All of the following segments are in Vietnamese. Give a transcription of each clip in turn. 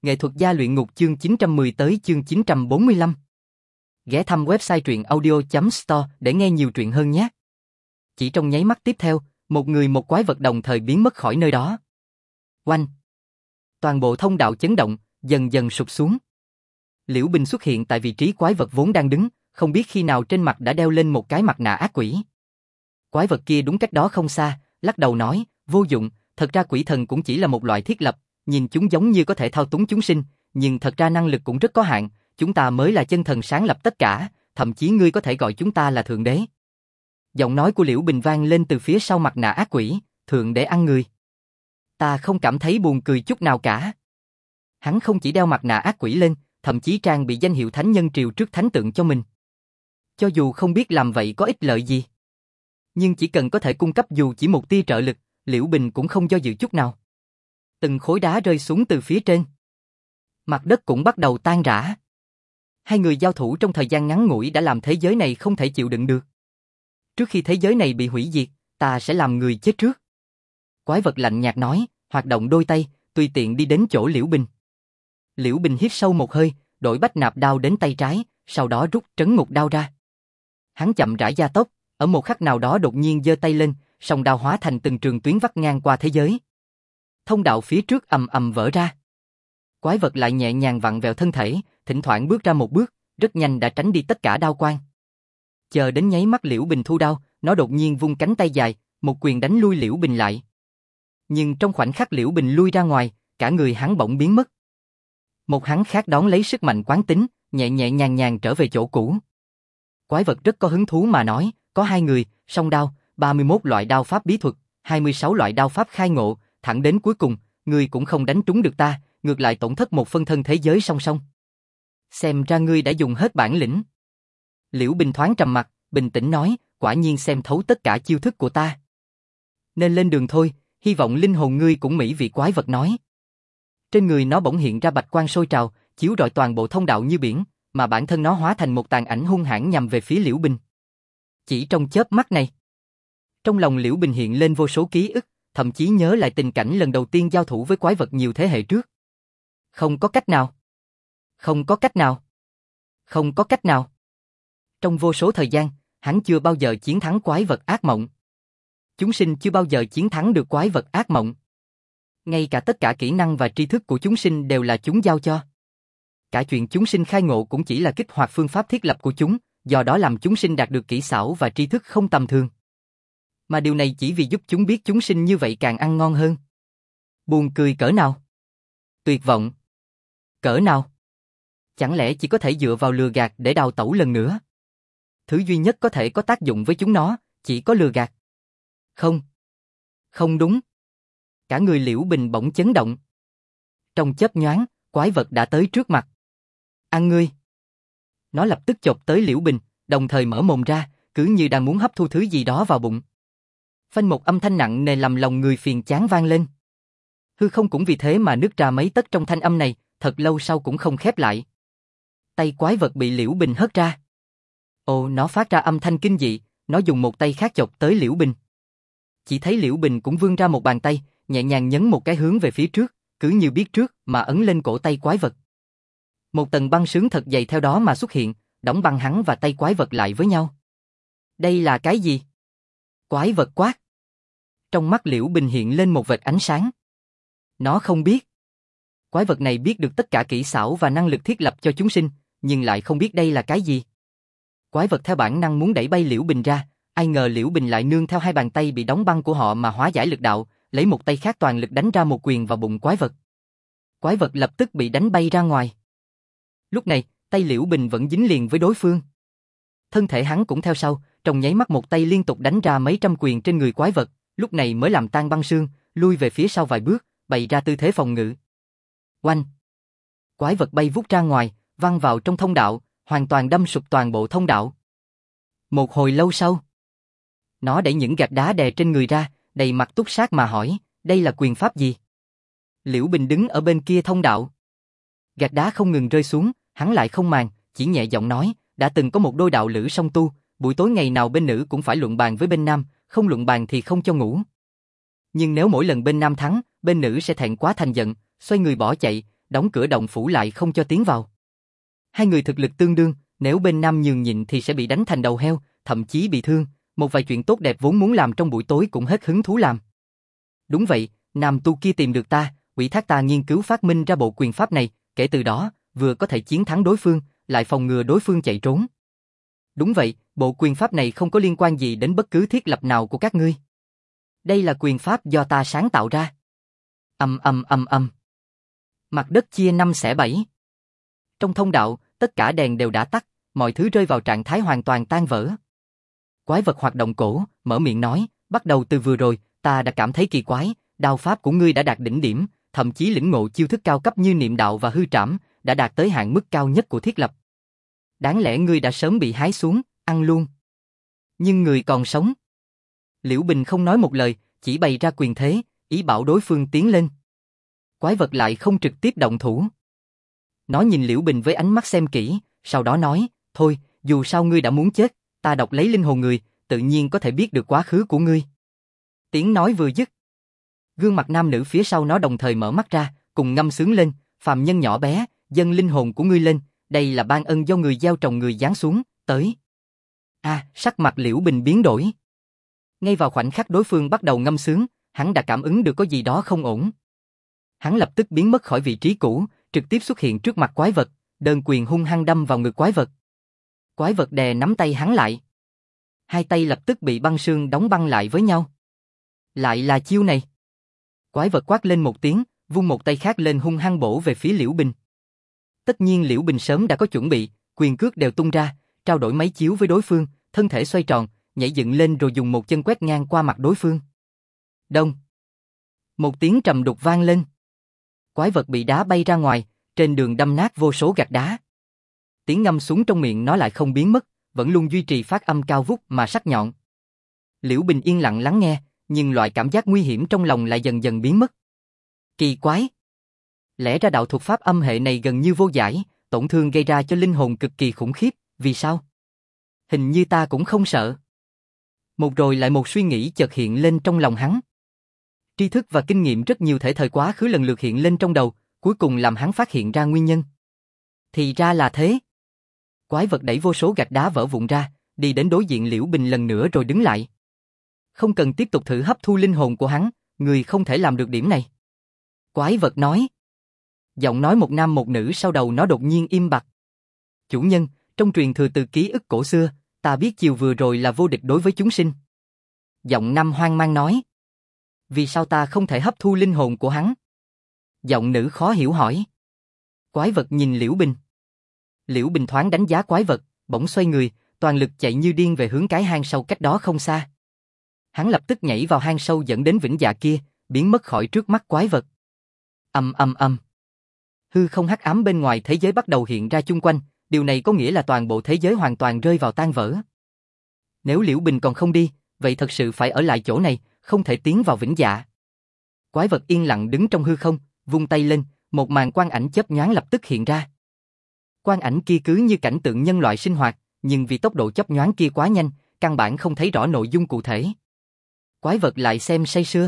Nghệ thuật gia luyện ngục chương 910 tới chương 945. Ghé thăm website truyện audio.store để nghe nhiều truyện hơn nhé. Chỉ trong nháy mắt tiếp theo, một người một quái vật đồng thời biến mất khỏi nơi đó. Oanh! Toàn bộ thông đạo chấn động, dần dần sụp xuống. Liễu Bình xuất hiện tại vị trí quái vật vốn đang đứng, không biết khi nào trên mặt đã đeo lên một cái mặt nạ ác quỷ. Quái vật kia đúng cách đó không xa, lắc đầu nói, vô dụng, thật ra quỷ thần cũng chỉ là một loại thiết lập, nhìn chúng giống như có thể thao túng chúng sinh, nhưng thật ra năng lực cũng rất có hạn, chúng ta mới là chân thần sáng lập tất cả, thậm chí ngươi có thể gọi chúng ta là thượng đế. Giọng nói của Liễu Bình vang lên từ phía sau mặt nạ ác quỷ, thượng đế ăn người. Ta không cảm thấy buồn cười chút nào cả. Hắn không chỉ đeo mặt nạ ác quỷ lên, thậm chí trang bị danh hiệu thánh nhân triều trước thánh tượng cho mình. Cho dù không biết làm vậy có ích lợi gì, nhưng chỉ cần có thể cung cấp dù chỉ một tia trợ lực, Liễu Bình cũng không do dự chút nào. Từng khối đá rơi xuống từ phía trên. Mặt đất cũng bắt đầu tan rã. Hai người giao thủ trong thời gian ngắn ngủi đã làm thế giới này không thể chịu đựng được. Trước khi thế giới này bị hủy diệt, ta sẽ làm người chết trước. Quái vật lạnh nhạt nói, hoạt động đôi tay, tùy tiện đi đến chỗ Liễu Bình. Liễu Bình hít sâu một hơi, đổi bách nạp đao đến tay trái, sau đó rút trấn ngục đao ra. Hắn chậm rãi gia tốc, ở một khắc nào đó đột nhiên giơ tay lên, song đao hóa thành từng trường tuyến vắt ngang qua thế giới. Thông đạo phía trước ầm ầm vỡ ra. Quái vật lại nhẹ nhàng vặn vẹo thân thể, thỉnh thoảng bước ra một bước, rất nhanh đã tránh đi tất cả đao quang. Chờ đến nháy mắt Liễu Bình thu đao, nó đột nhiên vung cánh tay dài, một quyền đánh lui Liễu Bình lại. Nhưng trong khoảnh khắc Liễu Bình lui ra ngoài, cả người hắn bỗng biến mất. Một hắn khác đón lấy sức mạnh quán tính, nhẹ nhẹ nhàng nhàng trở về chỗ cũ. Quái vật rất có hứng thú mà nói, có hai người, song đao, 31 loại đao pháp bí thuật, 26 loại đao pháp khai ngộ, thẳng đến cuối cùng, ngươi cũng không đánh trúng được ta, ngược lại tổn thất một phân thân thế giới song song. Xem ra ngươi đã dùng hết bản lĩnh. Liễu Bình thoáng trầm mặt, bình tĩnh nói, quả nhiên xem thấu tất cả chiêu thức của ta. Nên lên đường thôi, hy vọng linh hồn ngươi cũng mỹ vị. Quái vật nói. Trên người nó bỗng hiện ra bạch quang sôi trào, chiếu rọi toàn bộ thông đạo như biển, mà bản thân nó hóa thành một tàn ảnh hung hãn nhằm về phía Liễu Bình. Chỉ trong chớp mắt này, trong lòng Liễu Bình hiện lên vô số ký ức, thậm chí nhớ lại tình cảnh lần đầu tiên giao thủ với quái vật nhiều thế hệ trước. Không có cách nào. Không có cách nào. Không có cách nào. Trong vô số thời gian, hắn chưa bao giờ chiến thắng quái vật ác mộng. Chúng sinh chưa bao giờ chiến thắng được quái vật ác mộng. Ngay cả tất cả kỹ năng và tri thức của chúng sinh đều là chúng giao cho. Cả chuyện chúng sinh khai ngộ cũng chỉ là kích hoạt phương pháp thiết lập của chúng, do đó làm chúng sinh đạt được kỹ xảo và tri thức không tầm thường. Mà điều này chỉ vì giúp chúng biết chúng sinh như vậy càng ăn ngon hơn. Buồn cười cỡ nào? Tuyệt vọng. Cỡ nào? Chẳng lẽ chỉ có thể dựa vào lừa gạt để đào tẩu lần nữa? Thứ duy nhất có thể có tác dụng với chúng nó, chỉ có lừa gạt. Không. Không đúng. Cả người Liễu Bình bỗng chấn động. Trong chớp nhoáng, quái vật đã tới trước mặt. Ăn ngươi. Nó lập tức chộp tới Liễu Bình, đồng thời mở mồm ra, cứ như đang muốn hấp thu thứ gì đó vào bụng. Phanh, một âm thanh nặng nề làm lòng người phiền chán vang lên. Hư không cũng vì thế mà nứt ra mấy tấc trong thanh âm này, thật lâu sau cũng không khép lại. Tay quái vật bị Liễu Bình hất ra. Ồ, nó phát ra âm thanh kinh dị, nó dùng một tay khác chộp tới Liễu Bình. Chỉ thấy Liễu Bình cũng vươn ra một bàn tay, nhẹ nhàng nhấn một cái hướng về phía trước, cứ như biết trước mà ấn lên cổ tay quái vật. Một tầng băng sướng thật dày theo đó mà xuất hiện, đóng băng hắn và tay quái vật lại với nhau. Đây là cái gì? Quái vật quát. Trong mắt Liễu Bình hiện lên một vệt ánh sáng. Nó không biết. Quái vật này biết được tất cả kỹ xảo và năng lực thiết lập cho chúng sinh, nhưng lại không biết đây là cái gì. Quái vật theo bản năng muốn đẩy bay Liễu Bình ra, ai ngờ Liễu Bình lại nương theo hai bàn tay bị đóng băng của họ mà hóa giải lực đạo, lấy một tay khác toàn lực đánh ra một quyền vào bụng quái vật. Quái vật lập tức bị đánh bay ra ngoài. Lúc này, tay Liễu Bình vẫn dính liền với đối phương. Thân thể hắn cũng theo sau, trong nháy mắt một tay liên tục đánh ra mấy trăm quyền trên người quái vật, lúc này mới làm tan băng xương, lui về phía sau vài bước, bày ra tư thế phòng ngự. Oanh! Quái vật bay vút ra ngoài, văng vào trong thông đạo, hoàn toàn đâm sụp toàn bộ thông đạo. Một hồi lâu sau, nó đẩy những gạch đá đè trên người ra, đầy mặt túc sát mà hỏi, đây là quyền pháp gì? Liễu Bình đứng ở bên kia thông đạo. Gạch đá không ngừng rơi xuống, hắn lại không màng, chỉ nhẹ giọng nói, đã từng có một đôi đạo lữ song tu, buổi tối ngày nào bên nữ cũng phải luận bàn với bên nam, không luận bàn thì không cho ngủ. Nhưng nếu mỗi lần bên nam thắng, bên nữ sẽ thẹn quá thành giận, xoay người bỏ chạy, đóng cửa động phủ lại không cho tiến vào. Hai người thực lực tương đương, nếu bên nam nhường nhịn thì sẽ bị đánh thành đầu heo, thậm chí bị thương, một vài chuyện tốt đẹp vốn muốn làm trong buổi tối cũng hết hứng thú làm. Đúng vậy, nam tu kia tìm được ta, ủy thác ta nghiên cứu phát minh ra bộ quyền pháp này, kể từ đó, vừa có thể chiến thắng đối phương, lại phòng ngừa đối phương chạy trốn. Đúng vậy, bộ quyền pháp này không có liên quan gì đến bất cứ thiết lập nào của các ngươi. Đây là quyền pháp do ta sáng tạo ra. Ầm. Mặt đất chia 5/7. Trong thông đạo, tất cả đèn đều đã tắt, mọi thứ rơi vào trạng thái hoàn toàn tan vỡ. Quái vật hoạt động cổ, mở miệng nói, bắt đầu từ vừa rồi, ta đã cảm thấy kỳ quái, đao pháp của ngươi đã đạt đỉnh điểm, thậm chí lĩnh ngộ chiêu thức cao cấp như niệm đạo và hư trảm, đã đạt tới hạn mức cao nhất của thiết lập. Đáng lẽ ngươi đã sớm bị hái xuống, ăn luôn. Nhưng người còn sống. Liễu Bình không nói một lời, chỉ bày ra quyền thế, ý bảo đối phương tiến lên. Quái vật lại không trực tiếp động thủ. Nó nhìn Liễu Bình với ánh mắt xem kỹ, sau đó nói, thôi, dù sao ngươi đã muốn chết, ta đọc lấy linh hồn người, tự nhiên có thể biết được quá khứ của ngươi. Tiếng nói vừa dứt. Gương mặt nam nữ phía sau nó đồng thời mở mắt ra, cùng ngâm sướng lên, phàm nhân nhỏ bé, dâng linh hồn của ngươi lên, đây là ban ân do người gieo trồng người giáng xuống, tới. Sắc mặt Liễu Bình biến đổi. Ngay vào khoảnh khắc đối phương bắt đầu ngâm sướng, hắn đã cảm ứng được có gì đó không ổn. Hắn lập tức biến mất khỏi vị trí cũ, trực tiếp xuất hiện trước mặt quái vật, đơn quyền hung hăng đâm vào ngực quái vật. Quái vật đè nắm tay hắn lại. Hai tay lập tức bị băng sương đóng băng lại với nhau. Lại là chiêu này. Quái vật quát lên một tiếng, vung một tay khác lên hung hăng bổ về phía Liễu Bình. Tất nhiên Liễu Bình sớm đã có chuẩn bị, quyền cước đều tung ra, trao đổi máy chiếu với đối phương, thân thể xoay tròn, nhảy dựng lên rồi dùng một chân quét ngang qua mặt đối phương. Đông. Một tiếng trầm đục vang lên. Quái vật bị đá bay ra ngoài, trên đường đâm nát vô số gạch đá. Tiếng ngâm xuống trong miệng nó lại không biến mất, vẫn luôn duy trì phát âm cao vút mà sắc nhọn. Liễu Bình yên lặng lắng nghe, nhưng loại cảm giác nguy hiểm trong lòng lại dần dần biến mất. Kỳ quái! Lẽ ra đạo thuật pháp âm hệ này gần như vô giải, tổn thương gây ra cho linh hồn cực kỳ khủng khiếp, vì sao? Hình như ta cũng không sợ. Một rồi lại một suy nghĩ chợt hiện lên trong lòng hắn. Tri thức và kinh nghiệm rất nhiều thể thời quá khứ lần lượt hiện lên trong đầu, cuối cùng làm hắn phát hiện ra nguyên nhân. Thì ra là thế. Quái vật đẩy vô số gạch đá vỡ vụn ra, đi đến đối diện Liễu Bình lần nữa rồi đứng lại. Không cần tiếp tục thử hấp thu linh hồn của hắn, người không thể làm được điểm này. Quái vật nói. Giọng nói một nam một nữ sau đầu nó đột nhiên im bặt. Chủ nhân, trong truyền thừa từ ký ức cổ xưa, ta biết chiều vừa rồi là vô địch đối với chúng sinh. Giọng nam hoang mang nói. Vì sao ta không thể hấp thu linh hồn của hắn? Giọng nữ khó hiểu hỏi. Quái vật nhìn Liễu Bình. Liễu Bình thoáng đánh giá quái vật, bỗng xoay người, toàn lực chạy như điên về hướng cái hang sâu cách đó không xa. Hắn lập tức nhảy vào hang sâu dẫn đến vĩnh dạ kia, biến mất khỏi trước mắt quái vật. Ầm. Hư không hắc ám bên ngoài thế giới bắt đầu hiện ra chung quanh, điều này có nghĩa là toàn bộ thế giới hoàn toàn rơi vào tan vỡ. Nếu Liễu Bình còn không đi, vậy thật sự phải ở lại chỗ này, không thể tiến vào vĩnh dạ. Quái vật yên lặng đứng trong hư không, vung tay lên, một màn quang ảnh chớp nhoáng lập tức hiện ra. Quang ảnh kia cứ như cảnh tượng nhân loại sinh hoạt, nhưng vì tốc độ chớp nhoáng kia quá nhanh, căn bản không thấy rõ nội dung cụ thể. Quái vật lại xem say sưa.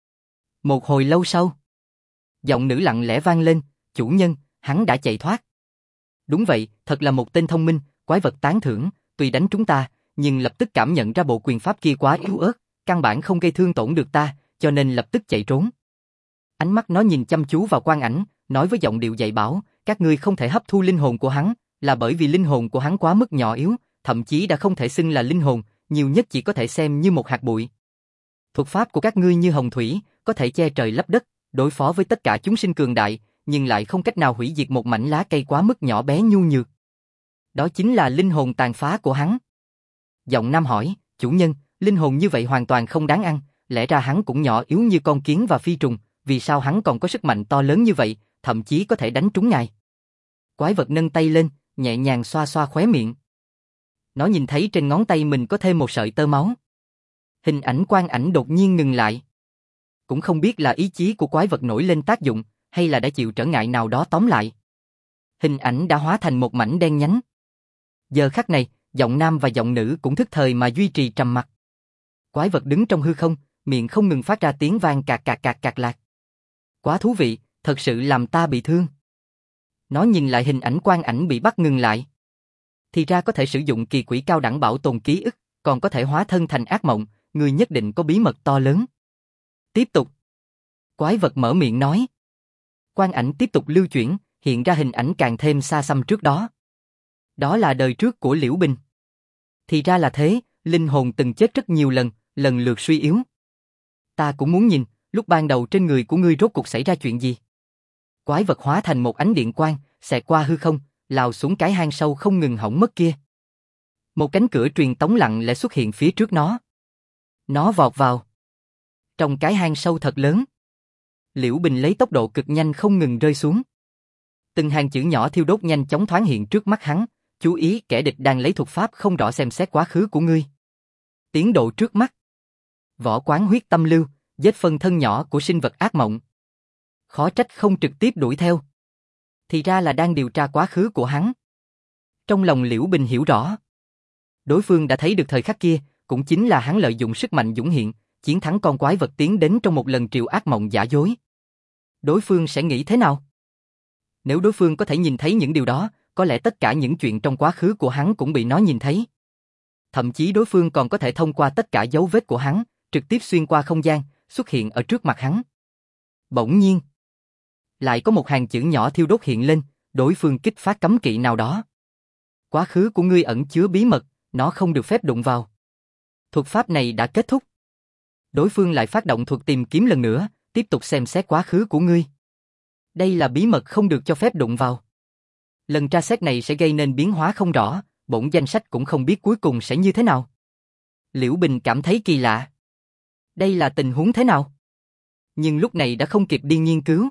Một hồi lâu sau, giọng nữ lặng lẽ vang lên, chủ nhân, hắn đã chạy thoát. Đúng vậy, thật là một tên thông minh, quái vật tán thưởng, tuy đánh chúng ta, nhưng lập tức cảm nhận ra bộ quyền pháp kia quá yếu ớt, căn bản không gây thương tổn được ta, cho nên lập tức chạy trốn. Ánh mắt nó nhìn chăm chú vào quang ảnh, nói với giọng điệu dạy bảo, các ngươi không thể hấp thu linh hồn của hắn, là bởi vì linh hồn của hắn quá mức nhỏ yếu, thậm chí đã không thể xưng là linh hồn, nhiều nhất chỉ có thể xem như một hạt bụi. Thuật pháp của các ngươi như hồng thủy, có thể che trời lấp đất, đối phó với tất cả chúng sinh cường đại, nhưng lại không cách nào hủy diệt một mảnh lá cây quá mức nhỏ bé nhu nhược. Đó chính là linh hồn tàn phá của hắn. Giọng nam hỏi, chủ nhân, linh hồn như vậy hoàn toàn không đáng ăn, lẽ ra hắn cũng nhỏ yếu như con kiến và phi trùng, vì sao hắn còn có sức mạnh to lớn như vậy, thậm chí có thể đánh trúng ngài. Quái vật nâng tay lên, nhẹ nhàng xoa xoa khóe miệng. Nó nhìn thấy trên ngón tay mình có thêm một sợi tơ máu. Hình ảnh quang ảnh đột nhiên ngừng lại. Cũng không biết là ý chí của quái vật nổi lên tác dụng, hay là đã chịu trở ngại nào đó tóm lại. Hình ảnh đã hóa thành một mảnh đen nhánh. Giờ khắc này, giọng nam và giọng nữ cũng thức thời mà duy trì trầm mặc. Quái vật đứng trong hư không, miệng không ngừng phát ra tiếng vang cạc cạc cạc cạc lạc. Quá thú vị, thật sự làm ta bị thương. Nó nhìn lại hình ảnh Quan Ảnh bị bắt ngừng lại. Thì ra có thể sử dụng kỳ quỷ cao đẳng bảo tồn ký ức, còn có thể hóa thân thành ác mộng, người nhất định có bí mật to lớn. Tiếp tục. Quái vật mở miệng nói. Quan Ảnh tiếp tục lưu chuyển, hiện ra hình ảnh càng thêm xa xăm trước đó. Đó là đời trước của Liễu Bình. Thì ra là thế, linh hồn từng chết rất nhiều lần, lần lượt suy yếu. Ta cũng muốn nhìn, lúc ban đầu trên người của ngươi rốt cuộc xảy ra chuyện gì. Quái vật hóa thành một ánh điện quang, xẹt qua hư không, lao xuống cái hang sâu không ngừng hỏng mất kia. Một cánh cửa truyền tống lặng lẽ xuất hiện phía trước nó. Nó vọt vào. Trong cái hang sâu thật lớn. Liễu Bình lấy tốc độ cực nhanh không ngừng rơi xuống. Từng hàng chữ nhỏ thiêu đốt nhanh chóng thoáng hiện trước mắt hắn, chú ý kẻ địch đang lấy thuật pháp không rõ xem xét quá khứ của ngươi. Tiến độ trước mắt. Võ quán huyết tâm lưu, giết phần thân nhỏ của sinh vật ác mộng. Khó trách không trực tiếp đuổi theo. Thì ra là đang điều tra quá khứ của hắn. Trong lòng Liễu Bình hiểu rõ. Đối phương đã thấy được thời khắc kia, cũng chính là hắn lợi dụng sức mạnh dũng hiện, chiến thắng con quái vật tiến đến trong một lần triệu ác mộng giả dối. Đối phương sẽ nghĩ thế nào? Nếu đối phương có thể nhìn thấy những điều đó, có lẽ tất cả những chuyện trong quá khứ của hắn cũng bị nó nhìn thấy. Thậm chí đối phương còn có thể thông qua tất cả dấu vết của hắn, trực tiếp xuyên qua không gian, xuất hiện ở trước mặt hắn. Bỗng nhiên, lại có một hàng chữ nhỏ thiêu đốt hiện lên, đối phương kích phát cấm kỵ nào đó. Quá khứ của ngươi ẩn chứa bí mật, nó không được phép đụng vào. Thuật pháp này đã kết thúc. Đối phương lại phát động thuật tìm kiếm lần nữa, tiếp tục xem xét quá khứ của ngươi. Đây là bí mật không được cho phép đụng vào. Lần tra xét này sẽ gây nên biến hóa không rõ, bổn danh sách cũng không biết cuối cùng sẽ như thế nào. Liễu Bình cảm thấy kỳ lạ. Đây là tình huống thế nào? Nhưng lúc này đã không kịp đi nghiên cứu.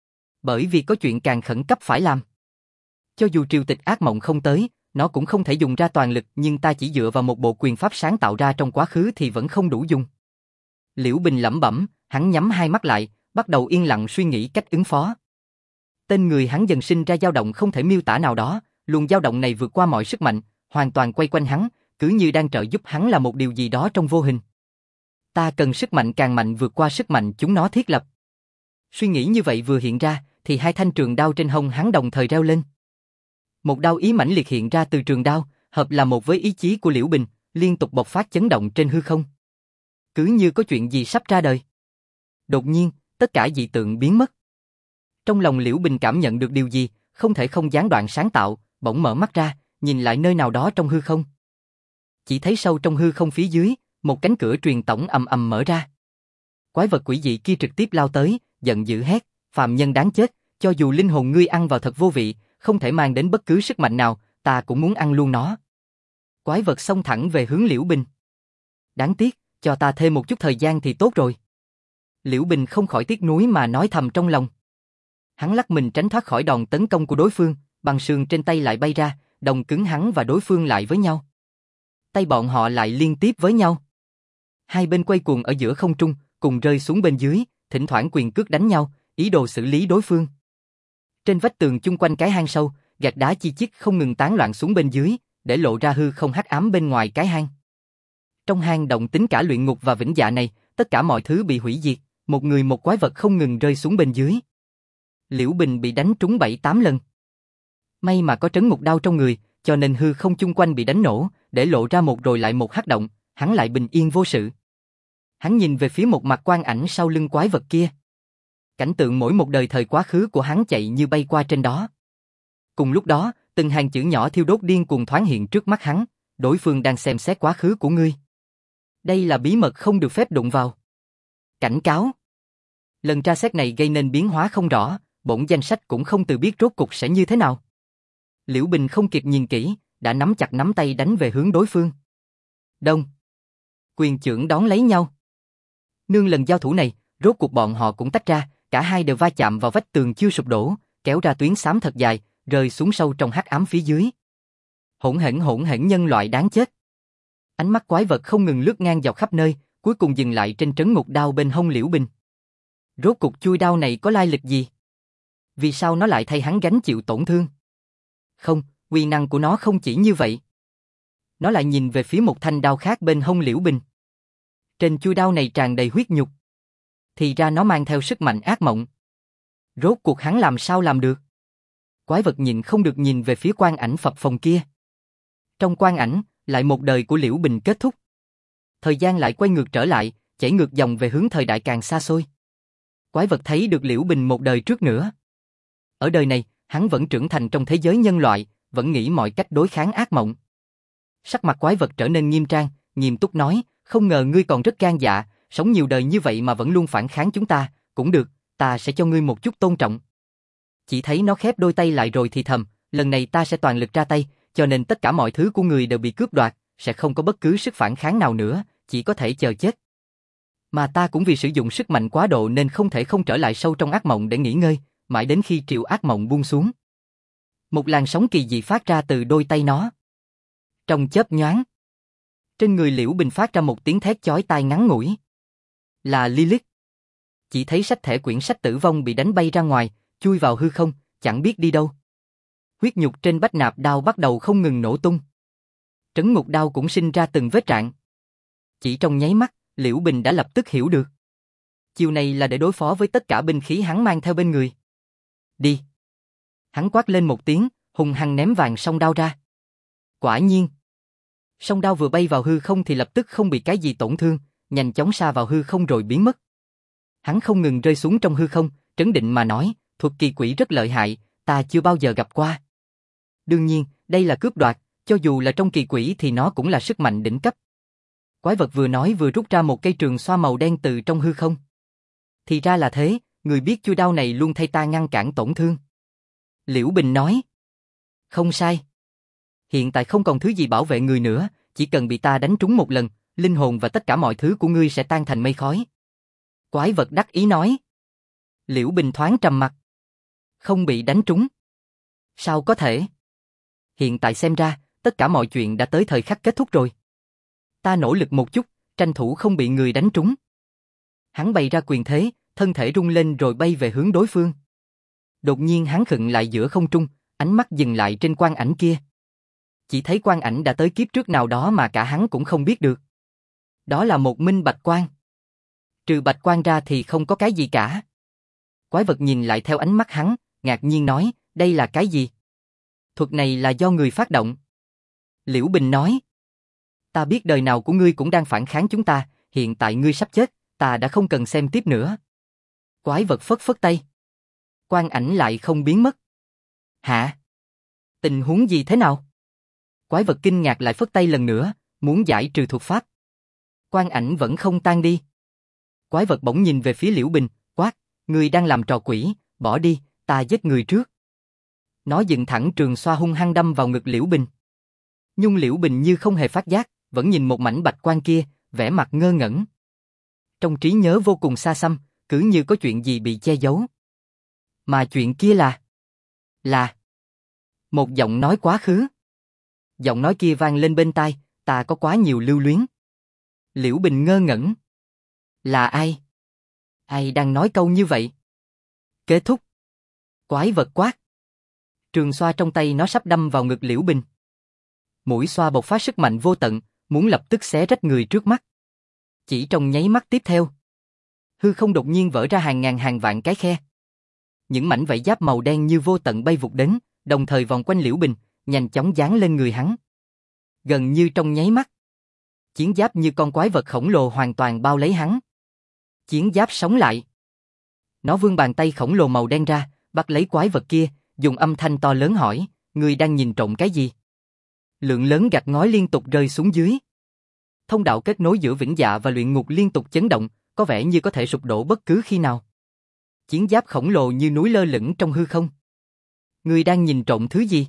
Bởi vì có chuyện càng khẩn cấp phải làm. Cho dù triều tịch ác mộng không tới, nó cũng không thể dùng ra toàn lực, nhưng ta chỉ dựa vào một bộ quyền pháp sáng tạo ra trong quá khứ thì vẫn không đủ dùng. Liễu Bình lẩm bẩm, hắn nhắm hai mắt lại, bắt đầu yên lặng suy nghĩ cách ứng phó. Tên người hắn dần sinh ra dao động không thể miêu tả nào đó, luồng dao động này vượt qua mọi sức mạnh, hoàn toàn quay quanh hắn, cứ như đang trợ giúp hắn là một điều gì đó trong vô hình. Ta cần sức mạnh càng mạnh vượt qua sức mạnh chúng nó thiết lập. Suy nghĩ như vậy vừa hiện ra, thì hai thanh trường đao trên hông hắn đồng thời reo lên. Một đao ý mãnh liệt hiện ra từ trường đao, hợp là một với ý chí của Liễu Bình, liên tục bộc phát chấn động trên hư không. Cứ như có chuyện gì sắp ra đời. Đột nhiên, tất cả dị tượng biến mất. Trong lòng Liễu Bình cảm nhận được điều gì, không thể không gián đoạn sáng tạo, bỗng mở mắt ra, nhìn lại nơi nào đó trong hư không. Chỉ thấy sâu trong hư không phía dưới, một cánh cửa truyền tống ầm ầm mở ra. Quái vật quỷ dị kia trực tiếp lao tới, giận dữ hét, phàm nhân đáng chết, cho dù linh hồn ngươi ăn vào thật vô vị, không thể mang đến bất cứ sức mạnh nào, ta cũng muốn ăn luôn nó. Quái vật xông thẳng về hướng Liễu Bình. Đáng tiếc, cho ta thêm một chút thời gian thì tốt rồi. Liễu Bình không khỏi tiếc nuối mà nói thầm trong lòng. Hắn lắc mình tránh thoát khỏi đòn tấn công của đối phương, băng sườn trên tay lại bay ra, đồng cứng hắn và đối phương lại với nhau. Tay bọn họ lại liên tiếp với nhau. Hai bên quay cuồng ở giữa không trung, cùng rơi xuống bên dưới, thỉnh thoảng quyền cước đánh nhau, ý đồ xử lý đối phương. Trên vách tường chung quanh cái hang sâu, gạch đá chi chít không ngừng tán loạn xuống bên dưới, để lộ ra hư không hắc ám bên ngoài cái hang. Trong hang động tính cả luyện ngục và vĩnh dạ này, tất cả mọi thứ bị hủy diệt, một người một quái vật không ngừng rơi xuống bên dưới. Liễu Bình bị đánh trúng 7-8 lần. May mà có trấn ngục đao trong người, cho nên hư không chung quanh bị đánh nổ, để lộ ra một rồi lại một hắc động, hắn lại bình yên vô sự. Hắn nhìn về phía một mặt Quan Ảnh sau lưng quái vật kia. Cảnh tượng mỗi một đời thời quá khứ của hắn chạy như bay qua trên đó. Cùng lúc đó, từng hàng chữ nhỏ thiêu đốt điên cuồng thoáng hiện trước mắt hắn, đối phương đang xem xét quá khứ của ngươi. Đây là bí mật không được phép đụng vào. Cảnh cáo. Lần tra xét này gây nên biến hóa không rõ, bổn danh sách cũng không tự biết rốt cục sẽ như thế nào. Liễu Bình không kịp nhìn kỹ, đã nắm chặt nắm tay đánh về hướng đối phương. Đông. Quyền chưởng đón lấy nhau. Nương lần giao thủ này, rốt cuộc bọn họ cũng tách ra, cả hai đều va chạm vào vách tường chưa sụp đổ, kéo ra tuyến xám thật dài, rơi xuống sâu trong hắc ám phía dưới. Hỗn hển nhân loại đáng chết. Ánh mắt quái vật không ngừng lướt ngang dọc khắp nơi, cuối cùng dừng lại trên trấn ngục đao bên hông Liễu Bình. Rốt cuộc chui đao này có lai lịch gì? Vì sao nó lại thay hắn gánh chịu tổn thương? Không, uy năng của nó không chỉ như vậy. Nó lại nhìn về phía một thanh đao khác bên hông Liễu Bình. Trên chui đao này tràn đầy huyết nhục. Thì ra nó mang theo sức mạnh ác mộng. Rốt cuộc hắn làm sao làm được? Quái vật nhìn không được nhìn về phía quang ảnh phập phồng kia. Trong quang ảnh, lại một đời của Liễu Bình kết thúc. Thời gian lại quay ngược trở lại, chảy ngược dòng về hướng thời đại càng xa xôi. Quái vật thấy được Liễu Bình một đời trước nữa. Ở đời này, hắn vẫn trưởng thành trong thế giới nhân loại, vẫn nghĩ mọi cách đối kháng ác mộng. Sắc mặt quái vật trở nên nghiêm trang, nghiêm túc nói, không ngờ ngươi còn rất gan dạ, sống nhiều đời như vậy mà vẫn luôn phản kháng chúng ta, cũng được, ta sẽ cho ngươi một chút tôn trọng. Chỉ thấy nó khép đôi tay lại rồi thì thầm, lần này ta sẽ toàn lực ra tay, cho nên tất cả mọi thứ của ngươi đều bị cướp đoạt, sẽ không có bất cứ sức phản kháng nào nữa, chỉ có thể chờ chết. Mà ta cũng vì sử dụng sức mạnh quá độ nên không thể không trở lại sâu trong ác mộng để nghỉ ngơi, mãi đến khi triều ác mộng buông xuống. Một làn sóng kỳ dị phát ra từ đôi tay nó. Trong chớp nhoáng, trên người Liễu Bình phát ra một tiếng thét chói tai ngắn ngủi. Là Lilith. Chỉ thấy sách thẻ quyển sách tử vong bị đánh bay ra ngoài, chui vào hư không, chẳng biết đi đâu. Huyết nhục trên bách nạp đao bắt đầu không ngừng nổ tung. Trấn ngục đao cũng sinh ra từng vết rạn. Chỉ trong nháy mắt, Liễu Bình đã lập tức hiểu được. Chiều này là để đối phó với tất cả binh khí hắn mang theo bên người. Đi. Hắn quát lên một tiếng, hùng hăng ném vàng song đao ra. Quả nhiên. Song đao vừa bay vào hư không thì lập tức không bị cái gì tổn thương, nhanh chóng sa vào hư không rồi biến mất. Hắn không ngừng rơi xuống trong hư không, trấn định mà nói, thuật kỳ quỷ rất lợi hại, ta chưa bao giờ gặp qua. Đương nhiên, đây là cướp đoạt, cho dù là trong kỳ quỷ thì nó cũng là sức mạnh đỉnh cấp. Quái vật vừa nói vừa rút ra một cây trường xoa màu đen từ trong hư không. Thì ra là thế, người biết chui đao này luôn thay ta ngăn cản tổn thương. Liễu Bình nói. Không sai. Hiện tại không còn thứ gì bảo vệ người nữa, chỉ cần bị ta đánh trúng một lần, linh hồn và tất cả mọi thứ của ngươi sẽ tan thành mây khói. Quái vật đắc ý nói. Liễu Bình thoáng trầm mặt. Không bị đánh trúng. Sao có thể? Hiện tại xem ra, tất cả mọi chuyện đã tới thời khắc kết thúc rồi. Ta nỗ lực một chút, tranh thủ không bị người đánh trúng. Hắn bày ra quyền thế, thân thể rung lên rồi bay về hướng đối phương. Đột nhiên hắn khựng lại giữa không trung, ánh mắt dừng lại trên quang ảnh kia. Chỉ thấy quang ảnh đã tới kiếp trước nào đó mà cả hắn cũng không biết được. Đó là một minh bạch quang. Trừ bạch quang ra thì không có cái gì cả. Quái vật nhìn lại theo ánh mắt hắn, ngạc nhiên nói, đây là cái gì? Thuật này là do người phát động. Liễu Bình nói. Ta biết đời nào của ngươi cũng đang phản kháng chúng ta, hiện tại ngươi sắp chết, ta đã không cần xem tiếp nữa. Quái vật phất phất tay. Quang ảnh lại không biến mất. Hả? Tình huống gì thế nào? Quái vật kinh ngạc lại phất tay lần nữa, muốn giải trừ thuật pháp. Quang ảnh vẫn không tan đi. Quái vật bỗng nhìn về phía Liễu Bình, quát, ngươi đang làm trò quỷ, bỏ đi, ta giết người trước. Nó dựng thẳng trường xoa hung hăng đâm vào ngực Liễu Bình. Nhưng Liễu Bình như không hề phát giác, vẫn nhìn một mảnh bạch quang kia, vẻ mặt ngơ ngẩn. Trong trí nhớ vô cùng xa xăm, cứ như có chuyện gì bị che giấu. Mà chuyện kia là một giọng nói quá khứ. Giọng nói kia vang lên bên tai, ta có quá nhiều lưu luyến. Liễu Bình ngơ ngẩn. Là ai? Ai đang nói câu như vậy? Kết thúc. Quái vật quát. Trường xoa trong tay nó sắp đâm vào ngực Liễu Bình. Mũi xoa bộc phát sức mạnh vô tận, muốn lập tức xé rách người trước mắt. Chỉ trong nháy mắt tiếp theo, hư không đột nhiên vỡ ra hàng ngàn hàng vạn cái khe. Những mảnh vảy giáp màu đen như vô tận bay vụt đến, đồng thời vòng quanh Liễu Bình, nhanh chóng giáng lên người hắn. Gần như trong nháy mắt, chiến giáp như con quái vật khổng lồ hoàn toàn bao lấy hắn. Chiến giáp sống lại. Nó vươn bàn tay khổng lồ màu đen ra, bắt lấy quái vật kia, dùng âm thanh to lớn hỏi, ngươi đang nhìn trộm cái gì? Lượng lớn gạch ngói liên tục rơi xuống dưới. Thông đạo kết nối giữa vĩnh dạ và luyện ngục liên tục chấn động, có vẻ như có thể sụp đổ bất cứ khi nào. Chiến giáp khổng lồ như núi lơ lửng trong hư không. Ngươi đang nhìn trộm thứ gì?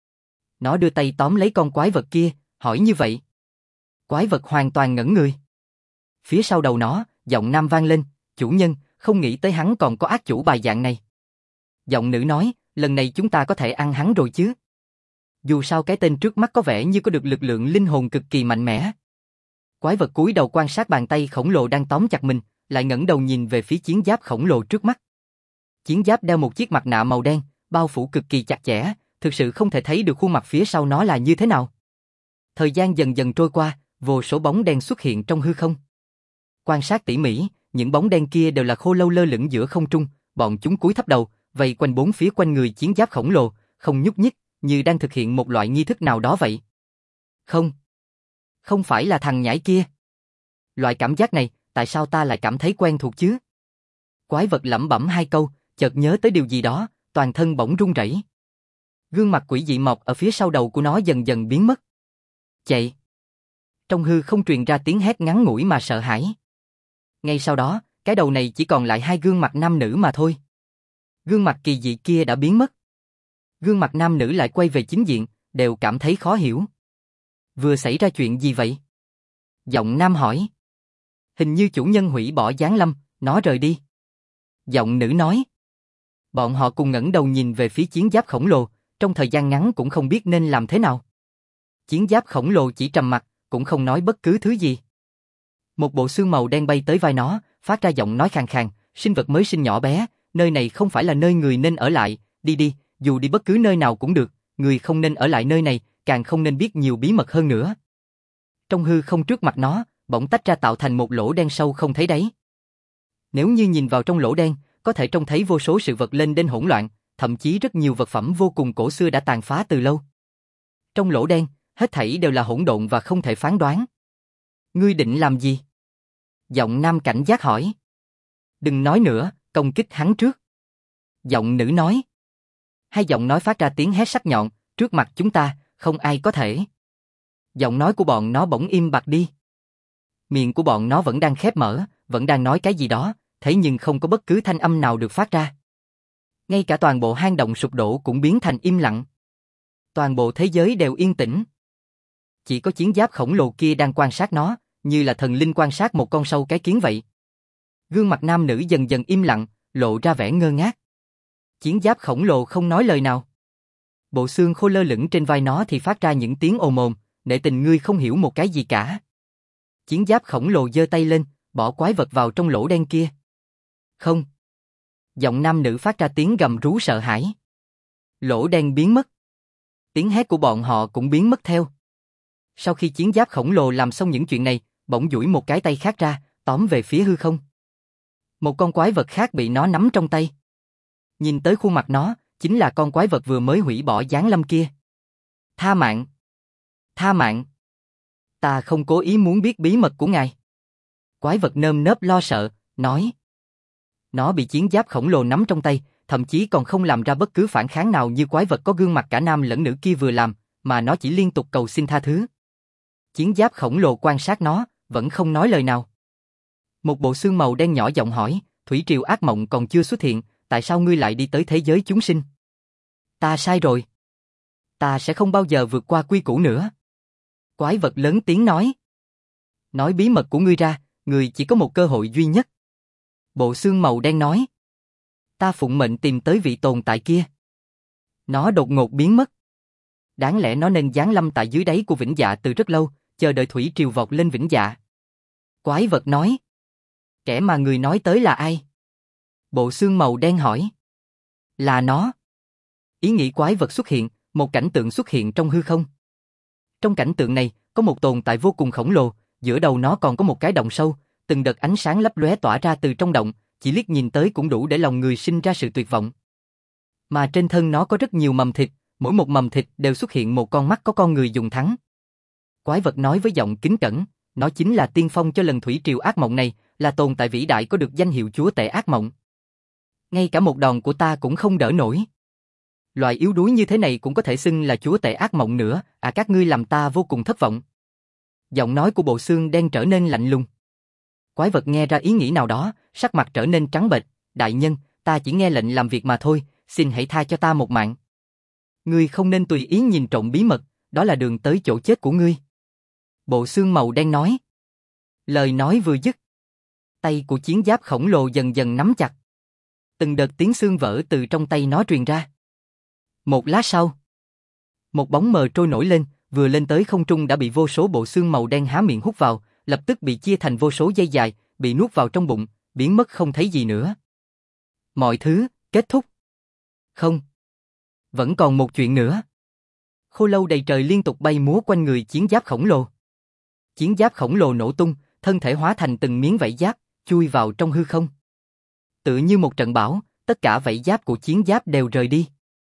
Nó đưa tay tóm lấy con quái vật kia, hỏi như vậy. Quái vật hoàn toàn ngẩn người. Phía sau đầu nó, giọng nam vang lên, chủ nhân, không nghĩ tới hắn còn có ác chủ bài dạng này. Giọng nữ nói, lần này chúng ta có thể ăn hắn rồi chứ. Dù sao cái tên trước mắt có vẻ như có được lực lượng linh hồn cực kỳ mạnh mẽ. Quái vật cúi đầu quan sát bàn tay khổng lồ đang tóm chặt mình, lại ngẩng đầu nhìn về phía chiến giáp khổng lồ trước mắt. Chiến giáp đeo một chiếc mặt nạ màu đen, bao phủ cực kỳ chặt chẽ, thực sự không thể thấy được khuôn mặt phía sau nó là như thế nào. Thời gian dần dần trôi qua, vô số bóng đen xuất hiện trong hư không. Quan sát tỉ mỉ, những bóng đen kia đều là khô lâu lơ lửng giữa không trung, bọn chúng cúi thấp đầu, vây quanh bốn phía quanh người chiến giáp khổng lồ, không nhúc nhích, như đang thực hiện một loại nghi thức nào đó vậy. Không. Không phải là thằng nhãi kia. Loại cảm giác này, tại sao ta lại cảm thấy quen thuộc chứ? Quái vật lẩm bẩm hai câu, chợt nhớ tới điều gì đó, toàn thân bỗng run rẩy. Gương mặt quỷ dị mọc ở phía sau đầu của nó dần dần biến mất. Chạy. Trong hư không truyền ra tiếng hét ngắn ngủi mà sợ hãi. Ngay sau đó, cái đầu này chỉ còn lại hai gương mặt nam nữ mà thôi. Gương mặt kỳ dị kia đã biến mất. Gương mặt nam nữ lại quay về chính diện, đều cảm thấy khó hiểu. Vừa xảy ra chuyện gì vậy? Giọng nam hỏi. Hình như chủ nhân hủy bỏ giáng lâm, nó rời đi. Giọng nữ nói. Bọn họ cùng ngẩng đầu nhìn về phía chiến giáp khổng lồ, trong thời gian ngắn cũng không biết nên làm thế nào. Chiến giáp khổng lồ chỉ trầm mặc, cũng không nói bất cứ thứ gì. Một bộ xương màu đen bay tới vai nó, phát ra giọng nói khàn khàn, sinh vật mới sinh nhỏ bé, nơi này không phải là nơi người nên ở lại, đi đi, dù đi bất cứ nơi nào cũng được, người không nên ở lại nơi này, càng không nên biết nhiều bí mật hơn nữa. Trong hư không trước mặt nó, bỗng tách ra tạo thành một lỗ đen sâu không thấy đáy. Nếu như nhìn vào trong lỗ đen, có thể trông thấy vô số sự vật lên đên hỗn loạn, thậm chí rất nhiều vật phẩm vô cùng cổ xưa đã tàn phá từ lâu. Trong lỗ đen, hết thảy đều là hỗn độn và không thể phán đoán. Ngươi định làm gì? Giọng nam cảnh giác hỏi. Đừng nói nữa, công kích hắn trước. Giọng nữ nói. Hai giọng nói phát ra tiếng hét sắc nhọn, trước mặt chúng ta, không ai có thể. Giọng nói của bọn nó bỗng im bặt đi. Miệng của bọn nó vẫn đang khép mở, vẫn đang nói cái gì đó, thế nhưng không có bất cứ thanh âm nào được phát ra. Ngay cả toàn bộ hang động sụp đổ cũng biến thành im lặng. Toàn bộ thế giới đều yên tĩnh. Chỉ có chiến giáp khổng lồ kia đang quan sát nó, như là thần linh quan sát một con sâu cái kiến vậy. Gương mặt nam nữ dần dần im lặng, lộ ra vẻ ngơ ngác. Chiến giáp khổng lồ không nói lời nào. Bộ xương khô lơ lửng trên vai nó thì phát ra những tiếng ồm ồm, nể tình ngươi không hiểu một cái gì cả. Chiến giáp khổng lồ giơ tay lên, bỏ quái vật vào trong lỗ đen kia. Không. Giọng nam nữ phát ra tiếng gầm rú sợ hãi. Lỗ đen biến mất. Tiếng hét của bọn họ cũng biến mất theo. Sau khi chiến giáp khổng lồ làm xong những chuyện này, bỗng duỗi một cái tay khác ra, tóm về phía hư không. Một con quái vật khác bị nó nắm trong tay. Nhìn tới khuôn mặt nó, chính là con quái vật vừa mới hủy bỏ giáng lâm kia. Tha mạng! Tha mạng! Ta không cố ý muốn biết bí mật của ngài. Quái vật nơm nớp lo sợ, nói. Nó bị chiến giáp khổng lồ nắm trong tay, thậm chí còn không làm ra bất cứ phản kháng nào như quái vật có gương mặt cả nam lẫn nữ kia vừa làm, mà nó chỉ liên tục cầu xin tha thứ. Chiến giáp khổng lồ quan sát nó, vẫn không nói lời nào. Một bộ xương màu đen nhỏ giọng hỏi, thủy triều ác mộng còn chưa xuất hiện, tại sao ngươi lại đi tới thế giới chúng sinh? Ta sai rồi. Ta sẽ không bao giờ vượt qua quy củ nữa. Quái vật lớn tiếng nói. Nói bí mật của ngươi ra, ngươi chỉ có một cơ hội duy nhất. Bộ xương màu đen nói. Ta phụng mệnh tìm tới vị tồn tại kia. Nó đột ngột biến mất. Đáng lẽ nó nên giáng lâm tại dưới đáy của Vĩnh Dạ từ rất lâu, chờ đợi thủy triều vọt lên Vĩnh Dạ. Quái vật nói. Kẻ mà người nói tới là ai? Bộ xương màu đen hỏi. Là nó. Ý nghĩ quái vật xuất hiện, một cảnh tượng xuất hiện trong hư không. Trong cảnh tượng này, có một tồn tại vô cùng khổng lồ, giữa đầu nó còn có một cái động sâu, từng đợt ánh sáng lấp lóe tỏa ra từ trong động, chỉ liếc nhìn tới cũng đủ để lòng người sinh ra sự tuyệt vọng. Mà trên thân nó có rất nhiều mầm thịt, mỗi một mầm thịt đều xuất hiện một con mắt có con người dùng thắng. Quái vật nói với giọng kính cẩn, nó chính là tiên phong cho lần thủy triều ác mộng này, là tồn tại vĩ đại có được danh hiệu chúa tể ác mộng. Ngay cả một đòn của ta cũng không đỡ nổi. Loại yếu đuối như thế này cũng có thể xưng là chúa tể ác mộng nữa, các ngươi làm ta vô cùng thất vọng. Giọng nói của bộ xương đen trở nên lạnh lùng. Quái vật nghe ra ý nghĩ nào đó, sắc mặt trở nên trắng bệch, đại nhân, ta chỉ nghe lệnh làm việc mà thôi, xin hãy tha cho ta một mạng. Ngươi không nên tùy ý nhìn trộm bí mật, đó là đường tới chỗ chết của ngươi. Bộ xương màu đen nói. Lời nói vừa dứt, tay của chiến giáp khổng lồ dần dần nắm chặt. Từng đợt tiếng xương vỡ từ trong tay nó truyền ra. Một lát sau, một bóng mờ trôi nổi lên, vừa lên tới không trung đã bị vô số bộ xương màu đen há miệng hút vào, lập tức bị chia thành vô số dây dài, bị nuốt vào trong bụng, biến mất không thấy gì nữa. Mọi thứ kết thúc. Không, vẫn còn một chuyện nữa. Khô lâu đầy trời liên tục bay múa quanh người chiến giáp khổng lồ. Chiến giáp khổng lồ nổ tung, thân thể hóa thành từng miếng vảy giáp, chui vào trong hư không. Tựa như một trận bão, tất cả vảy giáp của chiến giáp đều rời đi.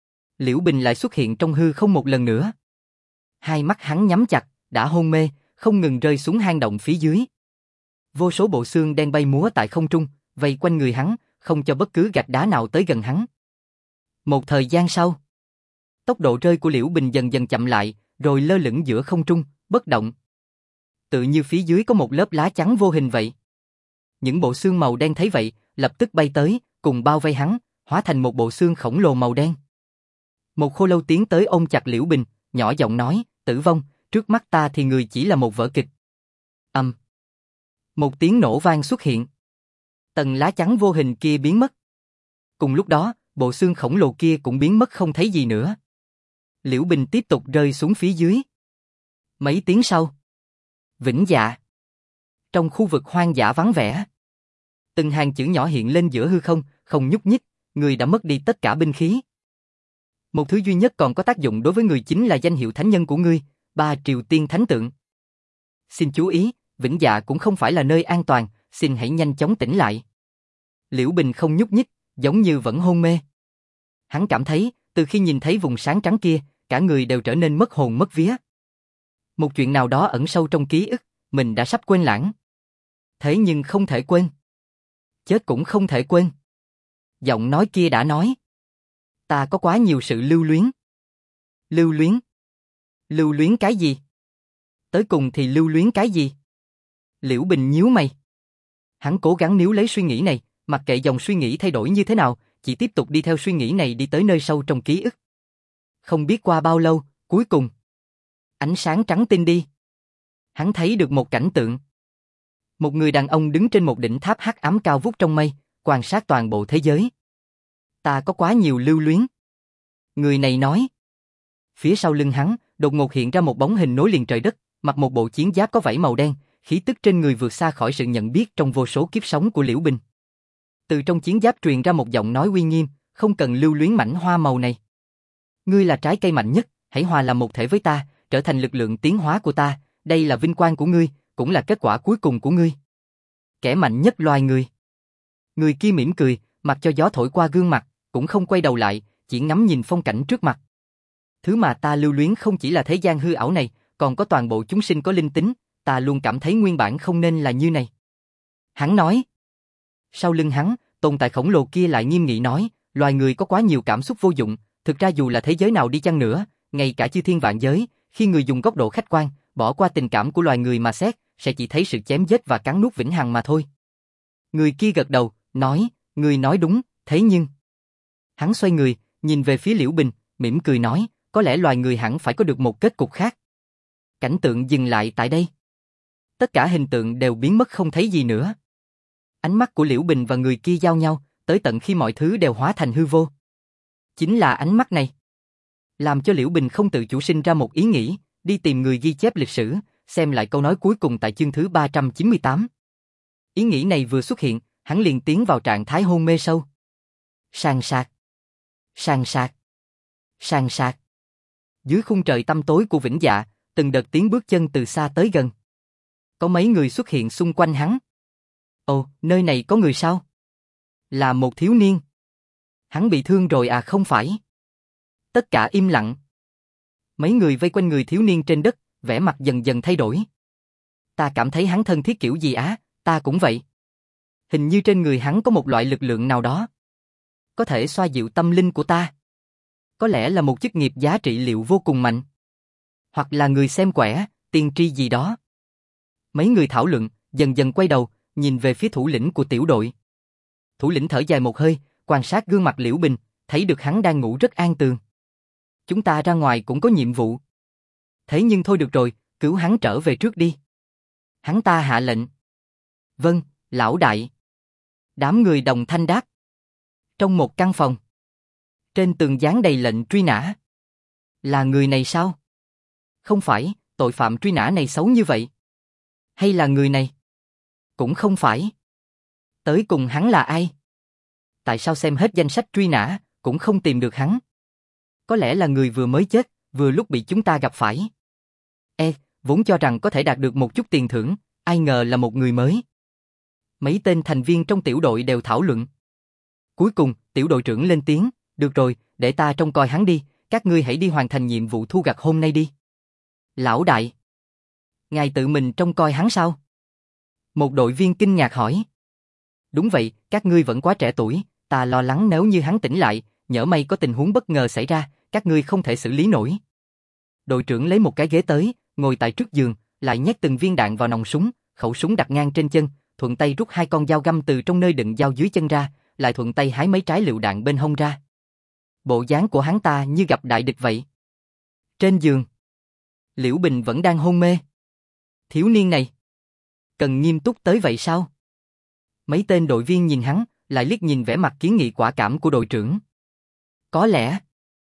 Liễu Bình lại xuất hiện trong hư không một lần nữa. Hai mắt hắn nhắm chặt, đã hôn mê, không ngừng rơi xuống hang động phía dưới. Vô số bộ xương đen bay múa tại không trung, vây quanh người hắn, không cho bất cứ gạch đá nào tới gần hắn. Một thời gian sau, tốc độ rơi của Liễu Bình dần dần chậm lại, rồi lơ lửng giữa không trung, bất động. Tự như phía dưới có một lớp lá chắn vô hình vậy. Những bộ xương màu đen thấy vậy, lập tức bay tới, cùng bao vây hắn, hóa thành một bộ xương khổng lồ màu đen. Một khô lâu tiến tới ôm chặt Liễu Bình, nhỏ giọng nói, Tử Vong, trước mắt ta thì người chỉ là một vở kịch. Một tiếng nổ vang xuất hiện. Tầng lá chắn vô hình kia biến mất. Cùng lúc đó, bộ xương khổng lồ kia cũng biến mất không thấy gì nữa. Liễu Bình tiếp tục rơi xuống phía dưới. Mấy tiếng sau, Vĩnh Dạ. Trong khu vực hoang dã vắng vẻ, từng hàng chữ nhỏ hiện lên giữa hư không, không nhúc nhích, người đã mất đi tất cả binh khí. Một thứ duy nhất còn có tác dụng đối với người chính là danh hiệu thánh nhân của ngươi, 3 Triều Tiên Thánh Tượng. Xin chú ý, Vĩnh Dạ cũng không phải là nơi an toàn, xin hãy nhanh chóng tỉnh lại. Liễu Bình không nhúc nhích, giống như vẫn hôn mê. Hắn cảm thấy, từ khi nhìn thấy vùng sáng trắng kia, cả người đều trở nên mất hồn mất vía. Một chuyện nào đó ẩn sâu trong ký ức, mình đã sắp quên lãng. Thế nhưng không thể quên. Chết cũng không thể quên. Giọng nói kia đã nói. Ta có quá nhiều sự lưu luyến. Lưu luyến? Lưu luyến cái gì? Tới cùng thì lưu luyến cái gì? Liễu Bình nhíu mày. Hắn cố gắng níu lấy suy nghĩ này, mặc kệ dòng suy nghĩ thay đổi như thế nào, chỉ tiếp tục đi theo suy nghĩ này đi tới nơi sâu trong ký ức. Không biết qua bao lâu, cuối cùng, ánh sáng trắng tinh đi. Hắn thấy được một cảnh tượng. Một người đàn ông đứng trên một đỉnh tháp hắc ám cao vút trong mây, quan sát toàn bộ thế giới. Ta có quá nhiều lưu luyến. Người này nói. Phía sau lưng hắn, đột ngột hiện ra một bóng hình nối liền trời đất, mặc một bộ chiến giáp có vảy màu đen, khí tức trên người vượt xa khỏi sự nhận biết trong vô số kiếp sống của Liễu Bình. Từ trong chiến giáp truyền ra một giọng nói uy nghiêm, không cần lưu luyến mảnh hoa màu này. Ngươi là trái cây mạnh nhất, hãy hòa làm một thể với ta, trở thành lực lượng tiến hóa của ta, đây là vinh quang của ngươi, cũng là kết quả cuối cùng của ngươi. Kẻ mạnh nhất loài người. Người kia mỉm cười, mặc cho gió thổi qua gương mặt, cũng không quay đầu lại, chỉ ngắm nhìn phong cảnh trước mặt. Thứ mà ta lưu luyến không chỉ là thế gian hư ảo này, còn có toàn bộ chúng sinh có linh tính, ta luôn cảm thấy nguyên bản không nên là như này. Hắn nói. Sau lưng hắn, tồn tại khổng lồ kia lại nghiêm nghị nói, loài người có quá nhiều cảm xúc vô dụng, thực ra dù là thế giới nào đi chăng nữa, ngay cả chư thiên vạn giới, khi người dùng góc độ khách quan, bỏ qua tình cảm của loài người mà xét, sẽ chỉ thấy sự chém giết và cắn nuốt vĩnh hằng mà thôi. Người kia gật đầu, nói, người nói đúng, thế nhưng... Hắn xoay người, nhìn về phía Liễu Bình, mỉm cười nói, có lẽ loài người hẳn phải có được một kết cục khác. Cảnh tượng dừng lại tại đây. Tất cả hình tượng đều biến mất không thấy gì nữa. Ánh mắt của Liễu Bình và người kia giao nhau, tới tận khi mọi thứ đều hóa thành hư vô. Chính là ánh mắt này, làm cho Liễu Bình không tự chủ sinh ra một ý nghĩ, đi tìm người ghi chép lịch sử, xem lại câu nói cuối cùng tại chương thứ 398. Ý nghĩ này vừa xuất hiện, hắn liền tiến vào trạng thái hôn mê sâu. Sàn sạc, sàn sạc, sàn sạc. Dưới khung trời tăm tối của Vĩnh Dạ, từng đợt tiếng bước chân từ xa tới gần. Có mấy người xuất hiện xung quanh hắn. Ồ, nơi này có người sao? Là một thiếu niên. Hắn bị thương rồi à không phải? Tất cả im lặng. Mấy người vây quanh người thiếu niên trên đất, vẻ mặt dần dần thay đổi. Ta cảm thấy hắn thân thiết kiểu gì á, ta cũng vậy. Hình như trên người hắn có một loại lực lượng nào đó. Có thể xoa dịu tâm linh của ta. Có lẽ là một chức nghiệp giá trị liệu vô cùng mạnh. Hoặc là người xem quẻ, tiên tri gì đó. Mấy người thảo luận, dần dần quay đầu, nhìn về phía thủ lĩnh của tiểu đội. Thủ lĩnh thở dài một hơi, quan sát gương mặt Liễu Bình, thấy được hắn đang ngủ rất an tường. Chúng ta ra ngoài cũng có nhiệm vụ. Thế nhưng thôi được rồi, cứu hắn trở về trước đi. Hắn ta hạ lệnh. Vâng, lão đại. Đám người đồng thanh đáp. Trong một căn phòng, trên tường dán đầy lệnh truy nã. Là người này sao? Không phải, tội phạm truy nã này xấu như vậy. Hay là người này? Cũng không phải. Tới cùng hắn là ai? Tại sao xem hết danh sách truy nã, cũng không tìm được hắn? Có lẽ là người vừa mới chết, vừa lúc bị chúng ta gặp phải. Vốn cho rằng có thể đạt được một chút tiền thưởng, ai ngờ là một người mới. Mấy tên thành viên trong tiểu đội đều thảo luận. Cuối cùng, tiểu đội trưởng lên tiếng, được rồi, để ta trông coi hắn đi, các ngươi hãy đi hoàn thành nhiệm vụ thu gặt hôm nay đi. Lão đại, ngài tự mình trông coi hắn sao? Một đội viên kinh ngạc hỏi. Đúng vậy, các ngươi vẫn quá trẻ tuổi, ta lo lắng nếu như hắn tỉnh lại, nhỡ may có tình huống bất ngờ xảy ra, các ngươi không thể xử lý nổi. Đội trưởng lấy một cái ghế tới, ngồi tại trước giường, lại nhét từng viên đạn vào nòng súng, khẩu súng đặt ngang trên chân, thuận tay rút 2 con dao găm từ trong nơi đựng dao dưới chân ra, lại thuận tay hái mấy trái lựu đạn bên hông ra. Bộ dáng của hắn ta như gặp đại địch vậy. Trên giường, Liễu Bình vẫn đang hôn mê. Thiếu niên này, cần nghiêm túc tới vậy sao? Mấy tên đội viên nhìn hắn, lại liếc nhìn vẻ mặt kiến nghị quả cảm của đội trưởng. Có lẽ,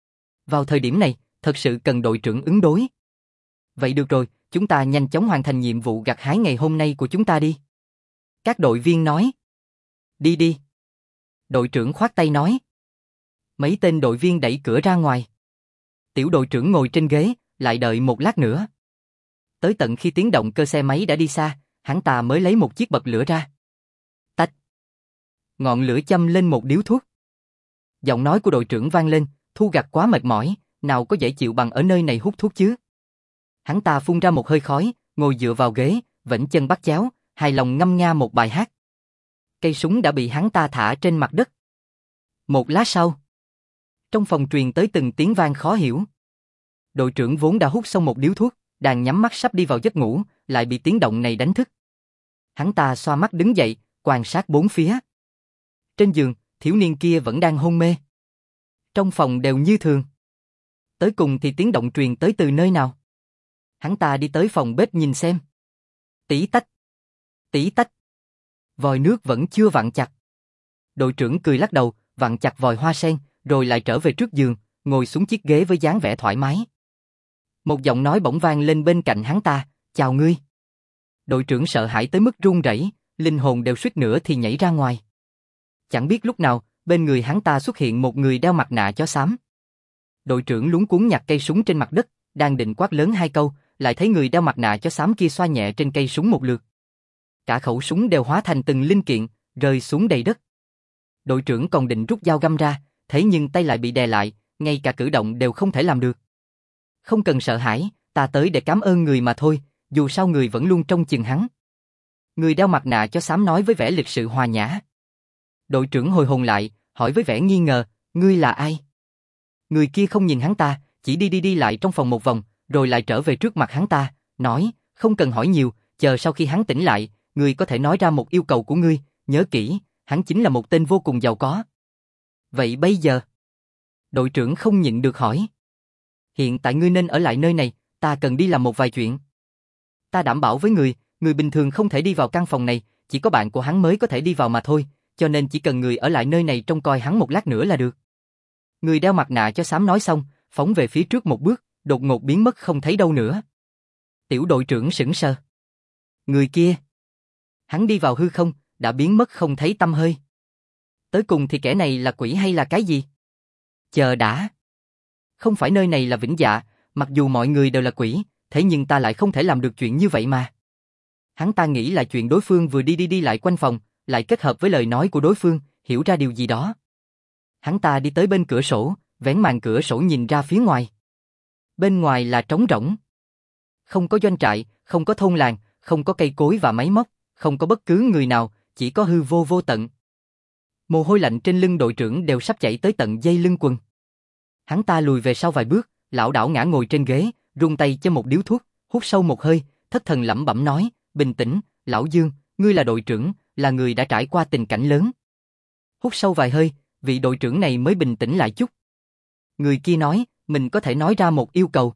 vào thời điểm này, thật sự cần đội trưởng ứng đối. Vậy được rồi, chúng ta nhanh chóng hoàn thành nhiệm vụ gặt hái ngày hôm nay của chúng ta đi. Các đội viên nói. Đi đi. Đội trưởng khoát tay nói. Mấy tên đội viên đẩy cửa ra ngoài. Tiểu đội trưởng ngồi trên ghế, lại đợi một lát nữa. Tới tận khi tiếng động cơ xe máy đã đi xa, hắn ta mới lấy một chiếc bật lửa ra. Tách. Ngọn lửa châm lên một điếu thuốc. Giọng nói của đội trưởng vang lên, thu gặt quá mệt mỏi, nào có dễ chịu bằng ở nơi này hút thuốc chứ. Hắn ta phun ra một hơi khói, ngồi dựa vào ghế, vẫy chân bắt chéo, hài lòng ngâm nga một bài hát. Cây súng đã bị hắn ta thả trên mặt đất. Một lát sau, trong phòng truyền tới từng tiếng vang khó hiểu. Đội trưởng vốn đã hút xong một điếu thuốc, đang nhắm mắt sắp đi vào giấc ngủ, lại bị tiếng động này đánh thức. Hắn ta xoa mắt đứng dậy, quan sát bốn phía. Trên giường, thiếu niên kia vẫn đang hôn mê. Trong phòng đều như thường. Tới cùng thì tiếng động truyền tới từ nơi nào? Hắn ta đi tới phòng bếp nhìn xem. Tí tách. Tí tách. Vòi nước vẫn chưa vặn chặt. Đội trưởng cười lắc đầu, vặn chặt vòi hoa sen, rồi lại trở về trước giường, ngồi xuống chiếc ghế với dáng vẻ thoải mái. Một giọng nói bỗng vang lên bên cạnh hắn ta, chào ngươi. Đội trưởng sợ hãi tới mức run rẩy, linh hồn đều suýt nữa thì nhảy ra ngoài. Chẳng biết lúc nào, bên người hắn ta xuất hiện một người đeo mặt nạ chó xám. Đội trưởng luống cuống nhặt cây súng trên mặt đất, đang định quát lớn 2 câu, lại thấy người đeo mặt nạ chó xám kia xoa nhẹ trên cây súng một lượt. Cả khẩu súng đều hóa thành từng linh kiện, rơi xuống đầy đất. Đội trưởng còn định rút dao găm ra, thế nhưng tay lại bị đè lại, ngay cả cử động đều không thể làm được. Không cần sợ hãi, ta tới để cảm ơn người mà thôi, dù sao người vẫn luôn trông chừng hắn. Người đeo mặt nạ chó xám nói với vẻ lịch sự hòa nhã. Đội trưởng hồi hồn lại, hỏi với vẻ nghi ngờ, ngươi là ai? Người kia không nhìn hắn ta, chỉ đi lại trong phòng một vòng, rồi lại trở về trước mặt hắn ta, nói, không cần hỏi nhiều, chờ sau khi hắn tỉnh lại, ngươi có thể nói ra một yêu cầu của ngươi, nhớ kỹ, hắn chính là một tên vô cùng giàu có. Vậy bây giờ? Đội trưởng không nhịn được hỏi. Hiện tại ngươi nên ở lại nơi này, ta cần đi làm một vài chuyện. Ta đảm bảo với người bình thường không thể đi vào căn phòng này, chỉ có bạn của hắn mới có thể đi vào mà thôi, cho nên chỉ cần người ở lại nơi này trông coi hắn một lát nữa là được. Người đeo mặt nạ chó xám nói xong, phóng về phía trước một bước, đột ngột biến mất không thấy đâu nữa. Tiểu đội trưởng sững sờ. Người kia, hắn đi vào hư không, đã biến mất không thấy tăm hơi. Tới cùng thì kẻ này là quỷ hay là cái gì? Chờ đã. Không phải nơi này là Vĩnh Dạ, mặc dù mọi người đều là quỷ, thế nhưng ta lại không thể làm được chuyện như vậy mà. Hắn ta nghĩ là chuyện đối phương vừa đi lại quanh phòng, lại kết hợp với lời nói của đối phương, hiểu ra điều gì đó. Hắn ta đi tới bên cửa sổ, vén màn cửa sổ nhìn ra phía ngoài. Bên ngoài là trống rỗng. Không có doanh trại, không có thôn làng, không có cây cối và máy móc, không có bất cứ người nào, chỉ có hư vô vô tận. Mồ hôi lạnh trên lưng đội trưởng đều sắp chảy tới tận dây lưng quần. Hắn ta lùi về sau vài bước, lảo đảo ngã ngồi trên ghế, rung tay cho một điếu thuốc, hút sâu một hơi, thất thần lẩm bẩm nói, bình tĩnh, lão Dương, ngươi là đội trưởng, là người đã trải qua tình cảnh lớn. Hút sâu vài hơi, vị đội trưởng này mới bình tĩnh lại chút. Người kia nói, mình có thể nói ra một yêu cầu.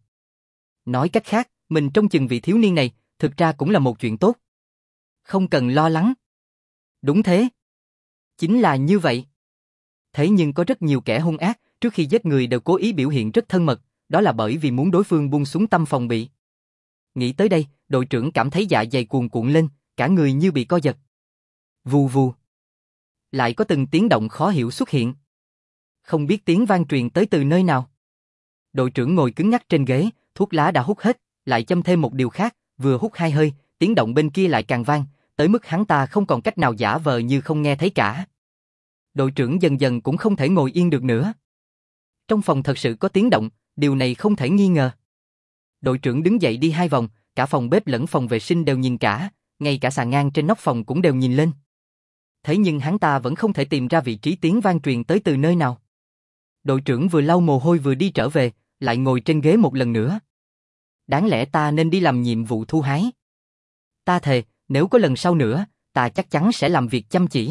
Nói cách khác, mình trông chừng vị thiếu niên này, thực ra cũng là một chuyện tốt. Không cần lo lắng. Đúng thế. Chính là như vậy. Thế nhưng có rất nhiều kẻ hung ác, trước khi giết người đều cố ý biểu hiện rất thân mật, đó là bởi vì muốn đối phương buông xuống tâm phòng bị. Nghĩ tới đây, đội trưởng cảm thấy dạ dày cuồn cuộn lên, cả người như bị co giật. Vù vù. Lại có từng tiếng động khó hiểu xuất hiện. Không biết tiếng vang truyền tới từ nơi nào. Đội trưởng ngồi cứng ngắc trên ghế, thuốc lá đã hút hết, lại châm thêm một điều khác, vừa hút 2 hơi, tiếng động bên kia lại càng vang, tới mức hắn ta không còn cách nào giả vờ như không nghe thấy cả. Đội trưởng dần dần cũng không thể ngồi yên được nữa. Trong phòng thật sự có tiếng động, Điều này không thể nghi ngờ. Đội trưởng đứng dậy đi 2 vòng, cả phòng bếp lẫn phòng vệ sinh đều nhìn cả, ngay cả xà ngang trên nóc phòng cũng đều nhìn lên. Thế nhưng hắn ta vẫn không thể tìm ra vị trí tiếng vang truyền tới từ nơi nào. Đội trưởng vừa lau mồ hôi vừa đi trở về, lại ngồi trên ghế một lần nữa. Đáng lẽ ta nên đi làm nhiệm vụ thu hái. Ta thề, nếu có lần sau nữa, ta chắc chắn sẽ làm việc chăm chỉ.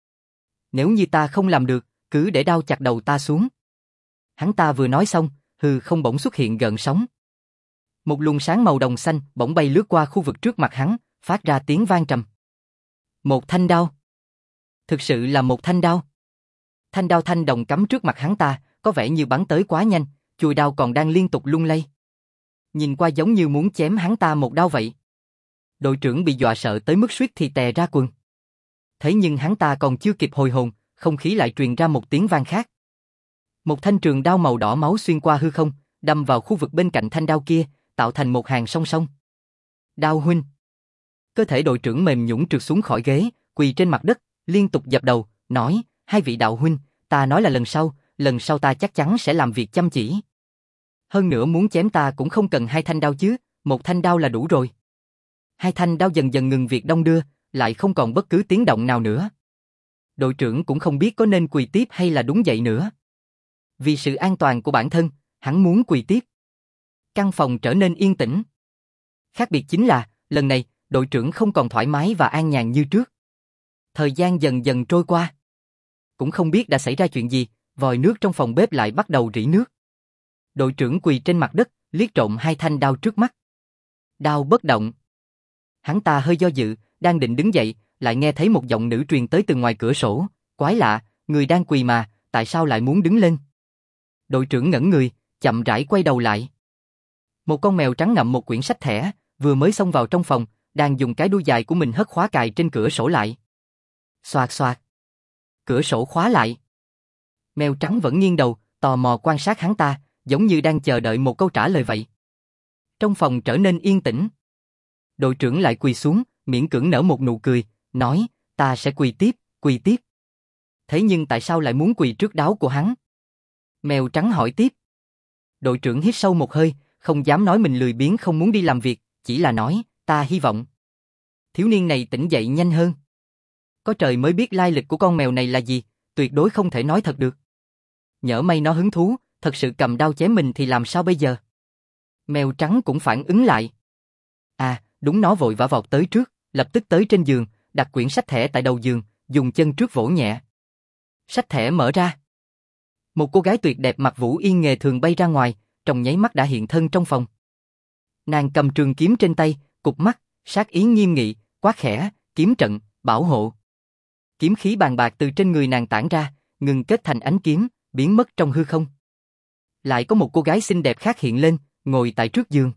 Nếu như ta không làm được, cứ để đao chặt đầu ta xuống. Hắn ta vừa nói xong, hư không bỗng xuất hiện gợn sóng. Một luồng sáng màu đồng xanh bỗng bay lướt qua khu vực trước mặt hắn, phát ra tiếng vang trầm. Một thanh đao. Thực sự là một thanh đao. Thanh đao thanh đồng cắm trước mặt hắn ta, có vẻ như bắn tới quá nhanh, chùi đao còn đang liên tục lung lay. Nhìn qua giống như muốn chém hắn ta một đao vậy. Đội trưởng bị dọa sợ tới mức suýt thì tè ra quần. Thế nhưng hắn ta còn chưa kịp hồi hồn, không khí lại truyền ra một tiếng vang khác. Một thanh trường đao màu đỏ máu xuyên qua hư không, đâm vào khu vực bên cạnh thanh đao kia, tạo thành một hàng song song. Đao huynh. Cơ thể đội trưởng mềm nhũn trượt xuống khỏi ghế, quỳ trên mặt đất, liên tục dập đầu, nói, 2 vị đạo huynh, ta nói là lần sau ta chắc chắn sẽ làm việc chăm chỉ. Hơn nữa muốn chém ta cũng không cần 2 thanh đao chứ, 1 thanh đao là đủ rồi. 2 thanh đao dần dần ngừng việc đong đưa, lại không còn bất cứ tiếng động nào nữa. Đội trưởng cũng không biết có nên quỳ tiếp hay là đứng dậy nữa. Vì sự an toàn của bản thân, hắn muốn quỳ tiếp. Căn phòng trở nên yên tĩnh. Khác biệt chính là, lần này, đội trưởng không còn thoải mái và an nhàn như trước. Thời gian dần dần trôi qua. Cũng không biết đã xảy ra chuyện gì, vòi nước trong phòng bếp lại bắt đầu rỉ nước. Đội trưởng quỳ trên mặt đất, liếc trộm 2 thanh đao trước mắt. Đao bất động. Hắn ta hơi do dự, đang định đứng dậy, lại nghe thấy một giọng nữ truyền tới từ ngoài cửa sổ. Quái lạ, người đang quỳ mà, tại sao lại muốn đứng lên? Đội trưởng ngẩn người, chậm rãi quay đầu lại. Một con mèo trắng ngậm một quyển sách thẻ, vừa mới xông vào trong phòng, đang dùng cái đuôi dài của mình hất khóa cài trên cửa sổ lại. Xoạt xoạt. Cửa sổ khóa lại. Mèo trắng vẫn nghiêng đầu, tò mò quan sát hắn ta, giống như đang chờ đợi một câu trả lời vậy. Trong phòng trở nên yên tĩnh. Đội trưởng lại quỳ xuống, miễn cưỡng nở một nụ cười, nói, ta sẽ quỳ tiếp, quỳ tiếp. Thế nhưng tại sao lại muốn quỳ trước đáo của hắn? Mèo trắng hỏi tiếp. Đội trưởng hít sâu một hơi, không dám nói mình lười biếng không muốn đi làm việc, chỉ là nói, ta hy vọng thiếu niên này tỉnh dậy nhanh hơn. Có trời mới biết lai lịch của con mèo này là gì, tuyệt đối không thể nói thật được. Nhỡ may nó hứng thú, thật sự cầm đao chém mình thì làm sao bây giờ? Mèo trắng cũng phản ứng lại. À, đúng, nó vội vã vọt tới trước, lập tức tới trên giường, đặt quyển sách thẻ tại đầu giường, dùng chân trước vỗ nhẹ. Sách thẻ mở ra. Một cô gái tuyệt đẹp mặc vũ y nghề thường bay ra ngoài, trong nháy mắt đã hiện thân trong phòng. Nàng cầm trường kiếm trên tay, cụp mắt, sát ý nghiêm nghị, quát khẽ, kiếm trận, bảo hộ. Kiếm khí bàn bạc từ trên người nàng tản ra, ngừng kết thành ánh kiếm, biến mất trong hư không. Lại có một cô gái xinh đẹp khác hiện lên, ngồi tại trước giường.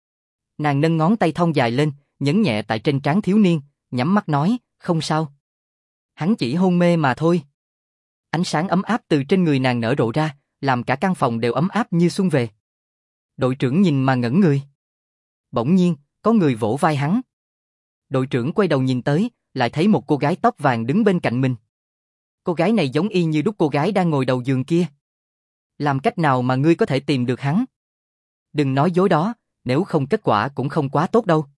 Nàng nâng ngón tay thon dài lên, nhấn nhẹ tại trên trán thiếu niên, nhắm mắt nói, không sao. Hắn chỉ hôn mê mà thôi. Ánh sáng ấm áp từ trên người nàng nở rộ ra, làm cả căn phòng đều ấm áp như xuân về. Đội trưởng nhìn mà ngẩn người. Bỗng nhiên, có người vỗ vai hắn. Đội trưởng quay đầu nhìn tới, lại thấy một cô gái tóc vàng đứng bên cạnh mình. Cô gái này giống y như đúc cô gái đang ngồi đầu giường kia. Làm cách nào mà ngươi có thể tìm được hắn? Đừng nói dối đó, nếu không kết quả cũng không quá tốt đâu.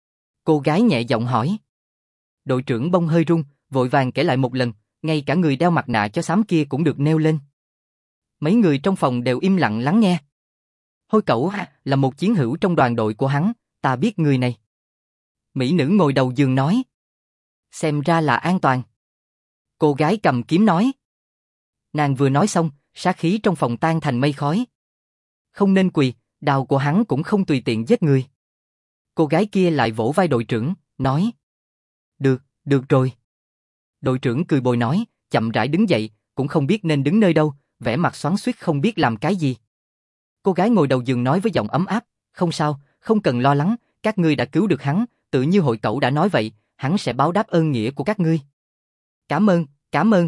Cô gái nhẹ giọng hỏi. Đội trưởng bông hơi run, vội vàng kể lại một lần, ngay cả người đeo mặt nạ chó xám kia cũng được nêu lên. Mấy người trong phòng đều im lặng lắng nghe. Hôi Cẩu là một chiến hữu trong đoàn đội của hắn, ta biết người này. Mỹ nữ ngồi đầu giường nói. Xem ra là an toàn. Cô gái cầm kiếm nói. Nàng vừa nói xong, sát khí trong phòng tan thành mây khói. Không nên quỳ, đao của hắn cũng không tùy tiện giết người. Cô gái kia lại vỗ vai đội trưởng, nói. Được rồi. Đội trưởng cười bồi nói, chậm rãi đứng dậy, cũng không biết nên đứng nơi đâu, vẻ mặt xoắn xuýt không biết làm cái gì. Cô gái ngồi đầu giường nói với giọng ấm áp, không sao, không cần lo lắng, các ngươi đã cứu được hắn, tự như Hội Cẩu đã nói vậy, hắn sẽ báo đáp ơn nghĩa của các ngươi. Cảm ơn.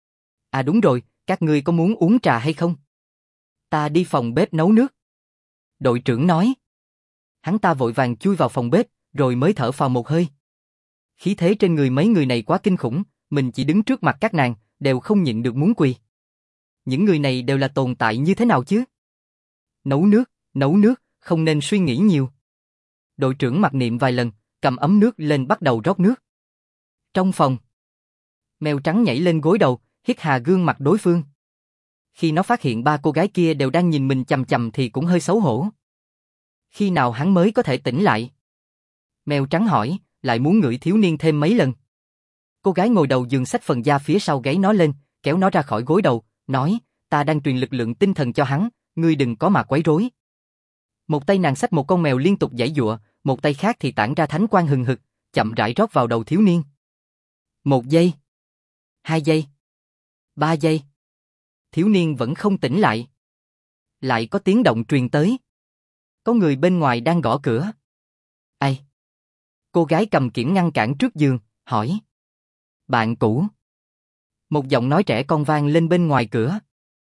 À đúng rồi, các ngươi có muốn uống trà hay không? Ta đi phòng bếp nấu nước. Đội trưởng nói. Hắn ta vội vàng chui vào phòng bếp, rồi mới thở phào một hơi. Khí thế trên người mấy người này quá kinh khủng, mình chỉ đứng trước mặt các nàng, đều không nhịn được muốn quỳ. Những người này đều là tồn tại như thế nào chứ? nấu nước, không nên suy nghĩ nhiều. Đội trưởng mặc niệm vài lần, cầm ấm nước lên bắt đầu rót nước. Trong phòng, mèo trắng nhảy lên gối đầu, hít hà gương mặt đối phương. Khi nó phát hiện ba cô gái kia đều đang nhìn mình chằm chằm thì cũng hơi xấu hổ. Khi nào hắn mới có thể tỉnh lại? Mèo trắng hỏi, lại muốn ngửi thiếu niên thêm mấy lần. Cô gái ngồi đầu giường xách phần da phía sau gáy nó lên, kéo nó ra khỏi gối đầu, nói, ta đang truyền lực lượng tinh thần cho hắn, ngươi đừng có mà quấy rối. Một tay nàng xách một con mèo liên tục giãy giụa, một tay khác thì tản ra thánh quang hừng hực, chậm rãi rót vào đầu thiếu niên. 1 giây, 2 giây, 3 giây. Thiếu niên vẫn không tỉnh lại. Lại có tiếng động truyền tới. Có người bên ngoài đang gõ cửa. Ai? Cô gái cầm kiển ngăn cản trước giường, hỏi. Bạn cũ. Một giọng nói trẻ con vang lên bên ngoài cửa.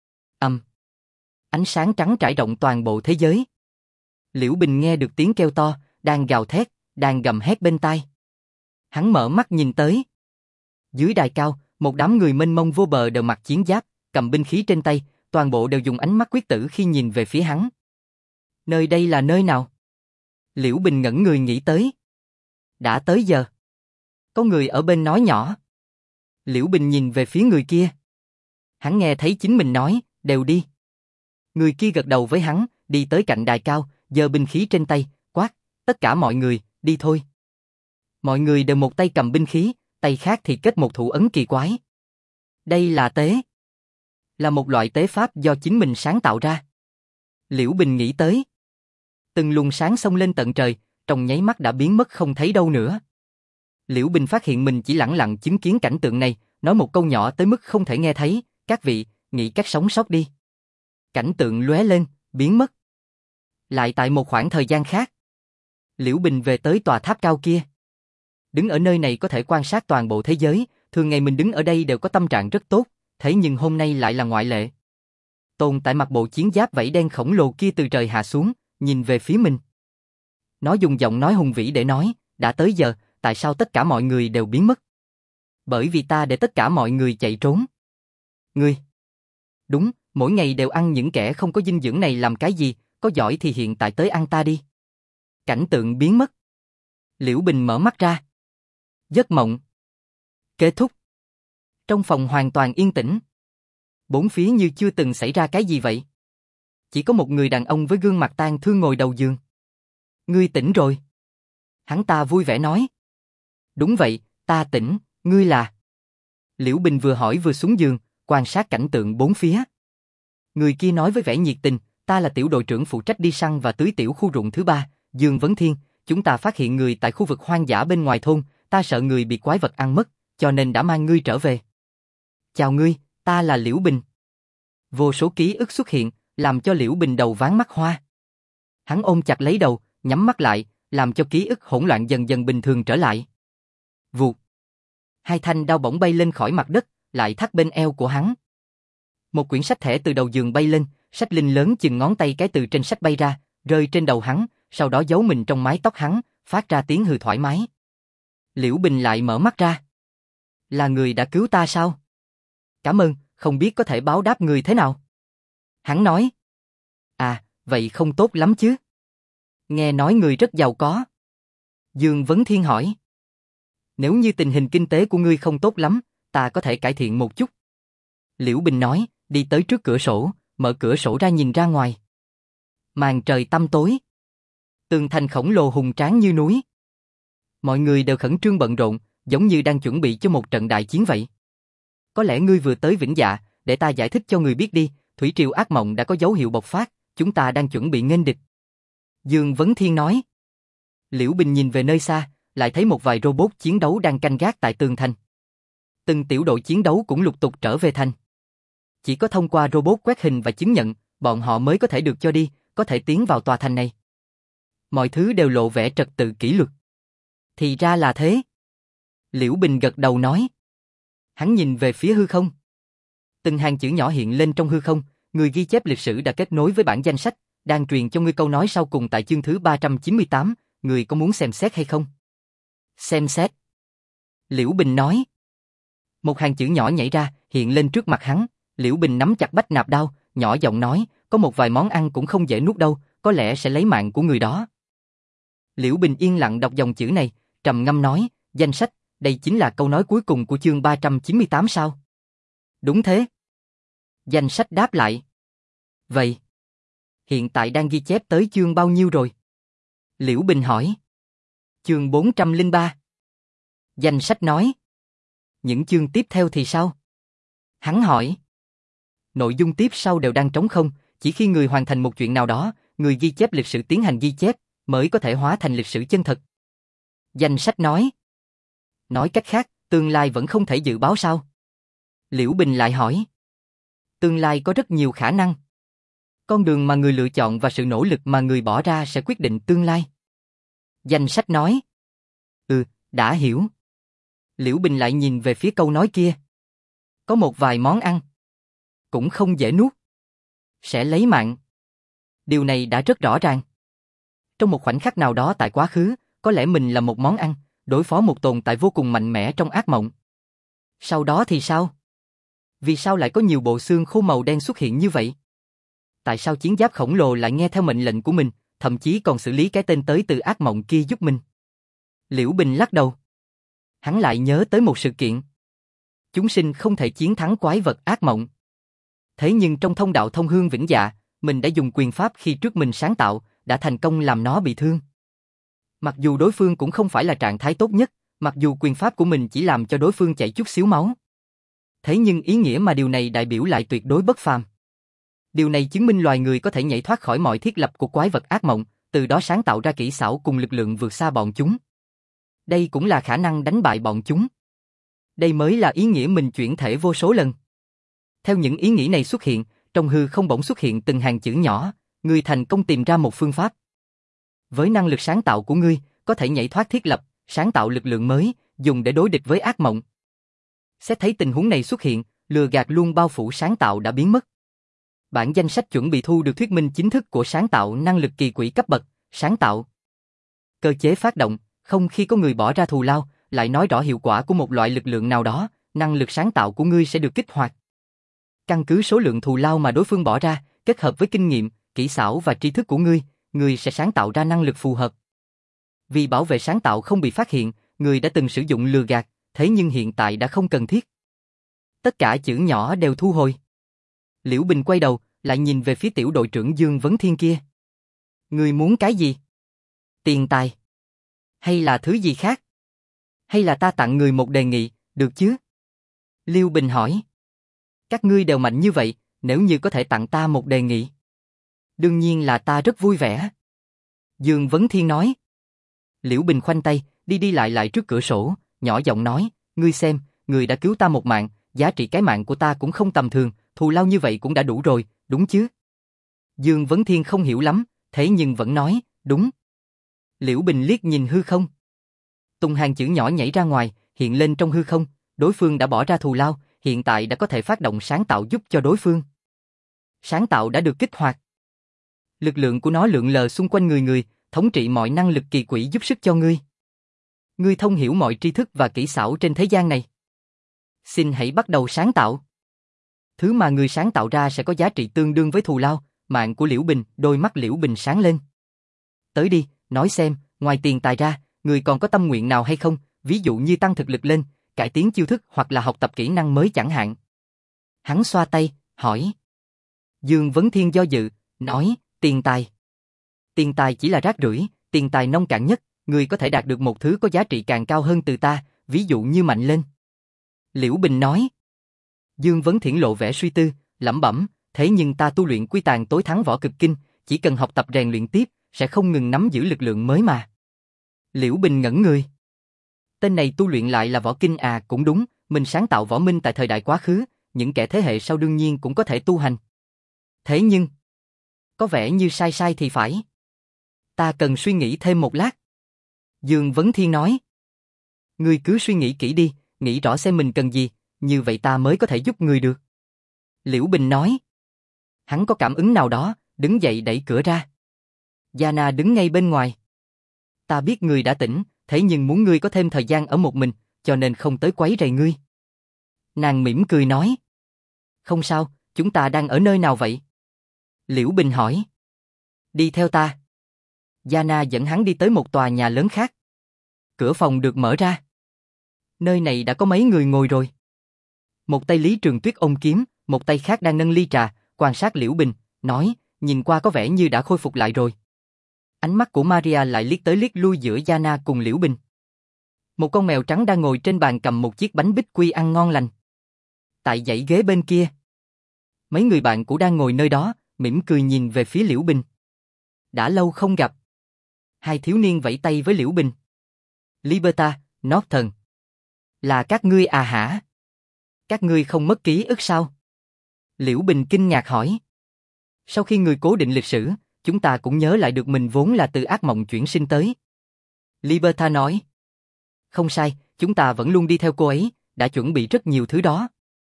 Ánh sáng trắng trải rộng toàn bộ thế giới. Liễu Bình nghe được tiếng kêu to, đang gào thét, đang gầm hét bên tai. Hắn mở mắt nhìn tới. Dưới đài cao, một đám người mênh mông vô bờ đều mặc chiến giáp, cầm binh khí trên tay, toàn bộ đều dùng ánh mắt quyết tử khi nhìn về phía hắn. Nơi đây là nơi nào? Liễu Bình ngẩn người nghĩ tới. Đã tới giờ. Có người ở bên nói nhỏ. Liễu Bình nhìn về phía người kia. Hắn nghe thấy chính mình nói, đều đi. Người kia gật đầu với hắn, đi tới cạnh đài cao, giơ binh khí trên tay, quát, tất cả mọi người, đi thôi. Mọi người đều một tay cầm binh khí, tay khác thì kết một thủ ấn kỳ quái. Đây là tế. Là một loại tế pháp do chính mình sáng tạo ra. Liễu Bình nghĩ tới. Từng luồng sáng xông lên tận trời, trong nháy mắt đã biến mất không thấy đâu nữa. Liễu Bình phát hiện mình chỉ lẳng lặng chứng kiến cảnh tượng này, nói một câu nhỏ tới mức không thể nghe thấy, các vị, nghĩ cách sống sót đi. Cảnh tượng lóe lên, biến mất. Lại tại một khoảng thời gian khác. Liễu Bình về tới tòa tháp cao kia. Đứng ở nơi này có thể quan sát toàn bộ thế giới, thường ngày mình đứng ở đây đều có tâm trạng rất tốt, thế nhưng hôm nay lại là ngoại lệ. Tồn tại mặc bộ chiến giáp vảy đen khổng lồ kia từ trời hạ xuống, nhìn về phía mình. Nó dùng giọng nói hùng vĩ để nói, đã tới giờ, tại sao tất cả mọi người đều biến mất? Bởi vì ta để tất cả mọi người chạy trốn. Ngươi? Đúng, mỗi ngày đều ăn những kẻ không có dinh dưỡng này làm cái gì, có giỏi thì hiện tại tới ăn ta đi. Cảnh tượng biến mất. Liễu Bình mở mắt ra. Giấc mộng kết thúc. Trong phòng hoàn toàn yên tĩnh. Bốn phía như chưa từng xảy ra cái gì vậy. Chỉ có một người đàn ông với gương mặt tang thương ngồi đầu giường. Ngươi tỉnh rồi. Hắn ta vui vẻ nói. Đúng vậy, ta tỉnh, ngươi là... Liễu Bình vừa hỏi vừa xuống giường, quan sát cảnh tượng bốn phía. Người kia nói với vẻ nhiệt tình, ta là tiểu đội trưởng phụ trách đi săn và tưới tiểu khu ruộng thứ 3, Dương Vấn Thiên, chúng ta phát hiện người tại khu vực hoang dã bên ngoài thôn, ta sợ người bị quái vật ăn mất, cho nên đã mang ngươi trở về. Chào ngươi, ta là Liễu Bình. Vô số ký ức xuất hiện, làm cho Liễu Bình đầu váng mắt hoa. Hắn ôm chặt lấy đầu, nhắm mắt lại, làm cho ký ức hỗn loạn dần dần bình thường trở lại. Vụt. Hai thanh đao bổng bay lên khỏi mặt đất, lại thắt bên eo của hắn. Một quyển sách thẻ từ đầu giường bay lên, sách linh lớn chừng ngón tay cái từ trên sách bay ra, rơi trên đầu hắn, sau đó giấu mình trong mái tóc hắn, phát ra tiếng hừ thoải mái. Liễu Bình lại mở mắt ra. Là người đã cứu ta sao? Cảm ơn, không biết có thể báo đáp người thế nào? Hắn nói. À, vậy không tốt lắm chứ. Nghe nói người rất giàu có. Dương Vấn Thiên hỏi. Nếu như tình hình kinh tế của ngươi không tốt lắm, ta có thể cải thiện một chút. Liễu Bình nói, đi tới trước cửa sổ, mở cửa sổ ra nhìn ra ngoài. Màn trời tăm tối. Tường thành khổng lồ hùng tráng như núi. Mọi người đều khẩn trương bận rộn, giống như đang chuẩn bị cho một trận đại chiến vậy. Có lẽ ngươi vừa tới Vĩnh Dạ, để ta giải thích cho người biết đi, thủy triều ác mộng đã có dấu hiệu bộc phát, chúng ta đang chuẩn bị nghênh địch. Dương Vấn Thiên nói. Liễu Bình nhìn về nơi xa, lại thấy một vài robot chiến đấu đang canh gác tại tường thành. Từng tiểu đội chiến đấu cũng lục tục trở về thành. Chỉ có thông qua robot quét hình và chứng nhận, bọn họ mới có thể được cho đi, có thể tiến vào tòa thành này. Mọi thứ đều lộ vẻ trật tự kỷ luật. Thì ra là thế. Liễu Bình gật đầu nói. Hắn nhìn về phía hư không. Từng hàng chữ nhỏ hiện lên trong hư không, người ghi chép lịch sử đã kết nối với bản danh sách, đang truyền cho ngươi câu nói sau cùng tại chương thứ 398, người có muốn xem xét hay không? Xem xét. Liễu Bình nói. Một hàng chữ nhỏ nhảy ra, hiện lên trước mặt hắn, Liễu Bình nắm chặt bách nạp đao, nhỏ giọng nói, có một vài món ăn cũng không dễ nuốt đâu, có lẽ sẽ lấy mạng của người đó. Liễu Bình yên lặng đọc dòng chữ này, trầm ngâm nói, danh sách, đây chính là câu nói cuối cùng của chương 398 sao? Đúng thế. Danh sách đáp lại. Vậy, hiện tại đang ghi chép tới chương bao nhiêu rồi? Liễu Bình hỏi. Chương 403. Danh sách nói. Những chương tiếp theo thì sao? Hắn hỏi. Nội dung tiếp sau đều đang trống không, chỉ khi người hoàn thành một chuyện nào đó, người ghi chép lịch sử tiến hành ghi chép, mới có thể hóa thành lịch sử chân thật. Danh sách nói. Nói cách khác, tương lai vẫn không thể dự báo sao? Liễu Bình lại hỏi. Tương lai có rất nhiều khả năng. Con đường mà người lựa chọn và sự nỗ lực mà người bỏ ra sẽ quyết định tương lai. Danh sách nói. Đã hiểu. Liễu Bình lại nhìn về phía câu nói kia. Có một vài món ăn cũng không dễ nuốt, sẽ lấy mạng. Điều này đã rất rõ ràng. Trong một khoảnh khắc nào đó tại quá khứ, có lẽ mình là một món ăn, đối phó một tồn tại vô cùng mạnh mẽ trong ác mộng. Sau đó thì sao? Vì sao lại có nhiều bộ xương khô màu đen xuất hiện như vậy? Tại sao chiến giáp khổng lồ lại nghe theo mệnh lệnh của mình, thậm chí còn xử lý cái tên tới từ ác mộng kia giúp mình? Liễu Bình lắc đầu. Hắn lại nhớ tới một sự kiện. Chúng sinh không thể chiến thắng quái vật ác mộng. Thế nhưng trong thông đạo thông hương vĩnh dạ, mình đã dùng quyền pháp khi trước mình sáng tạo, đã thành công làm nó bị thương. Mặc dù đối phương cũng không phải là trạng thái tốt nhất, mặc dù quyền pháp của mình chỉ làm cho đối phương chảy chút xíu máu. Thế nhưng ý nghĩa mà điều này đại biểu lại tuyệt đối bất phàm. Điều này chứng minh loài người có thể nhảy thoát khỏi mọi thiết lập của quái vật ác mộng, từ đó sáng tạo ra kỹ xảo cùng lực lượng vượt xa bọn chúng. Đây cũng là khả năng đánh bại bọn chúng. Đây mới là ý nghĩa mình chuyển thể vô số lần. Theo những ý nghĩ này xuất hiện, trong hư không bỗng xuất hiện từng hàng chữ nhỏ, ngươi thành công tìm ra một phương pháp. Với năng lực sáng tạo của ngươi, có thể nhảy thoát thiết lập, sáng tạo lực lượng mới, dùng để đối địch với ác mộng. Xét thấy tình huống này xuất hiện, lừa gạt luôn bao phủ sáng tạo đã biến mất. Bản danh sách chuẩn bị thu được thuyết minh chính thức của sáng tạo năng lực kỳ quỷ cấp bậc, sáng tạo. Cơ chế phát động, không khi có người bỏ ra thù lao, lại nói rõ hiệu quả của một loại lực lượng nào đó, năng lực sáng tạo của ngươi sẽ được kích hoạt. Căn cứ số lượng thù lao mà đối phương bỏ ra, kết hợp với kinh nghiệm, kỹ xảo và tri thức của ngươi sẽ sáng tạo ra năng lực phù hợp. Vì bảo vệ sáng tạo không bị phát hiện, ngươi đã từng sử dụng lừa gạt, thế nhưng hiện tại đã không cần thiết. Tất cả chữ nhỏ đều thu hồi. Liễu Bình quay đầu, lại nhìn về phía tiểu đội trưởng Dương Vấn Thiên kia. Ngươi muốn cái gì? Tiền tài? Hay là thứ gì khác? Hay là ta tặng người một đề nghị, được chứ? Liễu Bình hỏi. Các ngươi đều mạnh như vậy, nếu như có thể tặng ta một đề nghị. Đương nhiên là ta rất vui vẻ. Dương Vấn Thiên nói. Liễu Bình khoanh tay, đi lại trước cửa sổ, nhỏ giọng nói, ngươi xem, ngươi đã cứu ta một mạng, giá trị cái mạng của ta cũng không tầm thường, thù lao như vậy cũng đã đủ rồi, đúng chứ? Dương Vấn Thiên không hiểu lắm, thế nhưng vẫn nói, đúng. Liễu Bình liếc nhìn hư không. Từng hàng chữ nhỏ nhảy ra ngoài, hiện lên trong hư không, đối phương đã bỏ ra thù lao, hiện tại đã có thể phát động sáng tạo giúp cho đối phương. Sáng tạo đã được kích hoạt. Lực lượng của nó lượn lờ xung quanh người, thống trị mọi năng lực kỳ quỷ giúp sức cho ngươi. Ngươi thông hiểu mọi tri thức và kỹ xảo trên thế gian này. Xin hãy bắt đầu sáng tạo. Thứ mà ngươi sáng tạo ra sẽ có giá trị tương đương với thù lao, mạng của Liễu Bình, đôi mắt Liễu Bình sáng lên. Tới đi, nói xem, ngoài tiền tài ra, ngươi còn có tâm nguyện nào hay không, ví dụ như tăng thực lực lên, cải tiến chiêu thức hoặc là học tập kỹ năng mới chẳng hạn. Hắn xoa tay, hỏi. Dương Vấn Thiên do dự, nói, tiền tài. Tiền tài chỉ là rác rưởi, tiền tài nông cạn nhất, ngươi có thể đạt được một thứ có giá trị càng cao hơn từ ta, ví dụ như mạnh lên. Liễu Bình nói. Dương Vấn Thiển lộ vẻ suy tư, lẩm bẩm, thế nhưng ta tu luyện quy tàn tối thắng võ cực kinh, chỉ cần học tập rèn luyện tiếp, sẽ không ngừng nắm giữ lực lượng mới mà. Liễu Bình ngẩn người. Tên này tu luyện lại là võ kinh à, cũng đúng, mình sáng tạo võ minh tại thời đại quá khứ, những kẻ thế hệ sau đương nhiên cũng có thể tu hành. Thế nhưng, có vẻ như sai thì phải. Ta cần suy nghĩ thêm một lát. Dương Vấn Thiên nói. Ngươi cứ suy nghĩ kỹ đi, nghĩ rõ xem mình cần gì, như vậy ta mới có thể giúp ngươi được. Liễu Bình nói. Hắn có cảm ứng nào đó, đứng dậy đẩy cửa ra. Yana đứng ngay bên ngoài. Ta biết ngươi đã tỉnh, thế nhưng muốn ngươi có thêm thời gian ở một mình, cho nên không tới quấy rầy ngươi. Nàng mỉm cười nói. Không sao, chúng ta đang ở nơi nào vậy? Liễu Bình hỏi. Đi theo ta. Yana dẫn hắn đi tới một tòa nhà lớn khác. Cửa phòng được mở ra. Nơi này đã có mấy người ngồi rồi. Một tay Lý Trường Tuyết ôm kiếm, một tay khác đang nâng ly trà, quan sát Liễu Bình, nói, nhìn qua có vẻ như đã khôi phục lại rồi. Ánh mắt của Maria lại liếc tới liếc lui giữa Yana cùng Liễu Bình. Một con mèo trắng đang ngồi trên bàn cầm một chiếc bánh bích quy ăn ngon lành. Tại dãy ghế bên kia, mấy người bạn cũng đang ngồi nơi đó, mỉm cười nhìn về phía Liễu Bình. Đã lâu không gặp. Hai thiếu niên vẫy tay với Liễu Bình. Liberta, Norton. Là các ngươi à hả? Các ngươi không mất ký ức sao? Liễu Bình kinh ngạc hỏi. Sau khi người cố định lịch sử, chúng ta cũng nhớ lại được mình vốn là từ ác mộng chuyển sinh tới. Liberta nói. Không sai, chúng ta vẫn luôn đi theo cô ấy, đã chuẩn bị rất nhiều thứ đó.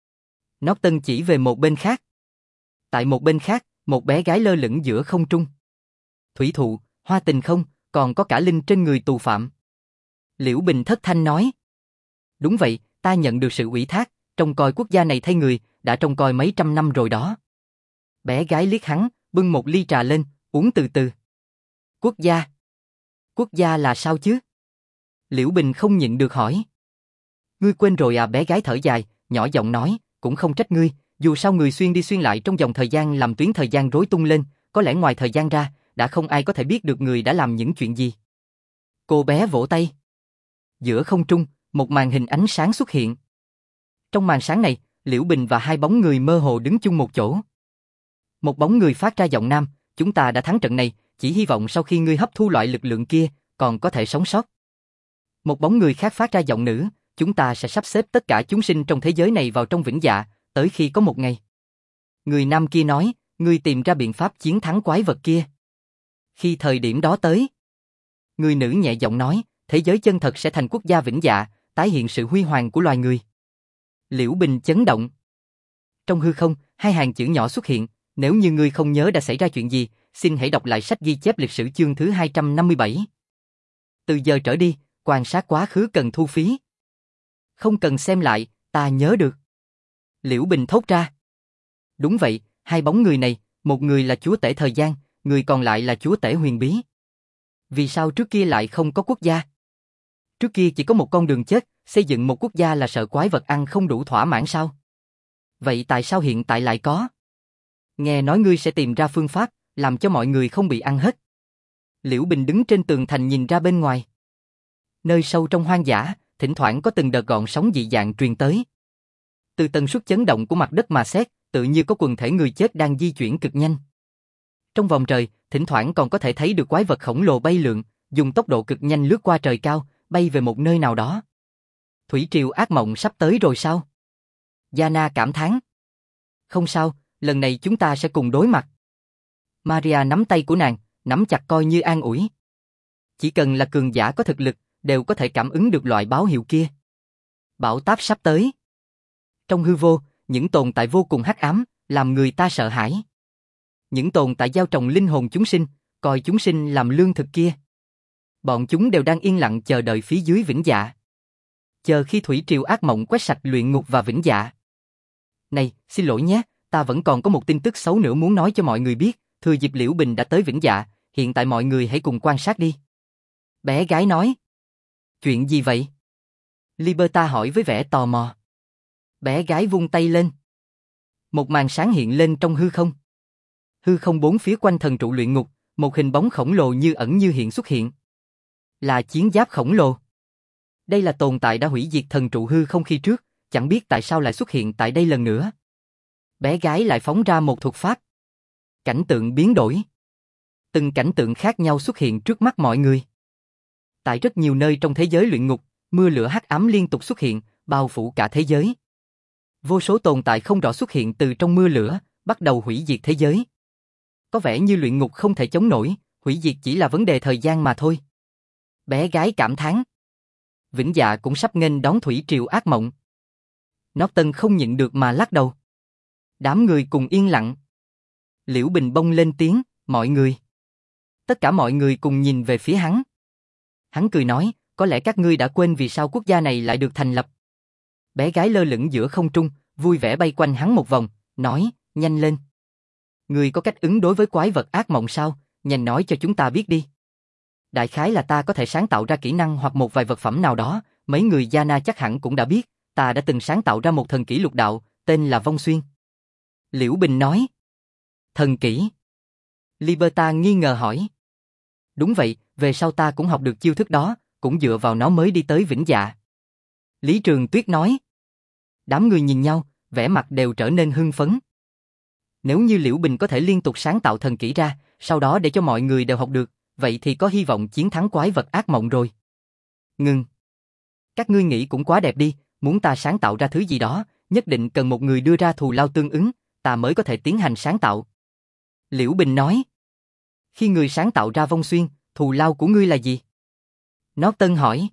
Norton chỉ về một bên khác. Tại một bên khác, một bé gái lơ lửng giữa không trung. Thủy thụ, hoa tình không, còn có cả linh trên người tù phạm. Liễu Bình thất thanh nói. Đúng vậy, ta nhận được sự ủy thác, trông coi quốc gia này thay người, đã trông coi mấy trăm năm rồi đó. Bé gái liếc hắn, bưng một ly trà lên, uống từ từ. Quốc gia? Quốc gia là sao chứ? Liễu Bình không nhịn được hỏi. Ngươi quên rồi à? Bé gái thở dài, nhỏ giọng nói, cũng không trách ngươi, dù sao người xuyên đi xuyên lại trong dòng thời gian làm tuyến thời gian rối tung lên, có lẽ ngoài thời gian ra, đã không ai có thể biết được người đã làm những chuyện gì. Cô bé vỗ tay. Giữa không trung, một màn hình ánh sáng xuất hiện. Trong màn sáng này, Liễu Bình và hai bóng người mơ hồ đứng chung một chỗ. Một bóng người phát ra giọng nam, chúng ta đã thắng trận này, chỉ hy vọng sau khi ngươi hấp thu loại lực lượng kia, còn có thể sống sót. Một bóng người khác phát ra giọng nữ, chúng ta sẽ sắp xếp tất cả chúng sinh trong thế giới này vào trong vĩnh dạ, tới khi có một ngày. Người nam kia nói, ngươi tìm ra biện pháp chiến thắng quái vật kia. Khi thời điểm đó tới. Người nữ nhẹ giọng nói, thế giới chân thật sẽ thành quốc gia vĩnh dạ, tái hiện sự huy hoàng của loài người. Liễu Bình chấn động. Trong hư không, hai hàng chữ nhỏ xuất hiện, nếu như ngươi không nhớ đã xảy ra chuyện gì, xin hãy đọc lại sách ghi chép lịch sử chương thứ 257. Từ giờ trở đi, quan sát quá khứ cần thu phí. Không cần xem lại, ta nhớ được. Liễu Bình thốt ra. Đúng vậy, hai bóng người này, một người là chúa tể thời gian, người còn lại là chúa tể huyền bí. Vì sao trước kia lại không có quốc gia? Trước kia chỉ có một con đường chết, xây dựng một quốc gia là sợ quái vật ăn không đủ thỏa mãn sao? Vậy tại sao hiện tại lại có? Nghe nói ngươi sẽ tìm ra phương pháp, làm cho mọi người không bị ăn hết. Liễu Bình đứng trên tường thành nhìn ra bên ngoài. Nơi sâu trong hoang dã, thỉnh thoảng có từng đợt gợn sóng dị dạng truyền tới. Từ tần suất chấn động của mặt đất mà xét, tự như có quần thể người chết đang di chuyển cực nhanh. Trong vòng trời, thỉnh thoảng còn có thể thấy được quái vật khổng lồ bay lượn, dùng tốc độ cực nhanh lướt qua trời cao, bay về một nơi nào đó. Thủy triều ác mộng sắp tới rồi sao? Yana cảm thán. Không sao, lần này chúng ta sẽ cùng đối mặt. Maria nắm tay của nàng, nắm chặt coi như an ủi. Chỉ cần là cường giả có thực lực, đều có thể cảm ứng được loại báo hiệu kia. Bão táp sắp tới. Trong hư vô, những tồn tại vô cùng hắc ám, làm người ta sợ hãi. Những tồn tại gieo trồng linh hồn chúng sinh, coi chúng sinh làm lương thực kia. Bọn chúng đều đang yên lặng chờ đợi phía dưới vĩnh dạ. Chờ khi thủy triều ác mộng quét sạch luyện ngục và vĩnh dạ. Này, xin lỗi nhé, ta vẫn còn có một tin tức xấu nữa muốn nói cho mọi người biết, thừa dịp Liễu Bình đã tới vĩnh dạ, hiện tại mọi người hãy cùng quan sát đi. Bé gái nói. Chuyện gì vậy? Liberta hỏi với vẻ tò mò. Bé gái vung tay lên. Một màn sáng hiện lên trong hư không. Hư không bốn phía quanh thần trụ luyện ngục, một hình bóng khổng lồ như ẩn như hiện xuất hiện. Là chiến giáp khổng lồ. Đây là tồn tại đã hủy diệt thần trụ hư không khi trước, chẳng biết tại sao lại xuất hiện tại đây lần nữa. Bé gái lại phóng ra một thuật pháp. Cảnh tượng biến đổi. Từng cảnh tượng khác nhau xuất hiện trước mắt mọi người. Tại rất nhiều nơi trong thế giới luyện ngục, mưa lửa hắc ám liên tục xuất hiện, bao phủ cả thế giới. Vô số tồn tại không rõ xuất hiện từ trong mưa lửa, bắt đầu hủy diệt thế giới. Có vẻ như luyện ngục không thể chống nổi, hủy diệt chỉ là vấn đề thời gian mà thôi. Bé gái cảm thán. Vĩnh dạ cũng sắp nghênh đón thủy triều ác mộng. Norton không nhịn được mà lắc đầu. Đám người cùng yên lặng. Liễu Bình bông lên tiếng, mọi người. Tất cả mọi người cùng nhìn về phía hắn. Hắn cười nói, có lẽ các ngươi đã quên vì sao quốc gia này lại được thành lập. Bé gái lơ lửng giữa không trung, vui vẻ bay quanh hắn một vòng, nói, nhanh lên. Ngươi có cách ứng đối với quái vật ác mộng sao? Nhanh nói cho chúng ta biết đi. Đại khái là ta có thể sáng tạo ra kỹ năng hoặc một vài vật phẩm nào đó, mấy người Yana chắc hẳn cũng đã biết, ta đã từng sáng tạo ra một thần kỹ lục đạo, tên là Vong Xuyên. Liễu Bình nói. Thần kỹ? Liberta nghi ngờ hỏi. Đúng vậy, về sau ta cũng học được chiêu thức đó, cũng dựa vào nó mới đi tới Vĩnh Dạ. Lý Trường Tuyết nói. Đám người nhìn nhau, vẻ mặt đều trở nên hưng phấn. Nếu như Liễu Bình có thể liên tục sáng tạo thần kỹ ra, sau đó để cho mọi người đều học được, vậy thì có hy vọng chiến thắng quái vật ác mộng rồi. Ngừng. Các ngươi nghĩ cũng quá đẹp đi, muốn ta sáng tạo ra thứ gì đó, nhất định cần một người đưa ra thù lao tương ứng, ta mới có thể tiến hành sáng tạo. Liễu Bình nói. Khi người sáng tạo ra Vong Xuyên, thù lao của ngươi là gì? Norton hỏi.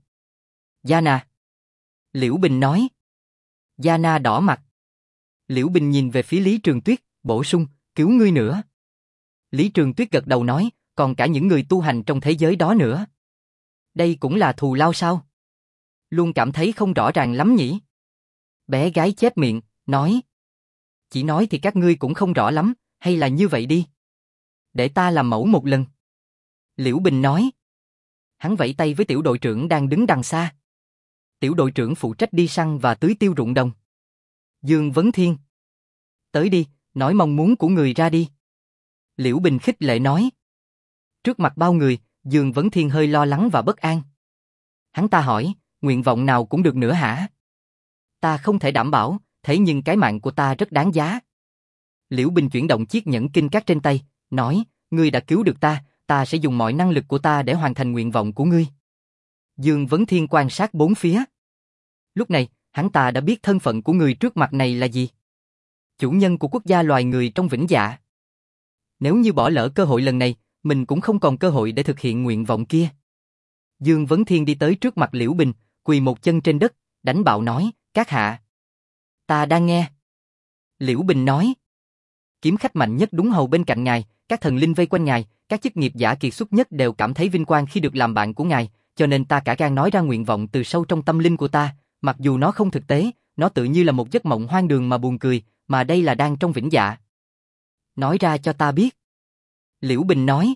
Yana. Liễu Bình nói. Yana đỏ mặt. Liễu Bình nhìn về phía Lý Trường Tuyết, bổ sung, cứu ngươi nữa. Lý Trường Tuyết gật đầu nói, còn cả những người tu hành trong thế giới đó nữa. Đây cũng là thù lao sao? Luôn cảm thấy không rõ ràng lắm nhỉ? Bé gái chép miệng, nói. Chỉ nói thì các ngươi cũng không rõ lắm, hay là như vậy đi. Để ta làm mẫu một lần. Liễu Bình nói. Hắn vẫy tay với tiểu đội trưởng đang đứng đằng xa. Tiểu đội trưởng phụ trách đi săn và tưới tiêu ruộng đồng. Dương Vấn Thiên. Tới đi, nói mong muốn của người ra đi. Liễu Bình khích lệ nói. Trước mặt bao người, Dương Vấn Thiên hơi lo lắng và bất an. Hắn ta hỏi, nguyện vọng nào cũng được nữa hả? Ta không thể đảm bảo, thế nhưng cái mạng của ta rất đáng giá. Liễu Bình chuyển động chiếc nhẫn kinh cát trên tay, nói, ngươi đã cứu được ta, ta sẽ dùng mọi năng lực của ta để hoàn thành nguyện vọng của ngươi. Dương Vấn Thiên quan sát bốn phía. Lúc này, hắn ta đã biết thân phận của người trước mặt này là gì. Chủ nhân của quốc gia loài người trong Vĩnh Dạ. Nếu như bỏ lỡ cơ hội lần này, mình cũng không còn cơ hội để thực hiện nguyện vọng kia. Dương Vấn Thiên đi tới trước mặt Liễu Bình, quỳ một chân trên đất, đánh bạo nói, các hạ. Ta đang nghe. Liễu Bình nói. Kiếm khách mạnh nhất đúng hầu bên cạnh ngài, các thần linh vây quanh ngài, các chức nghiệp giả kiệt xuất nhất đều cảm thấy vinh quang khi được làm bạn của ngài, cho nên ta cả gan nói ra nguyện vọng từ sâu trong tâm linh của ta, mặc dù nó không thực tế, nó tự như là một giấc mộng hoang đường mà buồn cười, mà đây là đang trong Vĩnh Dạ. Nói ra cho ta biết. Liễu Bình nói.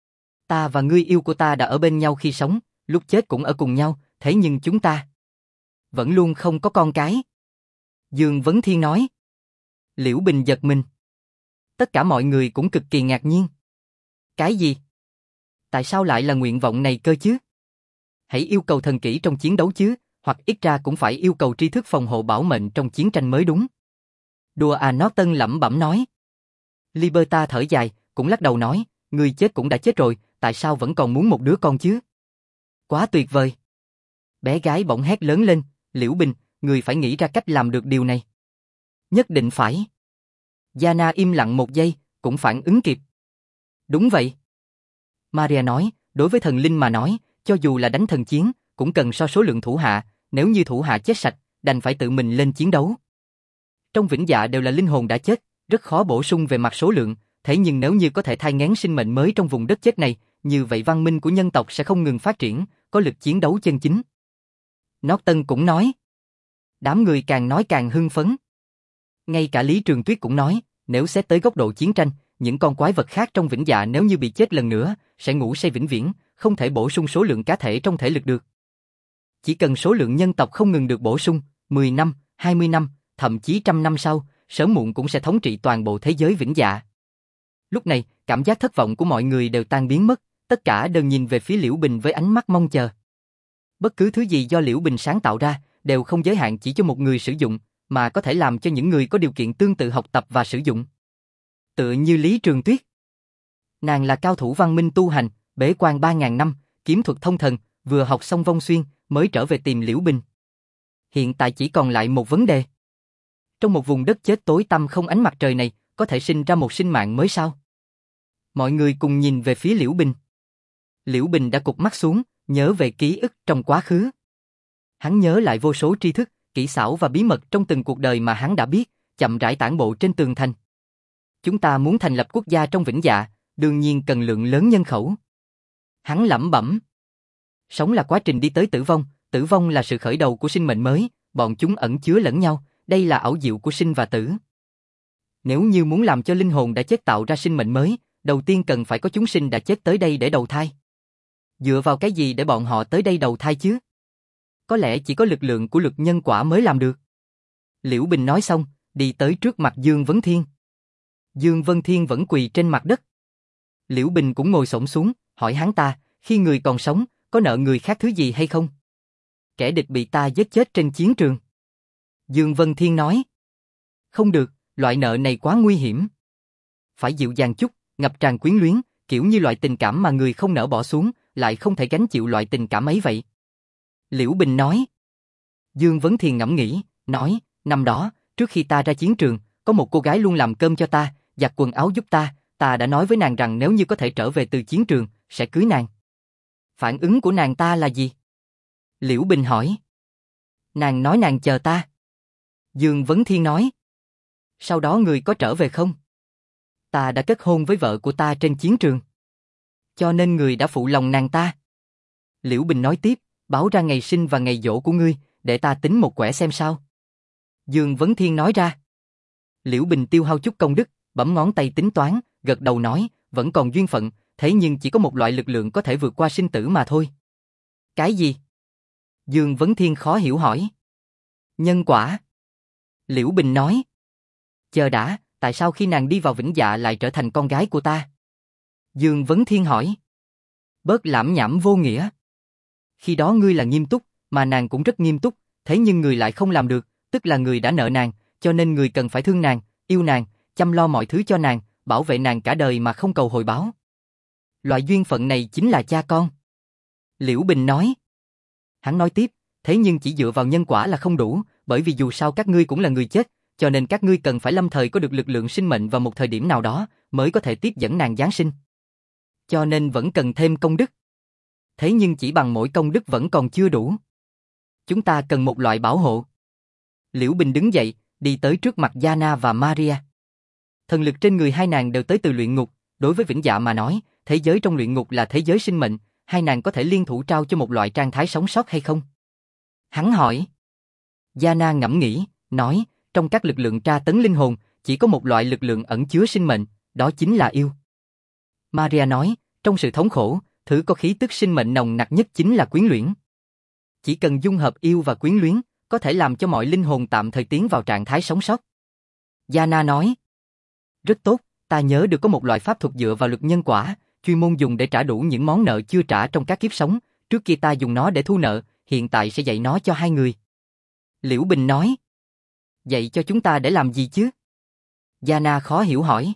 Ta và người yêu của ta đã ở bên nhau khi sống, lúc chết cũng ở cùng nhau, thế nhưng chúng ta vẫn luôn không có con cái. Dương Vấn Thiên nói. Liễu Bình giật mình. Tất cả mọi người cũng cực kỳ ngạc nhiên. Cái gì? Tại sao lại là nguyện vọng này cơ chứ? Hãy yêu cầu thần kỹ trong chiến đấu chứ, hoặc ít ra cũng phải yêu cầu tri thức phòng hộ bảo mệnh trong chiến tranh mới đúng. Đùa à, Norton lẩm bẩm nói. Liberta thở dài, cũng lắc đầu nói, người chết cũng đã chết rồi, tại sao vẫn còn muốn một đứa con chứ? Quá tuyệt vời. Bé gái bỗng hét lớn lên, Liễu Bình, người phải nghĩ ra cách làm được điều này. Nhất định phải. Yana im lặng một giây, cũng phản ứng kịp. Đúng vậy. Maria nói, đối với thần linh mà nói, cho dù là đánh thần chiến, cũng cần so số lượng thủ hạ, nếu như thủ hạ chết sạch, đành phải tự mình lên chiến đấu. Trong Vĩnh Dạ đều là linh hồn đã chết, rất khó bổ sung về mặt số lượng, thế nhưng nếu như có thể thai nghén sinh mệnh mới trong vùng đất chết này, như vậy văn minh của nhân tộc sẽ không ngừng phát triển, có lực chiến đấu chân chính. Norton cũng nói. Đám người càng nói càng hưng phấn. Ngay cả Lý Trường Tuyết cũng nói, nếu xét tới góc độ chiến tranh, những con quái vật khác trong Vĩnh Dạ nếu như bị chết lần nữa, sẽ ngủ say vĩnh viễn, không thể bổ sung số lượng cá thể trong thể lực được. Chỉ cần số lượng nhân tộc không ngừng được bổ sung, 10 năm, 20 năm, thậm chí 100 năm sau, sớm muộn cũng sẽ thống trị toàn bộ thế giới Vĩnh Dạ. Lúc này, cảm giác thất vọng của mọi người đều tan biến mất, tất cả đều nhìn về phía Liễu Bình với ánh mắt mong chờ. Bất cứ thứ gì do Liễu Bình sáng tạo ra, đều không giới hạn chỉ cho một người sử dụng, mà có thể làm cho những người có điều kiện tương tự học tập và sử dụng. Tựa như Lý Trường Tuyết. Nàng là cao thủ văn minh tu hành, bế quan 3.000 năm, kiếm thuật thông thần, vừa học xong Vong Xuyên, mới trở về tìm Liễu Bình. Hiện tại chỉ còn lại một vấn đề. Trong một vùng đất chết tối tăm không ánh mặt trời này, có thể sinh ra một sinh mạng mới sao? Mọi người cùng nhìn về phía Liễu Bình. Liễu Bình đã cụp mắt xuống, nhớ về ký ức trong quá khứ. Hắn nhớ lại vô số tri thức, kỹ xảo và bí mật trong từng cuộc đời mà hắn đã biết, chậm rãi tản bộ trên tường thành. Chúng ta muốn thành lập quốc gia trong Vĩnh Dạ, đương nhiên cần lượng lớn nhân khẩu. Hắn lẩm bẩm. Sống là quá trình đi tới tử vong là sự khởi đầu của sinh mệnh mới, bọn chúng ẩn chứa lẫn nhau, đây là ảo diệu của sinh và tử. Nếu như muốn làm cho linh hồn đã chết tạo ra sinh mệnh mới, đầu tiên cần phải có chúng sinh đã chết tới đây để đầu thai. Dựa vào cái gì để bọn họ tới đây đầu thai chứ? Có lẽ chỉ có lực lượng của lực nhân quả mới làm được. Liễu Bình nói xong, đi tới trước mặt Dương Vấn Thiên. Dương Vân Thiên vẫn quỳ trên mặt đất. Liễu Bình cũng ngồi xổm xuống, hỏi hắn ta, khi người còn sống, có nợ người khác thứ gì hay không? Kẻ địch bị ta giết chết trên chiến trường. Dương Vân Thiên nói, không được, loại nợ này quá nguy hiểm. Phải dịu dàng chút, ngập tràn quyến luyến, kiểu như loại tình cảm mà người không nỡ bỏ xuống, lại không thể gánh chịu loại tình cảm ấy vậy. Liễu Bình nói. Dương Vấn Thiên ngẫm nghĩ, nói, năm đó, trước khi ta ra chiến trường, có một cô gái luôn làm cơm cho ta, giặt quần áo giúp ta đã nói với nàng rằng nếu như có thể trở về từ chiến trường, sẽ cưới nàng. Phản ứng của nàng ta là gì? Liễu Bình hỏi. Nàng nói nàng chờ ta. Dương Vấn Thiên nói. Sau đó người có trở về không? Ta đã kết hôn với vợ của ta trên chiến trường. Cho nên người đã phụ lòng nàng ta. Liễu Bình nói tiếp, báo ra ngày sinh và ngày giỗ của ngươi, để ta tính một quẻ xem sao. Dương Vấn Thiên nói ra. Liễu Bình tiêu hao chút công đức, bấm ngón tay tính toán, gật đầu nói, vẫn còn duyên phận, thế nhưng chỉ có một loại lực lượng có thể vượt qua sinh tử mà thôi. Cái gì? Dương Vấn Thiên khó hiểu hỏi. Nhân quả. Liễu Bình nói. Chờ đã, tại sao khi nàng đi vào Vĩnh Dạ lại trở thành con gái của ta? Dương Vấn Thiên hỏi. Bớt lảm nhảm vô nghĩa. Khi đó ngươi là nghiêm túc, mà nàng cũng rất nghiêm túc, thế nhưng người lại không làm được, tức là người đã nợ nàng, cho nên người cần phải thương nàng, yêu nàng, chăm lo mọi thứ cho nàng, bảo vệ nàng cả đời mà không cầu hồi báo. Loại duyên phận này chính là cha con. Liễu Bình nói. Hắn nói tiếp, thế nhưng chỉ dựa vào nhân quả là không đủ, bởi vì dù sao các ngươi cũng là người chết, cho nên các ngươi cần phải lâm thời có được lực lượng sinh mệnh vào một thời điểm nào đó, mới có thể tiếp dẫn nàng giáng sinh. Cho nên vẫn cần thêm công đức. Thế nhưng chỉ bằng mỗi công đức vẫn còn chưa đủ. Chúng ta cần một loại bảo hộ. Liễu Bình đứng dậy, đi tới trước mặt Yana và Maria. Thần lực trên người hai nàng đều tới từ luyện ngục, đối với Vĩnh Dạ mà nói, thế giới trong luyện ngục là thế giới sinh mệnh, hai nàng có thể liên thủ trao cho một loại trạng thái sống sót hay không? Hắn hỏi. Yana ngẫm nghĩ, nói, trong các lực lượng tra tấn linh hồn, chỉ có một loại lực lượng ẩn chứa sinh mệnh, đó chính là yêu. Maria nói, trong sự thống khổ, thứ có khí tức sinh mệnh nồng nặc nhất chính là quyến luyến. Chỉ cần dung hợp yêu và quyến luyến, có thể làm cho mọi linh hồn tạm thời tiến vào trạng thái sống sót. Yana nói, rất tốt, ta nhớ được có một loại pháp thuật dựa vào luật nhân quả, chuyên môn dùng để trả đủ những món nợ chưa trả trong các kiếp sống, trước kia ta dùng nó để thu nợ, hiện tại sẽ dạy nó cho hai người. Liễu Bình nói, dạy cho chúng ta để làm gì chứ? Yana khó hiểu hỏi.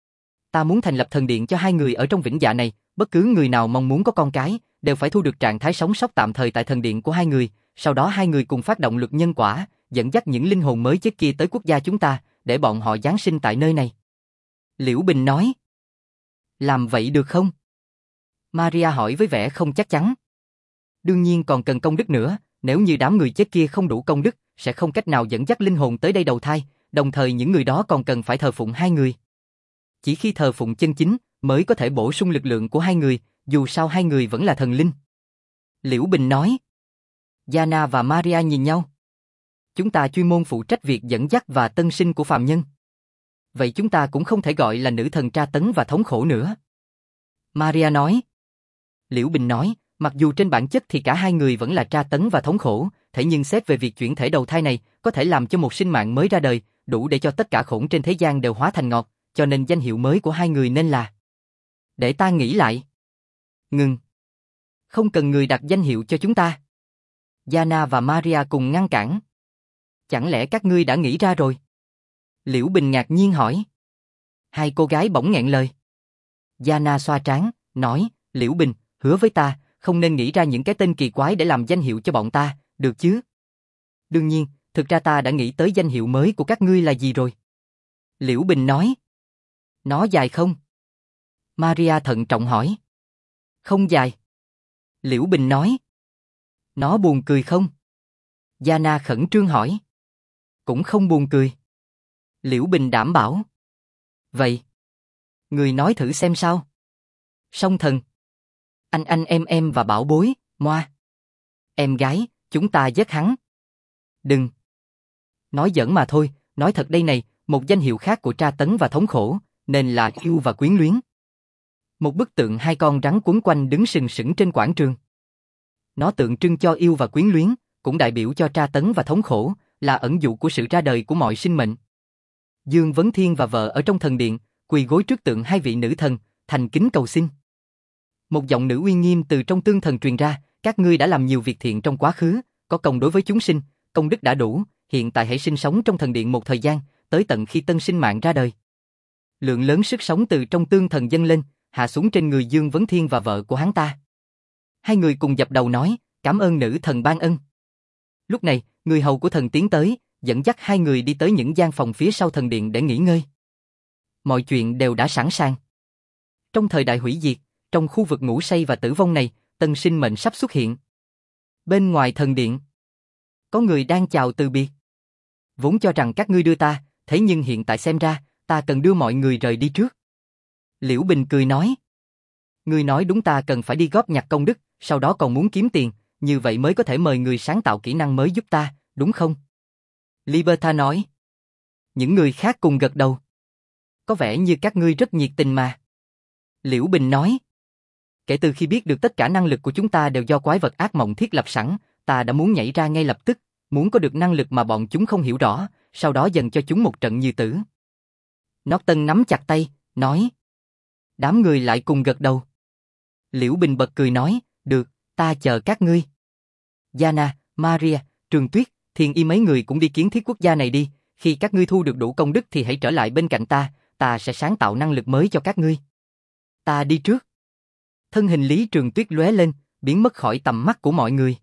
Ta muốn thành lập thần điện cho hai người ở trong Vĩnh Dạ này, bất cứ người nào mong muốn có con cái, đều phải thu được trạng thái sống sót tạm thời tại thần điện của hai người, sau đó hai người cùng phát động luật nhân quả, dẫn dắt những linh hồn mới chết kia tới quốc gia chúng ta, để bọn họ giáng sinh tại nơi này. Liễu Bình nói. Làm vậy được không? Maria hỏi với vẻ không chắc chắn. Đương nhiên còn cần công đức nữa, nếu như đám người chết kia không đủ công đức, sẽ không cách nào dẫn dắt linh hồn tới đây đầu thai, đồng thời những người đó còn cần phải thờ phụng hai người. Chỉ khi thờ phụng chân chính, mới có thể bổ sung lực lượng của hai người, dù sao hai người vẫn là thần linh. Liễu Bình nói. Yana và Maria nhìn nhau. Chúng ta chuyên môn phụ trách việc dẫn dắt và tân sinh của phàm nhân. Vậy chúng ta cũng không thể gọi là nữ thần tra tấn và thống khổ nữa. Maria nói. Liễu Bình nói, mặc dù trên bản chất thì cả hai người vẫn là tra tấn và thống khổ, thế nhưng xét về việc chuyển thể đầu thai này, có thể làm cho một sinh mạng mới ra đời, đủ để cho tất cả khổn trên thế gian đều hóa thành ngọt, cho nên danh hiệu mới của hai người nên là... Để ta nghĩ lại. Ngừng. Không cần người đặt danh hiệu cho chúng ta. Yana và Maria cùng ngăn cản. Chẳng lẽ các ngươi đã nghĩ ra rồi? Liễu Bình ngạc nhiên hỏi. Hai cô gái bỗng nghẹn lời. Yana xoa trán, nói, Liễu Bình, hứa với ta, không nên nghĩ ra những cái tên kỳ quái để làm danh hiệu cho bọn ta, được chứ? Đương nhiên, thực ra ta đã nghĩ tới danh hiệu mới của các ngươi là gì rồi. Liễu Bình nói. Nó dài không? Maria thận trọng hỏi. Không dài. Liễu Bình nói. Nó buồn cười không? Yana khẩn trương hỏi. Cũng không buồn cười. Liễu Bình đảm bảo. Vậy, người nói thử xem sao. Song thần. Anh em và bảo bối, moa. Em gái, chúng ta giết hắn. Đừng. Nói giỡn mà thôi, nói thật đây này, một danh hiệu khác của tra tấn và thống khổ, nên là yêu và quyến luyến. Một bức tượng hai con rắn quấn quanh đứng sừng sững trên quảng trường. Nó tượng trưng cho yêu và quyến luyến, cũng đại biểu cho tra tấn và thống khổ, là ẩn dụ của sự ra đời của mọi sinh mệnh. Dương Vấn Thiên và vợ ở trong thần điện, quỳ gối trước tượng hai vị nữ thần, thành kính cầu xin. Một giọng nữ uy nghiêm từ trong tương thần truyền ra, các ngươi đã làm nhiều việc thiện trong quá khứ, có công đối với chúng sinh, công đức đã đủ, hiện tại hãy sinh sống trong thần điện một thời gian, tới tận khi tân sinh mạng ra đời. Lượng lớn sức sống từ trong tương thần dâng lên, hạ xuống trên người Dương Vấn Thiên và vợ của hắn ta. Hai người cùng dập đầu nói, cảm ơn nữ thần ban ân. Lúc này, người hầu của thần tiến tới, dẫn dắt hai người đi tới những gian phòng phía sau thần điện để nghỉ ngơi. Mọi chuyện đều đã sẵn sàng. Trong thời đại hủy diệt, trong khu vực ngủ say và tử vong này, tân sinh mệnh sắp xuất hiện. Bên ngoài thần điện, có người đang chào từ biệt. Vốn cho rằng các ngươi đưa ta, thế nhưng hiện tại xem ra, ta cần đưa mọi người rời đi trước. Liễu Bình cười nói. Ngươi nói đúng, ta cần phải đi góp nhặt công đức, sau đó còn muốn kiếm tiền, như vậy mới có thể mời người sáng tạo kỹ năng mới giúp ta, đúng không? Liberta nói. Những người khác cùng gật đầu. Có vẻ như các ngươi rất nhiệt tình mà. Liễu Bình nói. Kể từ khi biết được tất cả năng lực của chúng ta đều do quái vật ác mộng thiết lập sẵn, ta đã muốn nhảy ra ngay lập tức, muốn có được năng lực mà bọn chúng không hiểu rõ, sau đó dần cho chúng một trận như tử. Norton nắm chặt tay, nói. Đám người lại cùng gật đầu. Liễu Bình bật cười nói, được, ta chờ các ngươi. Yana, Maria, Trường Tuyết, Thiên Y mấy người cũng đi kiến thiết quốc gia này đi, khi các ngươi thu được đủ công đức thì hãy trở lại bên cạnh ta sẽ sáng tạo năng lực mới cho các ngươi. Ta đi trước. Thân hình Lý Trường Tuyết lóe lên, biến mất khỏi tầm mắt của mọi người.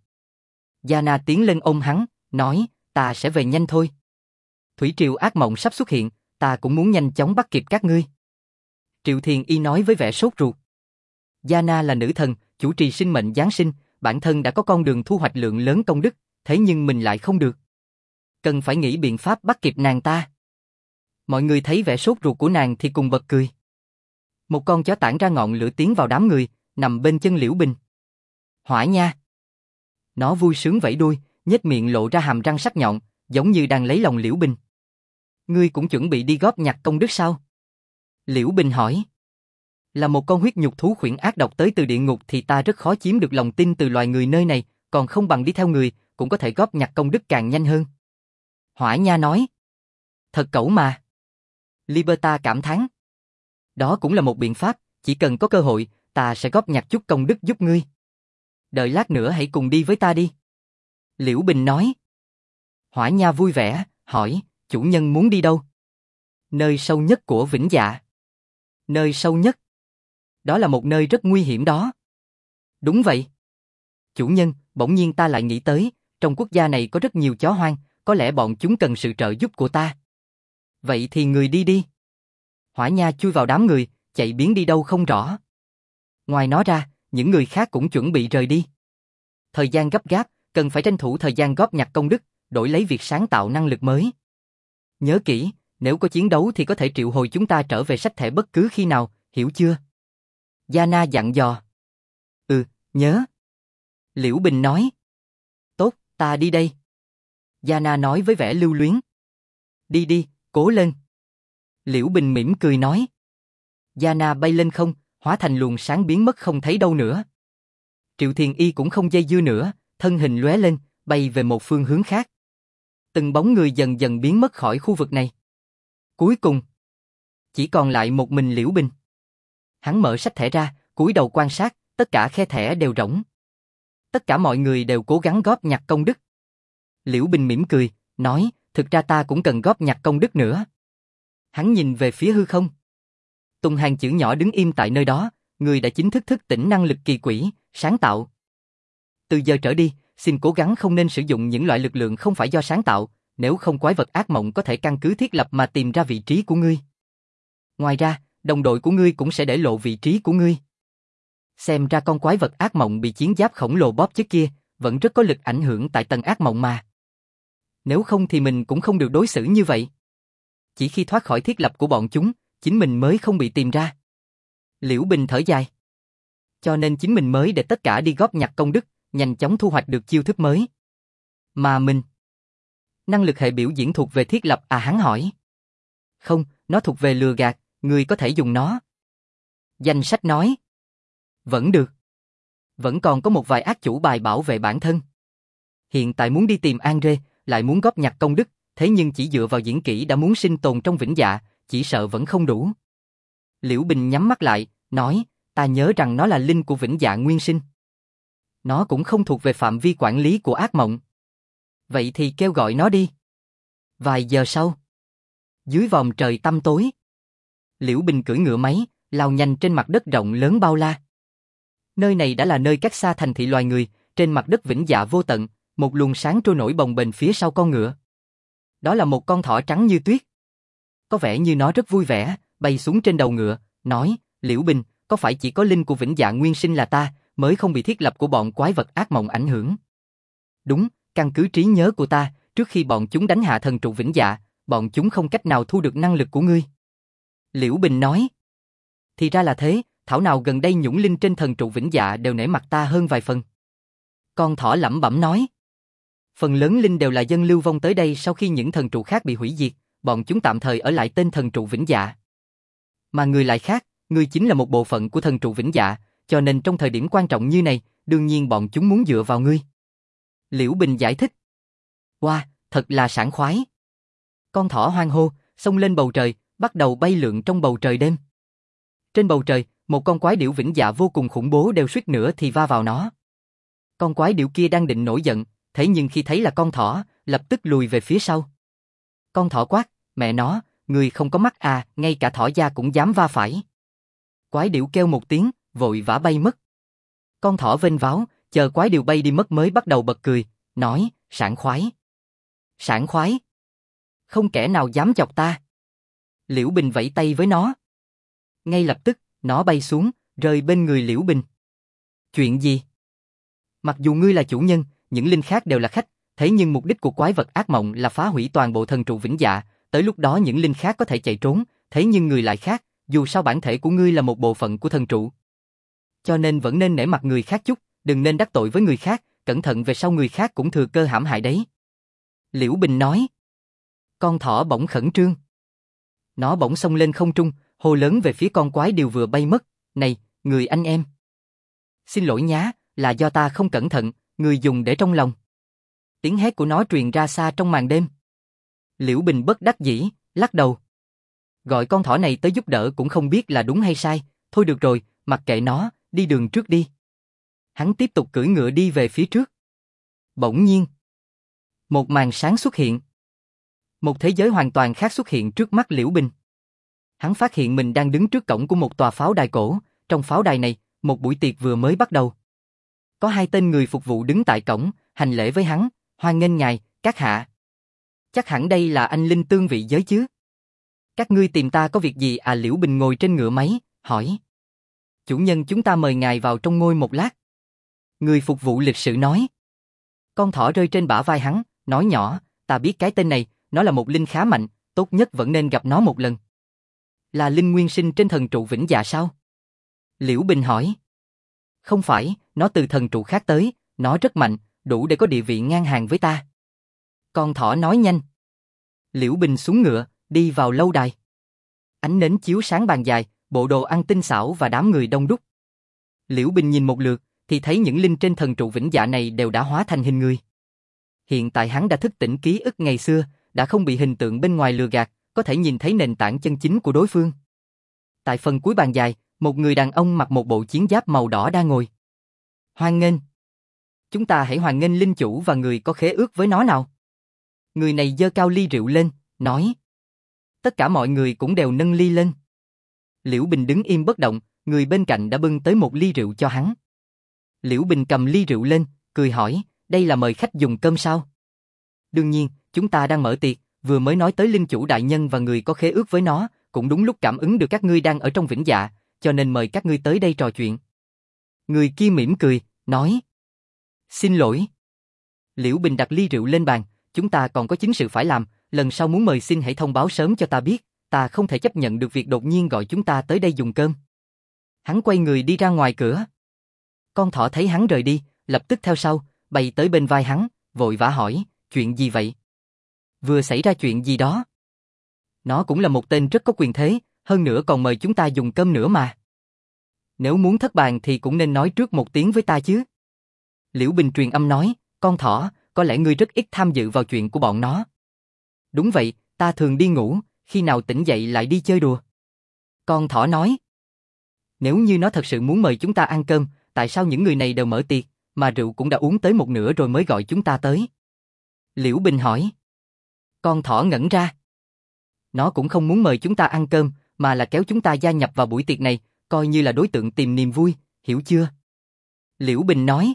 Yana tiến lên ôm hắn, nói, ta sẽ về nhanh thôi. Thủy triều ác mộng sắp xuất hiện, ta cũng muốn nhanh chóng bắt kịp các ngươi. Triệu Thiền Y nói với vẻ sốt ruột. Yana là nữ thần, chủ trì sinh mệnh giáng sinh, bản thân đã có con đường thu hoạch lượng lớn công đức, thế nhưng mình lại không được. Cần phải nghĩ biện pháp bắt kịp nàng ta. Mọi người thấy vẻ sốt ruột của nàng thì cùng bật cười. Một con chó tản ra ngọn lửa tiến vào đám người, nằm bên chân Liễu Bình. Hỏa nha! Nó vui sướng vẫy đuôi, nhếch miệng lộ ra hàm răng sắc nhọn, giống như đang lấy lòng Liễu Bình. Ngươi cũng chuẩn bị đi góp nhặt công đức sao? Liễu Bình hỏi. Là một con huyết nhục thú khuyển ác độc tới từ địa ngục thì ta rất khó chiếm được lòng tin từ loài người nơi này, còn không bằng đi theo người, cũng có thể góp nhặt công đức càng nhanh hơn. Hỏa nha nói. Thật cẩu mà. Liberta cảm thán. Đó cũng là một biện pháp, chỉ cần có cơ hội, ta sẽ góp nhặt chút công đức giúp ngươi. Đợi lát nữa hãy cùng đi với ta đi. Liễu Bình nói. Hỏa nha vui vẻ, hỏi, chủ nhân muốn đi đâu? Nơi sâu nhất của Vĩnh Dạ. Nơi sâu nhất? Đó là một nơi rất nguy hiểm đó. Đúng vậy. Chủ nhân, bỗng nhiên ta lại nghĩ tới, trong quốc gia này có rất nhiều chó hoang, có lẽ bọn chúng cần sự trợ giúp của ta. Vậy thì người đi đi. Hỏa nha chui vào đám người, chạy biến đi đâu không rõ. Ngoài nó ra, những người khác cũng chuẩn bị rời đi. Thời gian gấp gáp, cần phải tranh thủ thời gian góp nhặt công đức, đổi lấy việc sáng tạo năng lực mới. Nhớ kỹ, nếu có chiến đấu thì có thể triệu hồi chúng ta trở về sách thẻ bất cứ khi nào, hiểu chưa? Yana dặn dò. Nhớ. Liễu Bình nói. Tốt, ta đi đây. Yana nói với vẻ lưu luyến. Đi đi, cố lên. Liễu Bình mỉm cười nói. Yana bay lên không, hóa thành luồng sáng biến mất không thấy đâu nữa. Triệu Thiền Y cũng không dây dưa nữa, thân hình lóe lên, bay về một phương hướng khác. Từng bóng người dần dần biến mất khỏi khu vực này. Cuối cùng, chỉ còn lại một mình Liễu Bình. Hắn mở sách thẻ ra, cúi đầu quan sát, tất cả khe thẻ đều rỗng. Tất cả mọi người đều cố gắng góp nhặt công đức. Liễu Bình mỉm cười, nói, thực ra ta cũng cần góp nhặt công đức nữa. Hắn nhìn về phía hư không. Tùng hàng chữ nhỏ đứng im tại nơi đó, người đã chính thức thức tỉnh năng lực kỳ quỷ, sáng tạo. Từ giờ trở đi, xin cố gắng không nên sử dụng những loại lực lượng không phải do sáng tạo, nếu không quái vật ác mộng có thể căn cứ thiết lập mà tìm ra vị trí của ngươi. Ngoài ra, đồng đội của ngươi cũng sẽ để lộ vị trí của ngươi. Xem ra con quái vật ác mộng bị chiến giáp khổng lồ bóp chết kia, vẫn rất có lực ảnh hưởng tại tầng ác mộng mà. Nếu không thì mình cũng không được đối xử như vậy. Chỉ khi thoát khỏi thiết lập của bọn chúng, chính mình mới không bị tìm ra. Liễu Bình thở dài. Cho nên chính mình mới để tất cả đi góp nhặt công đức, nhanh chóng thu hoạch được chiêu thức mới. Mà mình... Năng lực hệ biểu diễn thuộc về thiết lập à, hắn hỏi. Không, nó thuộc về lừa gạt, ngươi có thể dùng nó. Danh sách nói. Vẫn được. Vẫn còn có một vài ác chủ bài bảo vệ bản thân. Hiện tại muốn đi tìm Andre, lại muốn góp nhặt công đức, thế nhưng chỉ dựa vào diễn kỹ đã muốn sinh tồn trong vĩnh dạ, chỉ sợ vẫn không đủ. Liễu Bình nhắm mắt lại, nói, ta nhớ rằng nó là linh của vĩnh dạ nguyên sinh. Nó cũng không thuộc về phạm vi quản lý của ác mộng. Vậy thì kêu gọi nó đi. Vài giờ sau, dưới vòm trời tăm tối, Liễu Bình cưỡi ngựa máy, lao nhanh trên mặt đất rộng lớn bao la. Nơi này đã là nơi cách xa thành thị loài người, trên mặt đất vĩnh dạ vô tận, một luồng sáng trôi nổi bồng bềnh phía sau con ngựa. Đó là một con thỏ trắng như tuyết. Có vẻ như nó rất vui vẻ, bay xuống trên đầu ngựa, nói, Liễu Bình, có phải chỉ có linh của vĩnh dạ nguyên sinh là ta, mới không bị thiết lập của bọn quái vật ác mộng ảnh hưởng? Đúng, căn cứ trí nhớ của ta, trước khi bọn chúng đánh hạ thần trụ vĩnh dạ, bọn chúng không cách nào thu được năng lực của ngươi. Liễu Bình nói, thì ra là thế, thảo nào gần đây nhũng linh trên thần trụ vĩnh dạ đều nể mặt ta hơn vài phần. Con thỏ lẩm bẩm nói, phần lớn linh đều là dân lưu vong tới đây sau khi những thần trụ khác bị hủy diệt, bọn chúng tạm thời ở lại tên thần trụ vĩnh dạ. Mà người lại khác, ngươi chính là một bộ phận của thần trụ vĩnh dạ, cho nên trong thời điểm quan trọng như này, đương nhiên bọn chúng muốn dựa vào ngươi. Liễu Bình giải thích. Wow, thật là sảng khoái. Con thỏ hoang hô, xông lên bầu trời, bắt đầu bay lượn trong bầu trời đêm. Trên bầu trời, một con quái điểu vĩnh dạ vô cùng khủng bố đều suýt nữa thì va vào nó. Con quái điểu kia đang định nổi giận, thế nhưng khi thấy là con thỏ, lập tức lùi về phía sau. Con thỏ quát, mẹ nó, người không có mắt à, ngay cả thỏ da cũng dám va phải. Quái điểu kêu một tiếng, vội vã bay mất. Con thỏ vênh váo, chờ quái điểu bay đi mất mới bắt đầu bật cười, nói, sảng khoái. Sảng khoái. Không kẻ nào dám chọc ta. Liễu Bình vẫy tay với nó. Ngay lập tức, nó bay xuống, rơi bên người Liễu Bình. Chuyện gì? Mặc dù ngươi là chủ nhân, những linh khác đều là khách, thế nhưng mục đích của quái vật ác mộng là phá hủy toàn bộ thần trụ vĩnh dạ, tới lúc đó những linh khác có thể chạy trốn, thế nhưng người lại khác, dù sao bản thể của ngươi là một bộ phận của thần trụ. Cho nên vẫn nên nể mặt người khác chút, đừng nên đắc tội với người khác, cẩn thận về sau người khác cũng thừa cơ hãm hại đấy. Liễu Bình nói. Con thỏ bỗng khẩn trương. Nó bỗng xông lên không trung, hô lớn về phía con quái điều vừa bay mất, này, người anh em. Xin lỗi nhá, là do ta không cẩn thận, người dùng để trong lòng. Tiếng hét của nó truyền ra xa trong màn đêm. Liễu Bình bất đắc dĩ, lắc đầu. Gọi con thỏ này tới giúp đỡ cũng không biết là đúng hay sai, thôi được rồi, mặc kệ nó, đi đường trước đi. Hắn tiếp tục cưỡi ngựa đi về phía trước. Bỗng nhiên, một màn sáng xuất hiện. Một thế giới hoàn toàn khác xuất hiện trước mắt Liễu Bình. Hắn phát hiện mình đang đứng trước cổng của một tòa pháo đài cổ, trong pháo đài này, một buổi tiệc vừa mới bắt đầu. Có hai tên người phục vụ đứng tại cổng, hành lễ với hắn, hoan nghênh ngài, các hạ. Chắc hẳn đây là anh linh tương vị giới chứ. Các ngươi tìm ta có việc gì à? Liễu Bình ngồi trên ngựa máy, hỏi. Chủ nhân chúng ta mời ngài vào trong ngôi một lát. Người phục vụ lịch sự nói. Con thỏ rơi trên bả vai hắn, nói nhỏ, ta biết cái tên này, nó là một linh khá mạnh, tốt nhất vẫn nên gặp nó một lần. Là linh nguyên sinh trên thần trụ vĩnh dạ sao? Liễu Bình hỏi. Không phải, nó từ thần trụ khác tới, nó rất mạnh, đủ để có địa vị ngang hàng với ta. Con thỏ nói nhanh. Liễu Bình xuống ngựa, đi vào lâu đài. Ánh nến chiếu sáng bàn dài, bộ đồ ăn tinh xảo và đám người đông đúc. Liễu Bình nhìn một lượt, thì thấy những linh trên thần trụ vĩnh dạ này đều đã hóa thành hình người. Hiện tại hắn đã thức tỉnh ký ức ngày xưa, đã không bị hình tượng bên ngoài lừa gạt, có thể nhìn thấy nền tảng chân chính của đối phương. Tại phần cuối bàn dài, một người đàn ông mặc một bộ chiến giáp màu đỏ đang ngồi. Hoan nghênh. Chúng ta hãy hoan nghênh linh chủ và người có khế ước với nó nào. Người này giơ cao ly rượu lên, nói. Tất cả mọi người cũng đều nâng ly lên. Liễu Bình đứng im bất động, người bên cạnh đã bưng tới một ly rượu cho hắn. Liễu Bình cầm ly rượu lên, cười hỏi, đây là mời khách dùng cơm sao? Đương nhiên, chúng ta đang mở tiệc, vừa mới nói tới linh chủ đại nhân và người có khế ước với nó, cũng đúng lúc cảm ứng được các ngươi đang ở trong vĩnh dạ, cho nên mời các ngươi tới đây trò chuyện. Người kia mỉm cười, nói. Xin lỗi. Liễu Bình đặt ly rượu lên bàn, chúng ta còn có chính sự phải làm, lần sau muốn mời xin hãy thông báo sớm cho ta biết, ta không thể chấp nhận được việc đột nhiên gọi chúng ta tới đây dùng cơm. Hắn quay người đi ra ngoài cửa. Con thỏ thấy hắn rời đi, lập tức theo sau, bay tới bên vai hắn, vội vã hỏi, chuyện gì vậy? Vừa xảy ra chuyện gì đó? Nó cũng là một tên rất có quyền thế, hơn nữa còn mời chúng ta dùng cơm nữa mà. Nếu muốn thất bàn thì cũng nên nói trước một tiếng với ta chứ. Liễu Bình truyền âm nói, con thỏ, có lẽ ngươi rất ít tham dự vào chuyện của bọn nó. Đúng vậy, ta thường đi ngủ, khi nào tỉnh dậy lại đi chơi đùa. Con thỏ nói. Nếu như nó thật sự muốn mời chúng ta ăn cơm, tại sao những người này đều mở tiệc, mà rượu cũng đã uống tới một nửa rồi mới gọi chúng ta tới? Liễu Bình hỏi. Con thỏ ngẩn ra. Nó cũng không muốn mời chúng ta ăn cơm, mà là kéo chúng ta gia nhập vào buổi tiệc này, coi như là đối tượng tìm niềm vui, hiểu chưa? Liễu Bình nói.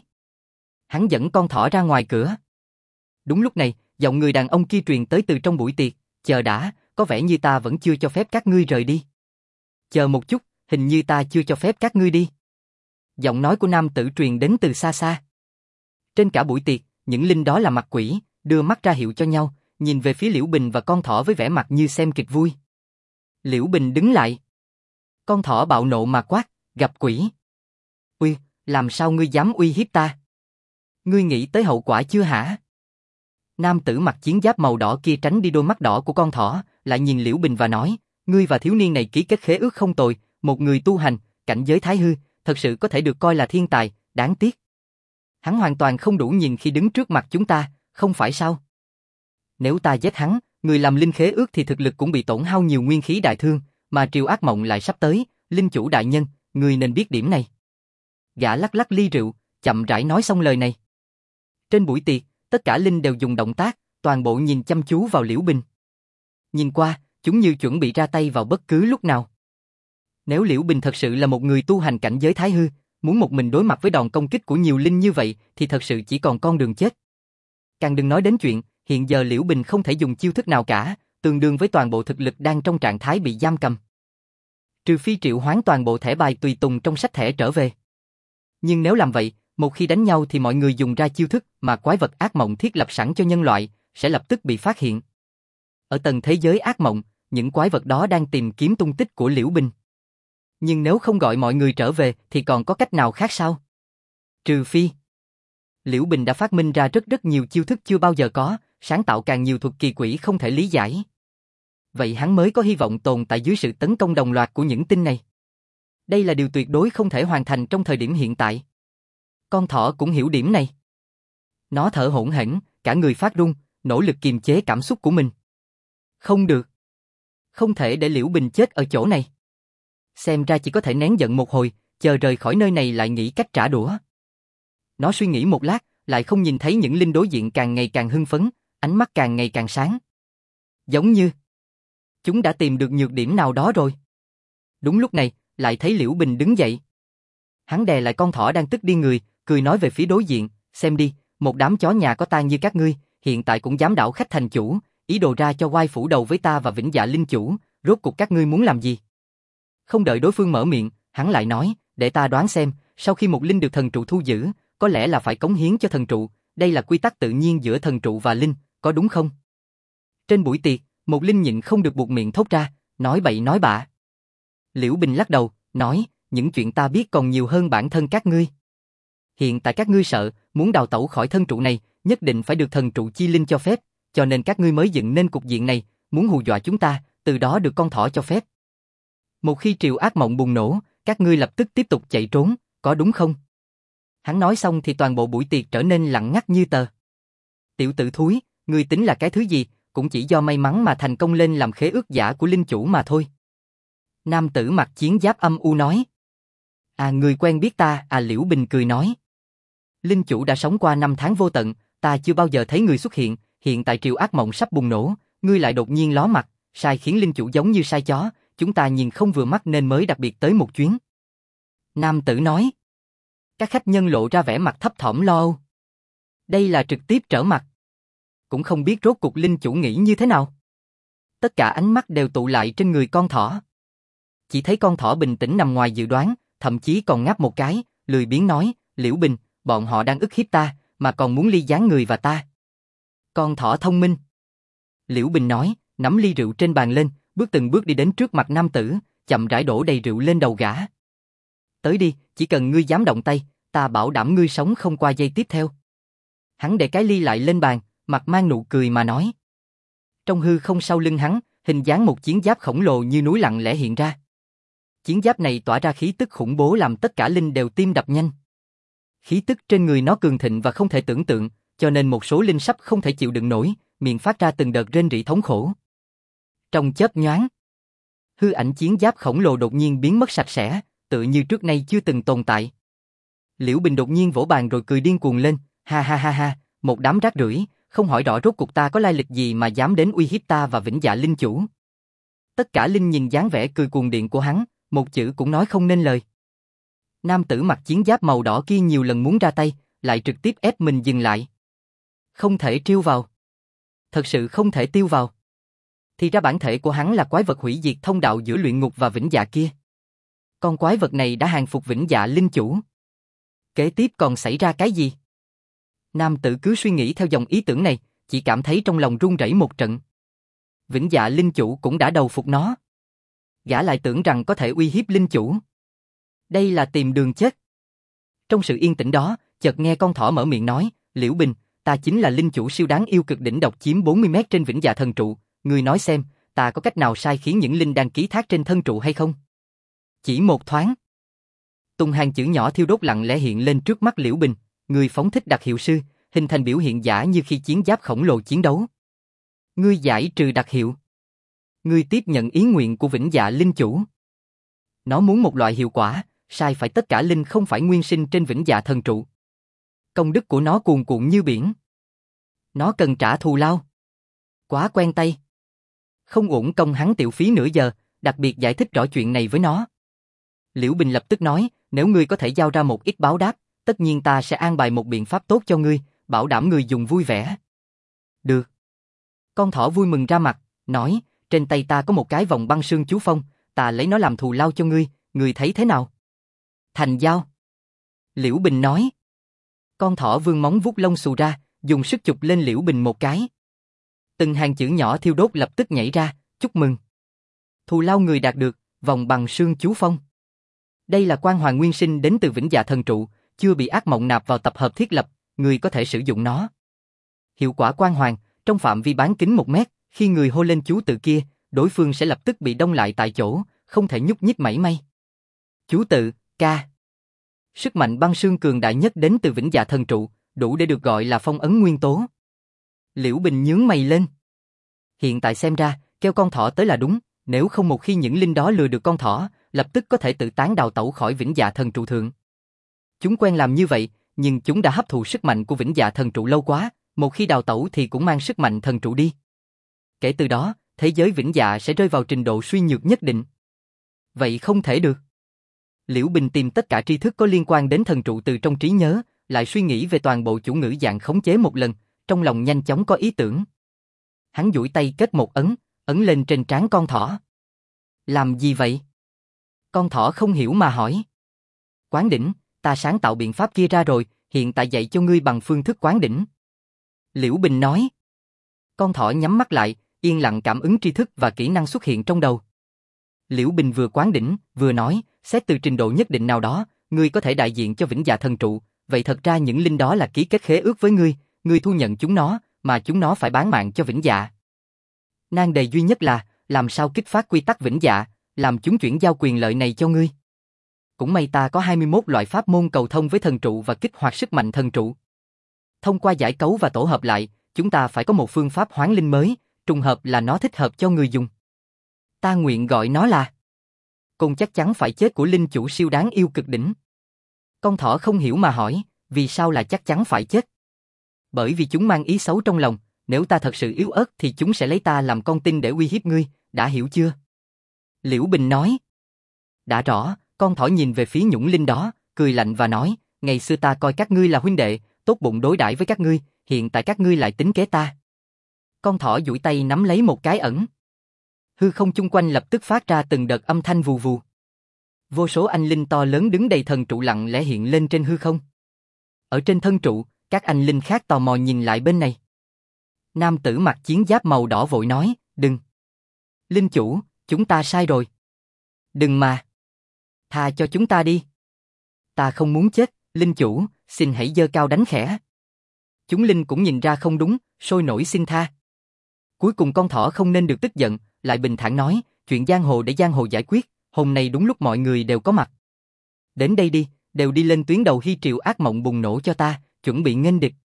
Hắn dẫn con thỏ ra ngoài cửa. Đúng lúc này, giọng người đàn ông kia truyền tới từ trong buổi tiệc, chờ đã, có vẻ như ta vẫn chưa cho phép các ngươi rời đi. Chờ một chút, hình như ta chưa cho phép các ngươi đi. Giọng nói của nam tử truyền đến từ xa xa. Trên cả buổi tiệc, những linh đó là mặt quỷ, đưa mắt ra hiệu cho nhau, nhìn về phía Liễu Bình và con thỏ với vẻ mặt như xem kịch vui. Liễu Bình đứng lại. Con thỏ bạo nộ mà quát, gặp quỷ. Uy, làm sao ngươi dám uy hiếp ta? Ngươi nghĩ tới hậu quả chưa hả? Nam tử mặc chiến giáp màu đỏ kia tránh đi đôi mắt đỏ của con thỏ, lại nhìn Liễu Bình và nói, ngươi và thiếu niên này ký kết khế ước không tồi, một người tu hành, cảnh giới thái hư, thật sự có thể được coi là thiên tài, đáng tiếc. Hắn hoàn toàn không đủ nhìn khi đứng trước mặt chúng ta, không phải sao? Nếu ta giết hắn, người làm linh khế ước thì thực lực cũng bị tổn hao nhiều nguyên khí đại thương, mà triều ác mộng lại sắp tới, linh chủ đại nhân, người nên biết điểm này. Gã lắc lắc ly rượu, chậm rãi nói xong lời này. Trên buổi tiệc, tất cả linh đều dùng động tác, toàn bộ nhìn chăm chú vào Liễu Bình. Nhìn qua, chúng như chuẩn bị ra tay vào bất cứ lúc nào. Nếu Liễu Bình thật sự là một người tu hành cảnh giới thái hư, muốn một mình đối mặt với đòn công kích của nhiều linh như vậy thì thật sự chỉ còn con đường chết. Càng đừng nói đến chuyện, hiện giờ Liễu Bình không thể dùng chiêu thức nào cả, tương đương với toàn bộ thực lực đang trong trạng thái bị giam cầm. Trừ phi triệu hoán toàn bộ thẻ bài tùy tùng trong sách thẻ trở về. Nhưng nếu làm vậy, một khi đánh nhau thì mọi người dùng ra chiêu thức mà quái vật ác mộng thiết lập sẵn cho nhân loại, sẽ lập tức bị phát hiện. Ở tầng thế giới ác mộng, những quái vật đó đang tìm kiếm tung tích của Liễu Bình. Nhưng nếu không gọi mọi người trở về thì còn có cách nào khác sao? Trừ phi Liễu Bình đã phát minh ra rất nhiều chiêu thức chưa bao giờ có, sáng tạo càng nhiều thuật kỳ quỷ không thể lý giải. Vậy hắn mới có hy vọng tồn tại dưới sự tấn công đồng loạt của những tinh này. Đây là điều tuyệt đối không thể hoàn thành trong thời điểm hiện tại. Con thỏ cũng hiểu điểm này. Nó thở hổn hển, cả người phát run, nỗ lực kiềm chế cảm xúc của mình. Không được. Không thể để Liễu Bình chết ở chỗ này. Xem ra chỉ có thể nén giận một hồi, chờ rời khỏi nơi này lại nghĩ cách trả đũa. Nó suy nghĩ một lát, lại không nhìn thấy những linh đối diện càng ngày càng hưng phấn, ánh mắt càng ngày càng sáng. Giống như chúng đã tìm được nhược điểm nào đó rồi. Đúng lúc này, lại thấy Liễu Bình đứng dậy. Hắn đè lại con thỏ đang tức điên người, cười nói về phía đối diện, xem đi, một đám chó nhà có tang như các ngươi, hiện tại cũng dám đảo khách thành chủ, ý đồ ra cho oai phủ đầu với ta và Vĩnh Dạ linh chủ, rốt cuộc các ngươi muốn làm gì? Không đợi đối phương mở miệng, hắn lại nói, để ta đoán xem, sau khi một linh được thần trụ thu giữ, có lẽ là phải cống hiến cho thần trụ, đây là quy tắc tự nhiên giữa thần trụ và linh, có đúng không? Trên buổi tiệc, một linh nhịn không được buột miệng thốt ra, nói bậy nói bạ. Liễu Bình lắc đầu, nói, những chuyện ta biết còn nhiều hơn bản thân các ngươi. Hiện tại các ngươi sợ, muốn đào tẩu khỏi thân trụ này, nhất định phải được thần trụ chi linh cho phép, cho nên các ngươi mới dựng nên cục diện này, muốn hù dọa chúng ta, từ đó được con thỏ cho phép. Một khi triều ác mộng bùng nổ, các ngươi lập tức tiếp tục chạy trốn, có đúng không? Hắn nói xong thì toàn bộ buổi tiệc trở nên lặng ngắt như tờ. Tiểu tử thúi, ngươi tính là cái thứ gì, cũng chỉ do may mắn mà thành công lên làm khế ước giả của linh chủ mà thôi. Nam tử mặc chiến giáp âm u nói. À, người quen biết ta, à, Liễu Bình cười nói. Linh chủ đã sống qua 5 tháng vô tận, ta chưa bao giờ thấy người xuất hiện, hiện tại triều ác mộng sắp bùng nổ, ngươi lại đột nhiên ló mặt, sai khiến linh chủ giống như sai chó, chúng ta nhìn không vừa mắt nên mới đặc biệt tới một chuyến. Nam tử nói. Các khách nhân lộ ra vẻ mặt thấp thỏm lo âu. Đây là trực tiếp trở mặt. Cũng không biết rốt cuộc linh chủ nghĩ như thế nào. Tất cả ánh mắt đều tụ lại trên người con thỏ. Chỉ thấy con thỏ bình tĩnh nằm ngoài dự đoán, thậm chí còn ngáp một cái, lười biếng nói, Liễu Bình, bọn họ đang ức hiếp ta, mà còn muốn ly gián người và ta. Con thỏ thông minh. Liễu Bình nói, nắm ly rượu trên bàn lên, bước từng bước đi đến trước mặt nam tử, chậm rãi đổ đầy rượu lên đầu gã. Tới đi, chỉ cần ngươi dám động tay, ta bảo đảm ngươi sống không qua giây tiếp theo. Hắn để cái ly lại lên bàn, mặt mang nụ cười mà nói. Trong hư không sau lưng hắn, hình dáng một chiến giáp khổng lồ như núi lặng lẽ hiện ra. Chiến giáp này tỏa ra khí tức khủng bố làm tất cả linh đều tim đập nhanh. Khí tức trên người nó cường thịnh và không thể tưởng tượng, cho nên một số linh sắp không thể chịu đựng nổi, miệng phát ra từng đợt rên rỉ thống khổ. Trong chớp nhoáng, hư ảnh chiến giáp khổng lồ đột nhiên biến mất sạch sẽ, tự như trước nay chưa từng tồn tại. Liễu Bình đột nhiên vỗ bàn rồi cười điên cuồng lên, ha ha ha ha, một đám rác rưởi, không hỏi rõ rốt cuộc ta có lai lịch gì mà dám đến uy hiếp ta và Vĩnh Dạ linh chủ. Tất cả linh nhìn dáng vẻ cười cuồng điện của hắn, một chữ cũng nói không nên lời. Nam tử mặc chiến giáp màu đỏ kia nhiều lần muốn ra tay, lại trực tiếp ép mình dừng lại. Không thể trêu vào. Thật sự không thể tiêu vào. Thì ra bản thể của hắn là quái vật hủy diệt thông đạo giữa luyện ngục và Vĩnh Dạ kia. Con quái vật này đã hàng phục Vĩnh Dạ linh chủ. Kế tiếp còn xảy ra cái gì? Nam tử cứ suy nghĩ theo dòng ý tưởng này, chỉ cảm thấy trong lòng run rẩy một trận. Vĩnh Dạ linh chủ cũng đã đầu phục nó. Gã lại tưởng rằng có thể uy hiếp linh chủ. Đây là tìm đường chết. Trong sự yên tĩnh đó, chợt nghe con thỏ mở miệng nói, Liễu Bình, ta chính là linh chủ siêu đáng yêu cực đỉnh độc chiếm 40 mét trên Vĩnh Dạ thần trụ, ngươi nói xem, ta có cách nào sai khiến những linh đang ký thác trên thân trụ hay không? Chỉ một thoáng, tung hàng chữ nhỏ thiêu đốt lặng lẽ hiện lên trước mắt Liễu Bình, ngươi phóng thích đặc hiệu sư, hình thành biểu hiện giả như khi chiến giáp khổng lồ chiến đấu. Ngươi giải trừ đặc hiệu. Ngươi tiếp nhận ý nguyện của Vĩnh Dạ linh chủ. Nó muốn một loại hiệu quả, sai phải tất cả linh không phải nguyên sinh trên Vĩnh Dạ thần trụ. Công đức của nó cuồn cuộn như biển. Nó cần trả thù lao. Quá quen tay. Không uổng công hắn tiểu phí nửa giờ, đặc biệt giải thích rõ chuyện này với nó. Liễu Bình lập tức nói, nếu ngươi có thể giao ra một ít báo đáp, tất nhiên ta sẽ an bài một biện pháp tốt cho ngươi, bảo đảm ngươi dùng vui vẻ. Được. Con thỏ vui mừng ra mặt, nói, trên tay ta có một cái vòng băng sương chú phong, ta lấy nó làm thù lao cho ngươi, ngươi thấy thế nào? Thành giao. Liễu Bình nói. Con thỏ vươn móng vuốt lông xù ra, dùng sức chụp lên Liễu Bình một cái. Từng hàng chữ nhỏ thiêu đốt lập tức nhảy ra, chúc mừng. Thù lao người đạt được, vòng bằng sương chú phong. Đây là quan hoàng nguyên sinh đến từ Vĩnh Dạ thần trụ, chưa bị ác mộng nạp vào tập hợp thiết lập, người có thể sử dụng nó. Hiệu quả quan hoàng, trong phạm vi bán kính 1 mét, khi người hô lên chú tự kia, đối phương sẽ lập tức bị đông lại tại chỗ, không thể nhúc nhích mảy may. Chú tự, ca. Sức mạnh băng sương cường đại nhất đến từ Vĩnh Dạ thần trụ, đủ để được gọi là phong ấn nguyên tố. Liễu Bình nhướng mày lên. Hiện tại xem ra, kêu con thỏ tới là đúng, nếu không một khi những linh đó lừa được con thỏ, lập tức có thể tự tán đào tẩu khỏi Vĩnh Dạ thần trụ thượng. Chúng quen làm như vậy, nhưng chúng đã hấp thụ sức mạnh của Vĩnh Dạ thần trụ lâu quá, một khi đào tẩu thì cũng mang sức mạnh thần trụ đi. Kể từ đó, thế giới Vĩnh Dạ sẽ rơi vào trình độ suy nhược nhất định. Vậy không thể được. Liễu Bình tìm tất cả tri thức có liên quan đến thần trụ từ trong trí nhớ, lại suy nghĩ về toàn bộ chủ ngữ dạng khống chế một lần, trong lòng nhanh chóng có ý tưởng. Hắn duỗi tay kết một ấn, ấn lên trên trán con thỏ. Làm gì vậy? Con thỏ không hiểu mà hỏi. Quán đỉnh, ta sáng tạo biện pháp kia ra rồi, hiện tại dạy cho ngươi bằng phương thức quán đỉnh. Liễu Bình nói. Con thỏ nhắm mắt lại, yên lặng cảm ứng tri thức và kỹ năng xuất hiện trong đầu. Liễu Bình vừa quán đỉnh, vừa nói, xét từ trình độ nhất định nào đó, ngươi có thể đại diện cho Vĩnh Dạ thần trụ, vậy thật ra những linh đó là ký kết khế ước với ngươi thu nhận chúng nó, mà chúng nó phải bán mạng cho Vĩnh Dạ. Nan đề duy nhất là, làm sao kích phát quy tắc Vĩnh Dạ, làm chúng chuyển giao quyền lợi này cho ngươi. Cũng may ta có 21 loại pháp môn cầu thông với thần trụ và kích hoạt sức mạnh thần trụ. Thông qua giải cấu và tổ hợp lại, chúng ta phải có một phương pháp hoán linh mới, trùng hợp là nó thích hợp cho người dùng. Ta nguyện gọi nó là Côn chắc chắn phải chết của linh chủ siêu đáng yêu cực đỉnh. Con thỏ không hiểu mà hỏi, vì sao là chắc chắn phải chết? Bởi vì chúng mang ý xấu trong lòng, nếu ta thật sự yếu ớt thì chúng sẽ lấy ta làm con tin để uy hiếp ngươi, đã hiểu chưa? Liễu Bình nói. Đã rõ, con thỏ nhìn về phía nhũng linh đó, cười lạnh và nói, ngày xưa ta coi các ngươi là huynh đệ, tốt bụng đối đãi với các ngươi, hiện tại các ngươi lại tính kế ta. Con thỏ duỗi tay nắm lấy một cái ẩn. Hư không chung quanh lập tức phát ra từng đợt âm thanh vù vù. Vô số anh linh to lớn đứng đầy thần trụ lặng lẽ hiện lên trên hư không. Ở trên thân trụ, các anh linh khác tò mò nhìn lại bên này. Nam tử mặc chiến giáp màu đỏ vội nói, đừng. Linh chủ, chúng ta sai rồi. Đừng mà. Tha cho chúng ta đi. Ta không muốn chết, linh chủ, xin hãy giơ cao đánh khẽ. Chúng linh cũng nhìn ra không đúng, sôi nổi xin tha. Cuối cùng con thỏ không nên được tức giận, lại bình thản nói, chuyện giang hồ để giang hồ giải quyết, hôm nay đúng lúc mọi người đều có mặt. Đến đây đi, đều đi lên tuyến đầu hy triệu ác mộng bùng nổ cho ta, chuẩn bị nghênh địch.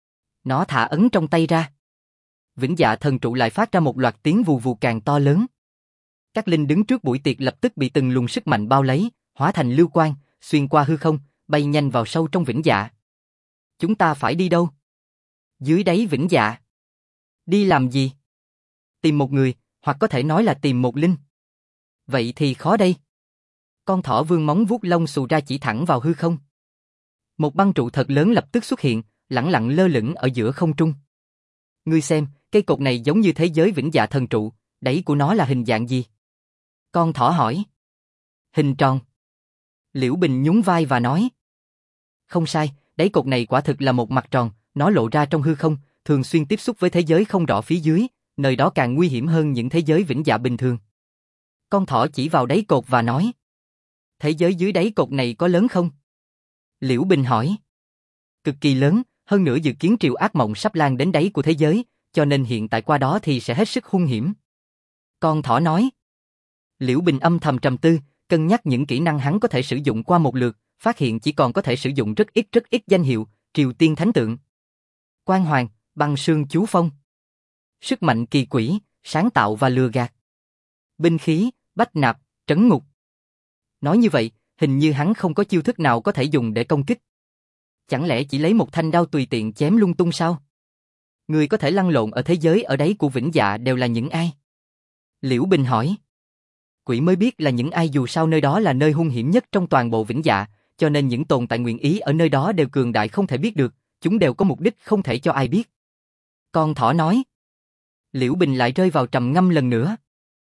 Nó thả ấn trong tay ra. Vĩnh Dạ thần trụ lại phát ra một loạt tiếng vù vù càng to lớn. Các linh đứng trước buổi tiệc lập tức bị từng luồng sức mạnh bao lấy, hóa thành lưu quang, xuyên qua hư không, bay nhanh vào sâu trong Vĩnh Dạ. Chúng ta phải đi đâu? Dưới đáy Vĩnh Dạ. Đi làm gì? Tìm một người, hoặc có thể nói là tìm một linh. Vậy thì khó đây. Con thỏ vươn móng vuốt lông xù ra chỉ thẳng vào hư không. Một băng trụ thật lớn lập tức xuất hiện, lẳng lặng lơ lửng ở giữa không trung. Ngươi xem, cây cột này giống như thế giới Vĩnh Dạ thần trụ, đáy của nó là hình dạng gì? Con thỏ hỏi. Hình tròn. Liễu Bình nhún vai và nói. Không sai, đáy cột này quả thực là một mặt tròn, nó lộ ra trong hư không, thường xuyên tiếp xúc với thế giới không rõ phía dưới, nơi đó càng nguy hiểm hơn những thế giới Vĩnh Dạ bình thường. Con thỏ chỉ vào đáy cột và nói. Thế giới dưới đáy cột này có lớn không? Liễu Bình hỏi. Cực kỳ lớn, hơn nữa dự kiến triều ác mộng sắp lan đến đáy của thế giới, cho nên hiện tại qua đó thì sẽ hết sức hung hiểm. Con thỏ nói. Liễu Bình âm thầm trầm tư, cân nhắc những kỹ năng hắn có thể sử dụng qua một lượt, phát hiện chỉ còn có thể sử dụng rất ít danh hiệu, Triều Tiên Thánh Tượng, Quan Hoàng, Băng Sương Chú Phong, Sức mạnh kỳ quỷ, Sáng tạo và lừa gạt, Binh khí, Bách Nạp, Trấn Ngục. Nói như vậy, hình như hắn không có chiêu thức nào có thể dùng để công kích. Chẳng lẽ chỉ lấy một thanh đao tùy tiện chém lung tung sao? Người có thể lăn lộn ở thế giới ở đáy của Vĩnh Dạ đều là những ai? Liễu Bình hỏi. Quỷ mới biết là những ai, dù sao nơi đó là nơi hung hiểm nhất trong toàn bộ Vĩnh Dạ, cho nên những tồn tại nguyện ý ở nơi đó đều cường đại không thể biết được, chúng đều có mục đích không thể cho ai biết. Con thỏ nói. Liễu Bình lại rơi vào trầm ngâm lần nữa.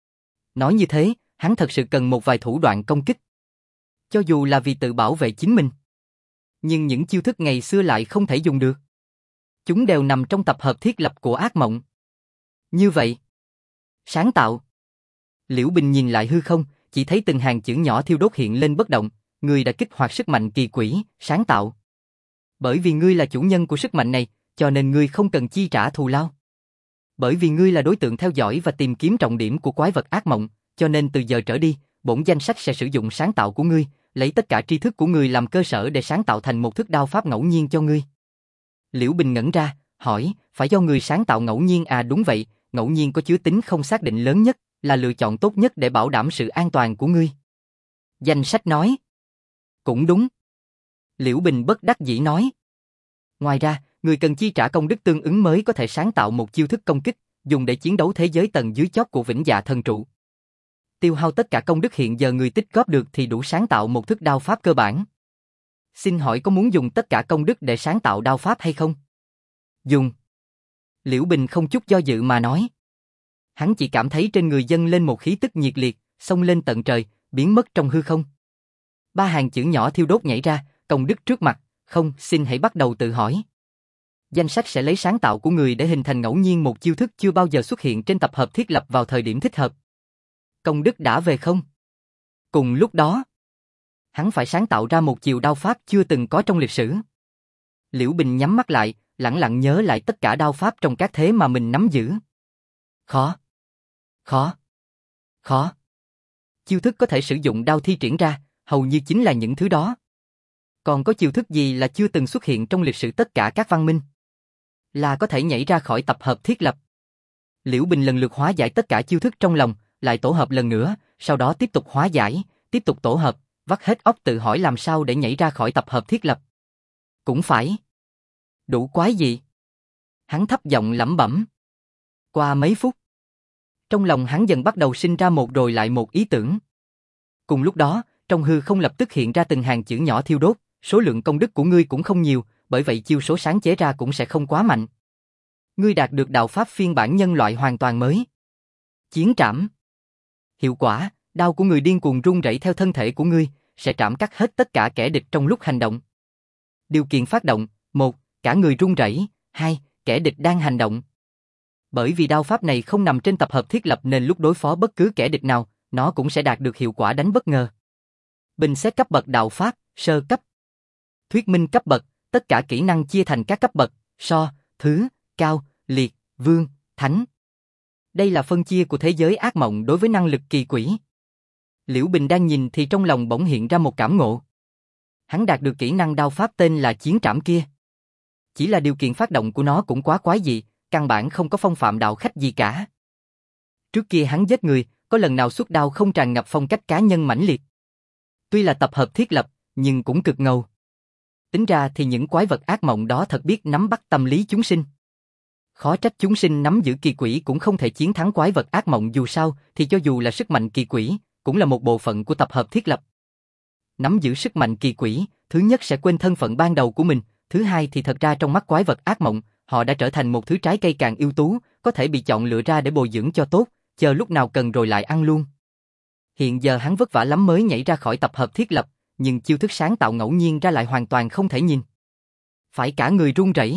Nói như thế, hắn thật sự cần một vài thủ đoạn công kích. Cho dù là vì tự bảo vệ chính mình. Nhưng những chiêu thức ngày xưa lại không thể dùng được. Chúng đều nằm trong tập hợp thiết lập của ác mộng. Như vậy, sáng tạo. Liễu Bình nhìn lại hư không, chỉ thấy từng hàng chữ nhỏ thiêu đốt hiện lên bất động, ngươi đã kích hoạt sức mạnh kỳ quỷ, sáng tạo. Bởi vì ngươi là chủ nhân của sức mạnh này, cho nên ngươi không cần chi trả thù lao. Bởi vì ngươi là đối tượng theo dõi và tìm kiếm trọng điểm của quái vật ác mộng, cho nên từ giờ trở đi, bổn danh sách sẽ sử dụng sáng tạo của ngươi, lấy tất cả tri thức của ngươi làm cơ sở để sáng tạo thành một thức đao pháp ngẫu nhiên cho ngươi. Liễu Bình ngẩn ra, hỏi, phải do người sáng tạo ngẫu nhiên à? Đúng vậy, ngẫu nhiên có chứa tính không xác định lớn nhất, là lựa chọn tốt nhất để bảo đảm sự an toàn của ngươi. Danh sách nói. Cũng đúng. Liễu Bình bất đắc dĩ nói. Ngoài ra, người cần chi trả công đức tương ứng mới có thể sáng tạo một chiêu thức công kích, dùng để chiến đấu thế giới tầng dưới chót của Vĩnh Dạ thần trụ. Tiêu hao tất cả công đức hiện giờ người tích góp được thì đủ sáng tạo một thức đao pháp cơ bản. Xin hỏi có muốn dùng tất cả công đức để sáng tạo đao pháp hay không? Dùng. Liễu Bình không chút do dự mà nói. Hắn chỉ cảm thấy trên người dâng lên một khí tức nhiệt liệt, xông lên tận trời, biến mất trong hư không. Ba hàng chữ nhỏ thiêu đốt nhảy ra, công đức trước mặt, không, xin hãy bắt đầu tự hỏi. Danh sách sẽ lấy sáng tạo của người để hình thành ngẫu nhiên một chiêu thức chưa bao giờ xuất hiện trên tập hợp thiết lập vào thời điểm thích hợp. Công đức đã về không? Cùng lúc đó, hắn phải sáng tạo ra một chiều đao pháp chưa từng có trong lịch sử. Liễu Bình nhắm mắt lại, lẳng lặng nhớ lại tất cả đao pháp trong các thế mà mình nắm giữ. Khó. Khó. Khó. Chiêu thức có thể sử dụng đao thi triển ra, hầu như chính là những thứ đó. Còn có chiêu thức gì là chưa từng xuất hiện trong lịch sử tất cả các văn minh? Là có thể nhảy ra khỏi tập hợp thiết lập. Liễu Bình lần lượt hóa giải tất cả chiêu thức trong lòng, lại tổ hợp lần nữa, sau đó tiếp tục hóa giải, tiếp tục tổ hợp, vắt hết óc tự hỏi làm sao để nhảy ra khỏi tập hợp thiết lập. Cũng phải. Đủ quái dị. Hắn thấp giọng lẩm bẩm. Qua mấy phút, trong lòng hắn dần bắt đầu sinh ra một rồi lại một ý tưởng. Cùng lúc đó, trong hư không lập tức hiện ra từng hàng chữ nhỏ thiêu đốt, số lượng công đức của ngươi cũng không nhiều, bởi vậy chiêu số sáng chế ra cũng sẽ không quá mạnh. Ngươi đạt được đạo pháp phiên bản nhân loại hoàn toàn mới. Chiến trảm. Hiệu quả, đao của người điên cuồng rung rẩy theo thân thể của ngươi, sẽ trảm cắt hết tất cả kẻ địch trong lúc hành động. Điều kiện phát động, 1. Cả người rung rẩy, 2. Kẻ địch đang hành động. Bởi vì đao pháp này không nằm trên tập hợp thiết lập nên lúc đối phó bất cứ kẻ địch nào, nó cũng sẽ đạt được hiệu quả đánh bất ngờ. Bình xét cấp bậc đạo pháp, sơ cấp. Thuyết minh cấp bậc, tất cả kỹ năng chia thành các cấp bậc, so, thứ, cao, liệt, vương, thánh. Đây là phân chia của thế giới ác mộng đối với năng lực kỳ quỷ. Liễu Bình đang nhìn thì trong lòng bỗng hiện ra một cảm ngộ. Hắn đạt được kỹ năng đao pháp tên là chiến trảm kia. Chỉ là điều kiện phát động của nó cũng quá quái dị, căn bản không có phong phạm đạo khách gì cả. Trước kia hắn giết người, có lần nào xuất đao không tràn ngập phong cách cá nhân mãnh liệt. Tuy là tập hợp thiết lập, nhưng cũng cực ngầu. Tính ra thì những quái vật ác mộng đó thật biết nắm bắt tâm lý chúng sinh. Khó trách chúng sinh nắm giữ kỳ quỷ cũng không thể chiến thắng quái vật ác mộng, dù sao thì cho dù là sức mạnh kỳ quỷ, cũng là một bộ phận của tập hợp thiết lập. Nắm giữ sức mạnh kỳ quỷ, thứ nhất sẽ quên thân phận ban đầu của mình, thứ hai thì thật ra trong mắt quái vật ác mộng, họ đã trở thành một thứ trái cây càng ưu tú, có thể bị chọn lựa ra để bồi dưỡng cho tốt, chờ lúc nào cần rồi lại ăn luôn. Hiện giờ hắn vất vả lắm mới nhảy ra khỏi tập hợp thiết lập, nhưng chiêu thức sáng tạo ngẫu nhiên ra lại hoàn toàn không thể nhìn. Phải cả người run rẩy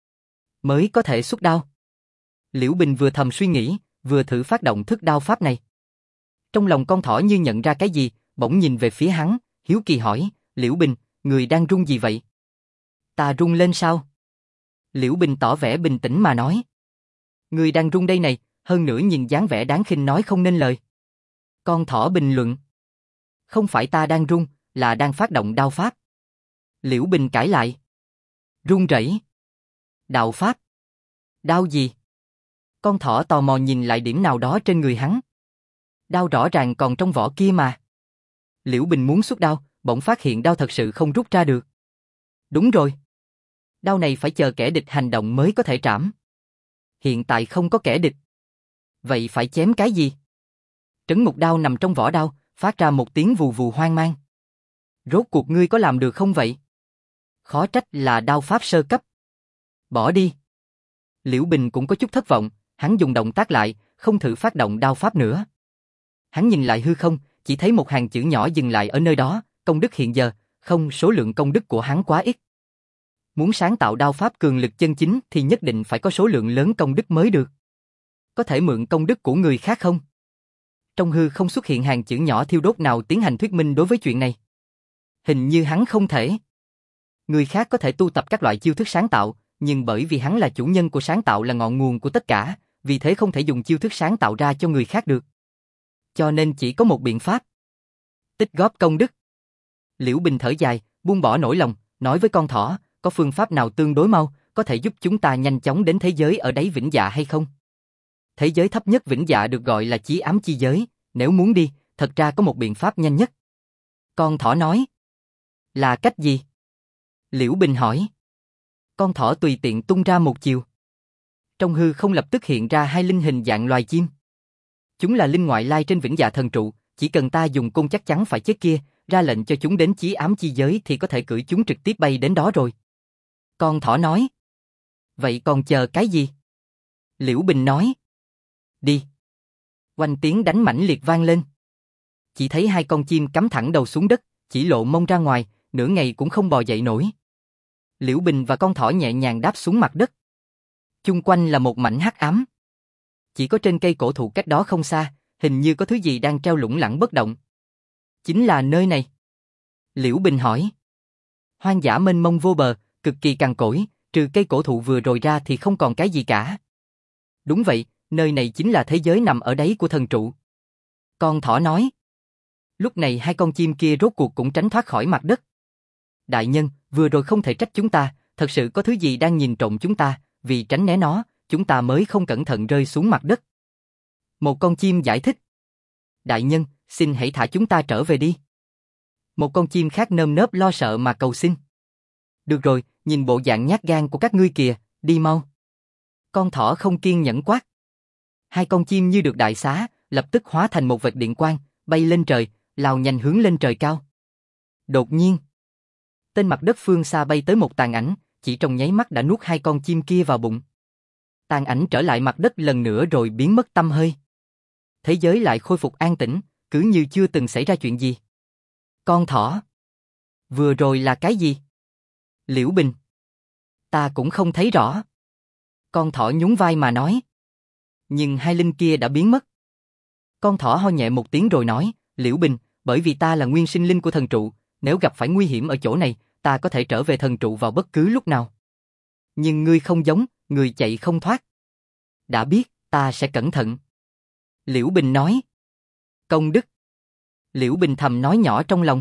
mới có thể xuất đao. Liễu Bình vừa thầm suy nghĩ, vừa thử phát động thức đao pháp này. Trong lòng con thỏ như nhận ra cái gì, bỗng nhìn về phía hắn, hiếu kỳ hỏi, Liễu Bình, người đang run gì vậy? Ta run lên sao? Liễu Bình tỏ vẻ bình tĩnh mà nói. Người đang run đây này, hơn nữa nhìn dáng vẻ đáng khinh nói không nên lời. Con thỏ bình luận. Không phải ta đang run, là đang phát động đao pháp. Liễu Bình cãi lại. Run rẩy. Đạo pháp. Đao gì? Con thỏ tò mò nhìn lại điểm nào đó trên người hắn. Đao rõ ràng còn trong vỏ kia mà. Liễu Bình muốn xuất đao, bỗng phát hiện đao thật sự không rút ra được. Đúng rồi. Đao này phải chờ kẻ địch hành động mới có thể trảm. Hiện tại không có kẻ địch. Vậy phải chém cái gì? Trấn ngục đao nằm trong vỏ đao, phát ra một tiếng vù vù hoang mang. Rốt cuộc ngươi có làm được không vậy? Khó trách là đao pháp sơ cấp. Bỏ đi. Liễu Bình cũng có chút thất vọng, hắn dùng động tác lại, không thử phát động đao pháp nữa. Hắn nhìn lại hư không, chỉ thấy một hàng chữ nhỏ dừng lại ở nơi đó, công đức hiện giờ, không, số lượng công đức của hắn quá ít. Muốn sáng tạo đao pháp cường lực chân chính thì nhất định phải có số lượng lớn công đức mới được. Có thể mượn công đức của người khác không? Trong hư không xuất hiện hàng chữ nhỏ thiêu đốt nào tiến hành thuyết minh đối với chuyện này. Hình như hắn không thể. Người khác có thể tu tập các loại chiêu thức sáng tạo, nhưng bởi vì hắn là chủ nhân của sáng tạo, là ngọn nguồn của tất cả, vì thế không thể dùng chiêu thức sáng tạo ra cho người khác được. Cho nên chỉ có một biện pháp. Tích góp công đức. Liễu Bình thở dài, buông bỏ nỗi lòng, nói với con thỏ, có phương pháp nào tương đối mau, có thể giúp chúng ta nhanh chóng đến thế giới ở đáy vĩnh dạ hay không? Thế giới thấp nhất vĩnh dạ được gọi là chí ám chi giới, nếu muốn đi, thật ra có một biện pháp nhanh nhất. Con thỏ nói. Là cách gì? Liễu Bình hỏi. Con thỏ tùy tiện tung ra một chiều. Trong hư không lập tức hiện ra hai linh hình dạng loài chim. Chúng là linh ngoại lai trên vĩnh dạ thần trụ, chỉ cần ta dùng côn chắc chắn phải chết kia, ra lệnh cho chúng đến chí ám chi giới thì có thể cưỡi chúng trực tiếp bay đến đó rồi. Con thỏ nói. Vậy còn chờ cái gì? Liễu Bình nói. Đi. Oanh tiếng đánh mãnh liệt vang lên. Chỉ thấy hai con chim cắm thẳng đầu xuống đất, chỉ lộ mông ra ngoài, nửa ngày cũng không bò dậy nổi. Liễu Bình và con thỏ nhẹ nhàng đáp xuống mặt đất. Chung quanh là một mảnh hắc ám. Chỉ có trên cây cổ thụ cách đó không xa, hình như có thứ gì đang treo lủng lẳng bất động. Chính là nơi này. Liễu Bình hỏi. Hoang dã mênh mông vô bờ, cực kỳ cằn cỗi, trừ cây cổ thụ vừa rồi ra thì không còn cái gì cả. Đúng vậy, nơi này chính là thế giới nằm ở đáy của thần trụ. Con thỏ nói. Lúc này hai con chim kia rốt cuộc cũng tránh thoát khỏi mặt đất. Đại nhân, vừa rồi không thể trách chúng ta, thật sự có thứ gì đang nhìn trộm chúng ta, vì tránh né nó, chúng ta mới không cẩn thận rơi xuống mặt đất. Một con chim giải thích. Đại nhân, xin hãy thả chúng ta trở về đi. Một con chim khác nơm nớp lo sợ mà cầu xin. Được rồi, nhìn bộ dạng nhát gan của các ngươi kìa, đi mau. Con thỏ không kiên nhẫn quát. Hai con chim như được đại xá, lập tức hóa thành một vệt điện quang, bay lên trời, lao nhanh hướng lên trời cao. Đột nhiên, tên mặt đất phương xa bay tới một tàn ảnh, chỉ trong nháy mắt đã nuốt hai con chim kia vào bụng. Tàn ảnh trở lại mặt đất lần nữa rồi biến mất tăm hơi. Thế giới lại khôi phục an tĩnh, cứ như chưa từng xảy ra chuyện gì. Con thỏ. Vừa rồi là cái gì? Liễu Bình. Ta cũng không thấy rõ. Con thỏ nhún vai mà nói. Nhưng hai linh kia đã biến mất. Con thỏ ho nhẹ một tiếng rồi nói, Liễu Bình, bởi vì ta là nguyên sinh linh của thần trụ, nếu gặp phải nguy hiểm ở chỗ này, ta có thể trở về thần trụ vào bất cứ lúc nào. Nhưng ngươi không giống, ngươi chạy không thoát. Đã biết, ta sẽ cẩn thận. Liễu Bình nói. Công đức. Liễu Bình thầm nói nhỏ trong lòng.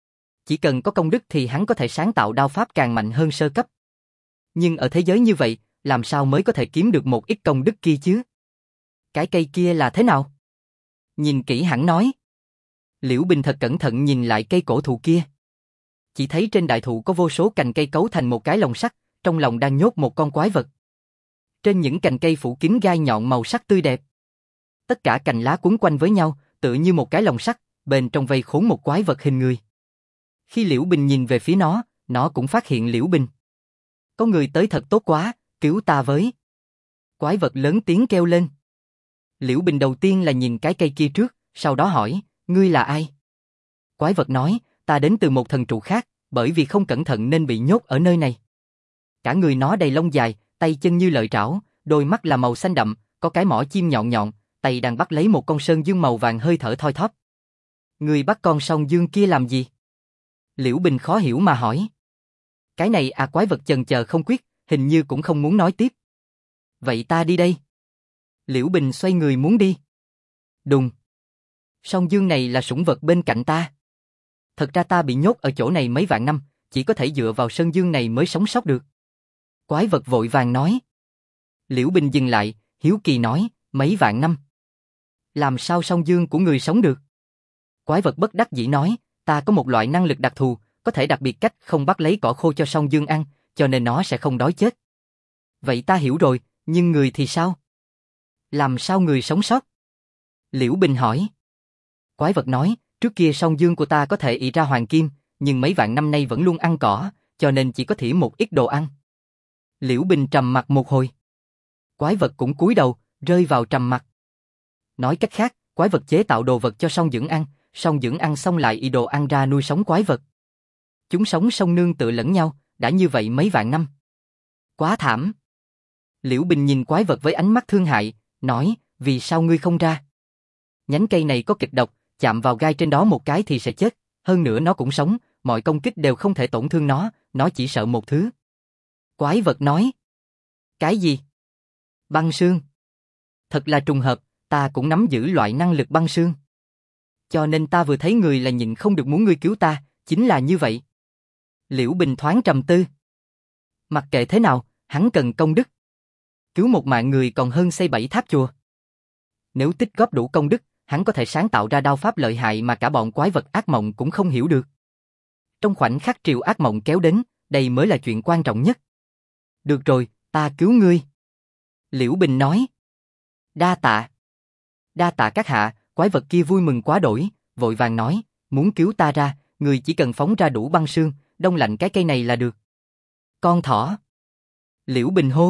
Chỉ cần có công đức thì hắn có thể sáng tạo đao pháp càng mạnh hơn sơ cấp. Nhưng ở thế giới như vậy, làm sao mới có thể kiếm được một ít công đức kia chứ? Cái cây kia là thế nào? Nhìn kỹ hẳn nói. Liễu Bình thật cẩn thận nhìn lại cây cổ thụ kia. Chỉ thấy trên đại thụ có vô số cành cây cấu thành một cái lồng sắt, trong lòng đang nhốt một con quái vật. Trên những cành cây phủ kín gai nhọn màu sắc tươi đẹp. Tất cả cành lá quấn quanh với nhau, tựa như một cái lồng sắt, bên trong vây khốn một quái vật hình người. Khi Liễu Bình nhìn về phía nó cũng phát hiện Liễu Bình. Có người tới thật tốt quá, cứu ta với. Quái vật lớn tiếng kêu lên. Liễu Bình đầu tiên là nhìn cái cây kia trước, sau đó hỏi, ngươi là ai? Quái vật nói, ta đến từ một thần trụ khác, bởi vì không cẩn thận nên bị nhốt ở nơi này. Cả người nó đầy lông dài, tay chân như lợi trảo, đôi mắt là màu xanh đậm, có cái mỏ chim nhọn nhọn, tay đang bắt lấy một con sơn dương màu vàng hơi thở thoi thóp. Ngươi bắt con song dương kia làm gì? Liễu Bình khó hiểu mà hỏi. Cái này quái vật chần chờ không quyết, hình như cũng không muốn nói tiếp. Vậy ta đi đây. Liễu Bình xoay người muốn đi. Đùng. Song dương này là sủng vật bên cạnh ta. Thật ra ta bị nhốt ở chỗ này mấy vạn năm, chỉ có thể dựa vào sơn dương này mới sống sót được. Quái vật vội vàng nói. Liễu Bình dừng lại, hiếu kỳ nói, mấy vạn năm. Làm sao song dương của người sống được? Quái vật bất đắc dĩ nói, ta có một loại năng lực đặc thù, có thể đặc biệt cách không bắt lấy cỏ khô cho song dương ăn, cho nên nó sẽ không đói chết. Vậy ta hiểu rồi, nhưng người thì sao? Làm sao người sống sót? Liễu Bình hỏi. Quái vật nói, trước kia song dương của ta có thể ị ra hoàng kim, nhưng mấy vạn năm nay vẫn luôn ăn cỏ, cho nên chỉ có thỉa một ít đồ ăn. Liễu Bình trầm mặt một hồi. Quái vật cũng cúi đầu, rơi vào trầm mặc. Nói cách khác, quái vật chế tạo đồ vật cho song dưỡng ăn xong lại ị đồ ăn ra nuôi sống quái vật. Chúng sống song nương tựa lẫn nhau, đã như vậy mấy vạn năm. Quá thảm. Liễu Bình nhìn quái vật với ánh mắt thương hại, nói, vì sao ngươi không ra? Nhánh cây này có kịch độc, chạm vào gai trên đó một cái thì sẽ chết, hơn nữa nó cũng sống, mọi công kích đều không thể tổn thương nó chỉ sợ một thứ. Quái vật nói. Cái gì? Băng xương. Thật là trùng hợp, ta cũng nắm giữ loại năng lực băng xương. Cho nên ta vừa thấy người là nhịn không được muốn ngươi cứu ta, chính là như vậy. Liễu Bình thoáng trầm tư. Mặc kệ thế nào, hắn cần công đức. Cứu một mạng người còn hơn xây 7 tháp chùa. Nếu tích góp đủ công đức, hắn có thể sáng tạo ra đao pháp lợi hại mà cả bọn quái vật ác mộng cũng không hiểu được. Trong khoảnh khắc triều ác mộng kéo đến, đây mới là chuyện quan trọng nhất. Được rồi, ta cứu ngươi. Liễu Bình nói. Đa tạ. Đa tạ các hạ, quái vật kia vui mừng quá đổi, vội vàng nói, muốn cứu ta ra, người chỉ cần phóng ra đủ băng sương, đông lạnh cái cây này là được. Con thỏ. Liễu Bình hô.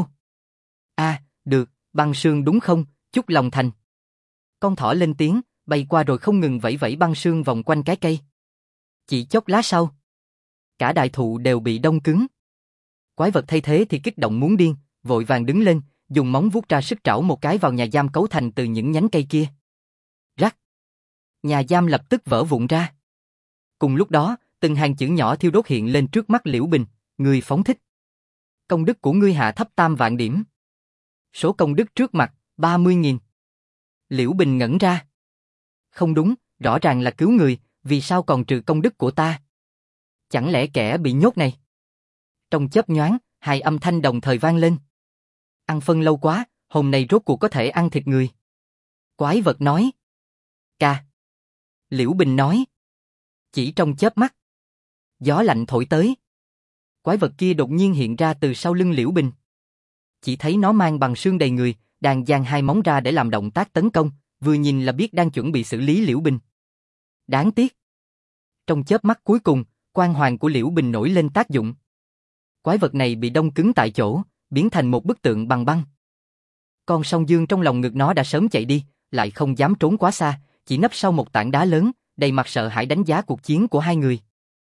Được, băng sương đúng không, chúc lòng thành. Con thỏ lên tiếng, bay qua rồi không ngừng vẫy vẫy băng sương vòng quanh cái cây. Chỉ chốc lát sau, cả đại thụ đều bị đông cứng. Quái vật thay thế thì kích động muốn điên, vội vàng đứng lên, dùng móng vuốt ra sức trảo một cái vào nhà giam cấu thành từ những nhánh cây kia. Rắc. Nhà giam lập tức vỡ vụn ra. Cùng lúc đó, từng hàng chữ nhỏ thiêu đốt hiện lên trước mắt Liễu Bình, người phóng thích. Công đức của ngươi hạ thấp tam vạn điểm. Số công đức trước mặt, 30.000. Liễu Bình ngẩn ra. Không đúng, rõ ràng là cứu người, vì sao còn trừ công đức của ta? Chẳng lẽ kẻ bị nhốt này? Trong chớp nhoáng, hai âm thanh đồng thời vang lên. Ăn phân lâu quá, hôm nay rốt cuộc có thể ăn thịt người. Quái vật nói. Ca. Liễu Bình nói. Chỉ trong chớp mắt, gió lạnh thổi tới. Quái vật kia đột nhiên hiện ra từ sau lưng Liễu Bình. Chỉ thấy nó mang bằng xương đầy người, đang giang hai móng ra để làm động tác tấn công, vừa nhìn là biết đang chuẩn bị xử lý Liễu Bình. Đáng tiếc. Trong chớp mắt cuối cùng, quang hoàn của Liễu Bình nổi lên tác dụng. Quái vật này bị đông cứng tại chỗ, biến thành một bức tượng bằng băng. Con song dương trong lòng ngực nó đã sớm chạy đi, lại không dám trốn quá xa, chỉ nấp sau một tảng đá lớn, đầy mặt sợ hãi đánh giá cuộc chiến của hai người.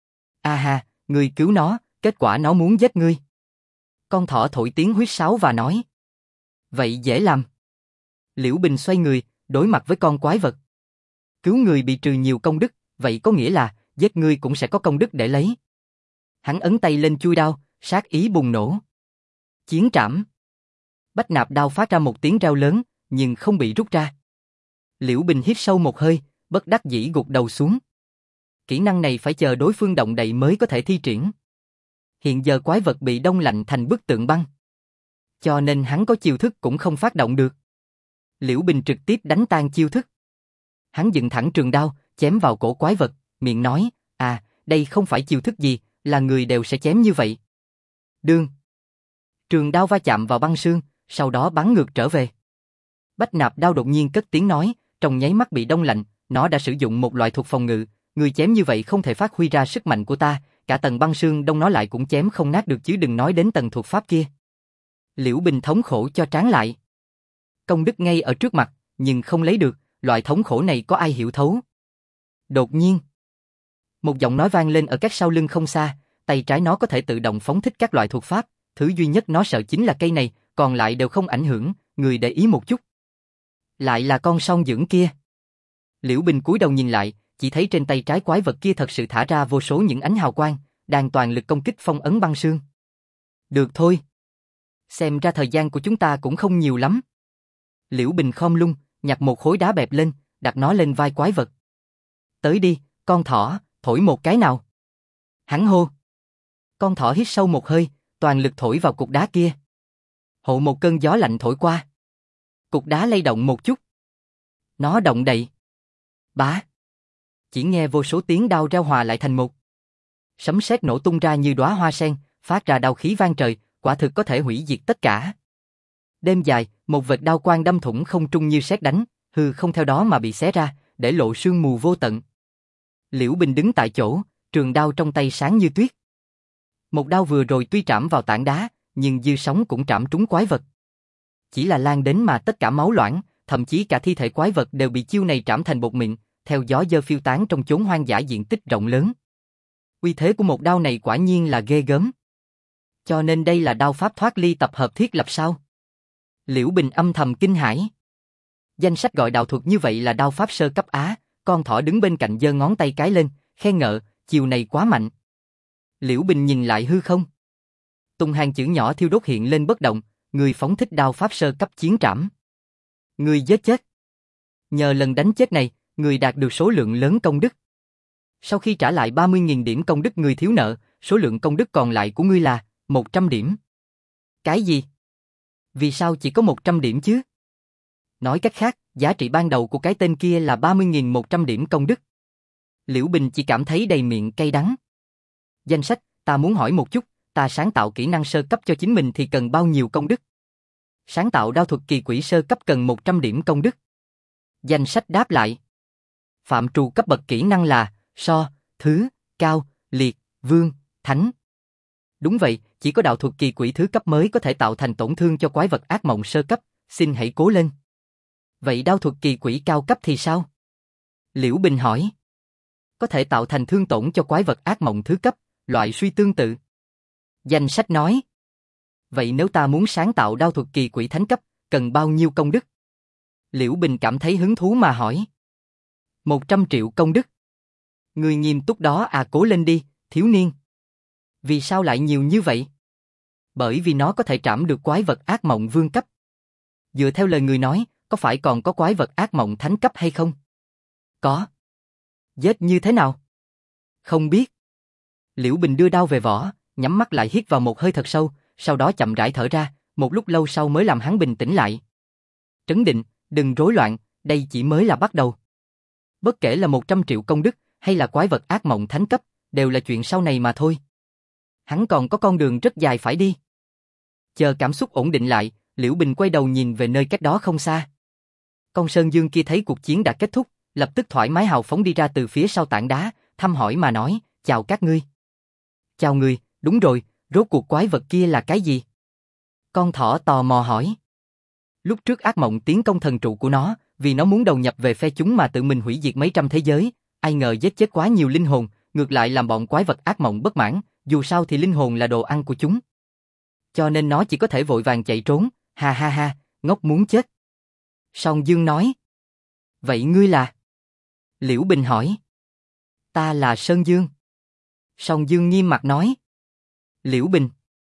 Ngươi cứu nó, kết quả nó muốn giết ngươi. Con thỏ thổi tiếng huýt sáo và nói. Vậy dễ làm. Liễu Bình xoay người, đối mặt với con quái vật. Cứu người bị trừ nhiều công đức, vậy có nghĩa là giết ngươi cũng sẽ có công đức để lấy. Hắn ấn tay lên chuôi đao, sát ý bùng nổ. Chiến trảm. Bách nạp đao phát ra một tiếng reo lớn, nhưng không bị rút ra. Liễu Bình hít sâu một hơi, bất đắc dĩ gục đầu xuống. Kỹ năng này phải chờ đối phương động đậy mới có thể thi triển. Hiện giờ quái vật bị đông lạnh thành bức tượng băng, cho nên hắn có chiêu thức cũng không phát động được. Liễu Bình trực tiếp đánh tan chiêu thức. Hắn dựng thẳng trường đao, chém vào cổ quái vật, miệng nói, đây không phải chiêu thức gì, là người đều sẽ chém như vậy. Đương. Trường đao va chạm vào băng sương, sau đó bắn ngược trở về. Bách Nạp Đao đột nhiên cất tiếng nói, trong nháy mắt bị đông lạnh, nó đã sử dụng một loại thuật phòng ngự, người chém như vậy không thể phát huy ra sức mạnh của ta, cả tầng băng sương đông nó lại cũng chém không nát được chứ đừng nói đến tầng thuật pháp kia. Liễu Bình thống khổ cho trán lại. Công đức ngay ở trước mặt, nhưng không lấy được, loại thống khổ này có ai hiểu thấu. Đột nhiên, một giọng nói vang lên ở cách sau lưng không xa, tay trái nó có thể tự động phóng thích các loại thuật pháp, thứ duy nhất nó sợ chính là cây này, còn lại đều không ảnh hưởng, người để ý một chút. Lại là con song dưỡng kia. Liễu Bình cúi đầu nhìn lại, chỉ thấy trên tay trái quái vật kia thật sự thả ra vô số những ánh hào quang, đang toàn lực công kích phong ấn băng sương. Được thôi. Xem ra thời gian của chúng ta cũng không nhiều lắm. Liễu Bình khom lung, nhặt một khối đá bẹp lên, đặt nó lên vai quái vật. Tới đi, con thỏ, thổi một cái nào. Hắn hô. Con thỏ hít sâu một hơi, toàn lực thổi vào cục đá kia. Hộ một cơn gió lạnh thổi qua. Cục đá lay động một chút. Nó động đậy. Bá. Chỉ nghe vô số tiếng đao reo hòa lại thành một. Sấm sét nổ tung ra như đóa hoa sen, phát ra đao khí vang trời, quả thực có thể hủy diệt tất cả. Đêm dài, một vệt đao quang đâm thủng không trung như sét đánh, hư không theo đó mà bị xé ra, để lộ sương mù vô tận. Liễu Bình đứng tại chỗ, trường đao trong tay sáng như tuyết. Một đao vừa rồi tuy trảm vào tảng đá, nhưng dư sóng cũng trảm trúng quái vật. Chỉ là lan đến mà tất cả máu loãng, thậm chí cả thi thể quái vật đều bị chiêu này trảm thành bột mịn, theo gió dơ phiêu tán trong chốn hoang dã diện tích rộng lớn. Uy thế của một đao này quả nhiên là ghê gớm. Cho nên đây là đao pháp thoát ly tập hợp thiết lập sao? Liễu Bình âm thầm kinh hãi. Danh sách gọi đạo thuật như vậy là đao pháp sơ cấp Á, con thỏ đứng bên cạnh giơ ngón tay cái lên, khen ngợi, chiều này quá mạnh. Liễu Bình nhìn lại hư không. Tung hàng chữ nhỏ thiêu đốt hiện lên bất động, người phóng thích đao pháp sơ cấp chiến trảm. Người giết chết. Nhờ lần đánh chết này, người đạt được số lượng lớn công đức. Sau khi trả lại 30.000 điểm công đức người thiếu nợ, số lượng công đức còn lại của ngươi là 100 điểm. Cái gì? Vì sao chỉ có 100 điểm chứ? Nói cách khác, giá trị ban đầu của cái tên kia là 30.100 điểm công đức. Liễu Bình chỉ cảm thấy đầy miệng cay đắng. Danh sách, ta muốn hỏi một chút, ta sáng tạo kỹ năng sơ cấp cho chính mình thì cần bao nhiêu công đức? Sáng tạo đao thuật kỳ quỷ sơ cấp cần 100 điểm công đức. Danh sách đáp lại. Phạm trù cấp bậc kỹ năng là so, thứ, cao, liệt, vương, thánh. Đúng vậy, chỉ có đạo thuật kỳ quỷ thứ cấp mới có thể tạo thành tổn thương cho quái vật ác mộng sơ cấp, xin hãy cố lên. Vậy đao thuật kỳ quỷ cao cấp thì sao? Liễu Bình hỏi. Có thể tạo thành thương tổn cho quái vật ác mộng thứ cấp, loại suy tương tự. Danh sách nói. Vậy nếu ta muốn sáng tạo đao thuật kỳ quỷ thánh cấp, cần bao nhiêu công đức? Liễu Bình cảm thấy hứng thú mà hỏi. 100 triệu công đức. Người nghiêm túc đó cố lên đi, thiếu niên. Vì sao lại nhiều như vậy? Bởi vì nó có thể trảm được quái vật ác mộng vương cấp. Dựa theo lời người nói, có phải còn có quái vật ác mộng thánh cấp hay không? Có. Giết như thế nào? Không biết. Liễu Bình đưa đao về vỏ, nhắm mắt lại hít vào một hơi thật sâu, sau đó chậm rãi thở ra, một lúc lâu sau mới làm hắn bình tĩnh lại. Trấn định, đừng rối loạn, đây chỉ mới là bắt đầu. Bất kể là 100 triệu công đức, hay là quái vật ác mộng thánh cấp, đều là chuyện sau này mà thôi. Hắn còn có con đường rất dài phải đi. Chờ cảm xúc ổn định lại, Liễu Bình quay đầu nhìn về nơi cách đó không xa. Con Sơn Dương kia thấy cuộc chiến đã kết thúc, lập tức thoải mái hào phóng đi ra từ phía sau tảng đá, thăm hỏi mà nói, chào các ngươi. Chào người, đúng rồi, rốt cuộc quái vật kia là cái gì? Con thỏ tò mò hỏi. Lúc trước ác mộng tiến công thần trụ của nó, vì nó muốn đầu nhập về phe chúng mà tự mình hủy diệt mấy trăm thế giới, ai ngờ giết chết quá nhiều linh hồn, ngược lại làm bọn quái vật ác mộng bất mãn, dù sao thì linh hồn là đồ ăn của chúng. Cho nên nó chỉ có thể vội vàng chạy trốn, ha ha ha, ngốc muốn chết. Song Dương nói. Vậy ngươi là? Liễu Bình hỏi. Ta là Sơn Dương. Song Dương nghiêm mặt nói. Liễu Bình.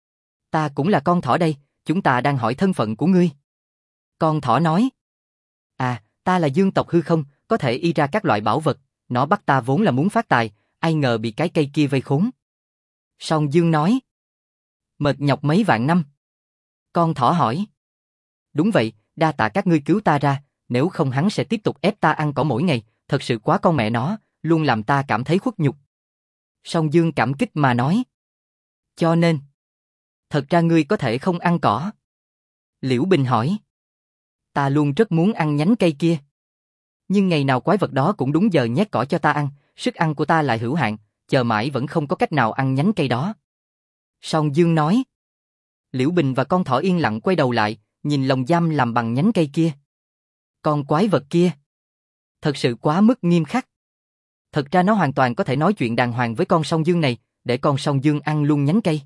Ta cũng là con thỏ đây, chúng ta đang hỏi thân phận của ngươi. Con thỏ nói. Ta là dương tộc hư không, có thể y ra các loại bảo vật, nó bắt ta vốn là muốn phát tài, ai ngờ bị cái cây kia vây khốn. Song Dương nói. Mệt nhọc mấy vạn năm. Con thỏ hỏi. Đúng vậy, đa tạ các ngươi cứu ta ra, nếu không hắn sẽ tiếp tục ép ta ăn cỏ mỗi ngày, thật sự quá con mẹ nó, luôn làm ta cảm thấy khuất nhục. Song Dương cảm kích mà nói. Cho nên, thật ra ngươi có thể không ăn cỏ. Liễu Bình hỏi. Ta luôn rất muốn ăn nhánh cây kia. Nhưng ngày nào quái vật đó cũng đúng giờ nhét cỏ cho ta ăn, sức ăn của ta lại hữu hạn, chờ mãi vẫn không có cách nào ăn nhánh cây đó. Song Dương nói. Liễu Bình và con thỏ yên lặng quay đầu lại, nhìn lồng giam làm bằng nhánh cây kia. Con quái vật kia. Thật sự quá mức nghiêm khắc. Thật ra nó hoàn toàn có thể nói chuyện đàng hoàng với con Song Dương này, để con Song Dương ăn luôn nhánh cây.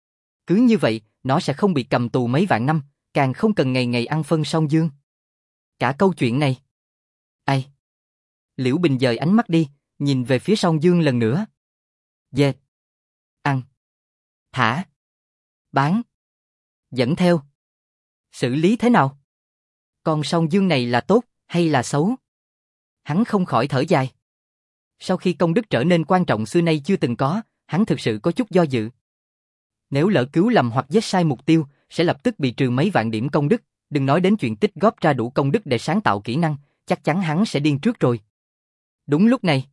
Cứ như vậy, nó sẽ không bị cầm tù mấy vạn năm, càng không cần ngày ngày ăn phân Song Dương. Cả câu chuyện này. Ai? Liễu Bình dời ánh mắt đi, nhìn về phía Song Dương lần nữa. Dê. Ăn. Thả. Bán. Dẫn theo. Xử lý thế nào? Con Song Dương này là tốt, hay là xấu? Hắn không khỏi thở dài. Sau khi công đức trở nên quan trọng xưa nay chưa từng có, hắn thực sự có chút do dự. Nếu lỡ cứu lầm hoặc giết sai mục tiêu, sẽ lập tức bị trừ mấy vạn điểm công đức, đừng nói đến chuyện tích góp ra đủ công đức để sáng tạo kỹ năng, chắc chắn hắn sẽ điên trước rồi. Đúng lúc này,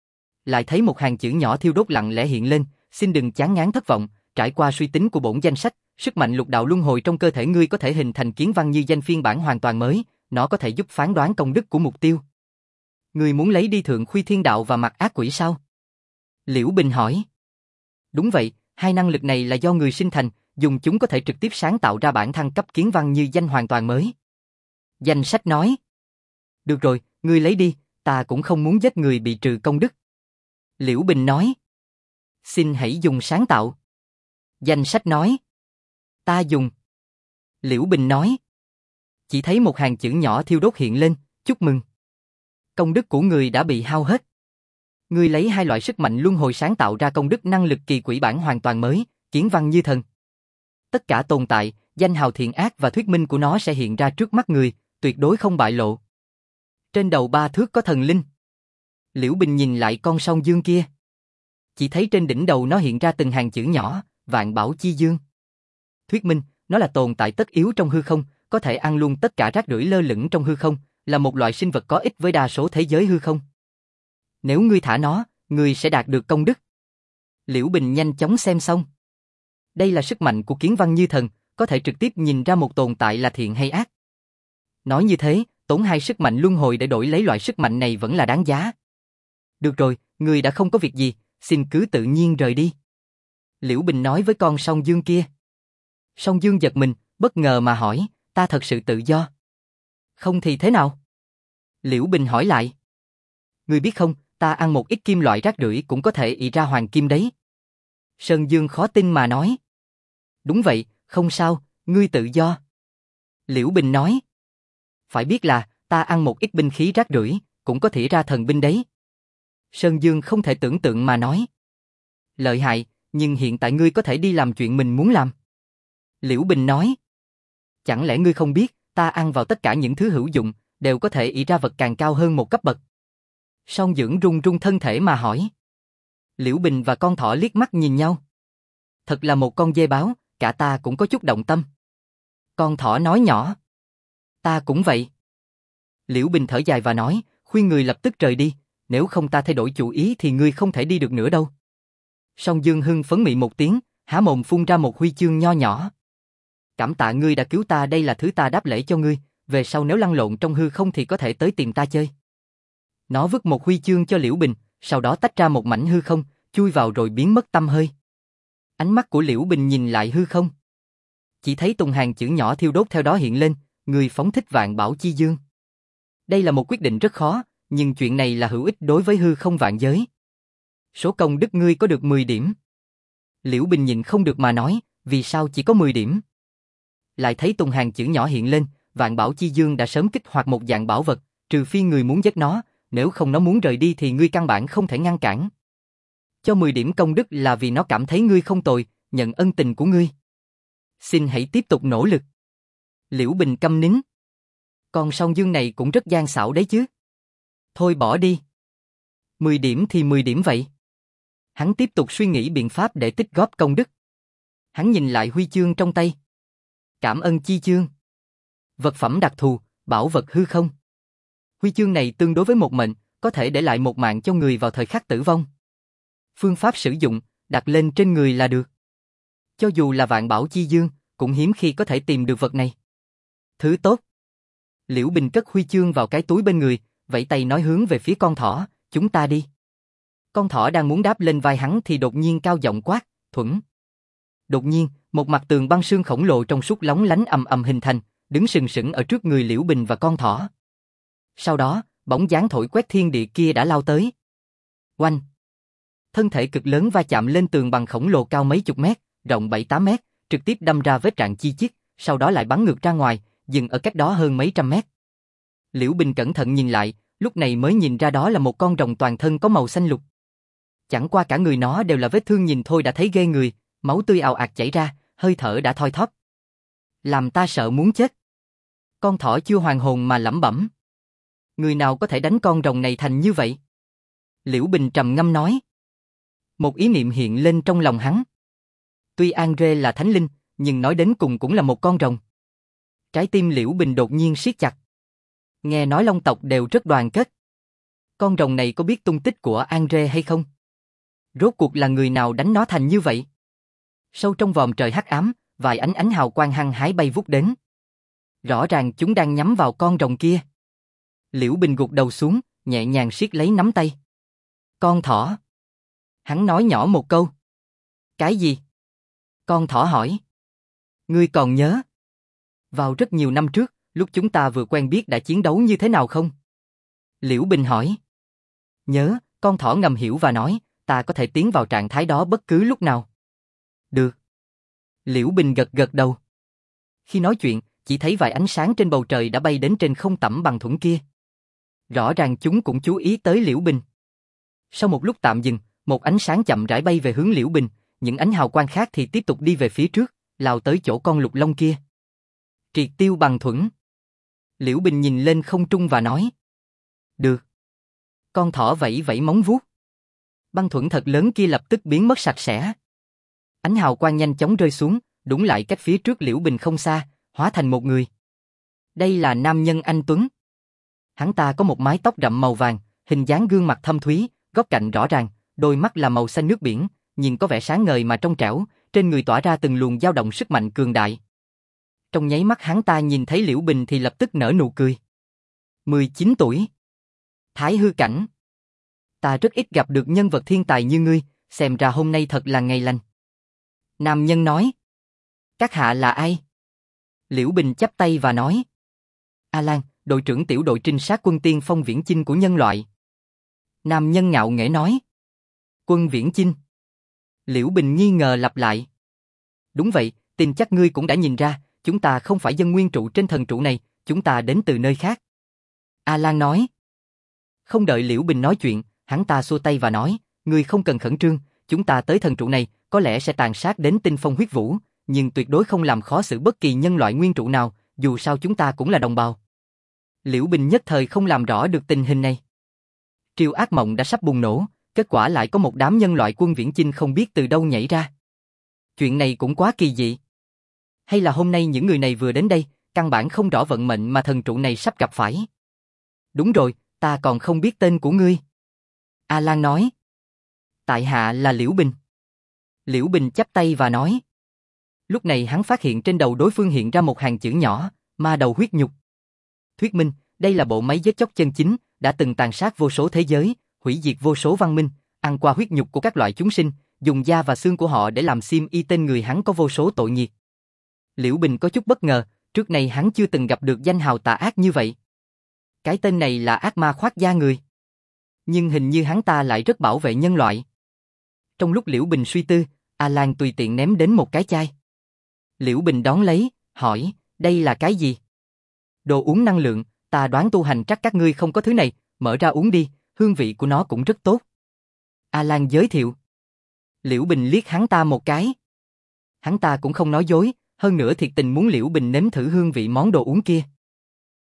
lại thấy một hàng chữ nhỏ thiêu đốt lặng lẽ hiện lên, xin đừng chán ngán thất vọng, trải qua suy tính của bổn danh sách, sức mạnh lục đạo luân hồi trong cơ thể ngươi có thể hình thành kiến văn như danh phiên bản hoàn toàn mới, nó có thể giúp phán đoán công đức của mục tiêu. Ngươi muốn lấy đi thượng khuy thiên đạo và mặt ác quỷ sao? Liễu Bình hỏi. Đúng vậy, hai năng lực này là do người sinh thành, dùng chúng có thể trực tiếp sáng tạo ra bản thăng cấp kiến văn như danh hoàn toàn mới. Danh sách nói. Được rồi, ngươi lấy đi, ta cũng không muốn giết người bị trừ công đức. Liễu Bình nói. Xin hãy dùng sáng tạo. Danh sách nói. Ta dùng. Liễu Bình nói. Chỉ thấy một hàng chữ nhỏ thiêu đốt hiện lên, chúc mừng. Công đức của người đã bị hao hết. Ngươi lấy hai loại sức mạnh luân hồi sáng tạo ra công đức năng lực kỳ quỷ bản hoàn toàn mới, kiến văn như thần. Tất cả tồn tại, danh hào thiện ác và thuyết minh của nó sẽ hiện ra trước mắt người, tuyệt đối không bại lộ. Trên đầu 3 thước có thần linh. Liễu Bình nhìn lại con Song Dương kia. Chỉ thấy trên đỉnh đầu nó hiện ra từng hàng chữ nhỏ, Vạn Bảo Chi Dương. Thuyết minh, nó là tồn tại tất yếu trong hư không, có thể ăn luôn tất cả rác rưởi lơ lửng trong hư không, là một loại sinh vật có ích với đa số thế giới hư không. Nếu ngươi thả nó, ngươi sẽ đạt được công đức. Liễu Bình nhanh chóng xem xong. Đây là sức mạnh của kiến văn như thần, có thể trực tiếp nhìn ra một tồn tại là thiện hay ác. Nói như thế, tốn 2 sức mạnh luân hồi để đổi lấy loại sức mạnh này vẫn là đáng giá. Được rồi, ngươi đã không có việc gì, xin cứ tự nhiên rời đi. Liễu Bình nói với con Song Dương kia. Song Dương giật mình, bất ngờ mà hỏi, ta thật sự tự do. Không thì thế nào? Liễu Bình hỏi lại. Ngươi biết không, ta ăn một ít kim loại rác rưởi cũng có thể ị ra hoàng kim đấy. Sơn Dương khó tin mà nói. Đúng vậy, không sao, ngươi tự do. Liễu Bình nói. Phải biết là, ta ăn một ít binh khí rác rưởi, cũng có thể ra thần binh đấy. Sơn Dương không thể tưởng tượng mà nói. Lợi hại, nhưng hiện tại ngươi có thể đi làm chuyện mình muốn làm. Liễu Bình nói. Chẳng lẽ ngươi không biết, ta ăn vào tất cả những thứ hữu dụng, đều có thể ị ra vật càng cao hơn một cấp bậc. Song Dưỡng run run thân thể mà hỏi. Liễu Bình và con thỏ liếc mắt nhìn nhau. Thật là một con dê báo, cả ta cũng có chút động tâm. Con thỏ nói nhỏ. Ta cũng vậy. Liễu Bình thở dài và nói, khuyên người lập tức rời đi, nếu không ta thay đổi chủ ý thì ngươi không thể đi được nữa đâu. Song Dương hưng phấn mị một tiếng, há mồm phun ra một huy chương nho nhỏ. Cảm tạ ngươi đã cứu ta, đây là thứ ta đáp lễ cho ngươi, về sau nếu lăn lộn trong hư không thì có thể tới tìm ta chơi. Nó vứt một huy chương cho Liễu Bình, sau đó tách ra một mảnh hư không, chui vào rồi biến mất tăm hơi. Ánh mắt của Liễu Bình nhìn lại hư không. Chỉ thấy từng hàng chữ nhỏ thiêu đốt theo đó hiện lên, người phóng thích Vạn Bảo Chi Dương. Đây là một quyết định rất khó, nhưng chuyện này là hữu ích đối với hư không vạn giới. Số công đức ngươi có được 10 điểm. Liễu Bình nhìn không được mà nói, vì sao chỉ có 10 điểm? Lại thấy từng hàng chữ nhỏ hiện lên, Vạn Bảo Chi Dương đã sớm kích hoạt một dạng bảo vật, trừ phi người muốn giết nó, nếu không nó muốn rời đi thì ngươi căn bản không thể ngăn cản. Cho 10 điểm công đức là vì nó cảm thấy ngươi không tồi, nhận ân tình của ngươi. Xin hãy tiếp tục nỗ lực. Liễu Bình câm nín. Con song dương này cũng rất gian xảo đấy chứ. Thôi bỏ đi. 10 điểm thì 10 điểm vậy. Hắn tiếp tục suy nghĩ biện pháp để tích góp công đức. Hắn nhìn lại huy chương trong tay. Cảm ơn chi chương. Vật phẩm đặc thù, bảo vật hư không. Huy chương này tương đối với một mệnh, có thể để lại một mạng cho người vào thời khắc tử vong. Phương pháp sử dụng, đặt lên trên người là được. Cho dù là vạn bảo chi dương, cũng hiếm khi có thể tìm được vật này. Thứ tốt. Liễu Bình cất huy chương vào cái túi bên người, vẫy tay nói hướng về phía con thỏ, chúng ta đi. Con thỏ đang muốn đáp lên vai hắn thì đột nhiên cao giọng quát, Thuẫn. Đột nhiên, một mặt tường băng sương khổng lồ trong suốt lóng lánh ầm ầm hình thành, đứng sừng sững ở trước người Liễu Bình và con thỏ. Sau đó, bóng dáng thổi quét thiên địa kia đã lao tới. Oanh! Thân thể cực lớn va chạm lên tường bằng khổng lồ cao mấy chục mét, rộng 7-8 mét, trực tiếp đâm ra vết rạn chi chít, sau đó lại bắn ngược ra ngoài, dừng ở cách đó hơn mấy trăm mét. Liễu Bình cẩn thận nhìn lại, lúc này mới nhìn ra đó là một con rồng toàn thân có màu xanh lục. Chẳng qua cả người nó đều là vết thương, nhìn thôi đã thấy ghê người, máu tươi ào ạt chảy ra, hơi thở đã thoi thóp. Làm ta sợ muốn chết. Con thỏ chưa hoàn hồn mà lẩm bẩm. Người nào có thể đánh con rồng này thành như vậy? Liễu Bình trầm ngâm nói. Một ý niệm hiện lên trong lòng hắn. Tuy Andre là thánh linh, nhưng nói đến cùng cũng là một con rồng. Trái tim Liễu Bình đột nhiên siết chặt. Nghe nói Long tộc đều rất đoàn kết. Con rồng này có biết tung tích của Andre hay không? Rốt cuộc là người nào đánh nó thành như vậy? Sâu trong vòm trời hắc ám, vài ánh hào quang hăng hái bay vút đến. Rõ ràng chúng đang nhắm vào con rồng kia. Liễu Bình gục đầu xuống, nhẹ nhàng siết lấy nắm tay. Con thỏ. Hắn nói nhỏ một câu. Cái gì? Con thỏ hỏi. Ngươi còn nhớ? Vào rất nhiều năm trước, lúc chúng ta vừa quen biết đã chiến đấu như thế nào không? Liễu Bình hỏi. Nhớ, con thỏ ngầm hiểu và nói, ta có thể tiến vào trạng thái đó bất cứ lúc nào. Được. Liễu Bình gật gật đầu. Khi nói chuyện, chỉ thấy vài ánh sáng trên bầu trời đã bay đến trên không tẩm bằng Thuẫn kia. Rõ ràng chúng cũng chú ý tới Liễu Bình. Sau một lúc tạm dừng, một ánh sáng chậm rãi bay về hướng Liễu Bình, những ánh hào quang khác thì tiếp tục đi về phía trước, lao tới chỗ con lục long kia. Triệt tiêu bằng Thuẫn. Liễu Bình nhìn lên không trung và nói. Được. Con thỏ vẫy vẫy móng vuốt. Băng thuẫn thật lớn kia lập tức biến mất sạch sẽ. Ánh hào quang nhanh chóng rơi xuống, đúng lại cách phía trước Liễu Bình không xa, hóa thành một người. Đây là nam nhân anh tuấn. Hắn ta có một mái tóc rậm màu vàng, hình dáng gương mặt thâm thúy, góc cạnh rõ ràng, đôi mắt là màu xanh nước biển, nhìn có vẻ sáng ngời mà trong trẻo, trên người tỏa ra từng luồng dao động sức mạnh cường đại. Trong nháy mắt hắn ta nhìn thấy Liễu Bình thì lập tức nở nụ cười. 19 tuổi. Thái hư cảnh. Ta rất ít gặp được nhân vật thiên tài như ngươi, xem ra hôm nay thật là ngày lành. Nam nhân nói. Các hạ là ai? Liễu Bình chắp tay và nói. A-Lan, đội trưởng tiểu đội trinh sát quân tiên phong viễn chinh của nhân loại. Nam nhân ngạo nghễ nói. Quân viễn chinh. Liễu Bình nghi ngờ lặp lại. Đúng vậy, tin chắc ngươi cũng đã nhìn ra, chúng ta không phải dân nguyên trụ trên thần trụ này, chúng ta đến từ nơi khác. A-Lan nói. Không đợi Liễu Bình nói chuyện, hắn ta xua tay và nói, ngươi không cần khẩn trương, chúng ta tới thần trụ này, có lẽ sẽ tàn sát đến tinh phong huyết vũ, nhưng tuyệt đối không làm khó xử bất kỳ nhân loại nguyên trụ nào, dù sao chúng ta cũng là đồng bào. Liễu Bình nhất thời không làm rõ được tình hình này. Triều ác mộng đã sắp bùng nổ, kết quả lại có một đám nhân loại quân viễn chinh không biết từ đâu nhảy ra. Chuyện này cũng quá kỳ dị. Hay là hôm nay những người này vừa đến đây, căn bản không rõ vận mệnh mà thần trụ này sắp gặp phải. Đúng rồi, ta còn không biết tên của ngươi. A-Lan nói. Tại hạ là Liễu Bình. Liễu Bình chắp tay và nói. Lúc này hắn phát hiện trên đầu đối phương hiện ra một hàng chữ nhỏ, ma đầu huyết nhục. Thuyết minh, đây là bộ máy giết chóc chân chính, đã từng tàn sát vô số thế giới, hủy diệt vô số văn minh, ăn qua huyết nhục của các loại chúng sinh, dùng da và xương của họ để làm xiêm y, tên người hắn có vô số tội nghiệt. Liễu Bình có chút bất ngờ, trước này hắn chưa từng gặp được danh hào tà ác như vậy. Cái tên này là ác ma khoác da người. Nhưng hình như hắn ta lại rất bảo vệ nhân loại. Trong lúc Liễu Bình suy tư, A-Lan tùy tiện ném đến một cái chai. Liễu Bình đón lấy, hỏi, đây là cái gì? Đồ uống năng lượng, ta đoán tu hành chắc các ngươi không có thứ này, mở ra uống đi, hương vị của nó cũng rất tốt. A-Lan giới thiệu. Liễu Bình liếc hắn ta một cái. Hắn ta cũng không nói dối, hơn nữa thiệt tình muốn Liễu Bình nếm thử hương vị món đồ uống kia.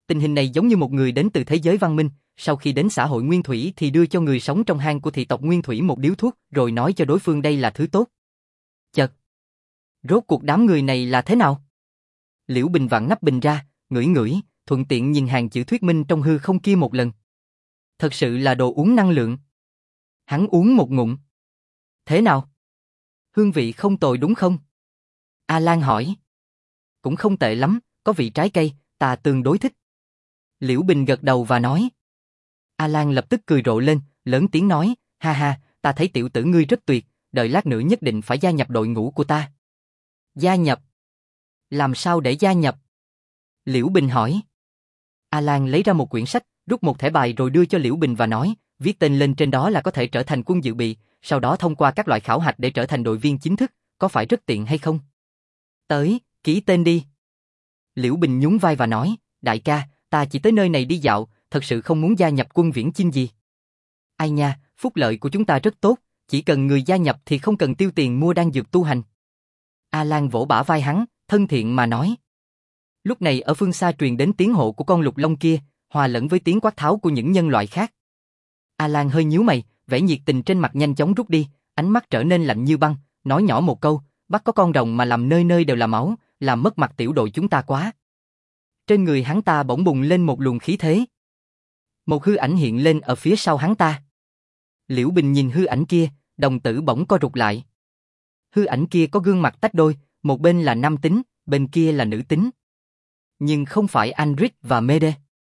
Tình hình này giống như một người đến từ thế giới văn minh, sau khi đến xã hội nguyên thủy thì đưa cho người sống trong hang của thị tộc nguyên thủy một điếu thuốc, rồi nói cho đối phương đây là thứ tốt. Chật! Rốt cuộc đám người này là thế nào? Liễu Bình vặn nắp bình ra, ngửi ngửi, thuận tiện nhìn hàng chữ thuyết minh trong hư không kia một lần. Thật sự là đồ uống năng lượng. Hắn uống một ngụm. Thế nào? Hương vị không tồi đúng không? A Lan hỏi. Cũng không tệ lắm, có vị trái cây, ta tương đối thích. Liễu Bình gật đầu và nói. A Lan lập tức cười rộ lên, lớn tiếng nói, ha ha, ta thấy tiểu tử ngươi rất tuyệt, đợi lát nữa nhất định phải gia nhập đội ngũ của ta. Gia nhập? Làm sao để gia nhập? Liễu Bình hỏi. A Lan lấy ra một quyển sách, rút một thẻ bài rồi đưa cho Liễu Bình và nói, viết tên lên trên đó là có thể trở thành quân dự bị, sau đó thông qua các loại khảo hạch để trở thành đội viên chính thức, có phải rất tiện hay không? Tới, ký tên đi. Liễu Bình nhún vai và nói, đại ca, ta chỉ tới nơi này đi dạo, thật sự không muốn gia nhập quân viễn chinh gì. Ai nha, phúc lợi của chúng ta rất tốt, chỉ cần người gia nhập thì không cần tiêu tiền mua đan dược tu hành. A Lan vỗ bả vai hắn, thân thiện mà nói. Lúc này ở phương xa truyền đến tiếng hộ của con lục long kia, hòa lẫn với tiếng quát tháo của những nhân loại khác. A Lan hơi nhíu mày, vẻ nhiệt tình trên mặt nhanh chóng rút đi, ánh mắt trở nên lạnh như băng, nói nhỏ một câu, bắt có con rồng mà làm nơi nơi đều là máu, làm mất mặt tiểu đội chúng ta quá. Trên người hắn ta bỗng bùng lên một luồng khí thế. Một hư ảnh hiện lên ở phía sau hắn ta. Liễu Bình nhìn hư ảnh kia, đồng tử bỗng co rụt lại. Hư ảnh kia có gương mặt tách đôi, một bên là nam tính, bên kia là nữ tính. Nhưng không phải Anric và Mede.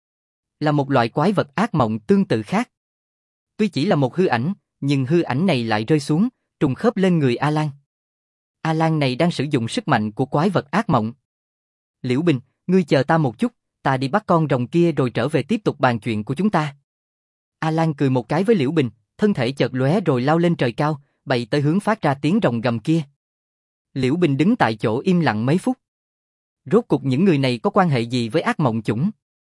Là một loại quái vật ác mộng tương tự khác. Tuy chỉ là một hư ảnh, nhưng hư ảnh này lại rơi xuống, trùng khớp lên người A Lan. A Lan này đang sử dụng sức mạnh của quái vật ác mộng. Liễu Bình, ngươi chờ ta một chút, ta đi bắt con rồng kia rồi trở về tiếp tục bàn chuyện của chúng ta. A Lan cười một cái với Liễu Bình, thân thể chợt lóe rồi lao lên trời cao, bay tới hướng phát ra tiếng rồng gầm kia. Liễu Bình đứng tại chỗ im lặng mấy phút. Rốt cuộc những người này có quan hệ gì với ác mộng chủng?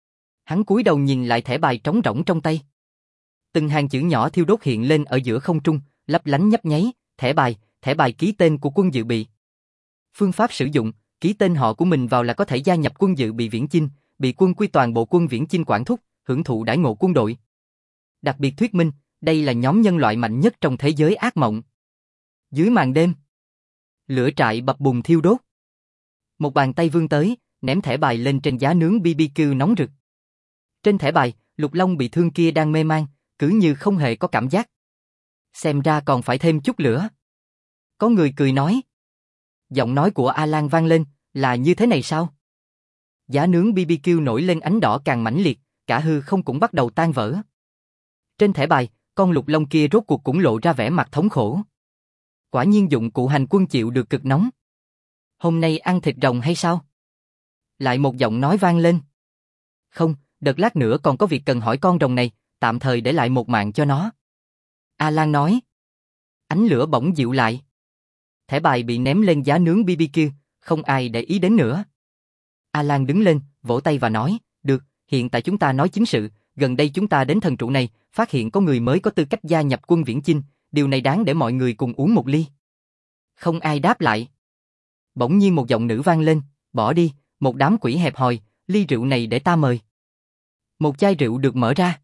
Hắn cúi đầu nhìn lại thẻ bài trống rỗng trong tay. Từng hàng chữ nhỏ thiêu đốt hiện lên ở giữa không trung, lấp lánh nhấp nháy, thẻ bài ký tên của quân dự bị. Phương pháp sử dụng, ký tên họ của mình vào là có thể gia nhập quân dự bị viễn chinh, bị quân quy toàn bộ quân viễn chinh quản thúc, hưởng thụ đãi ngộ quân đội. Đặc biệt thuyết minh, đây là nhóm nhân loại mạnh nhất trong thế giới ác mộng. Dưới màn đêm, lửa trại bập bùng thiêu đốt. Một bàn tay vươn tới, ném thẻ bài lên trên giá nướng BBQ nóng rực. Trên thẻ bài, Lục Long bị thương kia đang mê man, cứ như không hề có cảm giác. Xem ra còn phải thêm chút lửa. Có người cười nói. Giọng nói của A Lan vang lên, là như thế này sao? Giá nướng BBQ nổi lên ánh đỏ càng mãnh liệt, cả hư không cũng bắt đầu tan vỡ. Trên thẻ bài, con Lục Long kia rốt cuộc cũng lộ ra vẻ mặt thống khổ. Quả nhiên dụng cụ hành quân chịu được cực nóng. Hôm nay ăn thịt rồng hay sao? Lại một giọng nói vang lên. Không, đợt lát nữa còn có việc cần hỏi con rồng này, tạm thời để lại một mạng cho nó. A Lan nói. Ánh lửa bỗng dịu lại. Thẻ bài bị ném lên giá nướng BBQ, không ai để ý đến nữa. A Lan đứng lên, vỗ tay và nói, được, hiện tại chúng ta nói chính sự, gần đây chúng ta đến thần trụ này, phát hiện có người mới có tư cách gia nhập quân viễn chinh, điều này đáng để mọi người cùng uống một ly. Không ai đáp lại. Bỗng nhiên một giọng nữ vang lên, bỏ đi, một đám quỷ hẹp hòi, ly rượu này để ta mời. Một chai rượu được mở ra.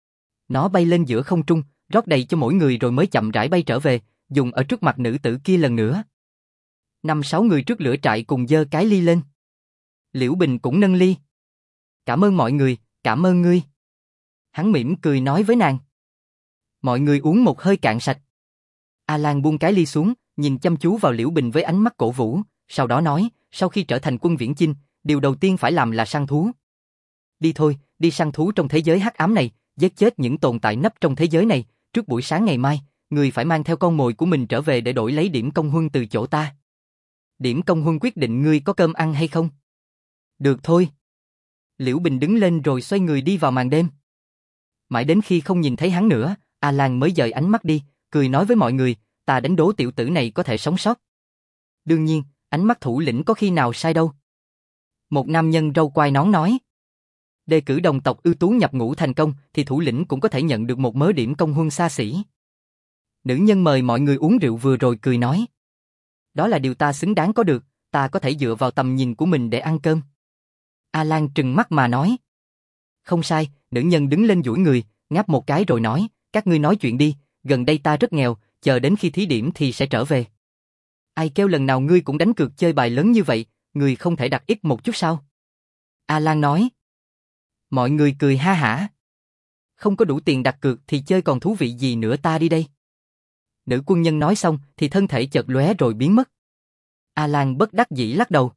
Nó bay lên giữa không trung, rót đầy cho mỗi người rồi mới chậm rãi bay trở về, dùng ở trước mặt nữ tử kia lần nữa. 5-6 người trước lửa trại cùng giơ cái ly lên. Liễu Bình cũng nâng ly. Cảm ơn mọi người, cảm ơn ngươi. Hắn mỉm cười nói với nàng. Mọi người uống một hơi cạn sạch. A Lan buông cái ly xuống, nhìn chăm chú vào Liễu Bình với ánh mắt cổ vũ, sau đó nói, sau khi trở thành quân viễn chinh, điều đầu tiên phải làm là săn thú. Đi thôi, đi săn thú trong thế giới hắc ám này, giết chết những tồn tại nấp trong thế giới này, trước buổi sáng ngày mai, người phải mang theo con mồi của mình trở về để đổi lấy điểm công huân từ chỗ ta. Điểm công huân quyết định ngươi có cơm ăn hay không. Được thôi. Liễu Bình đứng lên rồi xoay người đi vào màn đêm. Mãi đến khi không nhìn thấy hắn nữa, A Lan mới dời ánh mắt đi, cười nói với mọi người, ta đánh đố tiểu tử này có thể sống sót. Đương nhiên, ánh mắt thủ lĩnh có khi nào sai đâu. Một nam nhân râu quai nón nói. Đề cử đồng tộc ưu tú nhập ngũ thành công thì thủ lĩnh cũng có thể nhận được một mớ điểm công huân xa xỉ. Nữ nhân mời mọi người uống rượu vừa rồi cười nói. Đó là điều ta xứng đáng có được, ta có thể dựa vào tầm nhìn của mình để ăn cơm. A Lan trừng mắt mà nói. Không sai, nữ nhân đứng lên duỗi người, ngáp một cái rồi nói, các ngươi nói chuyện đi, gần đây ta rất nghèo, chờ đến khi thí điểm thì sẽ trở về. Ai kêu lần nào ngươi cũng đánh cược chơi bài lớn như vậy, ngươi không thể đặt ít một chút sao? A Lan nói. Mọi người cười ha hả. Không có đủ tiền đặt cược thì chơi còn thú vị gì nữa, ta đi đây. Nữ quân nhân nói xong thì thân thể chợt lóe rồi biến mất. A Lan bất đắc dĩ lắc đầu.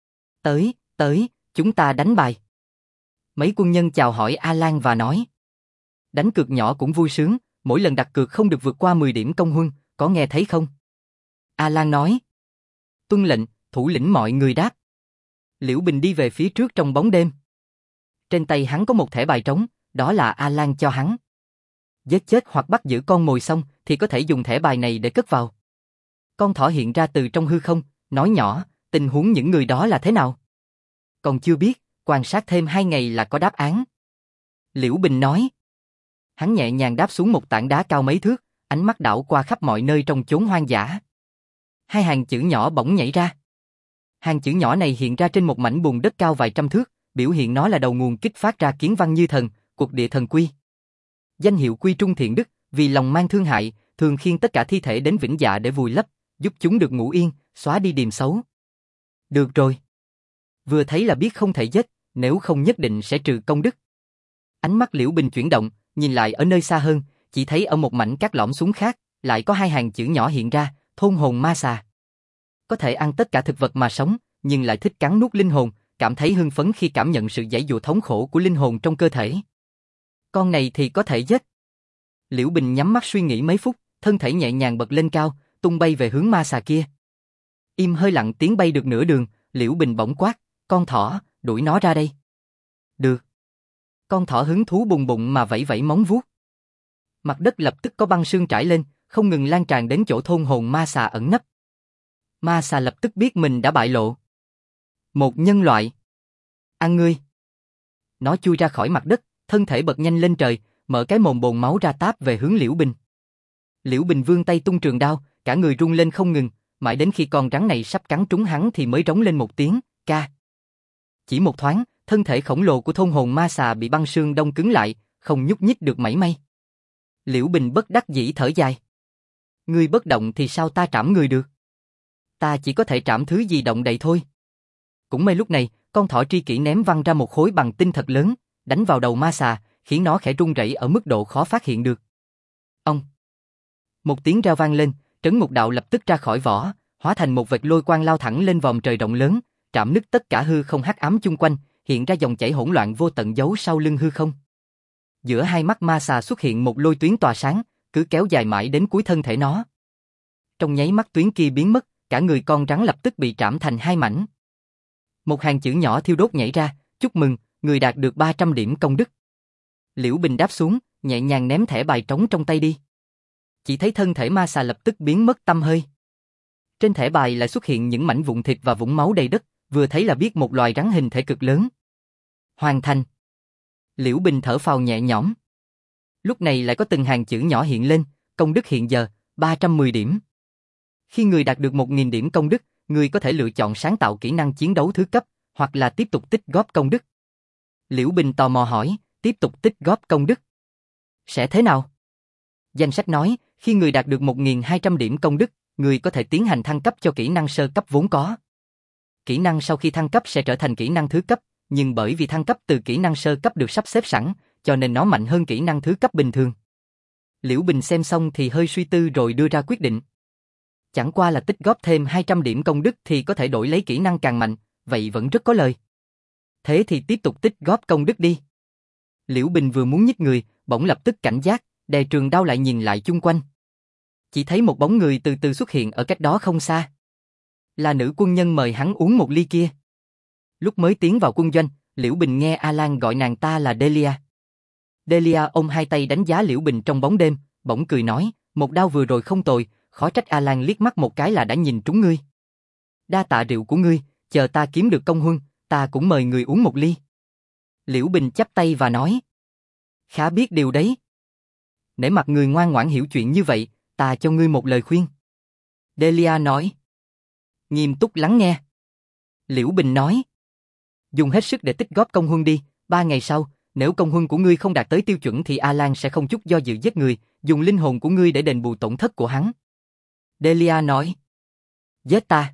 Tới, chúng ta đánh bài. Mấy quân nhân chào hỏi A Lan và nói. Đánh cược nhỏ cũng vui sướng, mỗi lần đặt cược không được vượt qua 10 điểm công huân, có nghe thấy không? A Lan nói. Tuân lệnh, thủ lĩnh mọi người đáp. Liễu Bình đi về phía trước trong bóng đêm. Trên tay hắn có một thẻ bài trống, đó là A Lan cho hắn. Giết chết hoặc bắt giữ con mồi xong thì có thể dùng thẻ bài này để cất vào. Con thỏ hiện ra từ trong hư không, nói nhỏ, tình huống những người đó là thế nào? Còn chưa biết, quan sát thêm 2 ngày là có đáp án. Liễu Bình nói. Hắn nhẹ nhàng đáp xuống một tảng đá cao mấy thước, ánh mắt đảo qua khắp mọi nơi trong chốn hoang dã. 2 hàng chữ nhỏ bỗng nhảy ra. Hàng chữ nhỏ này hiện ra trên một mảnh bùn đất cao vài trăm thước, biểu hiện nó là đầu nguồn kích phát ra kiến văn như thần, cuộc địa thần quy. Danh hiệu Quy Trung Thiện Đức, vì lòng mang thương hại, thường khiêng tất cả thi thể đến Vĩnh Dạ để vùi lấp, giúp chúng được ngủ yên, xóa đi điềm xấu. Được rồi. Vừa thấy là biết không thể giết, nếu không nhất định sẽ trừ công đức. Ánh mắt Liễu Bình chuyển động, nhìn lại ở nơi xa hơn, chỉ thấy ở một mảnh cát lõm xuống khác, lại có 2 hàng chữ nhỏ hiện ra, thôn hồn ma xà. Có thể ăn tất cả thực vật mà sống, nhưng lại thích cắn nuốt linh hồn, cảm thấy hưng phấn khi cảm nhận sự giãy giụa thống khổ của linh hồn trong cơ thể. Con này thì có thể giết. Liễu Bình nhắm mắt suy nghĩ mấy phút, thân thể nhẹ nhàng bật lên cao, tung bay về hướng ma xà kia. Im hơi lặng tiếng bay được nửa đường, Liễu Bình bỗng quát, con thỏ, đuổi nó ra đây. Được. Con thỏ hứng thú bùng bụng mà vẫy vẫy móng vuốt. Mặt đất lập tức có băng sương trải lên, không ngừng lan tràn đến chỗ thôn hồn ma xà ẩn nấp. Ma xà lập tức biết mình đã bại lộ. Một nhân loại. Ăn ngươi. Nó chui ra khỏi mặt đất, thân thể bật nhanh lên trời, mở cái mồm bồn máu ra táp về hướng Liễu Bình. Liễu Bình vươn tay tung trường đao, cả người rung lên không ngừng, mãi đến khi con rắn này sắp cắn trúng hắn thì mới rống lên một tiếng, ca. Chỉ một thoáng, thân thể khổng lồ của thôn hồn ma xà bị băng sương đông cứng lại, không nhúc nhích được mảy may. Liễu Bình bất đắc dĩ thở dài. Ngươi bất động thì sao ta trảm ngươi được? Ta chỉ có thể trảm thứ gì động đậy thôi. Cũng may lúc này, con thỏ tri kỷ ném văng ra một khối bằng tinh thật lớn, đánh vào đầu ma xà, khiến nó khẽ rung rẩy ở mức độ khó phát hiện được. Ông. Một tiếng reo vang lên, trấn ngục đạo lập tức ra khỏi vỏ, hóa thành một vệt lôi quang lao thẳng lên vòm trời rộng lớn, trảm nứt tất cả hư không hắc ám chung quanh, hiện ra dòng chảy hỗn loạn vô tận giấu sau lưng hư không. Giữa hai mắt ma xà xuất hiện một lôi tuyến tỏa sáng, cứ kéo dài mãi đến cuối thân thể nó. Trong nháy mắt tuyến kia biến mất, cả người con rắn lập tức bị trảm thành 2 mảnh. Một hàng chữ nhỏ thiêu đốt nhảy ra, chúc mừng, người đạt được 300 điểm công đức. Liễu Bình đáp xuống, nhẹ nhàng ném thẻ bài trống trong tay đi. Chỉ thấy thân thể ma xà lập tức biến mất tăm hơi. Trên thẻ bài lại xuất hiện những mảnh vụn thịt và vũng máu đầy đất, vừa thấy là biết một loài rắn hình thể cực lớn. Hoàn thành. Liễu Bình thở phào nhẹ nhõm. Lúc này lại có từng hàng chữ nhỏ hiện lên, công đức hiện giờ, 310 điểm. Khi người đạt được 1000 điểm công đức, người có thể lựa chọn sáng tạo kỹ năng chiến đấu thứ cấp, hoặc là tiếp tục tích góp công đức. Liễu Bình tò mò hỏi, tiếp tục tích góp công đức. Sẽ thế nào? Danh sách nói, khi người đạt được 1200 điểm công đức, người có thể tiến hành thăng cấp cho kỹ năng sơ cấp vốn có. Kỹ năng sau khi thăng cấp sẽ trở thành kỹ năng thứ cấp, nhưng bởi vì thăng cấp từ kỹ năng sơ cấp được sắp xếp sẵn, cho nên nó mạnh hơn kỹ năng thứ cấp bình thường. Liễu Bình xem xong thì hơi suy tư rồi đưa ra quyết định. Chẳng qua là tích góp thêm 200 điểm công đức thì có thể đổi lấy kỹ năng càng mạnh, vậy vẫn rất có lời. Thế thì tiếp tục tích góp công đức đi. Liễu Bình vừa muốn nhích người, bỗng lập tức cảnh giác, đè trường đao lại nhìn lại chung quanh. Chỉ thấy một bóng người từ từ xuất hiện ở cách đó không xa. Là nữ quân nhân mời hắn uống một ly kia. Lúc mới tiến vào quân doanh, Liễu Bình nghe A Lan gọi nàng ta là Delia. Delia ôm hai tay đánh giá Liễu Bình trong bóng đêm, bỗng cười nói, một đao vừa rồi không tồi, khó trách A Lan liếc mắt một cái là đã nhìn trúng ngươi. Đa tạ rượu của ngươi, chờ ta kiếm được công huân, ta cũng mời người uống một ly. Liễu Bình chắp tay và nói, khá biết điều đấy. Nể mặt người ngoan ngoãn hiểu chuyện như vậy, ta cho ngươi một lời khuyên. Delia nói, nghiêm túc lắng nghe. Liễu Bình nói, dùng hết sức để tích góp công huân đi, 3 ngày sau, Nếu công huân của ngươi không đạt tới tiêu chuẩn thì A-Lan sẽ không chút do dự giết người, dùng linh hồn của ngươi để đền bù tổn thất của hắn. Delia nói. Giết ta?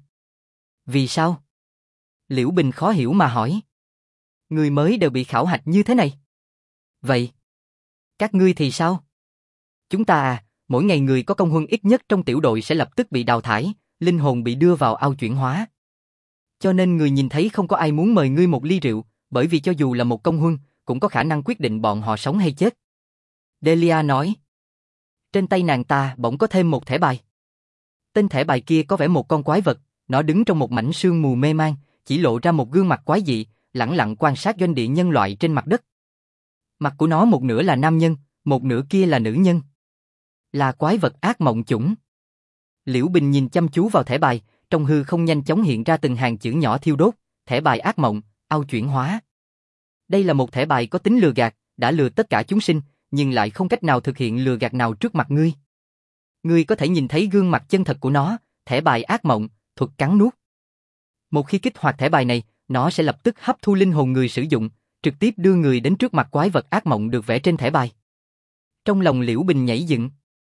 Vì sao? Liễu Bình khó hiểu mà hỏi. Người mới đều bị khảo hạch như thế này. Vậy, các ngươi thì sao? Chúng ta mỗi ngày người có công huân ít nhất trong tiểu đội sẽ lập tức bị đào thải, linh hồn bị đưa vào ao chuyển hóa. Cho nên người nhìn thấy không có ai muốn mời ngươi một ly rượu, bởi vì cho dù là một công huân, cũng có khả năng quyết định bọn họ sống hay chết. Delia nói. Trên tay nàng ta bỗng có thêm một thẻ bài. Tên thẻ bài kia có vẻ một con quái vật, nó đứng trong một mảnh sương mù mê man, chỉ lộ ra một gương mặt quái dị, lẳng lặng quan sát doanh địa nhân loại trên mặt đất. Mặt của nó một nửa là nam nhân, một nửa kia là nữ nhân. Là quái vật ác mộng chủng. Liễu Bình nhìn chăm chú vào thẻ bài, trong hư không nhanh chóng hiện ra từng hàng chữ nhỏ thiêu đốt, thẻ bài ác mộng, ao chuyển hóa. Đây là một thẻ bài có tính lừa gạt, đã lừa tất cả chúng sinh, nhưng lại không cách nào thực hiện lừa gạt nào trước mặt ngươi. Ngươi có thể nhìn thấy gương mặt chân thật của nó, thẻ bài ác mộng, thuật cắn nuốt. Một khi kích hoạt thẻ bài này, nó sẽ lập tức hấp thu linh hồn người sử dụng, trực tiếp đưa người đến trước mặt quái vật ác mộng được vẽ trên thẻ bài. Trong lòng Liễu Bình nhảy dựng.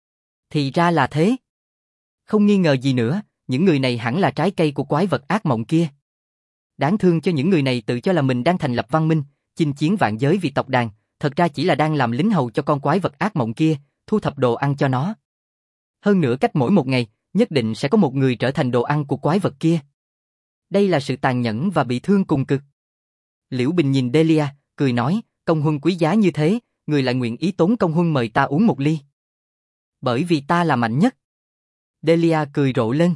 Thì ra là thế. Không nghi ngờ gì nữa, những người này hẳn là trái cây của quái vật ác mộng kia. Đáng thương cho những người này tự cho là mình đang thành lập văn minh, chinh chiến vạn giới vì tộc đàn, thật ra chỉ là đang làm lính hầu cho con quái vật ác mộng kia, thu thập đồ ăn cho nó. Hơn nữa cách mỗi một ngày, nhất định sẽ có một người trở thành đồ ăn của quái vật kia. Đây là sự tàn nhẫn và bị thương cùng cực. Liễu Bình nhìn Delia, cười nói, công huân quý giá như thế, người lại nguyện ý tốn công huân mời ta uống một ly. Bởi vì ta là mạnh nhất. Delia cười rộ lên.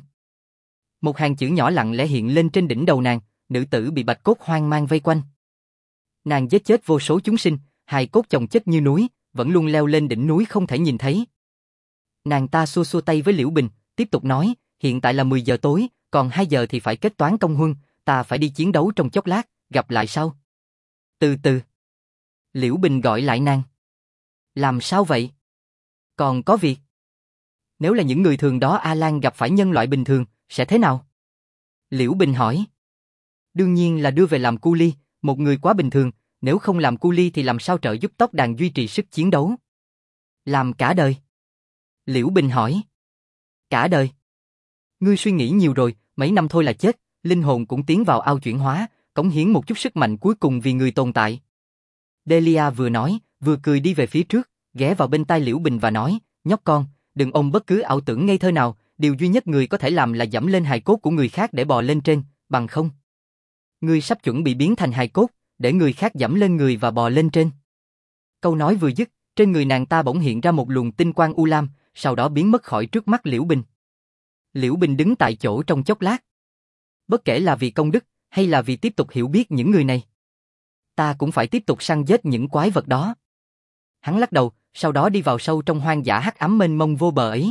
Một hàng chữ nhỏ lặng lẽ hiện lên trên đỉnh đầu nàng, nữ tử bị bạch cốt hoang mang vây quanh. Nàng giết chết vô số chúng sinh, hài cốt chồng chất như núi, vẫn luôn leo lên đỉnh núi không thể nhìn thấy. Nàng ta xua xua tay với Liễu Bình, tiếp tục nói, hiện tại là 10 giờ tối, còn 2 giờ thì phải kết toán công huân, ta phải đi chiến đấu trong chốc lát, gặp lại sau. Từ từ. Liễu Bình gọi lại nàng. Làm sao vậy? Còn có việc. Nếu là những người thường đó A-Lan gặp phải nhân loại bình thường, sẽ thế nào? Liễu Bình hỏi. Đương nhiên là đưa về làm cu li, một người quá bình thường, nếu không làm cu li thì làm sao trợ giúp tộc đàn duy trì sức chiến đấu? Làm cả đời. Liễu Bình hỏi. Cả đời? Ngươi suy nghĩ nhiều rồi, mấy năm thôi là chết, linh hồn cũng tiến vào ao chuyển hóa, cống hiến một chút sức mạnh cuối cùng vì người tồn tại. Delia vừa nói, vừa cười đi về phía trước, ghé vào bên tai Liễu Bình và nói, nhóc con, đừng ôm bất cứ ảo tưởng ngây thơ nào, điều duy nhất người có thể làm là dẫm lên hài cốt của người khác để bò lên trên, bằng không. Ngươi sắp chuẩn bị biến thành hài cốt, để người khác dẫm lên người và bò lên trên. Câu nói vừa dứt, trên người nàng ta bỗng hiện ra một luồng tinh quang u lam, sau đó biến mất khỏi trước mắt Liễu Bình. Liễu Bình đứng tại chỗ trong chốc lát. Bất kể là vì công đức, hay là vì tiếp tục hiểu biết những người này, ta cũng phải tiếp tục săn giết những quái vật đó. Hắn lắc đầu, sau đó đi vào sâu trong hoang dã hắc ám mênh mông vô bờ ấy.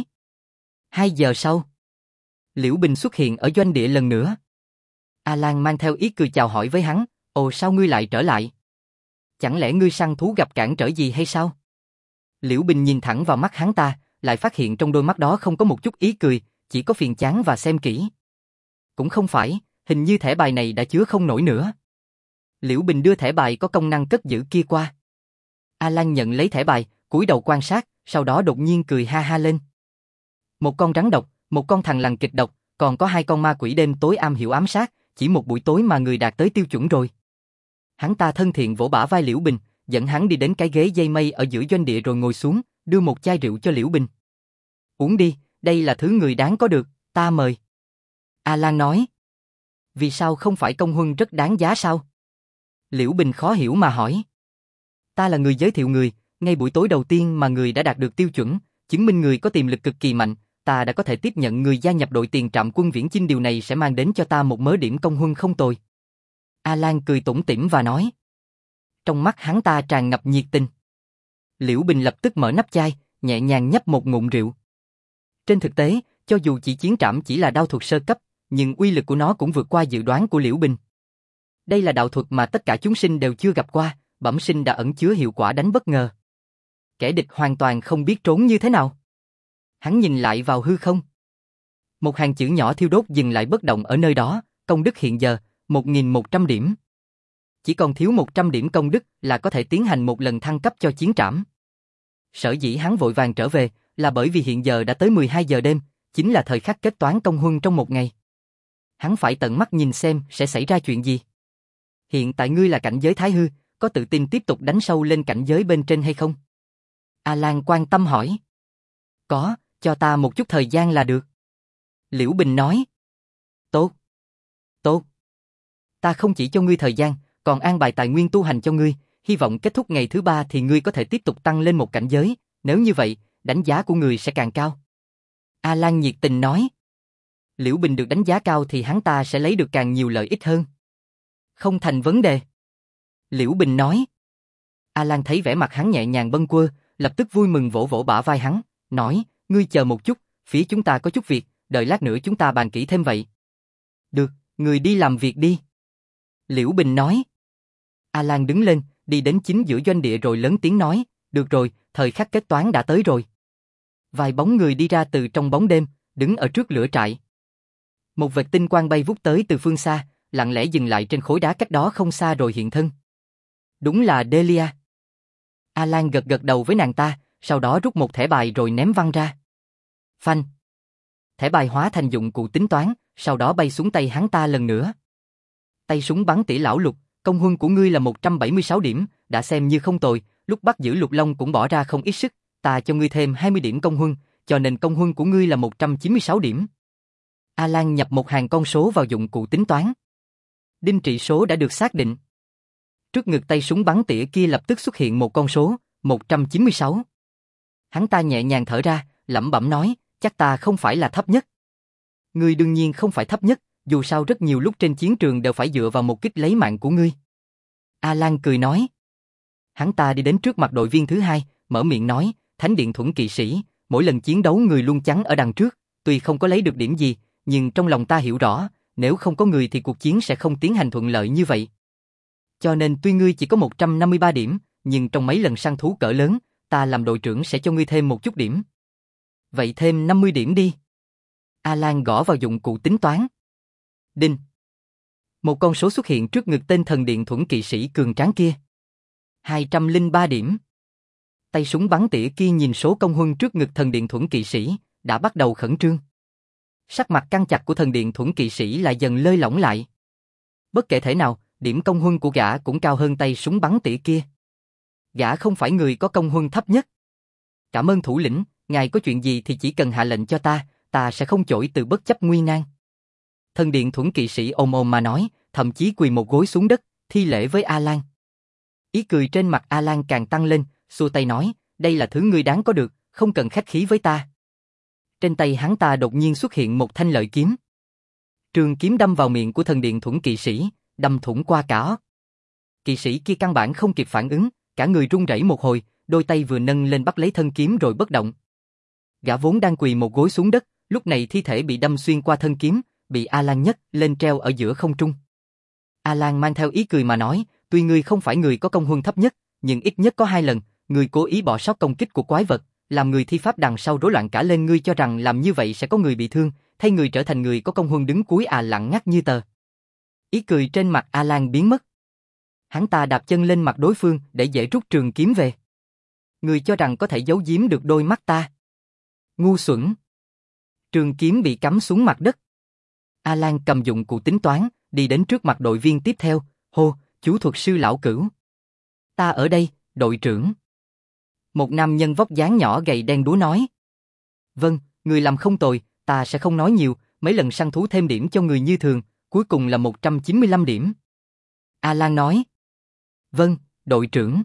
2 giờ sau, Liễu Bình xuất hiện ở doanh địa lần nữa. A-Lan mang theo ý cười chào hỏi với hắn, ồ sao ngươi lại trở lại? Chẳng lẽ ngươi săn thú gặp cản trở gì hay sao? Liễu Bình nhìn thẳng vào mắt hắn ta, lại phát hiện trong đôi mắt đó không có một chút ý cười, chỉ có phiền chán và xem kỹ. Cũng không phải, hình như thẻ bài này đã chứa không nổi nữa. Liễu Bình đưa thẻ bài có công năng cất giữ kia qua. A-Lan nhận lấy thẻ bài, cúi đầu quan sát, sau đó đột nhiên cười ha ha lên. Một con rắn độc, một con thằn lằn kịch độc, còn có 2 con ma quỷ đêm tối am hiểu ám sát, chỉ một buổi tối mà người đạt tới tiêu chuẩn rồi. Hắn ta thân thiện vỗ bả vai Liễu Bình, dẫn hắn đi đến cái ghế dây mây ở giữa doanh địa rồi ngồi xuống, đưa một chai rượu cho Liễu Bình. Uống đi, đây là thứ người đáng có được, ta mời. A-Lan nói. Vì sao không phải công huân rất đáng giá sao? Liễu Bình khó hiểu mà hỏi. Ta là người giới thiệu người, ngay buổi tối đầu tiên mà người đã đạt được tiêu chuẩn, chứng minh người có tiềm lực cực kỳ mạnh, ta đã có thể tiếp nhận người gia nhập đội tiền trạm quân viễn chinh, điều này sẽ mang đến cho ta một mớ điểm công huân không tồi. A-Lan cười tủm tỉm và nói. Trong mắt hắn ta tràn ngập nhiệt tình. Liễu Bình lập tức mở nắp chai, nhẹ nhàng nhấp một ngụm rượu. Trên thực tế, cho dù chỉ chiến trảm chỉ là đao thuật sơ cấp, nhưng uy lực của nó cũng vượt qua dự đoán của Liễu Bình. Đây là đạo thuật mà tất cả chúng sinh đều chưa gặp qua, bẩm sinh đã ẩn chứa hiệu quả đánh bất ngờ. Kẻ địch hoàn toàn không biết trốn như thế nào. Hắn nhìn lại vào hư không. Một hàng chữ nhỏ thiêu đốt dừng lại bất động ở nơi đó, công đức hiện giờ, 1.100 điểm. Chỉ còn thiếu 100 điểm công đức là có thể tiến hành một lần thăng cấp cho chiến trảm. Sở dĩ hắn vội vàng trở về là bởi vì hiện giờ đã tới 12 giờ đêm, chính là thời khắc kết toán công huân trong một ngày. Hắn phải tận mắt nhìn xem sẽ xảy ra chuyện gì. Hiện tại ngươi là cảnh giới Thái Hư, có tự tin tiếp tục đánh sâu lên cảnh giới bên trên hay không? A Lan quan tâm hỏi. Có, cho ta một chút thời gian là được. Liễu Bình nói. Tốt. Tốt. Ta không chỉ cho ngươi thời gian, còn an bài tài nguyên tu hành cho ngươi, hy vọng kết thúc ngày thứ 3 thì ngươi có thể tiếp tục tăng lên một cảnh giới, nếu như vậy, đánh giá của ngươi sẽ càng cao. A Lan nhiệt tình nói. Liễu Bình được đánh giá cao thì hắn ta sẽ lấy được càng nhiều lợi ích hơn. Không thành vấn đề. Liễu Bình nói. A Lan thấy vẻ mặt hắn nhẹ nhàng bâng quơ, lập tức vui mừng vỗ vỗ bả vai hắn, nói, ngươi chờ một chút, phía chúng ta có chút việc, đợi lát nữa chúng ta bàn kỹ thêm vậy. Được, ngươi đi làm việc đi. Liễu Bình nói. A Lan đứng lên, đi đến chính giữa doanh địa rồi lớn tiếng nói, được rồi, thời khắc kết toán đã tới rồi. Vài bóng người đi ra từ trong bóng đêm, đứng ở trước lửa trại. Một vệt tinh quang bay vút tới từ phương xa, lặng lẽ dừng lại trên khối đá cách đó không xa rồi hiện thân. Đúng là Delia. A Lan gật gật đầu với nàng ta, sau đó rút một thẻ bài rồi ném văng ra. Phanh. Thẻ bài hóa thành dụng cụ tính toán, sau đó bay xuống tay hắn ta lần nữa. Tay súng bắn tỉa lão Lục, công huân của ngươi là 176 điểm, đã xem như không tồi, lúc bắt giữ Lục Long cũng bỏ ra không ít sức, ta cho ngươi thêm 20 điểm công huân, cho nên công huân của ngươi là 196 điểm. A Lan nhập một hàng con số vào dụng cụ tính toán. Đinh trị số đã được xác định. Trước ngực tay súng bắn tỉa kia lập tức xuất hiện một con số, 196. Hắn ta nhẹ nhàng thở ra, lẩm bẩm nói, chắc ta không phải là thấp nhất. Ngươi đương nhiên không phải thấp nhất, dù sao rất nhiều lúc trên chiến trường đều phải dựa vào một kích lấy mạng của ngươi. A Lan cười nói. Hắn ta đi đến trước mặt đội viên thứ hai, mở miệng nói, Thánh điện thuẫn kỵ sĩ, mỗi lần chiến đấu người luôn chắn ở đằng trước, tuy không có lấy được điểm gì, nhưng trong lòng ta hiểu rõ, nếu không có người thì cuộc chiến sẽ không tiến hành thuận lợi như vậy. Cho nên tuy ngươi chỉ có 153 điểm, nhưng trong mấy lần săn thú cỡ lớn, ta làm đội trưởng sẽ cho ngươi thêm một chút điểm. Vậy thêm 50 điểm đi. A Lan gõ vào dụng cụ tính toán. Đinh. Một con số xuất hiện trước ngực tên thần điện thuẫn kỵ sĩ cường tráng kia. 203 điểm. Tay súng bắn tỉa kia nhìn số công huân trước ngực thần điện thuẫn kỵ sĩ, đã bắt đầu khẩn trương. Sắc mặt căng chặt của thần điện thuẫn kỵ sĩ lại dần lơi lỏng lại. Bất kể thể nào, điểm công huân của gã cũng cao hơn tay súng bắn tỉa kia. Gã không phải người có công huân thấp nhất. Cảm ơn thủ lĩnh, ngài có chuyện gì thì chỉ cần hạ lệnh cho ta sẽ không chối từ bất chấp nguy nan. Thần điện thuẫn kỵ sĩ ôm ôm mà nói, thậm chí quỳ một gối xuống đất, thi lễ với A Lan. Ý cười trên mặt A Lan càng tăng lên, xua tay nói, đây là thứ ngươi đáng có được, không cần khách khí với ta. Trên tay hắn ta đột nhiên xuất hiện một thanh lợi kiếm. Trường kiếm đâm vào miệng của thần điện thuẫn kỵ sĩ, đâm thủng qua cả óc. Kỵ sĩ kia căn bản không kịp phản ứng, cả người run rẩy một hồi, đôi tay vừa nâng lên bắt lấy thân kiếm rồi bất động. Gã vốn đang quỳ một gối xuống đất, lúc này thi thể bị đâm xuyên qua thân kiếm, bị A Lan nhấc lên treo ở giữa không trung. A Lan mang theo ý cười mà nói, tuy ngươi không phải người có công huân thấp nhất, nhưng ít nhất có 2 lần, ngươi cố ý bỏ sót công kích của quái vật, làm người thi pháp đằng sau rối loạn cả lên, ngươi cho rằng làm như vậy sẽ có người bị thương, thay người trở thành người có công huân đứng cuối lặng ngắt như tờ. Ý cười trên mặt A Lan biến mất. Hắn ta đạp chân lên mặt đối phương để dễ rút trường kiếm về. Ngươi cho rằng có thể giấu giếm được đôi mắt ta? Ngu xuẩn. Trường kiếm bị cắm xuống mặt đất. A Lan cầm dụng cụ tính toán, đi đến trước mặt đội viên tiếp theo, hô, chú thuật sư lão Cửu. Ta ở đây, đội trưởng. Một nam nhân vóc dáng nhỏ gầy đen đúa nói. Vâng, người làm không tồi, ta sẽ không nói nhiều, mấy lần săn thú thêm điểm cho người như thường, cuối cùng là 195 điểm. A Lan nói. Vâng, đội trưởng.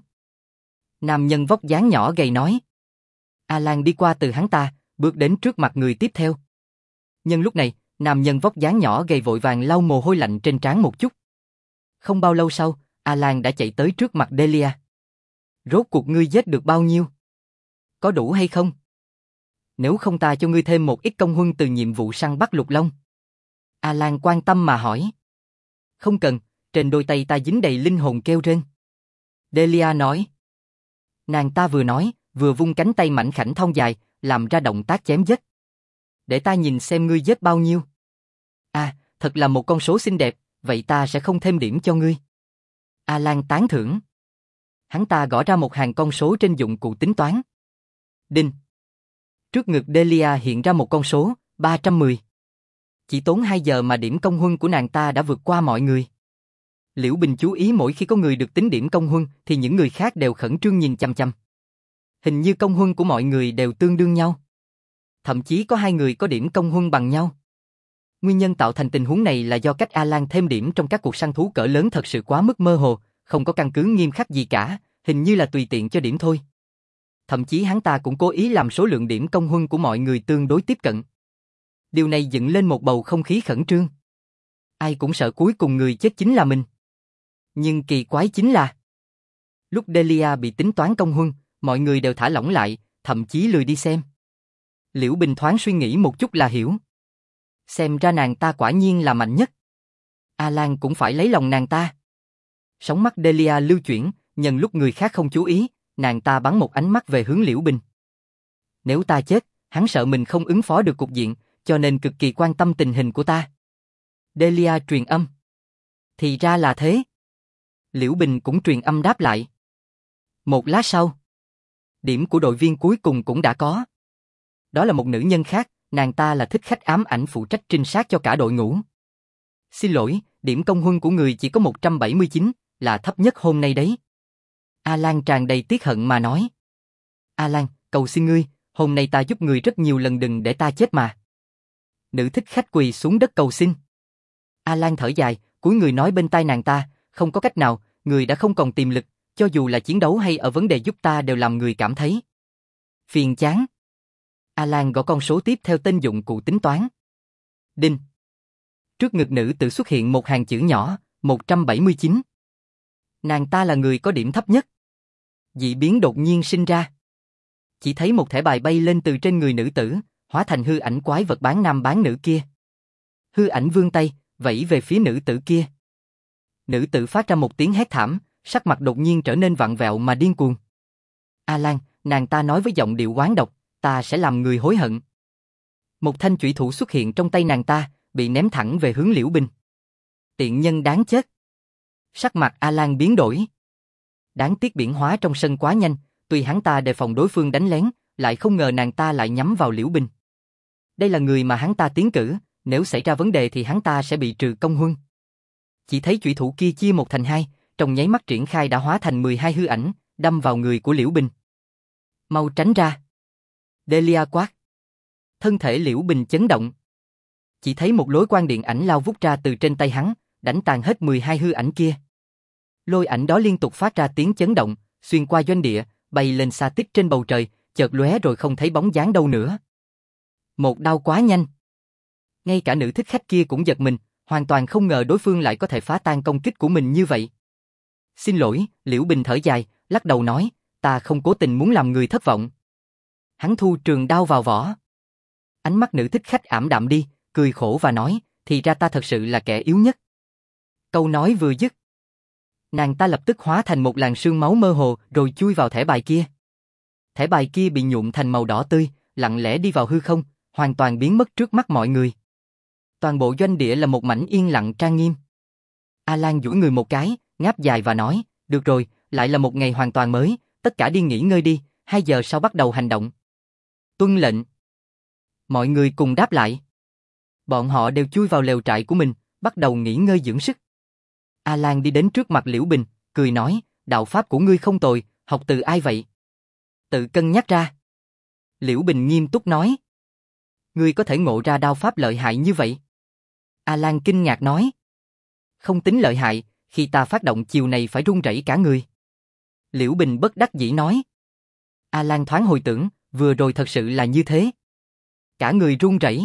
Nam nhân vóc dáng nhỏ gầy nói. A Lan đi qua từ hắn ta, bước đến trước mặt người tiếp theo. Nhưng lúc này, nam nhân vóc dáng nhỏ gầy vội vàng lau mồ hôi lạnh trên trán một chút. Không bao lâu sau, A Lan đã chạy tới trước mặt Delia. Rốt cuộc ngươi giết được bao nhiêu? Có đủ hay không? Nếu không ta cho ngươi thêm một ít công huân từ nhiệm vụ săn bắt Lục Long. A Lan quan tâm mà hỏi. Không cần, trên đôi tay ta dính đầy linh hồn kêu rên. Delia nói. Nàng ta vừa nói, vừa vung cánh tay mảnh khảnh thon dài, làm ra động tác chém giết. Để ta nhìn xem ngươi giết bao nhiêu. À, thật là một con số xinh đẹp, vậy ta sẽ không thêm điểm cho ngươi. Alan tán thưởng. Hắn ta gõ ra một hàng con số trên dụng cụ tính toán. Đinh. Trước ngực Delia hiện ra một con số, 310. Chỉ tốn 2 giờ mà điểm công huân của nàng ta đã vượt qua mọi người. Liễu Bình chú ý mỗi khi có người được tính điểm công huân thì những người khác đều khẩn trương nhìn chăm chăm. Hình như công huân của mọi người đều tương đương nhau. Thậm chí có 2 người có điểm công huân bằng nhau. Nguyên nhân tạo thành tình huống này là do cách Alan thêm điểm trong các cuộc săn thú cỡ lớn thật sự quá mức mơ hồ, không có căn cứ nghiêm khắc gì cả, hình như là tùy tiện cho điểm thôi. Thậm chí hắn ta cũng cố ý làm số lượng điểm công huân của mọi người tương đối tiếp cận. Điều này dựng lên một bầu không khí khẩn trương. Ai cũng sợ cuối cùng người chết chính là mình. Nhưng kỳ quái chính là lúc Delia bị tính toán công huân, mọi người đều thả lỏng lại, thậm chí lười đi xem. Liễu Bình thoáng suy nghĩ một chút là hiểu. Xem ra nàng ta quả nhiên là mạnh nhất. Alan cũng phải lấy lòng nàng ta. Sóng mắt Delia lưu chuyển, nhân lúc người khác không chú ý, nàng ta bắn một ánh mắt về hướng Liễu Bình. Nếu ta chết, hắn sợ mình không ứng phó được cục diện, cho nên cực kỳ quan tâm tình hình của ta. Delia truyền âm. Thì ra là thế. Liễu Bình cũng truyền âm đáp lại. Một lát sau, điểm của đội viên cuối cùng cũng đã có. Đó là một nữ nhân khác, nàng ta là thích khách ám ảnh phụ trách trinh sát cho cả đội ngũ. Xin lỗi, điểm công huân của người chỉ có 179, là thấp nhất hôm nay đấy. Alan tràn đầy tiếc hận mà nói. Alan, cầu xin ngươi, hôm nay ta giúp người rất nhiều lần, đừng để ta chết mà. Nữ thích khách quỳ xuống đất cầu xin. Alan thở dài, cúi người nói bên tai nàng ta, không có cách nào, người đã không còn tiềm lực, cho dù là chiến đấu hay ở vấn đề giúp ta đều làm người cảm thấy phiền chán. Alan gõ con số tiếp theo tên dụng cụ tính toán. Đinh. Trước ngực nữ tự xuất hiện một hàng chữ nhỏ, 179. Nàng ta là người có điểm thấp nhất. Dị biến đột nhiên sinh ra. Chỉ thấy một thẻ bài bay lên từ trên người nữ tử, hóa thành hư ảnh quái vật bán nam bán nữ kia. Hư ảnh vươn tay, vẫy về phía nữ tử kia. Nữ tử phát ra một tiếng hét thảm, sắc mặt đột nhiên trở nên vặn vẹo mà điên cuồng. Alan, nàng ta nói với giọng điệu oán độc, ta sẽ làm người hối hận. Một thanh chủy thủ xuất hiện trong tay nàng ta, bị ném thẳng về hướng Liễu Bình. Tiện nhân đáng chết. Sắc mặt Alan biến đổi. Đáng tiếc biến hóa trong sân quá nhanh, tuy hắn ta đề phòng đối phương đánh lén, lại không ngờ nàng ta lại nhắm vào Liễu Bình. Đây là người mà hắn ta tiến cử, nếu xảy ra vấn đề thì hắn ta sẽ bị trừ công huân. Chỉ thấy chủy thủ kia chia một thành hai, trong nháy mắt triển khai đã hóa thành 12 hư ảnh, đâm vào người của Liễu Bình. Mau tránh ra. Delia quát. Thân thể Liễu Bình chấn động. Chỉ thấy một lối quang điện ảnh lao vút ra từ trên tay hắn, đánh tàn hết 12 hư ảnh kia. Lôi ảnh đó liên tục phát ra tiếng chấn động, xuyên qua doanh địa, bay lên xa tít trên bầu trời, chợt lóe rồi không thấy bóng dáng đâu nữa. Một đao quá nhanh. Ngay cả nữ thích khách kia cũng giật mình, hoàn toàn không ngờ đối phương lại có thể phá tan công kích của mình như vậy. Xin lỗi, Liễu Bình thở dài, lắc đầu nói, ta không cố tình muốn làm người thất vọng. Hắn thu trường đao vào vỏ. Ánh mắt nữ thích khách ảm đạm đi, cười khổ và nói, thì ra ta thật sự là kẻ yếu nhất. Câu nói vừa dứt, nàng ta lập tức hóa thành một làn sương máu mơ hồ rồi chui vào thẻ bài kia. Thẻ bài kia bị nhuộm thành màu đỏ tươi, lặng lẽ đi vào hư không, hoàn toàn biến mất trước mắt mọi người. Toàn bộ doanh địa là một mảnh yên lặng trang nghiêm. Alan duỗi người một cái, ngáp dài và nói, được rồi, lại là một ngày hoàn toàn mới, tất cả đi nghỉ ngơi đi, 2 giờ sau bắt đầu hành động. Tuân lệnh. Mọi người cùng đáp lại. Bọn họ đều chui vào lều trại của mình, bắt đầu nghỉ ngơi dưỡng sức. Alan đi đến trước mặt Liễu Bình, cười nói, đạo pháp của ngươi không tồi, học từ ai vậy? Tự cân nhắc ra. Liễu Bình nghiêm túc nói. Ngươi có thể ngộ ra đao pháp lợi hại như vậy? Alan kinh ngạc nói. Không tính lợi hại, khi ta phát động chiều này phải run rẩy cả người. Liễu Bình bất đắc dĩ nói. Alan thoáng hồi tưởng, vừa rồi thật sự là như thế. Cả người run rẩy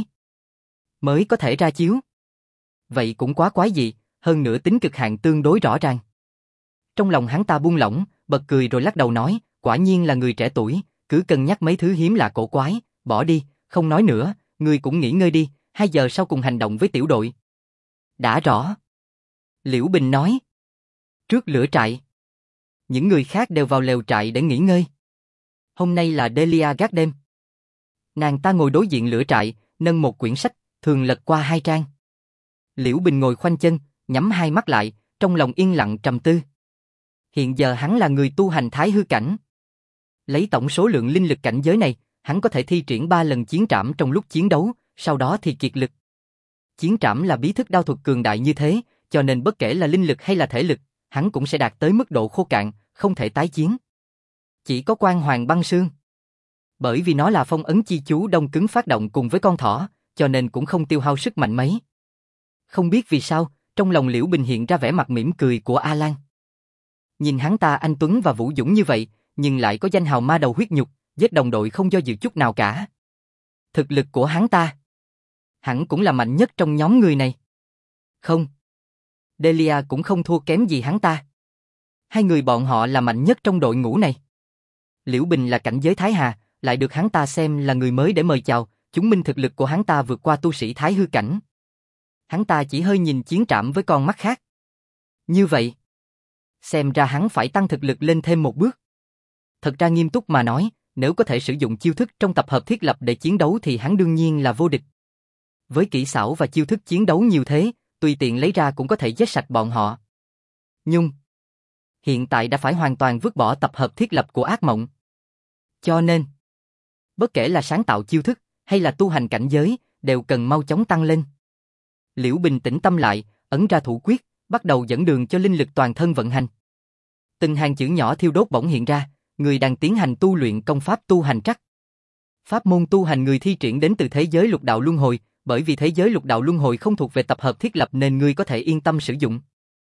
mới có thể ra chiếu. Vậy cũng quá quái dị, hơn nữa tính cực hạn tương đối rõ ràng. Trong lòng hắn ta buông lỏng, bật cười rồi lắc đầu nói, quả nhiên là người trẻ tuổi, cứ cân nhắc mấy thứ hiếm lạ cổ quái, bỏ đi, không nói nữa, ngươi cũng nghỉ ngơi đi, 2 giờ sau cùng hành động với tiểu đội. Đã rõ. Liễu Bình nói. Trước lửa trại, những người khác đều vào lều trại để nghỉ ngơi. Hôm nay là Delia gác đêm. Nàng ta ngồi đối diện lửa trại, nâng một quyển sách, thường lật qua 2 trang. Liễu Bình ngồi khoanh chân, nhắm 2 mắt lại, trong lòng yên lặng trầm tư. Hiện giờ hắn là người tu hành thái hư cảnh. Lấy tổng số lượng linh lực cảnh giới này, hắn có thể thi triển 3 lần chiến trảm trong lúc chiến đấu, sau đó thì kiệt lực. Chiến trảm là bí thức đao thuật cường đại như thế, cho nên bất kể là linh lực hay là thể lực, hắn cũng sẽ đạt tới mức độ khô cạn, không thể tái chiến. Chỉ có Quan Hoàng băng xương. Bởi vì nó là phong ấn chi chú đông cứng phát động cùng với con thỏ, cho nên cũng không tiêu hao sức mạnh mấy. Không biết vì sao, trong lòng Liễu Bình hiện ra vẻ mặt mỉm cười của A Lan. Nhìn hắn ta anh tuấn và vũ dũng như vậy, nhưng lại có danh hào ma đầu huyết nhục, giết đồng đội không do dự chút nào cả. Thực lực của hắn ta hẳn cũng là mạnh nhất trong nhóm người này. Không. Delia cũng không thua kém gì hắn ta. Hai người bọn họ là mạnh nhất trong đội ngũ này. Liễu Bình là cảnh giới Thái Hà, lại được hắn ta xem là người mới để mời chào, chứng minh thực lực của hắn ta vượt qua tu sĩ Thái hư cảnh. Hắn ta chỉ hơi nhìn chiến trảm với con mắt khác. Như vậy, xem ra hắn phải tăng thực lực lên thêm một bước. Thật ra nghiêm túc mà nói, nếu có thể sử dụng chiêu thức trong tập hợp thiết lập để chiến đấu thì hắn đương nhiên là vô địch. Với kỹ xảo và chiêu thức chiến đấu nhiều thế, tùy tiện lấy ra cũng có thể giết sạch bọn họ. Nhưng hiện tại đã phải hoàn toàn vứt bỏ tập hợp thiết lập của ác mộng. Cho nên, bất kể là sáng tạo chiêu thức hay là tu hành cảnh giới, đều cần mau chóng tăng lên. Liễu Bình tĩnh tâm lại, ấn ra thủ quyết, bắt đầu dẫn đường cho linh lực toàn thân vận hành. Từng hàng chữ nhỏ thiêu đốt bỗng hiện ra, người đang tiến hành tu luyện công pháp tu hành trắc. Pháp môn tu hành người thi triển đến từ thế giới lục đạo luân hồi, bởi vì thế giới lục đạo luân hồi không thuộc về tập hợp thiết lập nên ngươi có thể yên tâm sử dụng.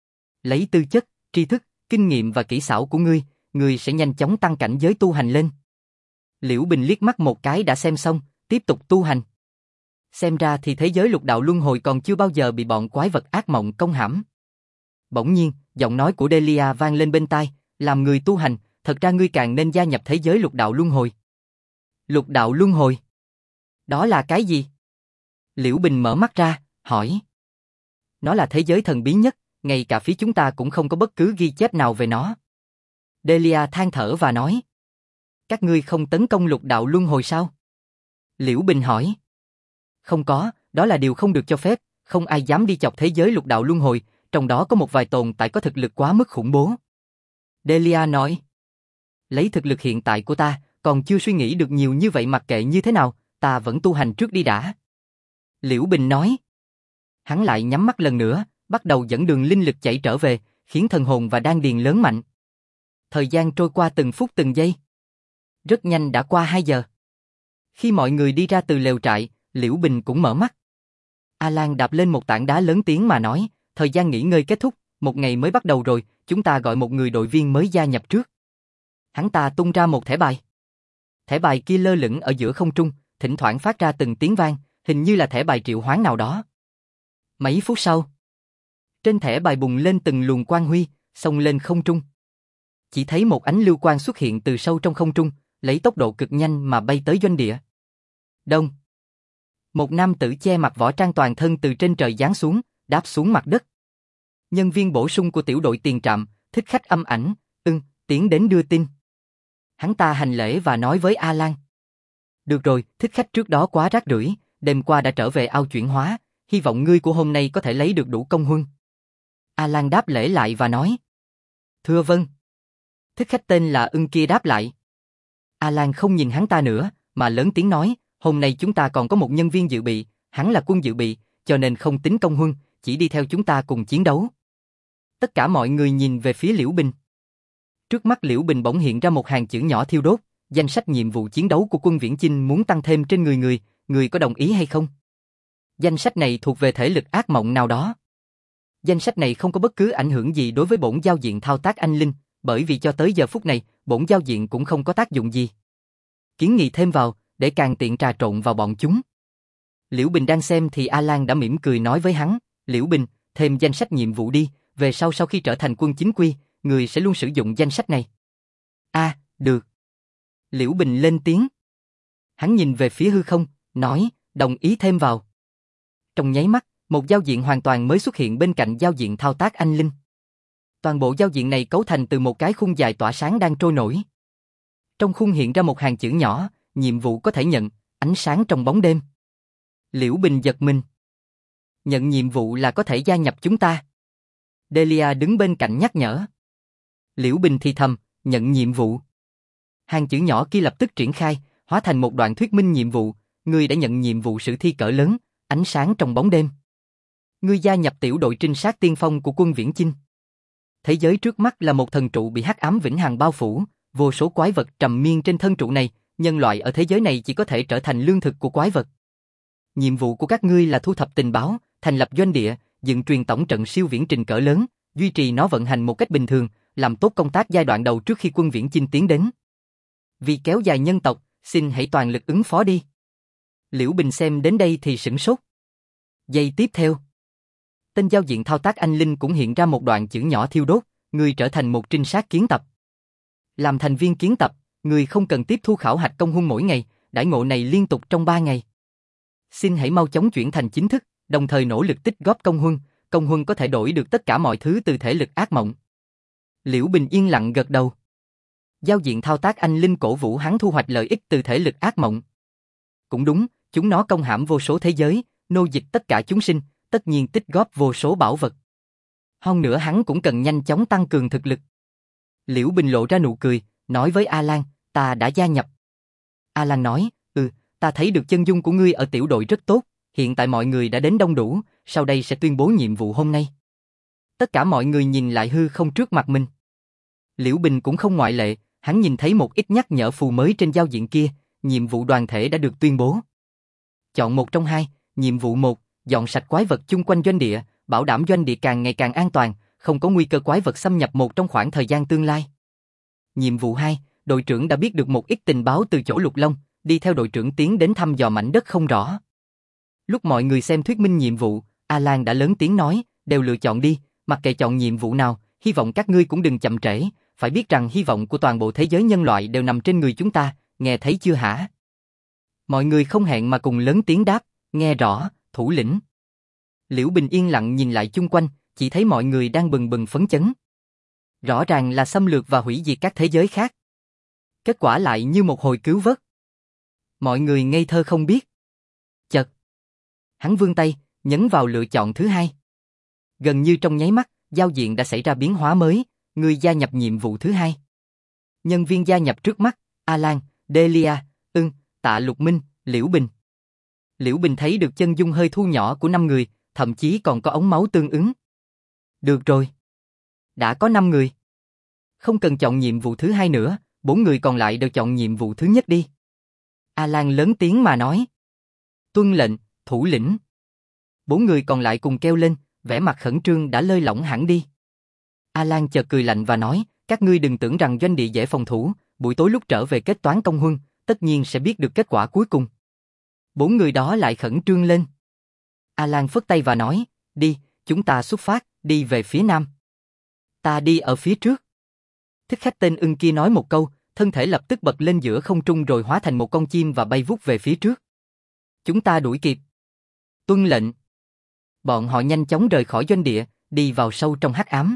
Lấy tư chất, tri thức, kinh nghiệm và kỹ xảo của ngươi sẽ nhanh chóng tăng cảnh giới tu hành lên. Liễu Bình liếc mắt một cái đã xem xong, tiếp tục tu hành. Xem ra thì thế giới lục đạo luân hồi còn chưa bao giờ bị bọn quái vật ác mộng công hãm. Bỗng nhiên, giọng nói của Delia vang lên bên tai, làm người tu hành, thật ra ngươi càng nên gia nhập thế giới lục đạo luân hồi. Lục đạo luân hồi? Đó là cái gì? Liễu Bình mở mắt ra, hỏi. Nó là thế giới thần bí nhất, ngay cả phía chúng ta cũng không có bất cứ ghi chép nào về nó. Delia than thở và nói. Các ngươi không tấn công lục đạo luân hồi sao? Liễu Bình hỏi. Không có, đó là điều không được cho phép, không ai dám đi chọc thế giới lục đạo luân hồi, trong đó có một vài tồn tại có thực lực quá mức khủng bố. Delia nói. Lấy thực lực hiện tại của ta, còn chưa suy nghĩ được nhiều như vậy, mặc kệ như thế nào, ta vẫn tu hành trước đi đã. Liễu Bình nói. Hắn lại nhắm mắt lần nữa, bắt đầu dẫn đường linh lực chảy trở về, khiến thần hồn và đan điền lớn mạnh. Thời gian trôi qua từng phút từng giây. Rất nhanh đã qua 2 giờ. Khi mọi người đi ra từ lều trại, Liễu Bình cũng mở mắt. A Lan đạp lên một tảng đá lớn tiếng mà nói, thời gian nghỉ ngơi kết thúc, một ngày mới bắt đầu rồi, chúng ta gọi một người đội viên mới gia nhập trước. Hắn ta tung ra một thẻ bài. Thẻ bài kia lơ lửng ở giữa không trung, thỉnh thoảng phát ra từng tiếng vang, hình như là thẻ bài triệu hoán nào đó. Mấy phút sau, trên thẻ bài bùng lên từng luồng quang huy, xông lên không trung. Chỉ thấy một ánh lưu quang xuất hiện từ sâu trong không trung, lấy tốc độ cực nhanh mà bay tới doanh địa. Đông. Một nam tử che mặt võ trang toàn thân từ trên trời giáng xuống, đáp xuống mặt đất. Nhân viên bổ sung của tiểu đội tiền trạm, thích khách âm ảnh, tiến đến đưa tin. Hắn ta hành lễ và nói với A Lan. Được rồi, thích khách trước đó quá rác rưởi, đêm qua đã trở về ao chuyển hóa, hy vọng ngươi của hôm nay có thể lấy được đủ công huân. A Lan đáp lễ lại và nói. Thưa vâng. Thích khách tên là kia đáp lại. A Lan không nhìn hắn ta nữa, mà lớn tiếng nói, hôm nay chúng ta còn có một nhân viên dự bị, hắn là quân dự bị, cho nên không tính công huân, chỉ đi theo chúng ta cùng chiến đấu. Tất cả mọi người nhìn về phía Liễu Bình. Trước mắt Liễu Bình bỗng hiện ra một hàng chữ nhỏ thiêu đốt, danh sách nhiệm vụ chiến đấu của quân Viễn Chinh muốn tăng thêm trên người có đồng ý hay không? Danh sách này thuộc về thể lực ác mộng nào đó. Danh sách này không có bất cứ ảnh hưởng gì đối với bổn giao diện thao tác anh linh, bởi vì cho tới giờ phút này, bổn giao diện cũng không có tác dụng gì. Kiến nghị thêm vào, để càng tiện trà trộn vào bọn chúng. Liễu Bình đang xem thì A Lan đã mỉm cười nói với hắn, Liễu Bình, thêm danh sách nhiệm vụ đi, về sau khi trở thành quân chính quy, người sẽ luôn sử dụng danh sách này. Được. Liễu Bình lên tiếng. Hắn nhìn về phía hư không, nói, đồng ý thêm vào. Trong nháy mắt, một giao diện hoàn toàn mới xuất hiện bên cạnh giao diện thao tác anh linh. Toàn bộ giao diện này cấu thành từ một cái khung dài tỏa sáng đang trôi nổi. Trong khung hiện ra một hàng chữ nhỏ, nhiệm vụ có thể nhận, ánh sáng trong bóng đêm. Liễu Bình giật mình. Nhận nhiệm vụ là có thể gia nhập chúng ta. Delia đứng bên cạnh nhắc nhở. Liễu Bình thì thầm, nhận nhiệm vụ. Hàng chữ nhỏ kia lập tức triển khai, hóa thành một đoạn thuyết minh nhiệm vụ. Ngươi đã nhận nhiệm vụ sử thi cỡ lớn, ánh sáng trong bóng đêm. Ngươi gia nhập tiểu đội trinh sát tiên phong của quân Viễn Chinh. Thế giới trước mắt là một thần trụ bị hắc ám vĩnh hằng bao phủ, vô số quái vật trầm miên trên thân trụ này, nhân loại ở thế giới này chỉ có thể trở thành lương thực của quái vật. Nhiệm vụ của các ngươi là thu thập tình báo, thành lập doanh địa, dựng truyền tổng trận siêu viễn trình cỡ lớn, duy trì nó vận hành một cách bình thường, làm tốt công tác giai đoạn đầu trước khi quân Viễn Chinh tiến đến. Vì kéo dài nhân tộc, xin hãy toàn lực ứng phó đi. Liễu Bình xem đến đây thì sửng sốt. Giây tiếp theo, tên giao diện thao tác anh Linh cũng hiện ra một đoạn chữ nhỏ thiêu đốt, ngươi trở thành một trinh sát kiến tập. Làm thành viên kiến tập, ngươi không cần tiếp thu khảo hạch công huân mỗi ngày, đãi ngộ này liên tục trong 3 ngày. Xin hãy mau chóng chuyển thành chính thức, đồng thời nỗ lực tích góp công huân có thể đổi được tất cả mọi thứ từ thể lực ác mộng. Liễu Bình yên lặng gật đầu. Giao diện thao tác anh Linh cổ vũ hắn thu hoạch lợi ích từ thể lực ác mộng. Cũng đúng, chúng nó công hãm vô số thế giới, nô dịch tất cả chúng sinh, tất nhiên tích góp vô số bảo vật. Hơn nữa hắn cũng cần nhanh chóng tăng cường thực lực. Liễu Bình lộ ra nụ cười, nói với A Lan, ta đã gia nhập. A Lan nói, ta thấy được chân dung của ngươi ở tiểu đội rất tốt, hiện tại mọi người đã đến đông đủ, sau đây sẽ tuyên bố nhiệm vụ hôm nay. Tất cả mọi người nhìn lại hư không trước mặt mình. Liễu Bình cũng không ngoại lệ, hắn nhìn thấy một ít nhắc nhở phù mới trên giao diện kia, nhiệm vụ đoàn thể đã được tuyên bố. Chọn một trong hai, nhiệm vụ 1, dọn sạch quái vật chung quanh doanh địa, bảo đảm doanh địa càng ngày càng an toàn, không có nguy cơ quái vật xâm nhập một trong khoảng thời gian tương lai. Nhiệm vụ 2, đội trưởng đã biết được một ít tình báo từ chỗ Lục Long, đi theo đội trưởng tiến đến thăm dò mảnh đất không rõ. Lúc mọi người xem thuyết minh nhiệm vụ, A Lan đã lớn tiếng nói, đều lựa chọn đi, mặc kệ chọn nhiệm vụ nào, hy vọng các ngươi cũng đừng chậm trễ, phải biết rằng hy vọng của toàn bộ thế giới nhân loại đều nằm trên người chúng ta, nghe thấy chưa hả? Mọi người không hẹn mà cùng lớn tiếng đáp, nghe rõ, thủ lĩnh. Liễu Bình yên lặng nhìn lại chung quanh, chỉ thấy mọi người đang bừng bừng phấn chấn. Rõ ràng là xâm lược và hủy diệt các thế giới khác. Kết quả lại như một hồi cứu vớt. Mọi người ngây thơ không biết. Chợt, hắn vươn tay, nhấn vào lựa chọn thứ 2. Gần như trong nháy mắt, giao diện đã xảy ra biến hóa mới, người gia nhập nhiệm vụ thứ 2. Nhân viên gia nhập trước mắt, A Lan, Delia, Tạ Lục Minh, Liễu Bình. Liễu Bình thấy được chân dung hơi thu nhỏ của 5 người, thậm chí còn có ống máu tương ứng. Được rồi. Đã có 5 người. Không cần chọn nhiệm vụ thứ 2 nữa, 4 người còn lại đều chọn nhiệm vụ thứ nhất đi. A Lan lớn tiếng mà nói. Tuân lệnh, thủ lĩnh. 4 người còn lại cùng kêu lên, vẻ mặt khẩn trương đã lơi lỏng hẳn đi. A Lan chợt cười lạnh và nói, các ngươi đừng tưởng rằng doanh địa dễ phòng thủ, buổi tối lúc trở về kết toán công huân, tất nhiên sẽ biết được kết quả cuối cùng. 4 người đó lại khẩn trương lên. A Lan phất tay và nói, đi, chúng ta xuất phát, đi về phía nam. Ta đi ở phía trước. Thích khách tên Ưng kia nói một câu, thân thể lập tức bật lên giữa không trung rồi hóa thành một con chim và bay vút về phía trước. Chúng ta đuổi kịp. Tuân lệnh. Bọn họ nhanh chóng rời khỏi doanh địa, đi vào sâu trong hắc ám.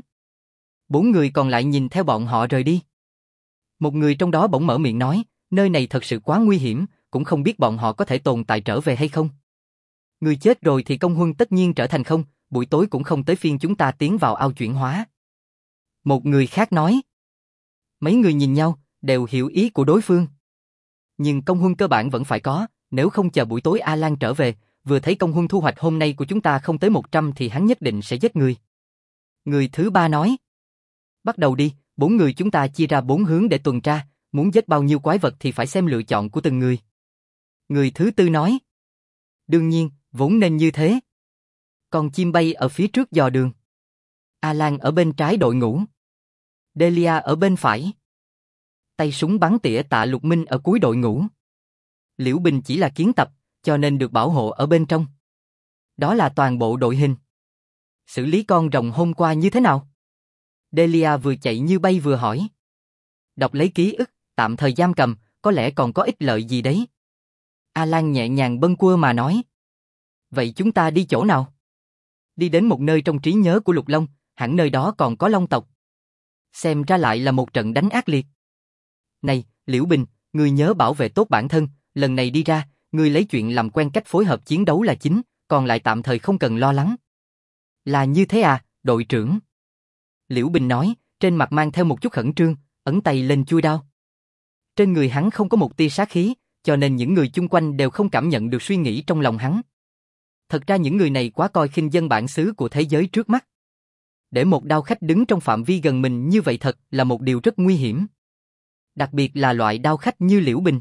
4 người còn lại nhìn theo bọn họ rời đi. Một người trong đó bỗng mở miệng nói, nơi này thật sự quá nguy hiểm, cũng không biết bọn họ có thể tồn tại trở về hay không. Người chết rồi thì công huân tất nhiên trở thành không, buổi tối cũng không tới phiên chúng ta tiến vào ao chuyển hóa. Một người khác nói. Mấy người nhìn nhau, đều hiểu ý của đối phương. Nhưng công huân cơ bản vẫn phải có, nếu không chờ buổi tối A Lan trở về, vừa thấy công huân thu hoạch hôm nay của chúng ta không tới 100 thì hắn nhất định sẽ giết người. Người thứ ba nói. Bắt đầu đi, 4 người chúng ta chia ra 4 hướng để tuần tra, muốn giết bao nhiêu quái vật thì phải xem lựa chọn của từng người. Người thứ tư nói. Đương nhiên, vốn nên như thế. Con chim bay ở phía trước dò đường. A Lan ở bên trái đội ngũ. Delia ở bên phải. Tay súng bắn tỉa Tạ Lục Minh ở cuối đội ngũ. Liễu Bình chỉ là kiến tập, cho nên được bảo hộ ở bên trong. Đó là toàn bộ đội hình. Xử lý con rồng hôm qua như thế nào? Delia vừa chạy như bay vừa hỏi. Đọc lấy ký ức, tạm thời giam cầm, có lẽ còn có ích lợi gì đấy. A Lan nhẹ nhàng bâng quơ mà nói. Vậy chúng ta đi chỗ nào? Đi đến một nơi trong trí nhớ của Lục Long, hẳn nơi đó còn có Long tộc. Xem ra lại là một trận đánh ác liệt. Này, Liễu Bình, ngươi nhớ bảo vệ tốt bản thân, lần này đi ra, ngươi lấy chuyện làm quen cách phối hợp chiến đấu là chính, còn lại tạm thời không cần lo lắng. Là như thế à, đội trưởng? Liễu Bình nói, Trên mặt mang theo một chút khẩn trương, ấn tay lên chuôi đao. Trên người hắn không có một tia sát khí, cho nên những người chung quanh đều không cảm nhận được suy nghĩ trong lòng hắn. Thật ra những người này quá coi khinh dân bản xứ của thế giới trước mắt. Để một đao khách đứng trong phạm vi gần mình như vậy thật là một điều rất nguy hiểm. Đặc biệt là loại đao khách như Liễu Bình.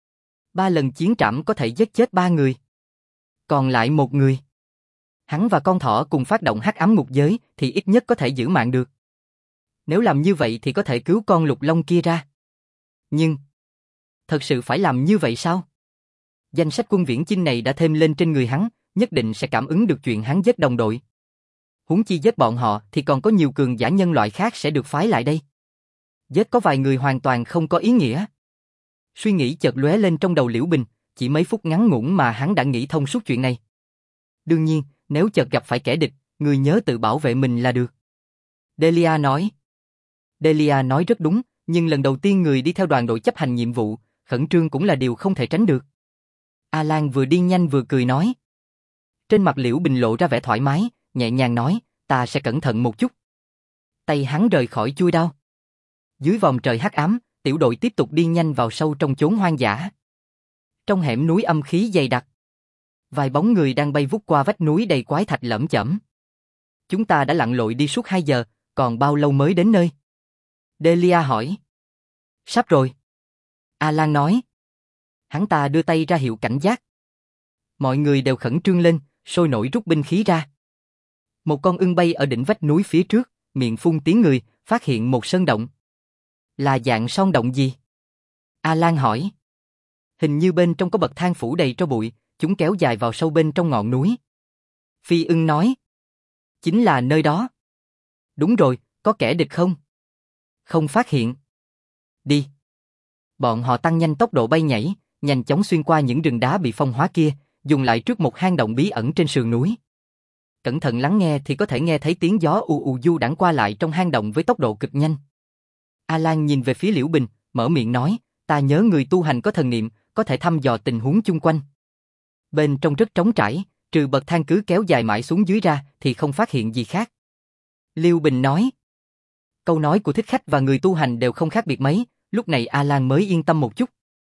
3 lần chiến trảm có thể giết chết 3 người. Còn lại 1 người. Hắn và con thỏ cùng phát động hắc ám ngục giới thì ít nhất có thể giữ mạng được. Nếu làm như vậy thì có thể cứu con lục long kia ra. Nhưng, thật sự phải làm như vậy sao? Danh sách quân viễn chinh này đã thêm lên trên người hắn, nhất định sẽ cảm ứng được chuyện hắn giết đồng đội. Huống chi giết bọn họ thì còn có nhiều cường giả nhân loại khác sẽ được phái lại đây. Giết có vài người hoàn toàn không có ý nghĩa. Suy nghĩ chợt lóe lên trong đầu Liễu Bình, chỉ mấy phút ngắn ngủn mà hắn đã nghĩ thông suốt chuyện này. Đương nhiên, nếu chợt gặp phải kẻ địch, người nhớ tự bảo vệ mình là được. Delia nói. Delia nói rất đúng, nhưng lần đầu tiên người đi theo đoàn đội chấp hành nhiệm vụ, khẩn trương cũng là điều không thể tránh được. Alan vừa đi nhanh vừa cười nói. Trên mặt Liễu Bình lộ ra vẻ thoải mái, nhẹ nhàng nói, ta sẽ cẩn thận một chút. Tay hắn rời khỏi chuôi đao. Dưới vòng trời hắc ám, tiểu đội tiếp tục đi nhanh vào sâu trong chốn hoang dã. Trong hẻm núi âm khí dày đặc, vài bóng người đang bay vút qua vách núi đầy quái thạch lởm chởm. Chúng ta đã lặn lội đi suốt 2 giờ, còn bao lâu mới đến nơi? Delia hỏi. Sắp rồi. Alan nói. Hắn ta đưa tay ra hiệu cảnh giác. Mọi người đều khẩn trương lên, sôi nổi rút binh khí ra. Một con ưng bay ở đỉnh vách núi phía trước, miệng phun tiếng người, phát hiện một sơn động. Là dạng sơn động gì? Alan hỏi. Hình như bên trong có bậc thang phủ đầy tro bụi, chúng kéo dài vào sâu bên trong ngọn núi. Phi ưng nói. Chính là nơi đó. Đúng rồi, có kẻ địch không? Không phát hiện. Đi. Bọn họ tăng nhanh tốc độ bay nhảy, nhanh chóng xuyên qua những rừng đá bị phong hóa kia, dừng lại trước một hang động bí ẩn trên sườn núi. Cẩn thận lắng nghe thì có thể nghe thấy tiếng gió u u du đãng qua lại trong hang động với tốc độ cực nhanh. Alan nhìn về phía Liễu Bình, mở miệng nói, ta nhớ người tu hành có thần niệm, có thể thăm dò tình huống chung quanh. Bên trong rất trống trải, trừ bậc thang cứ kéo dài mãi xuống dưới ra thì không phát hiện gì khác. Liễu Bình nói. Câu nói của thích khách và người tu hành đều không khác biệt mấy, lúc này Alan mới yên tâm một chút.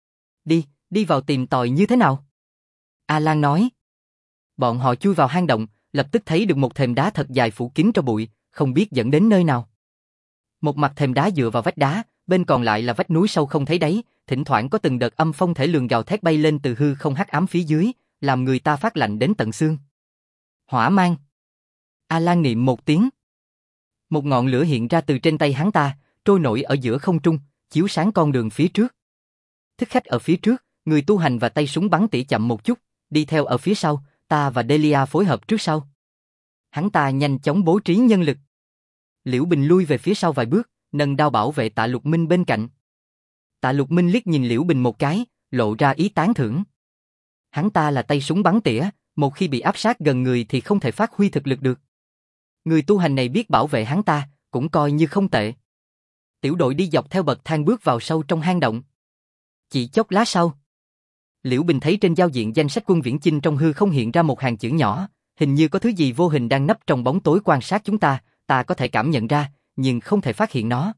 Đi vào tìm tòi như thế nào? Alan nói. Bọn họ chui vào hang động, lập tức thấy được một thềm đá thật dài phủ kín tro bụi, không biết dẫn đến nơi nào. Một mặt thềm đá dựa vào vách đá, bên còn lại là vách núi sâu không thấy đáy, thỉnh thoảng có từng đợt âm phong thể lường gào thét bay lên từ hư không hắc ám phía dưới, làm người ta phát lạnh đến tận xương. Hỏa mang. Alan niệm một tiếng. Một ngọn lửa hiện ra từ trên tay hắn ta, trôi nổi ở giữa không trung, chiếu sáng con đường phía trước. Thích khách ở phía trước, người tu hành và tay súng bắn tỉa chậm một chút, đi theo ở phía sau, ta và Delia phối hợp trước sau. Hắn ta nhanh chóng bố trí nhân lực. Liễu Bình lui về phía sau vài bước, nâng đao bảo vệ Tạ Lục Minh bên cạnh. Tạ Lục Minh liếc nhìn Liễu Bình một cái, lộ ra ý tán thưởng. Hắn ta là tay súng bắn tỉa, một khi bị áp sát gần người thì không thể phát huy thực lực được. Người tu hành này biết bảo vệ hắn ta, cũng coi như không tệ. Tiểu đội đi dọc theo bậc thang bước vào sâu trong hang động. Chỉ chốc lát sau, Liễu Bình thấy trên giao diện danh sách quân viễn chinh trong hư không hiện ra một hàng chữ nhỏ, hình như có thứ gì vô hình đang nấp trong bóng tối quan sát chúng ta, ta có thể cảm nhận ra, nhưng không thể phát hiện nó.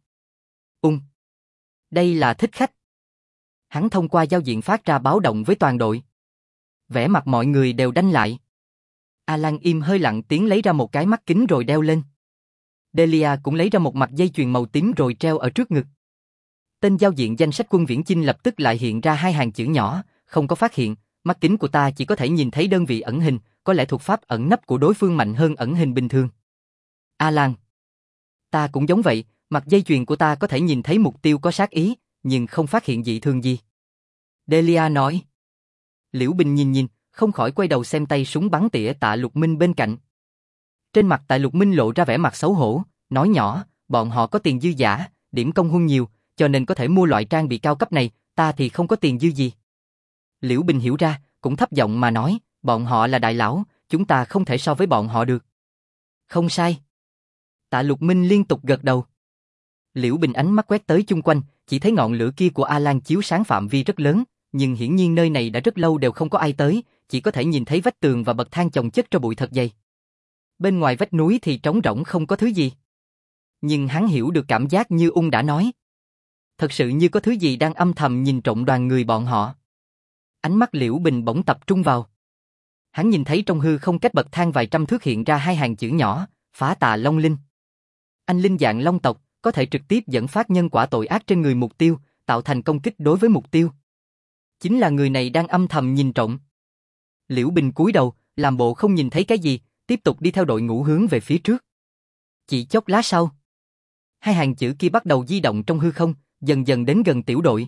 Đây là thích khách. Hắn thông qua giao diện phát ra báo động với toàn đội. Vẻ mặt mọi người đều đanh lại. Alan im hơi lặng tiến lấy ra một cái mắt kính rồi đeo lên. Delia cũng lấy ra một mặt dây chuyền màu tím rồi treo ở trước ngực. Tên giao diện danh sách quân viễn chinh lập tức lại hiện ra 2 hàng chữ nhỏ, không có phát hiện, mắt kính của ta chỉ có thể nhìn thấy đơn vị ẩn hình, có lẽ thuật pháp ẩn nấp của đối phương mạnh hơn ẩn hình bình thường. Alan. Ta cũng giống vậy, mặt dây chuyền của ta có thể nhìn thấy mục tiêu có sát ý, nhưng không phát hiện dị thường gì. Delia nói. Liễu Bình nhìn, không khỏi quay đầu xem tay súng bắn tỉa Tạ Lục Minh bên cạnh. Trên mặt Tạ Lục Minh lộ ra vẻ mặt xấu hổ, nói nhỏ, bọn họ có tiền dư giả, điểm công huân nhiều, cho nên có thể mua loại trang bị cao cấp này, ta thì không có tiền dư gì. Liễu Bình hiểu ra, cũng thấp giọng mà nói, bọn họ là đại lão, chúng ta không thể so với bọn họ được. Không sai. Tạ Lục Minh liên tục gật đầu. Liễu Bình ánh mắt quét tới chung quanh, chỉ thấy ngọn lửa kia của Alan chiếu sáng phạm vi rất lớn, nhưng hiển nhiên nơi này đã rất lâu đều không có ai tới, chỉ có thể nhìn thấy vách tường và bậc thang chồng chất tro bụi thật dày. Bên ngoài vách núi thì trống rỗng không có thứ gì. nhưng hắn hiểu được cảm giác như Ung đã nói. Thật sự như có thứ gì đang âm thầm nhìn trộm đoàn người bọn họ. Ánh mắt Liễu Bình bỗng tập trung vào. Hắn nhìn thấy trong hư không cách bậc thang vài trăm thước hiện ra hai hàng chữ nhỏ, Phá Tà Long Linh. Anh linh dạng long tộc, có thể trực tiếp dẫn phát nhân quả tội ác trên người mục tiêu, tạo thành công kích đối với mục tiêu. Chính là người này đang âm thầm nhìn trộm. Liễu Bình cúi đầu, làm bộ không nhìn thấy cái gì, tiếp tục đi theo đội ngũ hướng về phía trước. Chỉ chốc lát sau, hai hàng chữ kia bắt đầu di động trong hư không, dần dần đến gần tiểu đội.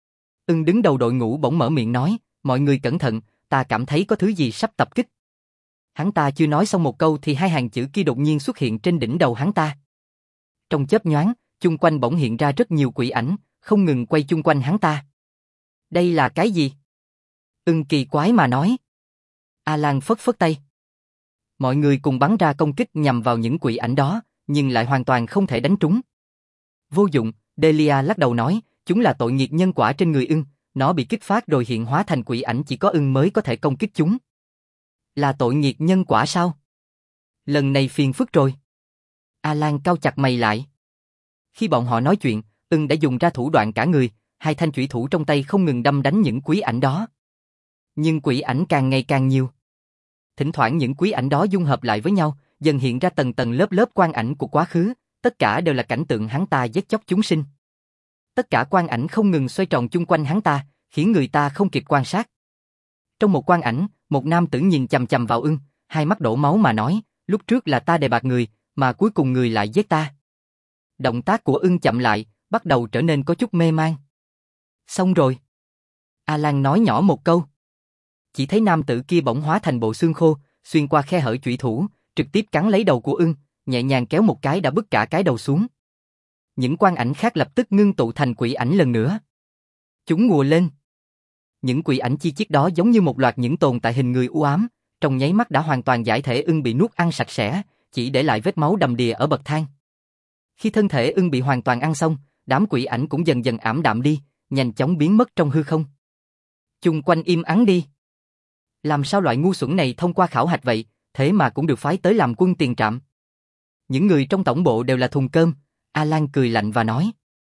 Ưng đứng đầu đội ngũ bỗng mở miệng nói, mọi người cẩn thận, ta cảm thấy có thứ gì sắp tập kích. Hắn ta chưa nói xong một câu thì hai hàng chữ kia đột nhiên xuất hiện trên đỉnh đầu hắn ta. Trong chớp nhoáng, chung quanh bỗng hiện ra rất nhiều quỷ ảnh, không ngừng quay chung quanh hắn ta. Đây là cái gì? Ưng kỳ quái mà nói. A Lan phất phất tay. Mọi người cùng bắn ra công kích nhằm vào những quỷ ảnh đó, nhưng lại hoàn toàn không thể đánh trúng. Vô dụng, Delia lắc đầu nói, chúng là tội nghiệp nhân quả trên người ưng, nó bị kích phát rồi hiện hóa thành quỷ ảnh, chỉ có ưng mới có thể công kích chúng. Là tội nghiệp nhân quả sao? Lần này phiền phức rồi. A Lan cau chặt mày lại. Khi bọn họ nói chuyện, ưng đã dùng ra thủ đoạn cả người, hai thanh chủy thủ trong tay không ngừng đâm đánh những quỷ ảnh đó. Nhưng quỷ ảnh càng ngày càng nhiều. Thỉnh thoảng những quỷ ảnh đó dung hợp lại với nhau, dần hiện ra tầng tầng lớp lớp quang ảnh của quá khứ, tất cả đều là cảnh tượng hắn ta giết chóc chúng sinh. Tất cả quang ảnh không ngừng xoay tròn chung quanh hắn ta, khiến người ta không kịp quan sát. Trong một quang ảnh, một nam tử nhìn chằm chằm vào ưng, hai mắt đổ máu mà nói, lúc trước là ta đề bạt người, mà cuối cùng người lại giết ta. Động tác của ưng chậm lại, bắt đầu trở nên có chút mê man. Xong rồi. A Lan nói nhỏ một câu. Chỉ thấy nam tử kia bỗng hóa thành bộ xương khô, xuyên qua khe hở chủy thủ, trực tiếp cắn lấy đầu của ưng, nhẹ nhàng kéo một cái đã bứt cả cái đầu xuống. Những quang ảnh khác lập tức ngưng tụ thành quỷ ảnh lần nữa. Chúng ùa lên. Những quỷ ảnh chi chít đó giống như một loạt những tồn tại hình người u ám, trong nháy mắt đã hoàn toàn giải thể ưng bị nuốt ăn sạch sẽ, chỉ để lại vết máu đầm đìa ở bậc thang. Khi thân thể ưng bị hoàn toàn ăn xong, đám quỷ ảnh cũng dần dần ảm đạm đi, nhanh chóng biến mất trong hư không. Chung quanh im ắng đi. Làm sao loại ngu xuẩn này thông qua khảo hạch vậy, thế mà cũng được phái tới làm quân tiền trạm. Những người trong tổng bộ đều là thùng cơm, A Lan cười lạnh và nói.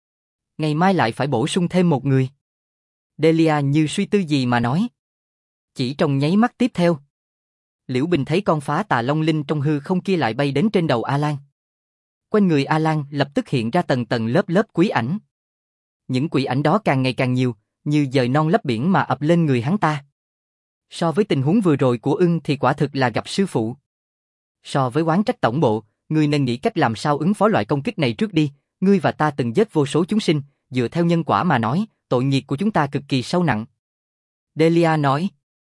Ngày mai lại phải bổ sung thêm một người. Delia như suy tư gì mà nói. Chỉ trong nháy mắt tiếp theo, Liễu Bình thấy con Phá Tà Long Linh trong hư không kia lại bay đến trên đầu A Lan. Quanh người A Lan lập tức hiện ra tầng tầng lớp lớp quỷ ảnh. Những quỷ ảnh đó càng ngày càng nhiều, như dời non lấp biển mà ập lên người hắn ta. So với tình huống vừa rồi của ưng thì quả thực là gặp sư phụ. So với oán trách tổng bộ, ngươi nên nghĩ cách làm sao ứng phó loại công kích này trước đi. Ngươi và ta từng giết vô số chúng sinh, dựa theo nhân quả mà nói, tội nghiệp của chúng ta cực kỳ sâu nặng. Delia nói.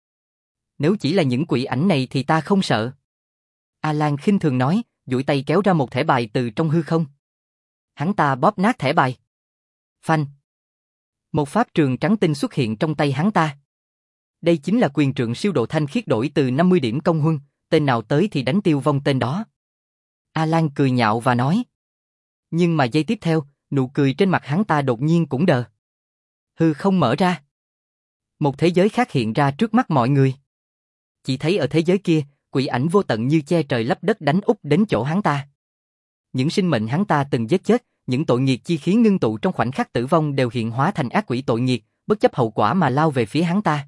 Nếu chỉ là những quỷ ảnh này thì ta không sợ. A Lan khinh thường nói, duỗi tay kéo ra một thẻ bài từ trong hư không. Hắn ta bóp nát thẻ bài. Phanh. Một pháp trường trắng tinh xuất hiện trong tay hắn ta. Đây chính là quyền trượng siêu độ thanh khiết đổi từ 50 điểm công huân, tên nào tới thì đánh tiêu vong tên đó. A Lan cười nhạo và nói. Nhưng mà giây tiếp theo, nụ cười trên mặt hắn ta đột nhiên cũng đờ. Hư không mở ra. Một thế giới khác hiện ra trước mắt mọi người. Chỉ thấy ở thế giới kia, quỷ ảnh vô tận như che trời lấp đất đánh úp đến chỗ hắn ta. Những sinh mệnh hắn ta từng giết chết, những tội nghiệp chi khí ngưng tụ trong khoảnh khắc tử vong đều hiện hóa thành ác quỷ tội nghiệp, bất chấp hậu quả mà lao về phía hắn ta.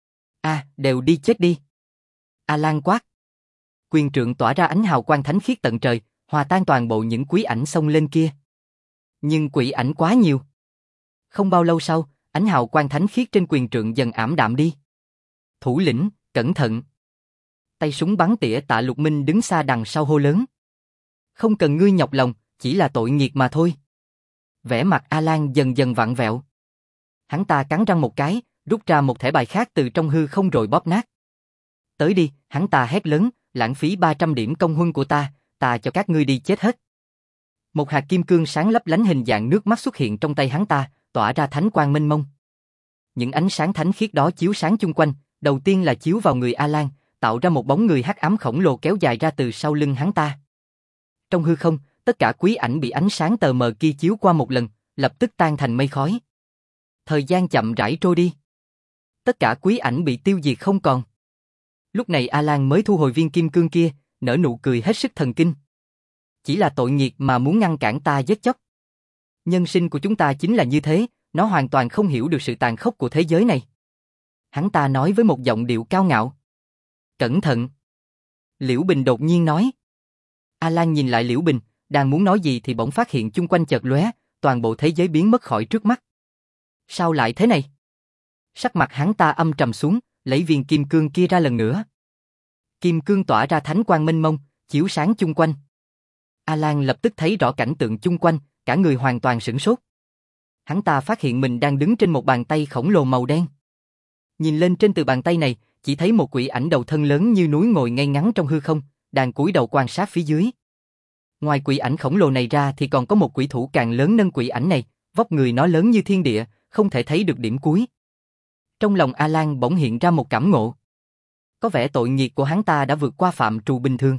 Đều đi chết đi. A Lan quát. Quyền trượng tỏa ra ánh hào quang thánh khiết tận trời, hòa tan toàn bộ những quỷ ảnh xông lên kia. Nhưng quỷ ảnh quá nhiều. Không bao lâu sau, ánh hào quang thánh khiết trên quyền trượng dần ảm đạm đi. Thủ lĩnh, cẩn thận. Tay súng bắn tỉa Tạ Lục Minh đứng xa đằng sau hô lớn. Không cần ngươi nhọc lòng, chỉ là tội nghiệp mà thôi. Vẻ mặt A Lan dần dần vặn vẹo. Hắn ta cắn răng một cái, rút ra một thẻ bài khác từ trong hư không rồi bóp nát. Tới đi, hắn ta hét lớn, lãng phí 300 điểm công huân của ta cho các ngươi đi chết hết. Một hạt kim cương sáng lấp lánh hình dạng nước mắt xuất hiện trong tay hắn ta, tỏa ra thánh quang mênh mông. Những ánh sáng thánh khiết đó chiếu sáng chung quanh, đầu tiên là chiếu vào người A Lan, tạo ra một bóng người hắc ám khổng lồ kéo dài ra từ sau lưng hắn ta. Trong hư không, tất cả quý ảnh bị ánh sáng tờ mờ kia chiếu qua một lần, lập tức tan thành mây khói. Thời gian chậm rãi trôi đi. Tất cả quý ảnh bị tiêu diệt không còn. Lúc này A Lan mới thu hồi viên kim cương kia, nở nụ cười hết sức thần kinh. Chỉ là tội nghiệt mà muốn ngăn cản ta giết chóc. Nhân sinh của chúng ta chính là như thế, nó hoàn toàn không hiểu được sự tàn khốc của thế giới này. Hắn ta nói với một giọng điệu cao ngạo. Cẩn thận. Liễu Bình đột nhiên nói. Alan nhìn lại Liễu Bình, đang muốn nói gì thì bỗng phát hiện chung quanh chợt lóe, toàn bộ thế giới biến mất khỏi trước mắt. Sao lại thế này? Sắc mặt hắn ta âm trầm xuống, lấy viên kim cương kia ra lần nữa. Kim cương tỏa ra thánh quang mênh mông, chiếu sáng chung quanh. Alan lập tức thấy rõ cảnh tượng chung quanh, cả người hoàn toàn sửng sốt. Hắn ta phát hiện mình đang đứng trên một bàn tay khổng lồ màu đen. Nhìn lên trên từ bàn tay này, chỉ thấy một quỷ ảnh đầu thân lớn như núi ngồi ngay ngắn trong hư không, đang cúi đầu quan sát phía dưới. Ngoài quỷ ảnh khổng lồ này ra thì còn có một quỷ thủ càng lớn nâng quỷ ảnh này, vóc người nó lớn như thiên địa, không thể thấy được điểm cuối. Trong lòng Alan bỗng hiện ra một cảm ngộ. Có vẻ tội nghiệt của hắn ta đã vượt qua phạm trù bình thường.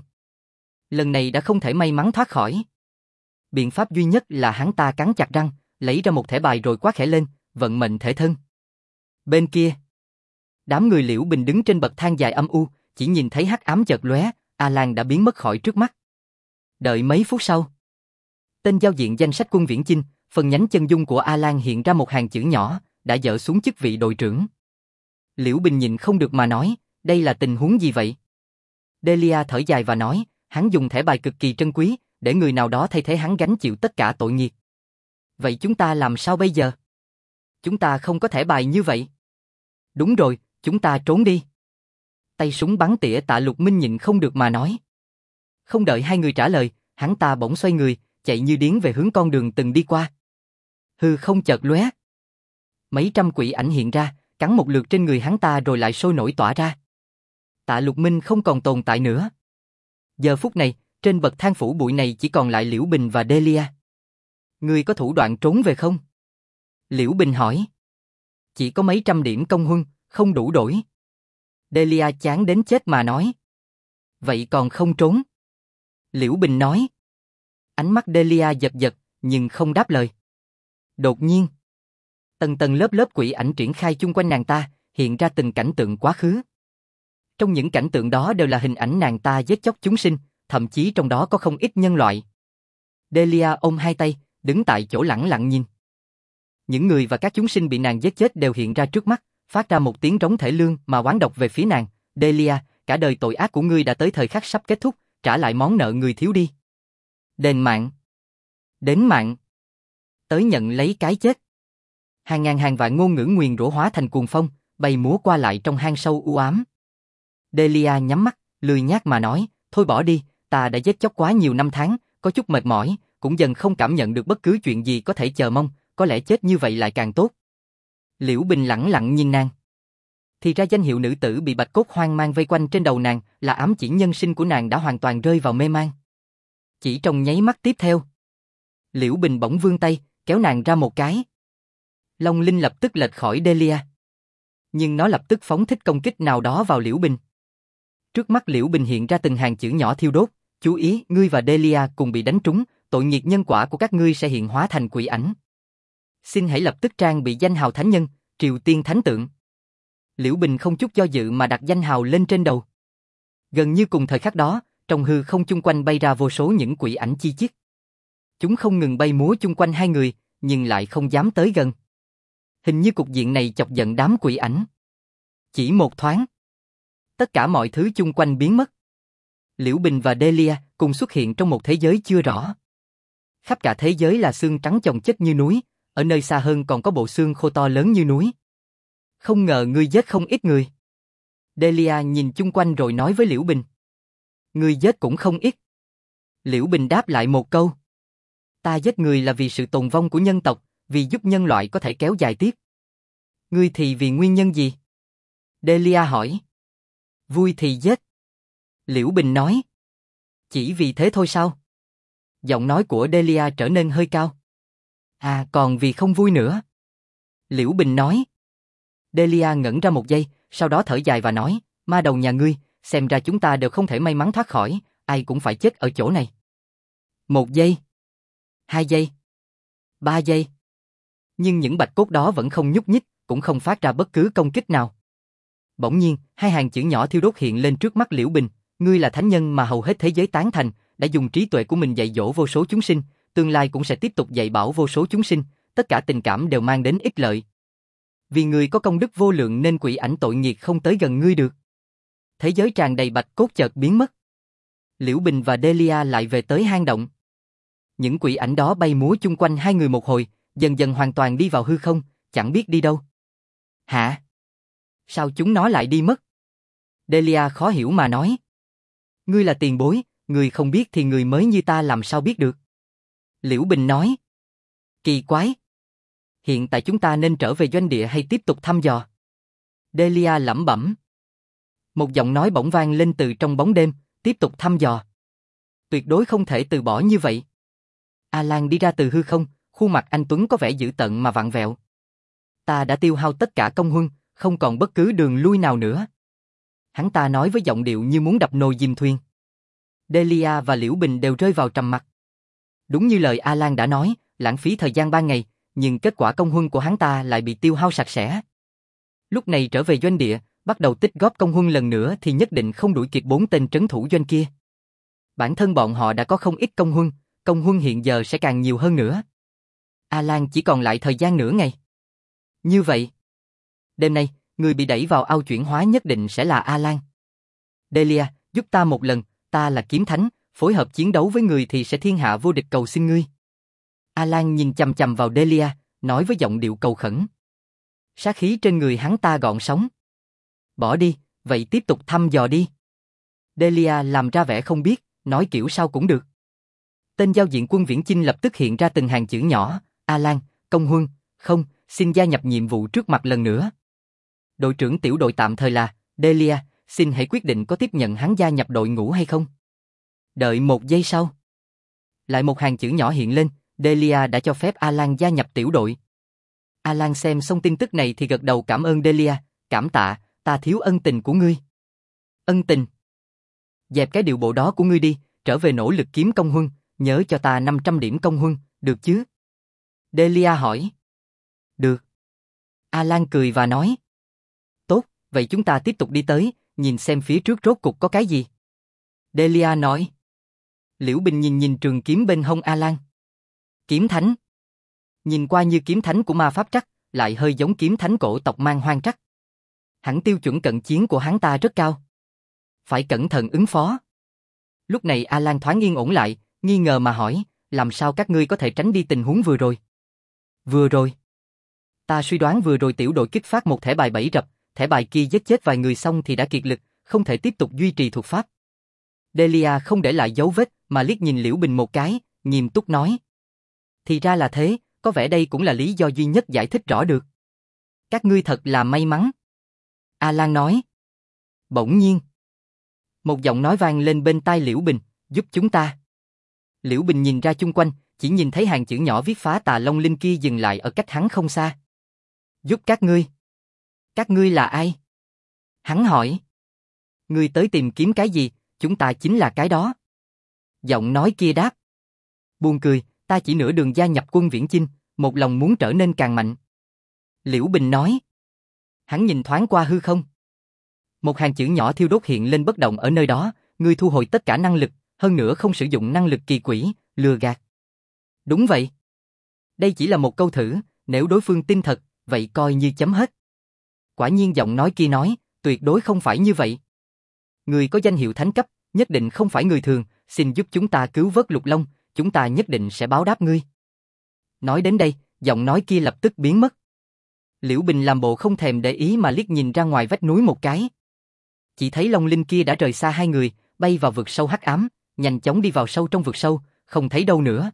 Lần này đã không thể may mắn thoát khỏi. Biện pháp duy nhất là hắn ta cắn chặt răng, lấy ra một thẻ bài rồi quát khẽ lên, vận mệnh thể thân. Bên kia, đám người Liễu Bình đứng trên bậc thang dài âm u, chỉ nhìn thấy hắc ám chợt lóe, Alan đã biến mất khỏi trước mắt. Đợi mấy phút sau, tên giao diện danh sách quân Viễn Chinh, phần nhánh chân dung của Alan hiện ra một hàng chữ nhỏ, đã dỡ xuống chức vị đội trưởng. Liễu Bình nhìn không được mà nói, đây là tình huống gì vậy? Delia thở dài và nói, hắn dùng thẻ bài cực kỳ trân quý, để người nào đó thay thế hắn gánh chịu tất cả tội nghiệt. Vậy chúng ta làm sao bây giờ? Chúng ta không có thẻ bài như vậy. Đúng rồi, chúng ta trốn đi. Tay súng bắn tỉa Tạ Lục Minh nhịn không được mà nói. Không đợi hai người trả lời, hắn ta bỗng xoay người, chạy như điên về hướng con đường từng đi qua. Hư không chợt lóe. Mấy trăm quỷ ảnh hiện ra, cắn một lượt trên người hắn ta rồi lại sôi nổi tỏa ra. Tạ Lục Minh không còn tồn tại nữa. Giờ phút này, trên bậc thang phủ bụi này chỉ còn lại Liễu Bình và Delia. Ngươi có thủ đoạn trốn về không? Liễu Bình hỏi. Chỉ có mấy trăm điểm công huân, không đủ đổi. Delia chán đến chết mà nói. Vậy còn không trốn? Liễu Bình nói. Ánh mắt Delia giật giật, nhưng không đáp lời. Đột nhiên, tầng tầng lớp lớp quỷ ảnh triển khai chung quanh nàng ta, hiện ra từng cảnh tượng quá khứ. Trong những cảnh tượng đó đều là hình ảnh nàng ta giết chóc chúng sinh, thậm chí trong đó có không ít nhân loại. Delia ôm hai tay, đứng tại chỗ lẳng lặng nhìn. Những người và các chúng sinh bị nàng giết chết đều hiện ra trước mắt, phát ra một tiếng rống thể lương mà oán độc về phía nàng. Delia, cả đời tội ác của ngươi đã tới thời khắc sắp kết thúc, trả lại món nợ người thiếu đi. Đền mạng. Đến mạng. Tới nhận lấy cái chết. Hàng ngàn hàng vạn ngôn ngữ nguyền rủa hóa thành cuồng phong, bay múa qua lại trong hang sâu u ám. Delia nhắm mắt, lười nhác mà nói, thôi bỏ đi, ta đã giết chóc quá nhiều năm tháng, có chút mệt mỏi, cũng dần không cảm nhận được bất cứ chuyện gì có thể chờ mong, có lẽ chết như vậy lại càng tốt. Liễu Bình lẳng lặng nhìn nàng. Thì ra danh hiệu nữ tử bị bạch cốt hoang mang vây quanh trên đầu nàng là ám chỉ nhân sinh của nàng đã hoàn toàn rơi vào mê man. Chỉ trong nháy mắt tiếp theo, Liễu Bình bỗng vươn tay, kéo nàng ra một cái. Long Linh lập tức lệch khỏi Delia. Nhưng nó lập tức phóng thích công kích nào đó vào Liễu Bình. Trước mắt Liễu Bình hiện ra từng hàng chữ nhỏ thiêu đốt, chú ý, ngươi và Delia cùng bị đánh trúng, tội nghiệt nhân quả của các ngươi sẽ hiện hóa thành quỷ ảnh. Xin hãy lập tức trang bị danh hào thánh nhân, Triều Tiên Thánh Tượng. Liễu Bình không chút do dự mà đặt danh hào lên trên đầu. Gần như cùng thời khắc đó, trong hư không chung quanh bay ra vô số những quỷ ảnh chi chít. Chúng không ngừng bay múa chung quanh hai người, nhưng lại không dám tới gần. Hình như cục diện này chọc giận đám quỷ ảnh. Chỉ một thoáng, tất cả mọi thứ chung quanh biến mất. Liễu Bình và Delia cùng xuất hiện trong một thế giới chưa rõ. Khắp cả thế giới là xương trắng chồng chất như núi, ở nơi xa hơn còn có bộ xương khô to lớn như núi. Không ngờ ngươi giết không ít người. Delia nhìn chung quanh rồi nói với Liễu Bình. Ngươi giết cũng không ít. Liễu Bình đáp lại một câu. Ta giết người là vì sự tồn vong của nhân tộc, vì giúp nhân loại có thể kéo dài tiếp. Ngươi thì vì nguyên nhân gì? Delia hỏi. Vui thì giết. Liễu Bình nói. Chỉ vì thế thôi sao? Giọng nói của Delia trở nên hơi cao. À, còn vì không vui nữa. Liễu Bình nói. Delia ngẩn ra một giây, sau đó thở dài và nói, ma đầu nhà ngươi, xem ra chúng ta đều không thể may mắn thoát khỏi, ai cũng phải chết ở chỗ này. 1 giây. 2 giây. 3 giây. Nhưng những bạch cốt đó vẫn không nhúc nhích, cũng không phát ra bất cứ công kích nào. Bỗng nhiên, hai hàng chữ nhỏ thiêu đốt hiện lên trước mắt Liễu Bình, ngươi là thánh nhân mà hầu hết thế giới tán thành, đã dùng trí tuệ của mình dạy dỗ vô số chúng sinh, tương lai cũng sẽ tiếp tục dạy bảo vô số chúng sinh, tất cả tình cảm đều mang đến ích lợi. Vì người có công đức vô lượng nên quỷ ảnh tội nghiệt không tới gần ngươi được. Thế giới tràn đầy bạch cốt chợt biến mất. Liễu Bình và Delia lại về tới hang động. Những quỷ ảnh đó bay múa chung quanh hai người một hồi, dần dần hoàn toàn đi vào hư không, chẳng biết đi đâu. Hả? Sao chúng nó lại đi mất? Delia khó hiểu mà nói. Ngươi là tiền bối, người không biết thì người mới như ta làm sao biết được? Liễu Bình nói. Kỳ quái. Hiện tại chúng ta nên trở về doanh địa hay tiếp tục thăm dò? Delia lẩm bẩm. Một giọng nói bỗng vang lên từ trong bóng đêm, tiếp tục thăm dò. Tuyệt đối không thể từ bỏ như vậy. Alan đi ra từ hư không, khuôn mặt anh Tuấn có vẻ dữ tợn mà vặn vẹo. Ta đã tiêu hao tất cả công huân, không còn bất cứ đường lui nào nữa. Hắn ta nói với giọng điệu như muốn đập nồi chìm thuyền. Delia và Liễu Bình đều rơi vào trầm mặc. Đúng như lời Alan đã nói, lãng phí thời gian 3 ngày, nhưng kết quả công huân của hắn ta lại bị tiêu hao sạch sẽ. Lúc này trở về doanh địa, bắt đầu tích góp công huân lần nữa thì nhất định không đuổi kịp 4 tên trấn thủ doanh kia. Bản thân bọn họ đã có không ít công huân hiện giờ sẽ càng nhiều hơn nữa. Alan chỉ còn lại thời gian nửa ngày. Như vậy, đêm nay, người bị đẩy vào ao chuyển hóa nhất định sẽ là Alan. Delia, giúp ta một lần, ta là kiếm thánh, phối hợp chiến đấu với người thì sẽ thiên hạ vô địch, cầu xin ngươi. Alan nhìn chằm chằm vào Delia, nói với giọng điệu cầu khẩn. Sát khí trên người hắn ta gọn sóng. Bỏ đi, vậy tiếp tục thăm dò đi. Delia làm ra vẻ không biết, nói kiểu sao cũng được. Tên giao diện Quân Viễn Chinh lập tức hiện ra từng hàng chữ nhỏ. Alan, công huân, không, xin gia nhập nhiệm vụ trước mặt lần nữa. Đội trưởng tiểu đội tạm thời là Delia, xin hãy quyết định có tiếp nhận hắn gia nhập đội ngũ hay không. Đợi 1 giây sau. Lại một hàng chữ nhỏ hiện lên, Delia đã cho phép Alan gia nhập tiểu đội. Alan xem xong tin tức này thì gật đầu cảm ơn Delia, cảm tạ, ta thiếu ân tình của ngươi. Ân tình? Dẹp cái điệu bộ đó của ngươi đi, trở về nỗ lực kiếm công huân, nhớ cho ta 500 điểm công huân, được chứ? Delia hỏi. Được. Alan cười và nói. Tốt, vậy chúng ta tiếp tục đi tới, nhìn xem phía trước rốt cục có cái gì. Delia nói. Liễu Bình nhìn trường kiếm bên hông Alan. Kiếm thánh. Nhìn qua như kiếm thánh của ma pháp trắc, lại hơi giống kiếm thánh cổ tộc Man Hoang trắc. Hẳn tiêu chuẩn cận chiến của hắn ta rất cao. Phải cẩn thận ứng phó. Lúc này Alan thoáng yên ổn lại, nghi ngờ mà hỏi, làm sao các ngươi có thể tránh đi tình huống vừa rồi? Vừa rồi? Ta suy đoán vừa rồi tiểu đội kích phát một thẻ bài bẫy rập, thẻ bài kia giết chết vài người xong thì đã kiệt lực, không thể tiếp tục duy trì thuật pháp. Delia không để lại dấu vết, mà liếc nhìn Liễu Bình một cái, nghiêm túc nói. Thì ra là thế, có vẻ đây cũng là lý do duy nhất giải thích rõ được. Các ngươi thật là may mắn. Alan nói. Bỗng nhiên, một giọng nói vang lên bên tai Liễu Bình, giúp chúng ta. Liễu Bình nhìn ra chung quanh, chỉ nhìn thấy hàng chữ nhỏ viết Phá Tà Long Linh kia dừng lại ở cách hắn không xa. Giúp các ngươi? Các ngươi là ai? Hắn hỏi. Ngươi tới tìm kiếm cái gì, chúng ta chính là cái đó. Giọng nói kia đáp. Buồn cười, ta chỉ nửa đường gia nhập Quân Viễn Chinh, một lòng muốn trở nên càng mạnh. Liễu Bình nói. Hắn nhìn thoáng qua hư không. Một hàng chữ nhỏ thiêu đốt hiện lên bất động ở nơi đó, ngươi thu hồi tất cả năng lực, hơn nữa không sử dụng năng lực kỳ quỷ, lừa gạt. Đúng vậy. Đây chỉ là một câu thử, nếu đối phương tin thật, vậy coi như chấm hết. Quả nhiên giọng nói kia nói, tuyệt đối không phải như vậy. Người có danh hiệu thánh cấp, nhất định không phải người thường, xin giúp chúng ta cứu vớt Lục Long, chúng ta nhất định sẽ báo đáp ngươi. Nói đến đây, giọng nói kia lập tức biến mất. Liễu Bình làm bộ không thèm để ý mà liếc nhìn ra ngoài vách núi một cái. Chỉ thấy Long Linh kia đã rời xa hai người, bay vào vực sâu hắc ám, nhanh chóng đi vào sâu trong vực sâu, không thấy đâu nữa.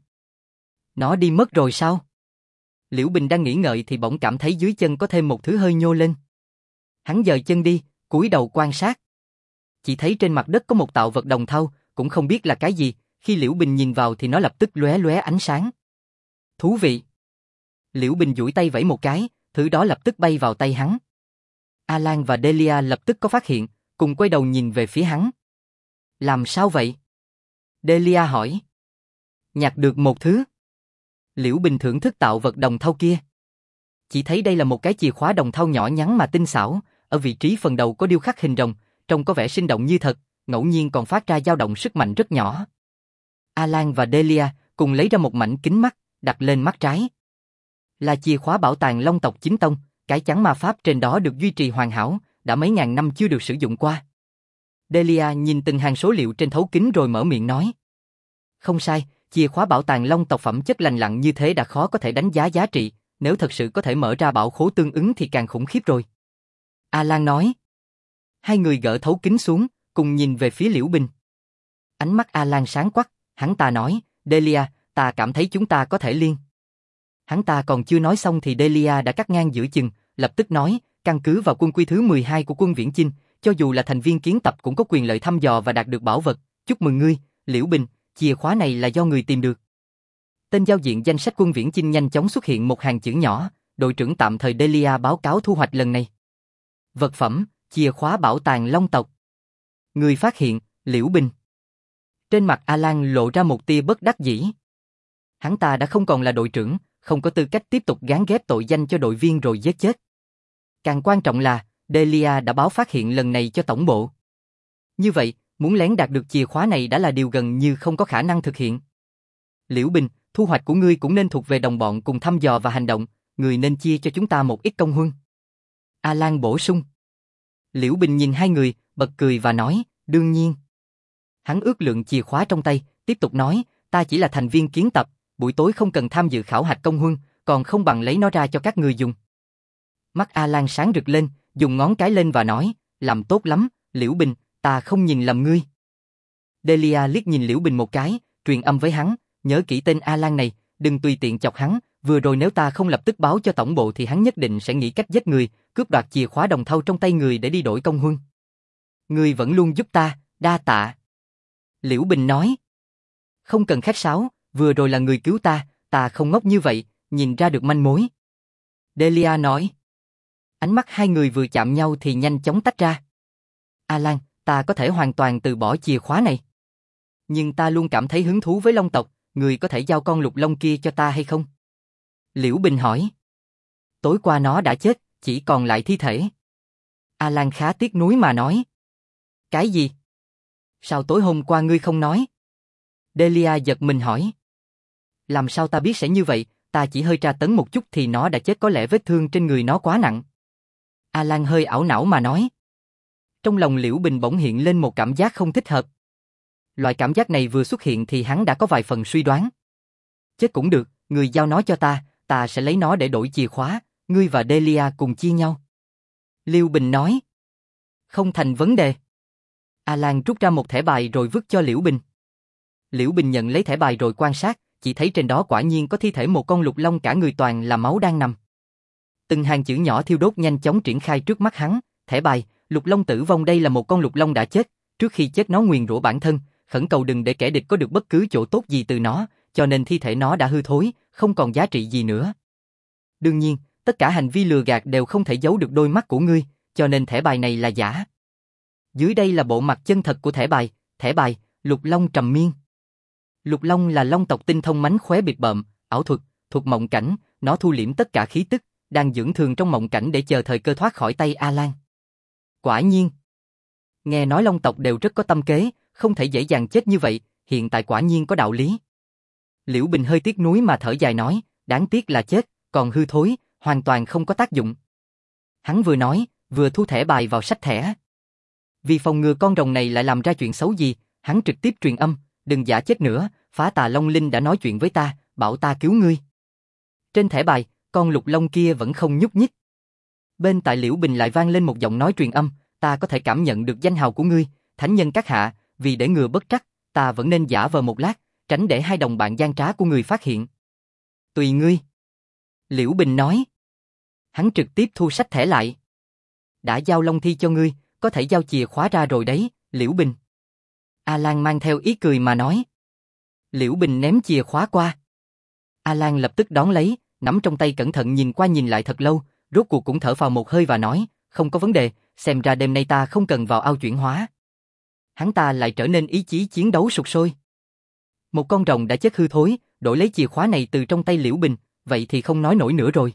Nó đi mất rồi sao? Liễu Bình đang nghĩ ngợi thì bỗng cảm thấy dưới chân có thêm một thứ hơi nhô lên. Hắn dời chân đi, cúi đầu quan sát. Chỉ thấy trên mặt đất có một tạo vật đồng thau, cũng không biết là cái gì, khi Liễu Bình nhìn vào thì nó lập tức lóe lóe ánh sáng. Thú vị. Liễu Bình duỗi tay vẫy một cái, thứ đó lập tức bay vào tay hắn. Alan và Delia lập tức có phát hiện, cùng quay đầu nhìn về phía hắn. Làm sao vậy? Delia hỏi. Nhặt được một thứ. Liễu Bình thưởng thức tạo vật đồng thau kia. Chỉ thấy đây là một cái chìa khóa đồng thau nhỏ nhắn mà tinh xảo, ở vị trí phần đầu có điêu khắc hình rồng, trông có vẻ sinh động như thật, ngẫu nhiên còn phát ra dao động sức mạnh rất nhỏ. Alan và Delia cùng lấy ra một mảnh kính mắt, đặt lên mắt trái. Là chìa khóa bảo tàng Long tộc chính tông, cái chắn ma pháp trên đó được duy trì hoàn hảo, đã mấy ngàn năm chưa được sử dụng qua. Delia nhìn từng hàng số liệu trên thấu kính rồi mở miệng nói. Không sai, chìa khóa bảo tàng Long tộc phẩm chất lành lặn như thế đã khó có thể đánh giá giá trị, nếu thật sự có thể mở ra bảo khố tương ứng thì càng khủng khiếp rồi. Alan nói. Hai người gỡ thấu kính xuống, cùng nhìn về phía Liễu Bình. Ánh mắt Alan sáng quắc, hắn ta nói, Delia, ta cảm thấy chúng ta có thể liên. Hắn ta còn chưa nói xong thì Delia đã cắt ngang giữa chừng, lập tức nói, căn cứ vào quân quy thứ 12 của quân Viễn Chinh, cho dù là thành viên kiến tập cũng có quyền lợi thăm dò và đạt được bảo vật, chúc mừng ngươi, Liễu Bình, chìa khóa này là do người tìm được. Tên giao diện danh sách quân Viễn Chinh nhanh chóng xuất hiện một hàng chữ nhỏ, đội trưởng tạm thời Delia báo cáo thu hoạch lần này. Vật phẩm, chìa khóa bảo tàng Long tộc. Người phát hiện, Liễu Bình. Trên mặt Alan lộ ra một tia bất đắc dĩ. Hắn ta đã không còn là đội trưởng, không có tư cách tiếp tục gán ghép tội danh cho đội viên rồi giết chết. Càng quan trọng là, Delia đã báo phát hiện lần này cho tổng bộ. Như vậy, muốn lén đạt được chìa khóa này đã là điều gần như không có khả năng thực hiện. Liễu Bình, thu hoạch của ngươi cũng nên thuộc về đồng bọn cùng thăm dò và hành động, ngươi nên chia cho chúng ta một ít công huân. Alan bổ sung. Liễu Bình nhìn hai người, bật cười và nói, đương nhiên. Hắn ước lượng chìa khóa trong tay, tiếp tục nói, ta chỉ là thành viên kiến tập, buổi tối không cần tham dự khảo hạch công huân, còn không bằng lấy nó ra cho các người dùng. Mắt Alan sáng rực lên, dùng ngón cái lên và nói, làm tốt lắm, Liễu Bình, ta không nhìn lầm ngươi. Delia liếc nhìn Liễu Bình một cái, truyền âm với hắn, nhớ kỹ tên Alan này, đừng tùy tiện chọc hắn, vừa rồi nếu ta không lập tức báo cho tổng bộ thì hắn nhất định sẽ nghĩ cách giết người, cướp đoạt chìa khóa đồng thau trong tay người để đi đổi công huân. Ngươi vẫn luôn giúp ta, đa tạ. Liễu Bình nói. Không cần khách sáo, vừa rồi là người cứu ta không ngốc như vậy, nhìn ra được manh mối. Delia nói. Ánh mắt hai người vừa chạm nhau thì nhanh chóng tách ra. Alan, ta có thể hoàn toàn từ bỏ chìa khóa này. Nhưng ta luôn cảm thấy hứng thú với Long tộc, người có thể giao con lục long kia cho ta hay không? Liễu Bình hỏi. Tối qua nó đã chết, chỉ còn lại thi thể. Alan khá tiếc nuối mà nói. Cái gì? Sao tối hôm qua ngươi không nói? Delia giật mình hỏi. Làm sao ta biết sẽ như vậy, ta chỉ hơi tra tấn một chút thì nó đã chết, có lẽ vết thương trên người nó quá nặng. Alan hơi ảo não mà nói. Trong lòng Liễu Bình bỗng hiện lên một cảm giác không thích hợp. Loại cảm giác này vừa xuất hiện thì hắn đã có vài phần suy đoán. Chết cũng được, người giao nó cho ta sẽ lấy nó để đổi chìa khóa, ngươi và Delia cùng chia nhau. Liễu Bình nói. Không thành vấn đề. Alan rút ra một thẻ bài rồi vứt cho Liễu Bình. Liễu Bình nhận lấy thẻ bài rồi quan sát, chỉ thấy trên đó quả nhiên có thi thể một con lục long cả người toàn là máu đang nằm. Từng hàng chữ nhỏ thiêu đốt nhanh chóng triển khai trước mắt hắn, thẻ bài, lục long tử vong, đây là một con lục long đã chết, trước khi chết nó nguyền rủa bản thân, khẩn cầu đừng để kẻ địch có được bất cứ chỗ tốt gì từ nó, cho nên thi thể nó đã hư thối, không còn giá trị gì nữa. Đương nhiên, tất cả hành vi lừa gạt đều không thể giấu được đôi mắt của ngươi, cho nên thẻ bài này là giả. Dưới đây là bộ mặt chân thật của thẻ bài, lục long trầm miên. Lục long là long tộc tinh thông mánh khóe biệt bợm, ảo thuật, thuộc mộng cảnh, nó thu liễm tất cả khí tức, đang dưỡng thương trong mộng cảnh để chờ thời cơ thoát khỏi tay Alan. Quả nhiên, nghe nói long tộc đều rất có tâm kế, không thể dễ dàng chết như vậy, hiện tại quả nhiên có đạo lý. Liễu Bình hơi tiếc nuối mà thở dài nói, đáng tiếc là chết, còn hư thối, hoàn toàn không có tác dụng. Hắn vừa nói, vừa thu thẻ bài vào sách thẻ. Vì phòng ngừa con rồng này lại làm ra chuyện xấu gì, hắn trực tiếp truyền âm, đừng giả chết nữa, Phá Tà Long Linh đã nói chuyện với ta, bảo ta cứu ngươi. Trên thẻ bài, con lục long kia vẫn không nhúc nhích. Bên tại Liễu Bình lại vang lên một giọng nói truyền âm, ta có thể cảm nhận được danh hào của ngươi, thánh nhân các hạ, vì để ngừa bất trắc, ta vẫn nên giả vờ một lát, tránh để hai đồng bạn gian trá của ngươi phát hiện. Tùy ngươi. Liễu Bình nói. Hắn trực tiếp thu sách thẻ lại. Đã giao long thi cho ngươi, có thể giao chìa khóa ra rồi đấy, Liễu Bình. Alan mang theo ý cười mà nói. Liễu Bình ném chìa khóa qua. Alan lập tức đón lấy, nắm trong tay cẩn thận nhìn qua nhìn lại thật lâu, rốt cuộc cũng thở phào một hơi và nói, không có vấn đề, xem ra đêm nay ta không cần vào ao chuyển hóa. Hắn ta lại trở nên ý chí chiến đấu sục sôi. Một con rồng đã chết hư thối, đổi lấy chìa khóa này từ trong tay Liễu Bình, vậy thì không nói nổi nữa rồi.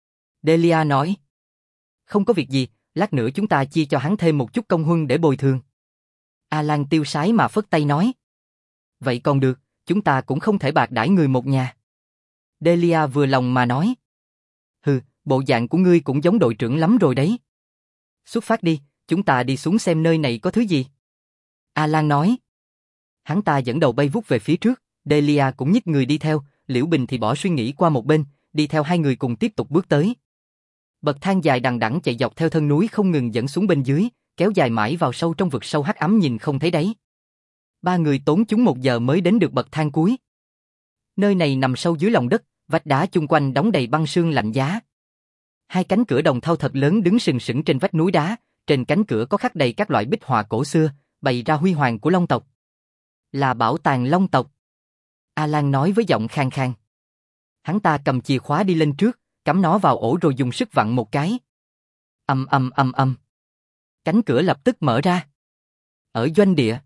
Delia nói. Không có việc gì, lát nữa chúng ta chia cho hắn thêm một chút công huân để bồi thường. Alan tiêu sái mà phất tay nói. Vậy còn được, chúng ta cũng không thể bạc đãi người một nhà. Delia vừa lòng mà nói. Hừ, bộ dạng của ngươi cũng giống đội trưởng lắm rồi đấy. Xuất phát đi, chúng ta đi xuống xem nơi này có thứ gì. Alan nói. Hắn ta dẫn đầu bay vút về phía trước, Delia cũng nhích người đi theo, Liễu Bình thì bỏ suy nghĩ qua một bên, đi theo hai người cùng tiếp tục bước tới. Bậc thang dài đằng đẵng chạy dọc theo thân núi không ngừng dẫn xuống bên dưới, kéo dài mãi vào sâu trong vực sâu hắc ám nhìn không thấy đáy. Ba người tốn chúng 1 giờ mới đến được bậc thang cuối. Nơi này nằm sâu dưới lòng đất, vách đá chung quanh đóng đầy băng sương lạnh giá. Hai cánh cửa đồng thau thật lớn đứng sừng sững trên vách núi đá, trên cánh cửa có khắc đầy các loại bích họa cổ xưa, bày ra huy hoàng của Long tộc. Là bảo tàng Long tộc. Alan nói với giọng khàn khàn. Hắn ta cầm chìa khóa đi lên trước, cắm nó vào ổ rồi dùng sức vặn một cái. Ầm ầm ầm ầm. Cánh cửa lập tức mở ra. Ở doanh địa,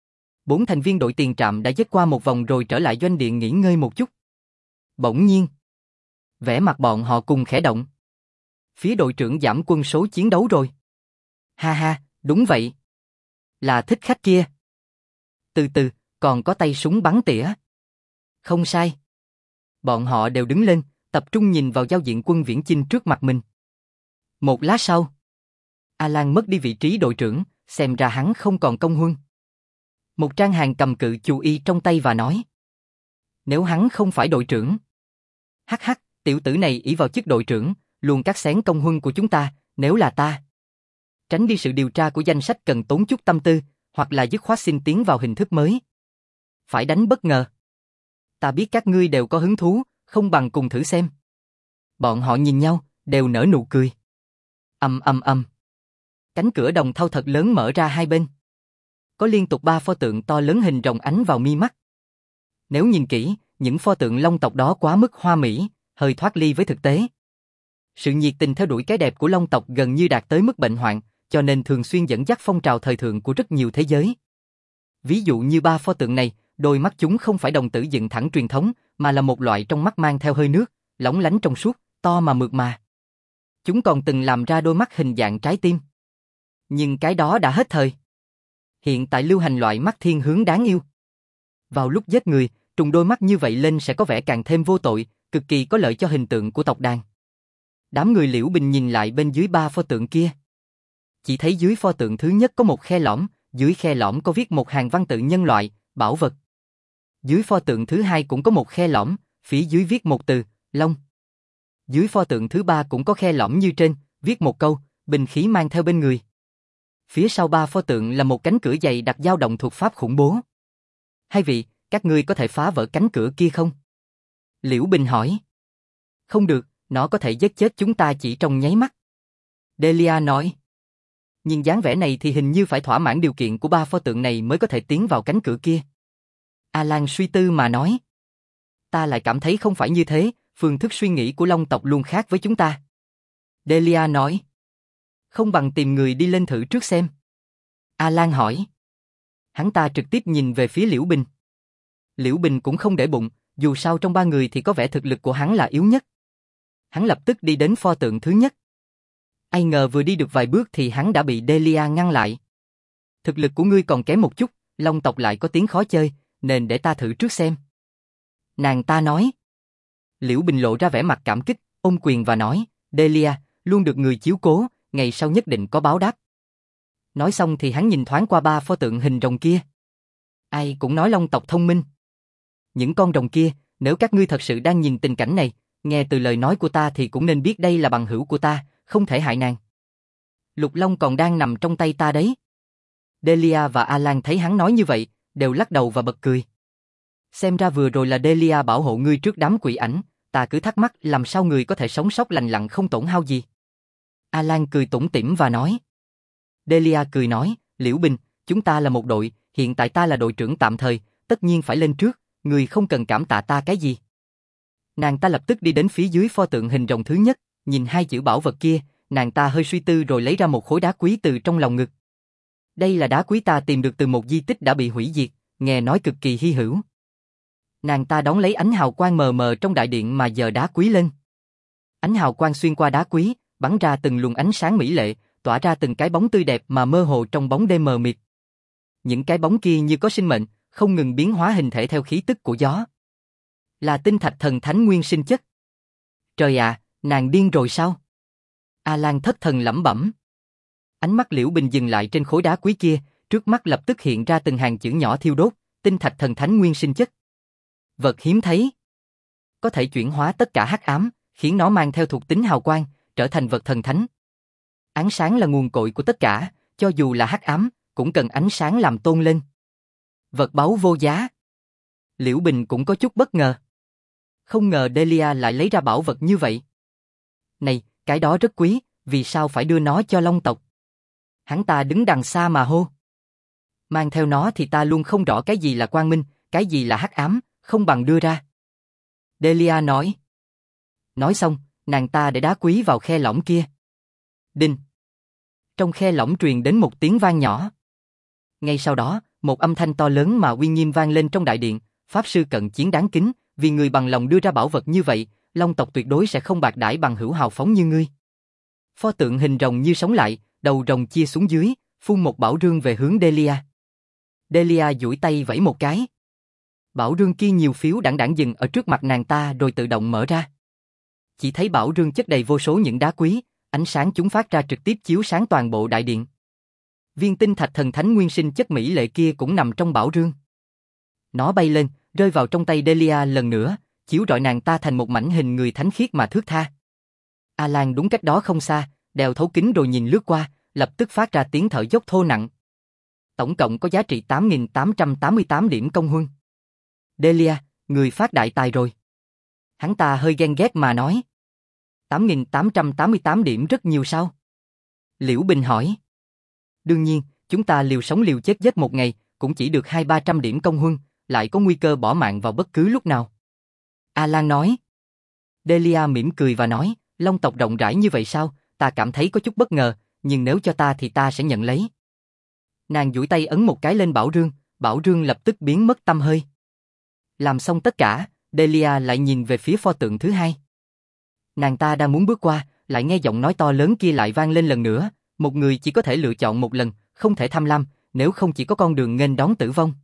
4 thành viên đội tiền trạm đã dết qua một vòng rồi trở lại doanh địa nghỉ ngơi một chút. Bỗng nhiên, vẻ mặt bọn họ cùng khẽ động. Phía đội trưởng giảm quân số chiến đấu rồi. Ha ha, đúng vậy. Là thích khách kia. Từ từ, còn có tay súng bắn tỉa. Không sai. Bọn họ đều đứng lên, tập trung nhìn vào giao diện quân viễn chinh trước mặt mình. Một lát sau, Alan mất đi vị trí đội trưởng, xem ra hắn không còn công huân. Một Trang Hàn cầm cự chù y trong tay và nói. Nếu hắn không phải đội trưởng. Hắc hắc, tiểu tử này ỷ vào chức đội trưởng, luôn cắt xén công huân của chúng ta, nếu là ta. Tránh đi sự điều tra của danh sách cần tốn chút tâm tư, hoặc là dứt khoát xin tiến vào hình thức mới. Phải đánh bất ngờ. Ta biết các ngươi đều có hứng thú, không bằng cùng thử xem. Bọn họ nhìn nhau, đều nở nụ cười. Ầm ầm ầm. Cánh cửa đồng thau thật lớn mở ra hai bên. Có liên tục 3 pho tượng to lớn hình rồng ánh vào mi mắt. Nếu nhìn kỹ, những pho tượng Long tộc đó quá mức hoa mỹ, hơi thoát ly với thực tế. Sự nhiệt tình theo đuổi cái đẹp của Long tộc gần như đạt tới mức bệnh hoạn, cho nên thường xuyên dẫn dắt phong trào thời thượng của rất nhiều thế giới. Ví dụ như 3 pho tượng này, đôi mắt chúng không phải đồng tử dựng thẳng truyền thống, mà là một loại trong mắt mang theo hơi nước, lóng lánh trong suốt, to mà mượt mà. Chúng còn từng làm ra đôi mắt hình dạng trái tim. Nhưng cái đó đã hết thời. Hiện tại lưu hành loại mắt thiên hướng đáng yêu. Vào lúc giết người, trùng đôi mắt như vậy lên sẽ có vẻ càng thêm vô tội, cực kỳ có lợi cho hình tượng của tộc đàn. Đám người Liễu Bình nhìn lại bên dưới 3 pho tượng kia. Chỉ thấy dưới pho tượng thứ nhất có một khe lõm, dưới khe lõm có viết một hàng văn tự nhân loại, bảo vật. Dưới pho tượng thứ hai cũng có một khe lõm, phía dưới viết một từ, Long. Dưới pho tượng thứ ba cũng có khe lõm như trên, viết một câu, binh khí mang theo bên người. Phía sau 3 pho tượng là một cánh cửa dày đặc dao động thuật pháp khủng bố. Hai vị, các ngươi có thể phá vỡ cánh cửa kia không? Liễu Bình hỏi. Không được, nó có thể giết chết chúng ta chỉ trong nháy mắt. Delia nói. Nhưng dáng vẻ này thì hình như phải thỏa mãn điều kiện của 3 pho tượng này mới có thể tiến vào cánh cửa kia. Alan suy tư mà nói. Ta lại cảm thấy không phải như thế, phương thức suy nghĩ của Long tộc luôn khác với chúng ta. Delia nói. Không bằng tìm người đi lên thử trước xem. Alan hỏi. Hắn ta trực tiếp nhìn về phía Liễu Bình. Liễu Bình cũng không để bụng, dù sao trong 3 người thì có vẻ thực lực của hắn là yếu nhất. Hắn lập tức đi đến pho tượng thứ nhất. Ai ngờ vừa đi được vài bước thì hắn đã bị Delia ngăn lại. Thực lực của ngươi còn kém một chút, Long tộc lại có tiếng khó chơi, nên để ta thử trước xem. Nàng ta nói. Liễu Bình lộ ra vẻ mặt cảm kích, ôm quyền và nói, Delia, luôn được người chiếu cố, ngày sau nhất định có báo đáp. Nói xong thì hắn nhìn thoáng qua 3 pho tượng hình rồng kia. Ai cũng nói Long tộc thông minh. Những con rồng kia, nếu các ngươi thật sự đang nhìn tình cảnh này, nghe từ lời nói của ta thì cũng nên biết đây là bằng hữu của ta, không thể hại nàng. Lục Long còn đang nằm trong tay ta đấy. Delia và Alan thấy hắn nói như vậy, đều lắc đầu và bật cười. Xem ra vừa rồi là Delia bảo hộ ngươi trước đám quỷ ảnh, ta cứ thắc mắc làm sao người có thể sống sót lành lặn không tổn hao gì. Alan cười tủm tỉm và nói. Delia cười nói, Liễu Bình, chúng ta là một đội, hiện tại ta là đội trưởng tạm thời, tất nhiên phải lên trước, người không cần cảm tạ ta cái gì. Nàng ta lập tức đi đến phía dưới pho tượng hình rồng thứ nhất, nhìn 2 chữ bảo vật kia, nàng ta hơi suy tư rồi lấy ra một khối đá quý từ trong lòng ngực. Đây là đá quý ta tìm được từ một di tích đã bị hủy diệt, nghe nói cực kỳ hy hữu. Nàng ta đón lấy ánh hào quang mờ mờ trong đại điện mà giơ đá quý lên. Ánh hào quang xuyên qua đá quý, bắn ra từng luồng ánh sáng mỹ lệ, tỏa ra từng cái bóng tươi đẹp mà mơ hồ trong bóng đêm mờ mịt. Những cái bóng kia như có sinh mệnh, không ngừng biến hóa hình thể theo khí tức của gió. Là tinh thạch thần thánh nguyên sinh chất. Trời ạ, nàng điên rồi sao? Alan thất thần lẩm bẩm. Ánh mắt Liễu Bình dừng lại trên khối đá quý kia, trước mắt lập tức hiện ra từng hàng chữ nhỏ thiêu đốt, tinh thạch thần thánh nguyên sinh chất. Vật hiếm thấy. Có thể chuyển hóa tất cả hắc ám, khiến nó mang theo thuộc tính hào quang, trở thành vật thần thánh. Ánh sáng là nguồn cội của tất cả, cho dù là hắc ám, cũng cần ánh sáng làm tôn lên. Vật báu vô giá. Liễu Bình cũng có chút bất ngờ. Không ngờ Delia lại lấy ra bảo vật như vậy. Này, cái đó rất quý, vì sao phải đưa nó cho Long tộc? Hắn ta đứng đằng xa mà hô. Mang theo nó thì ta luôn không rõ cái gì là quang minh, cái gì là hắc ám, không bằng đưa ra. Delia nói. Nói xong, nàng ta để đá quý vào khe lõm kia. Đinh. Trong khe lõm truyền đến một tiếng vang nhỏ. Ngay sau đó, một âm thanh to lớn mà uy nghiêm vang lên trong đại điện. Pháp sư cận chiến đáng kính, vì người bằng lòng đưa ra bảo vật như vậy, Long tộc tuyệt đối sẽ không bạc đãi bằng hữu hào phóng như ngươi. Pho tượng hình rồng như sống lại, đầu rồng chia xuống dưới, phun một bảo rương về hướng Delia. Delia duỗi tay vẫy một cái. Bảo rương kia nhiều phiếu đãng đãng dừng ở trước mặt nàng ta rồi tự động mở ra. Chỉ thấy bảo rương chất đầy vô số những đá quý, ánh sáng chúng phát ra trực tiếp chiếu sáng toàn bộ đại điện. Viên tinh thạch thần thánh nguyên sinh chất mỹ lệ kia cũng nằm trong bảo rương. Nó bay lên, rơi vào trong tay Delia lần nữa, chiếu rọi nàng ta thành một mảnh hình người thánh khiết mà thướt tha. Alan đúng cách đó không xa, đeo thấu kính rồi nhìn lướt qua, lập tức phát ra tiếng thở dốc thô nặng. Tổng cộng có giá trị 8.888 điểm công huân. Delia, người phát đại tài rồi. Hắn ta hơi ghen ghét mà nói. 8.888 điểm rất nhiều sao? Liễu Bình hỏi. Đương nhiên, chúng ta liều sống liều chết giết một ngày, cũng chỉ được 200-300 điểm công huân, lại có nguy cơ bỏ mạng vào bất cứ lúc nào. Alan nói. Delia mỉm cười và nói, Long tộc rộng rãi như vậy sao, ta cảm thấy có chút bất ngờ, nhưng nếu cho ta thì ta sẽ nhận lấy. Nàng duỗi tay ấn một cái lên bảo rương lập tức biến mất tăm hơi. Làm xong tất cả, Delia lại nhìn về phía pho tượng thứ hai. Nàng ta đang muốn bước qua, lại nghe giọng nói to lớn kia lại vang lên lần nữa, một người chỉ có thể lựa chọn một lần, không thể tham lam, nếu không chỉ có con đường nghênh đón tử vong.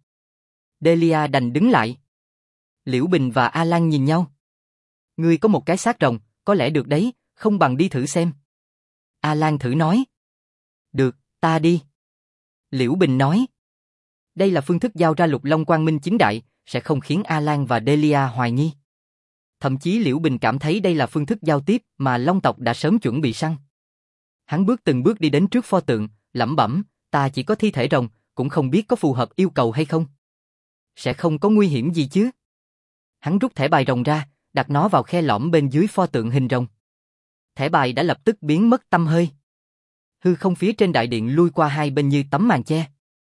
Delia đành đứng lại. Liễu Bình và Alan nhìn nhau. Ngươi có một cái xác rồng, có lẽ được đấy, không bằng đi thử xem. Alan thử nói. Được, ta đi. Liễu Bình nói. Đây là phương thức giao ra lục long quang minh chính đại, sẽ không khiến Alan và Delia hoài nghi. Thậm chí Liễu Bình cảm thấy đây là phương thức giao tiếp mà Long tộc đã sớm chuẩn bị sẵn. Hắn từng bước đi đến trước pho tượng, lẩm bẩm, ta chỉ có thi thể rồng, cũng không biết có phù hợp yêu cầu hay không. Sẽ không có nguy hiểm gì chứ. Hắn rút thẻ bài rồng ra, đặt nó vào khe lõm bên dưới pho tượng hình rồng. Thẻ bài đã lập tức biến mất tăm hơi. Hư không phía trên đại điện lui qua hai bên như tấm màn che.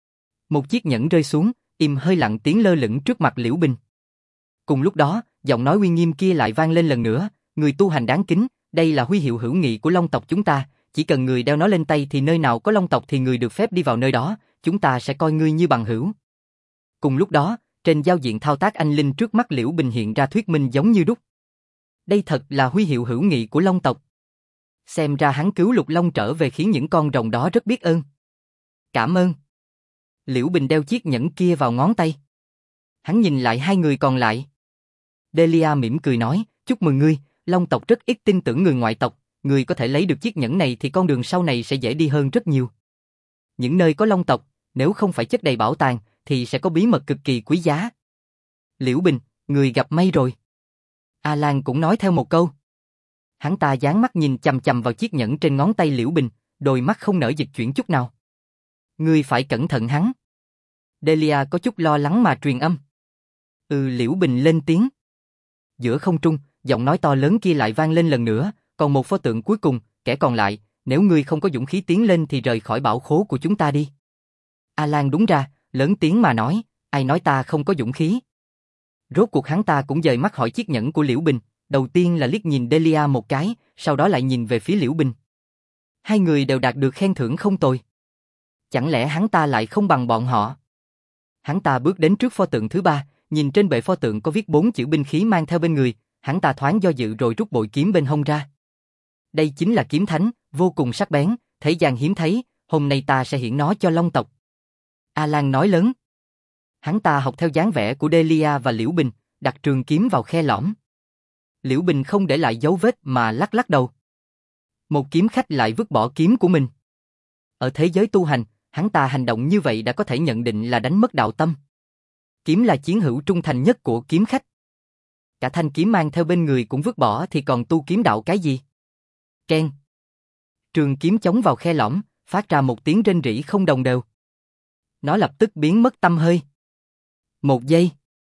Một chiếc nhẫn rơi xuống, im hơi lặng tiếng lơ lửng trước mặt Liễu Bình. Cùng lúc đó, giọng nói uy nghiêm kia lại vang lên lần nữa, người tu hành đáng kính, đây là huy hiệu hữu nghị của Long tộc chúng ta, chỉ cần người đeo nó lên tay thì nơi nào có Long tộc thì người được phép đi vào nơi đó, chúng ta sẽ coi ngươi như bằng hữu. Cùng lúc đó, trên giao diện thao tác anh linh trước mắt Liễu Bình hiện ra thuyết minh giống như đúc. Đây thật là huy hiệu hữu nghị của Long tộc. Xem ra hắn cứu Lục Long trở về khiến những con rồng đó rất biết ơn. Cảm ơn. Liễu Bình đeo chiếc nhẫn kia vào ngón tay. Hắn nhìn lại hai người còn lại. Delia mỉm cười nói, chúc mừng ngươi, Long tộc rất ít tin tưởng người ngoại tộc, ngươi có thể lấy được chiếc nhẫn này thì con đường sau này sẽ dễ đi hơn rất nhiều. Những nơi có Long tộc, nếu không phải chất đầy bảo tàng, thì sẽ có bí mật cực kỳ quý giá. Liễu Bình, người gặp may rồi. Alan cũng nói theo một câu. Hắn ta dán mắt nhìn chằm chằm vào chiếc nhẫn trên ngón tay Liễu Bình, đôi mắt không nở dịch chuyển chút nào. Ngươi phải cẩn thận hắn. Delia có chút lo lắng mà truyền âm. Liễu Bình lên tiếng. Giữa không trung, giọng nói to lớn kia lại vang lên lần nữa, còn một pho tượng cuối cùng, kẻ còn lại, nếu ngươi không có dũng khí tiến lên thì rời khỏi bảo khố của chúng ta đi. Alan đúng ra, lớn tiếng mà nói, ai nói ta không có dũng khí. Rốt cuộc hắn ta cũng dời mắt hỏi chiếc nhẫn của Liễu Bình, đầu tiên là liếc nhìn Delia một cái, sau đó lại nhìn về phía Liễu Bình. Hai người đều đạt được khen thưởng không tồi. Chẳng lẽ hắn ta lại không bằng bọn họ? Hắn ta bước đến trước pho tượng thứ ba, nhìn trên bệ pho tượng có viết 4 chữ binh khí mang theo bên người, hắn ta thoáng do dự rồi rút bội kiếm bên hông ra. Đây chính là kiếm thánh, vô cùng sắc bén, thế gian hiếm thấy, hôm nay ta sẽ hiển nó cho Long tộc. Alan nói lớn. Hắn ta học theo dáng vẻ của Delia và Liễu Bình, đặt trường kiếm vào khe lõm. Liễu Bình không để lại dấu vết mà lắc lắc đầu. Một kiếm khách lại vứt bỏ kiếm của mình. Ở thế giới tu hành, hắn ta hành động như vậy đã có thể nhận định là đánh mất đạo tâm. Kiếm là chiến hữu trung thành nhất của kiếm khách. Cả thanh kiếm mang theo bên người cũng vứt bỏ thì còn tu kiếm đạo cái gì? Keng. Trường kiếm chống vào khe lõm, phát ra một tiếng rên rỉ không đồng đều. Nó lập tức biến mất tăm hơi. 1 giây.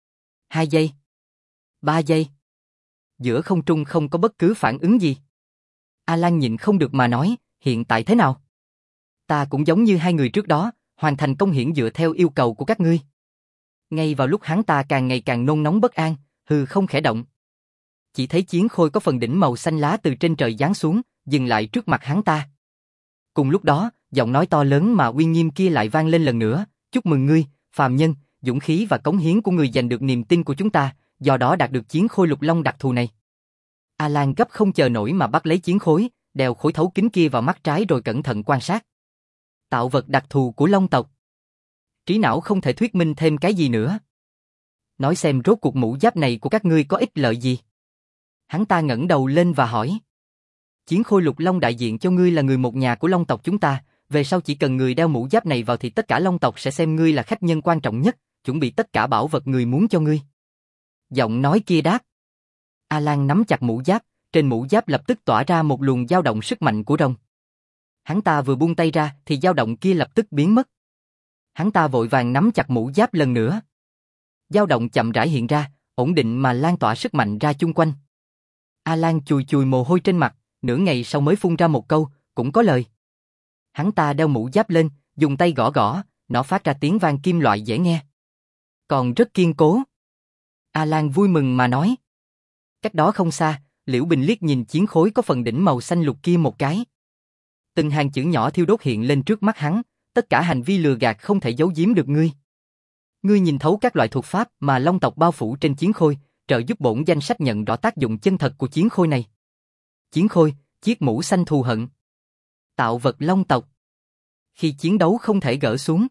2 giây. 3 giây. Giữa không trung không có bất cứ phản ứng gì. Alan nhịn không được mà nói, hiện tại thế nào? Ta cũng giống như hai người trước đó, hoàn thành công hiển dựa theo yêu cầu của các ngươi. Ngay vào lúc hắn ta càng ngày càng nôn nóng bất an, hư không khẽ động. Chỉ thấy chiến khôi có phần đỉnh màu xanh lá từ trên trời giáng xuống, dừng lại trước mặt hắn ta. Cùng lúc đó, giọng nói to lớn mà uy nghiêm kia lại vang lên lần nữa, chúc mừng ngươi, phàm nhân, dũng khí và cống hiến của ngươi giành được niềm tin của chúng ta, do đó đạt được chiến khôi lục long đặc thù này. Alan gấp không chờ nổi mà bắt lấy chiến khối, đeo khối thấu kính kia vào mắt trái rồi cẩn thận quan sát. Tạo vật đặc thù của long tộc. Trí não không thể thuyết minh thêm cái gì nữa. Nói xem rốt cuộc mũ giáp này của các ngươi có ích lợi gì? Hắn ta ngẩng đầu lên và hỏi. Chiến khôi lục long đại diện cho ngươi là người một nhà của long tộc chúng ta, về sau chỉ cần người đeo mũ giáp này vào thì tất cả long tộc sẽ xem ngươi là khách nhân quan trọng nhất, chuẩn bị tất cả bảo vật người muốn cho ngươi. Giọng nói kia đáp. Alan nắm chặt mũ giáp, trên mũ giáp lập tức tỏa ra một luồng dao động sức mạnh của rồng. Hắn ta vừa buông tay ra thì dao động kia lập tức biến mất. Hắn ta vội vàng nắm chặt mũ giáp lần nữa. Dao động chậm rãi hiện ra, ổn định mà lan tỏa sức mạnh ra chung quanh. Alan chùi chùi mồ hôi trên mặt, nửa ngày sau mới phun ra một câu, cũng có lời. Hắn ta đeo mũ giáp lên, dùng tay gõ gõ, nó phát ra tiếng vang kim loại dễ nghe. Còn rất kiên cố. Alan vui mừng mà nói. Cách đó không xa, Liễu Bình liếc nhìn chiến khối có phần đỉnh màu xanh lục kia một cái. Từng hàng chữ nhỏ thiêu đốt hiện lên trước mắt hắn, tất cả hành vi lừa gạt không thể giấu giếm được ngươi. Ngươi nhìn thấu các loại thuật pháp mà long tộc bao phủ trên chiến khôi, trợ giúp bổn danh sách nhận rõ tác dụng chân thật của chiến khôi này. Chiến khôi, chiếc mũ xanh thù hận. Tạo vật long tộc. Khi chiến đấu không thể gỡ xuống.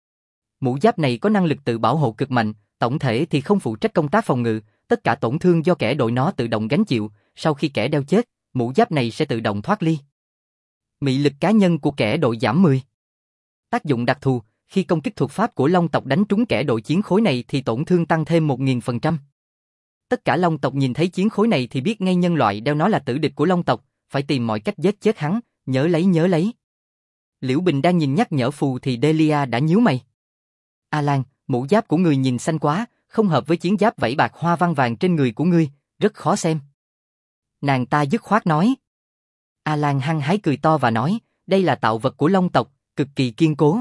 Mũ giáp này có năng lực tự bảo hộ cực mạnh, tổng thể thì không phụ trách công tác phòng ngự, tất cả tổn thương do kẻ đội nó tự động gánh chịu, sau khi kẻ đeo chết, mũ giáp này sẽ tự động thoát ly. Mị lực cá nhân của kẻ đội giảm 10. Tác dụng đặc thù, khi công kích thuật pháp của long tộc đánh trúng kẻ đội chiến khối này thì tổn thương tăng thêm 1000%. Tất cả long tộc nhìn thấy chiến khối này thì biết ngay nhân loại đeo nó là tử địch của long tộc, phải tìm mọi cách giết chết hắn, nhớ lấy. Liễu Bình đang nhìn nhắc nhở phù thì Delia đã nhíu mày. Alan, mũ giáp của người nhìn xanh quá, không hợp với chiến giáp vảy bạc hoa văn vàng trên người của ngươi, rất khó xem. Nàng ta dứt khoát nói. Alan hăng hái cười to và nói, đây là tạo vật của long tộc, cực kỳ kiên cố.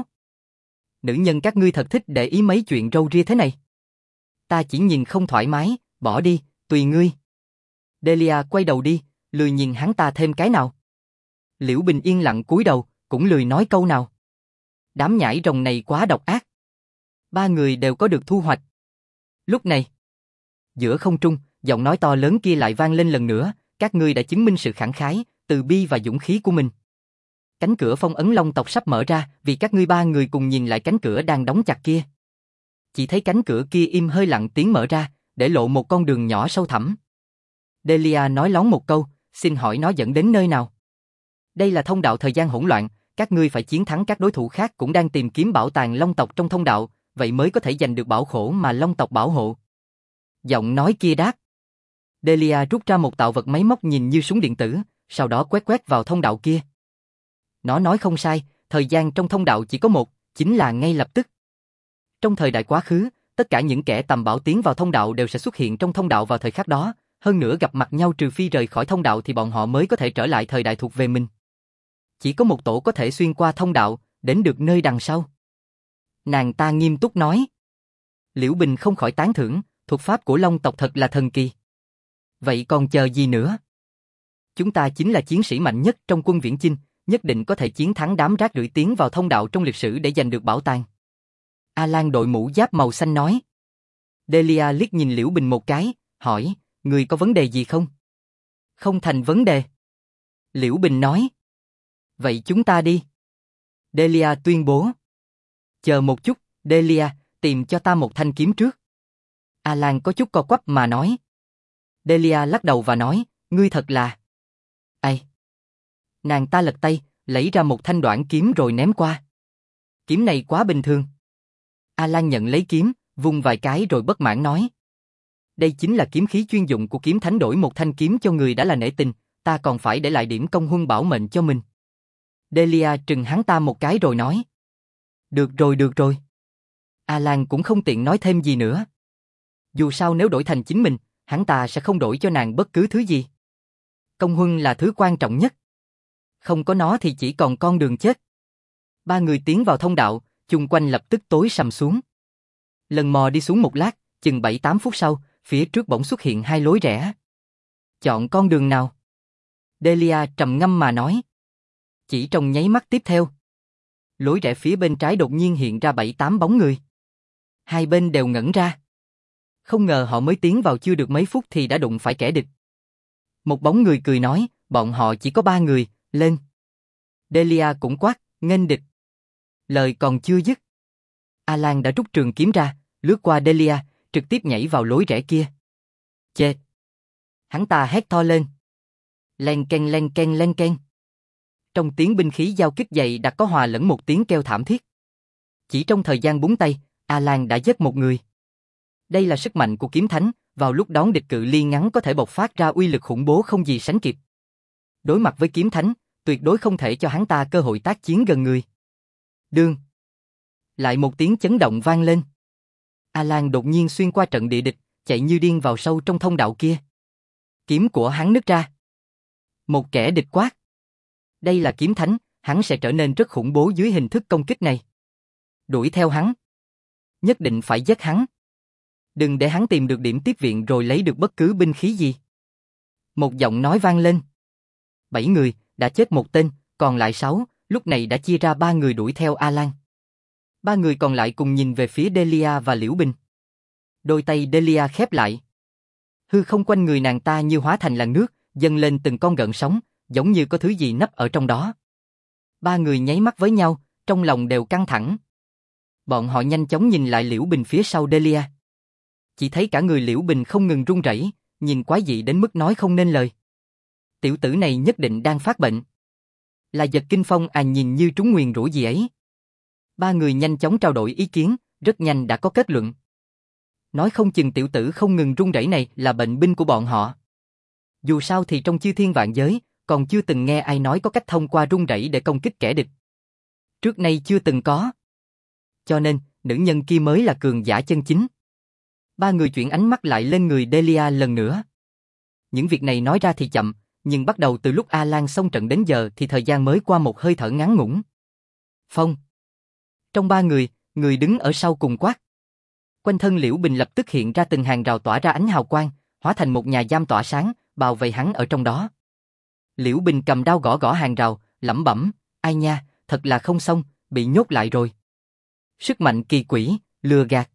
Nữ nhân các ngươi thật thích để ý mấy chuyện râu ria thế này. Ta chỉ nhìn không thoải mái, bỏ đi, tùy ngươi. Delia quay đầu đi, lười nhìn hắn ta thêm cái nào. Liễu Bình yên lặng cúi đầu, cũng lười nói câu nào. Đám nhãi rồng này quá độc ác. Ba người đều có được thu hoạch. Lúc này, giữa không trung, giọng nói to lớn kia lại vang lên lần nữa, các ngươi đã chứng minh sự khẳng khái, từ bi và dũng khí của mình. Cánh cửa phong ấn long tộc sắp mở ra, vì các ngươi ba người cùng nhìn lại cánh cửa đang đóng chặt kia. Chỉ thấy cánh cửa kia im hơi lặng tiếng mở ra, để lộ một con đường nhỏ sâu thẳm. Delia nói lóng một câu, xin hỏi nó dẫn đến nơi nào? Đây là thông đạo thời gian hỗn loạn, các ngươi phải chiến thắng các đối thủ khác cũng đang tìm kiếm bảo tàng long tộc trong thông đạo, vậy mới có thể giành được bảo khổ mà long tộc bảo hộ. Giọng nói kia đáp. Delia rút ra một tạo vật máy móc nhìn như súng điện tử, sau đó quét vào thông đạo kia. Nó nói không sai, thời gian trong thông đạo chỉ có một, chính là ngay lập tức. Trong thời đại quá khứ, tất cả những kẻ tầm bảo tiến vào thông đạo đều sẽ xuất hiện trong thông đạo vào thời khắc đó, hơn nữa gặp mặt nhau trừ phi rời khỏi thông đạo thì bọn họ mới có thể trở lại thời đại thuộc về mình. Chỉ có một tổ có thể xuyên qua thông đạo, đến được nơi đằng sau. Nàng ta nghiêm túc nói. Liễu Bình không khỏi tán thưởng, thuật pháp của long tộc thật là thần kỳ. Vậy còn chờ gì nữa? Chúng ta chính là chiến sĩ mạnh nhất trong quân viễn chinh, nhất định có thể chiến thắng đám rác rưởi tiến vào thông đạo trong lịch sử để giành được bảo tàng. Alan đội mũ giáp màu xanh nói. Delia liếc nhìn Liễu Bình một cái, hỏi, người có vấn đề gì không? Không thành vấn đề. Liễu Bình nói. Vậy chúng ta đi. Delia tuyên bố. Chờ một chút, Delia, tìm cho ta một thanh kiếm trước. Alan có chút co quắp mà nói. Delia lắc đầu và nói, ngươi thật là... Ai? Nàng ta lật tay, lấy ra một thanh đoạn kiếm rồi ném qua. Kiếm này quá bình thường. Alan nhận lấy kiếm, vung vài cái rồi bất mãn nói. Đây chính là kiếm khí chuyên dụng của kiếm thánh, đổi một thanh kiếm cho người đã là nể tình, ta còn phải để lại điểm công huân bảo mệnh cho mình. Delia trừng hắn ta một cái rồi nói. Được rồi, được rồi. Alan cũng không tiện nói thêm gì nữa. Dù sao nếu đổi thành chính mình, hắn ta sẽ không đổi cho nàng bất cứ thứ gì. Công huân là thứ quan trọng nhất. Không có nó thì chỉ còn con đường chết. Ba người tiến vào thông đạo, chung quanh lập tức tối sầm xuống. Lần mò đi xuống một lát, chừng 7-8 phút sau, phía trước bỗng xuất hiện hai lối rẽ. Chọn con đường nào? Delia trầm ngâm mà nói. Chỉ trong nháy mắt tiếp theo, lối rẽ phía bên trái đột nhiên hiện ra 7-8 bóng người. Hai bên đều ngẩn ra. Không ngờ họ mới tiến vào chưa được mấy phút thì đã đụng phải kẻ địch. Một bóng người cười nói, bọn họ chỉ có 3 người, lên. Delia cũng quát, nghênh địch. Lời còn chưa dứt, Alan đã rút trường kiếm ra, lướt qua Delia, trực tiếp nhảy vào lối rẽ kia. Chết! Hắn ta hét to lên. Len ken len ken len ken. Trong tiếng binh khí giao kích dày đặc có hòa lẫn một tiếng kêu thảm thiết. Chỉ trong thời gian búng tay, Alan đã giết một người. Đây là sức mạnh của kiếm thánh, vào lúc đón địch cự ly ngắn có thể bộc phát ra uy lực khủng bố không gì sánh kịp. Đối mặt với kiếm thánh, tuyệt đối không thể cho hắn ta cơ hội tác chiến gần người. Đương. Lại một tiếng chấn động vang lên. Alan đột nhiên xuyên qua trận địa địch, chạy như điên vào sâu trong thông đạo kia. Kiếm của hắn nứt ra. Một kẻ địch quát. Đây là kiếm thánh, hắn sẽ trở nên rất khủng bố dưới hình thức công kích này. Đuổi theo hắn. Nhất định phải giết hắn. Đừng để hắn tìm được điểm tiếp viện rồi lấy được bất cứ binh khí gì. Một giọng nói vang lên. 7 người, đã chết một tên, còn lại 6, lúc này đã chia ra 3 người đuổi theo Alan. 3 người còn lại cùng nhìn về phía Delia và Liễu Bình. Đôi tay Delia khép lại. Hư không quanh người nàng ta như hóa thành làn nước, dâng lên từng con gợn sóng, giống như có thứ gì nấp ở trong đó. 3 người nháy mắt với nhau, trong lòng đều căng thẳng. Bọn họ nhanh chóng nhìn lại Liễu Bình phía sau Delia. Chỉ thấy cả người Liễu Bình không ngừng run rẩy, nhìn quái dị đến mức nói không nên lời. Tiểu tử này nhất định đang phát bệnh. Là giật kinh phong à, nhìn như trúng nguyền rủa gì ấy. 3 người nhanh chóng trao đổi ý kiến, rất nhanh đã có kết luận. Nói không chừng tiểu tử không ngừng run rẩy này là bệnh binh của bọn họ. Dù sao thì trong chư thiên vạn giới, còn chưa từng nghe ai nói có cách thông qua run rẩy để công kích kẻ địch. Trước nay chưa từng có. Cho nên, nữ nhân kia mới là cường giả chân chính. 3 người chuyển ánh mắt lại lên người Delia lần nữa. Những việc này nói ra thì chậm, nhưng bắt đầu từ lúc Alan xông trận đến giờ thì thời gian mới qua một hơi thở ngắn ngủn. Phong. Trong 3 người, người đứng ở sau cùng quát. Quanh thân Liễu Bình lập tức hiện ra từng hàng rào tỏa ra ánh hào quang, hóa thành một nhà giam tỏa sáng, bao vây hắn ở trong đó. Liễu Bình cầm đao gõ gõ hàng rào, lẩm bẩm, ai nha, thật là không xong, bị nhốt lại rồi. Sức mạnh kỳ quỷ, lừa gạt.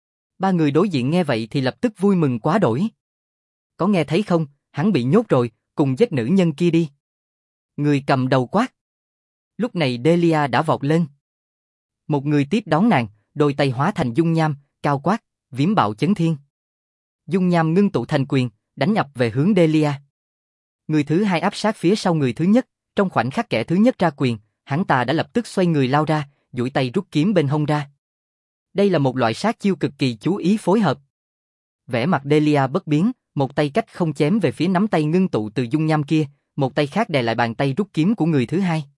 3 người đối diện nghe vậy thì lập tức vui mừng quá đổi. Có nghe thấy không, hắn bị nhốt rồi, cùng giết nữ nhân kia đi. Người cầm đầu quát. Lúc này Delia đã vọt lên. Một người tiếp đón nàng, đôi tay hóa thành dung nham, cao quát, viêm bạo chấn thiên. Dung nham ngưng tụ thành quyền, đánh ập về hướng Delia. Người thứ hai áp sát phía sau người thứ nhất, trong khoảnh khắc kẻ thứ nhất ra quyền, hắn ta đã lập tức xoay người lao ra, duỗi tay rút kiếm bên hông ra. Đây là một loại sát chiêu cực kỳ chú ý phối hợp. Vẻ mặt Delia bất biến, một tay cách không chém về phía nắm tay ngưng tụ từ dung nham kia, một tay khác đè lại bàn tay rút kiếm của người thứ hai.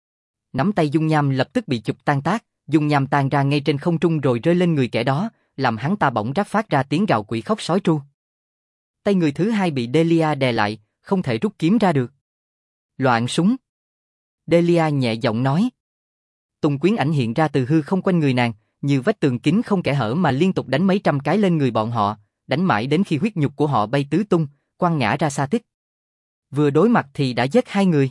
Nắm tay dung nham lập tức bị chụp tan tác, dung nham tan ra ngay trên không trung rồi rơi lên người kẻ đó, làm hắn ta bỗng rát phát ra tiếng gào quỷ khóc sói tru. Tay người thứ hai bị Delia đè lại, không thể rút kiếm ra được. Loạn súng. Delia nhẹ giọng nói. Tùng quyến ảnh hiện ra từ hư không quanh người nàng, như vách tường kính không kẽ hở mà liên tục đánh mấy trăm cái lên người bọn họ, đánh mãi đến khi huyết nhục của họ bay tứ tung, quăng ngã ra xa tích. Vừa đối mặt thì đã giết 2 người.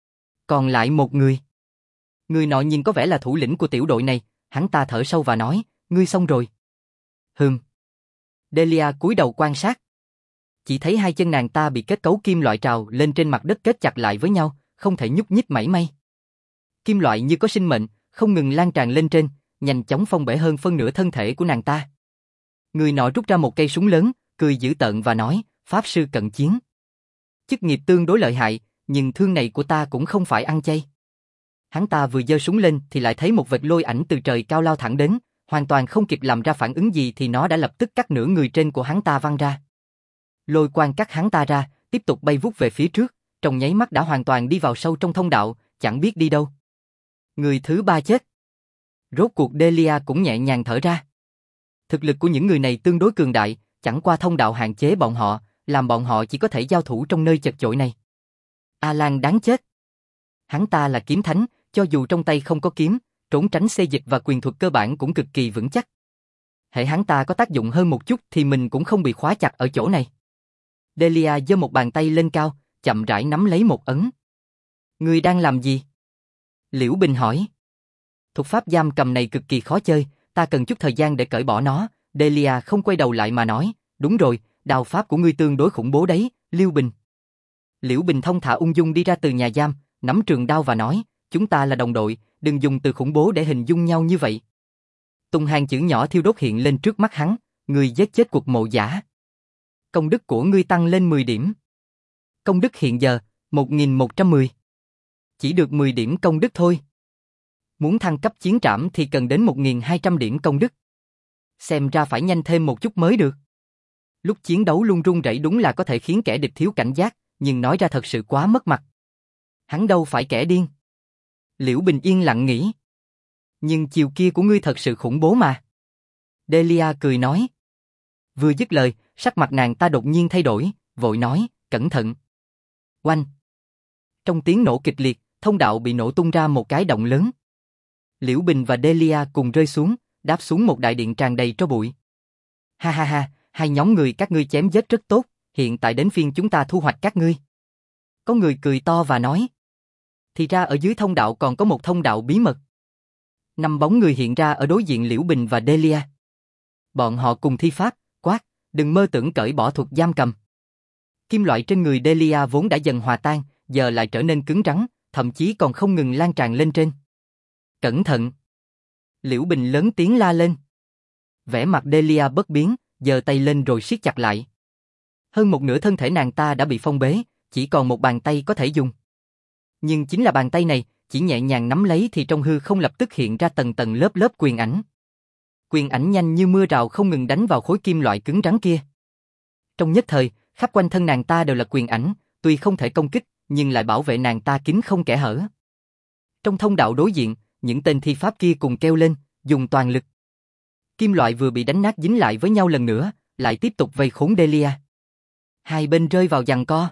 Còn lại 1 người. Người nọ nhìn có vẻ là thủ lĩnh của tiểu đội này, hắn ta thở sâu và nói, ngươi xong rồi. Delia cúi đầu quan sát. Chỉ thấy 2 chân nàng ta bị kết cấu kim loại trào lên trên mặt đất kết chặt lại với nhau, không thể nhúc nhích mảy may. Kim loại như có sinh mệnh, không ngừng lan tràn lên trên, nhanh chóng phong bể hơn phân nửa thân thể của nàng ta. Người nọ rút ra một cây súng lớn, cười dữ tợn và nói, Pháp sư cận chiến. Chức nghiệp tương đối lợi hại, nhưng thương này của ta cũng không phải ăn chay. Hắn ta vừa giơ súng lên thì lại thấy một vệt lôi ảnh từ trời cao lao thẳng đến, hoàn toàn không kịp làm ra phản ứng gì thì nó đã lập tức cắt nửa người trên của hắn ta văng ra. Lôi quang cắt hắn ta ra, tiếp tục bay vút về phía trước, trong nháy mắt đã hoàn toàn đi vào sâu trong thông đạo, chẳng biết đi đâu. Người thứ ba chết. Rốt cuộc Delia cũng nhẹ nhàng thở ra. Thực lực của những người này tương đối cường đại, chẳng qua thông đạo hạn chế bọn họ, làm bọn họ chỉ có thể giao thủ trong nơi chật chội này. Alan đáng chết. Hắn ta là kiếm thánh, cho dù trong tay không có kiếm, trốn tránh xê dịch và quyền thuật cơ bản cũng cực kỳ vững chắc. Hễ hắn ta có tác dụng hơn một chút thì mình cũng không bị khóa chặt ở chỗ này. Delia giơ một bàn tay lên cao, chậm rãi nắm lấy một ấn. Ngươi đang làm gì? Liễu Bình hỏi. Thuật pháp giam cầm này cực kỳ khó chơi, ta cần chút thời gian để cởi bỏ nó. Delia không quay đầu lại mà nói, đúng rồi, đao pháp của ngươi tương đối khủng bố đấy, Liễu Bình. Liễu Bình thông thả ung dung đi ra từ nhà giam, nắm trường đao và nói, chúng ta là đồng đội, đừng dùng từ khủng bố để hình dung nhau như vậy. Tung hàng chữ nhỏ thiêu đốt hiện lên trước mắt hắn, ngươi giết chết Quật Mộ Giả. Công đức của ngươi tăng lên 10 điểm. Công đức hiện giờ, 1110. Chỉ được 10 điểm công đức thôi. Muốn thăng cấp chiến trảm thì cần đến 1200 điểm công đức. Xem ra phải nhanh thêm một chút mới được. Lúc chiến đấu luôn run rẩy đúng là có thể khiến kẻ địch thiếu cảnh giác, nhưng nói ra thật sự quá mất mặt. Hắn đâu phải kẻ điên. Liễu Bình yên lặng nghĩ. Nhưng chiều kia của ngươi thật sự khủng bố mà. Delia cười nói. Vừa dứt lời, sắc mặt nàng ta đột nhiên thay đổi, vội nói, cẩn thận. Oanh. Trong tiếng nổ kịch liệt, thông đạo bị nổ tung ra một cái động lớn. Liễu Bình và Delia cùng rơi xuống, đáp xuống một đại điện tràn đầy tro bụi. Ha ha ha, hai nhóm người các ngươi chém giết rất tốt, hiện tại đến phiên chúng ta thu hoạch các ngươi. Có người cười to và nói. Thì ra ở dưới thông đạo còn có một thông đạo bí mật. 5 bóng người hiện ra ở đối diện Liễu Bình và Delia. Bọn họ cùng thi pháp, quát, đừng mơ tưởng cởi bỏ thuật giam cầm. Kim loại trên người Delia vốn đã dần hòa tan, giờ lại trở nên cứng rắn, thậm chí còn không ngừng lan tràn lên trên. Cẩn thận! Liễu Bình lớn tiếng la lên. Vẻ mặt Delia bất biến, giơ tay lên rồi siết chặt lại. Hơn một nửa thân thể nàng ta đã bị phong bế, chỉ còn một bàn tay có thể dùng. Nhưng chính là bàn tay này, chỉ nhẹ nhàng nắm lấy thì trong hư không lập tức hiện ra tầng tầng lớp lớp quyền ảnh. Quyền ảnh nhanh như mưa rào không ngừng đánh vào khối kim loại cứng rắn kia. Trong nhất thời, khắp quanh thân nàng ta đều là quyền ảnh, tuy không thể công kích, nhưng lại bảo vệ nàng ta kín không kẽ hở. Trong thông đạo đối diện, những tên thi pháp kia cùng kêu lên, dùng toàn lực. Kim loại vừa bị đánh nát dính lại với nhau lần nữa, lại tiếp tục vây khốn Delia. Hai bên rơi vào giằng co.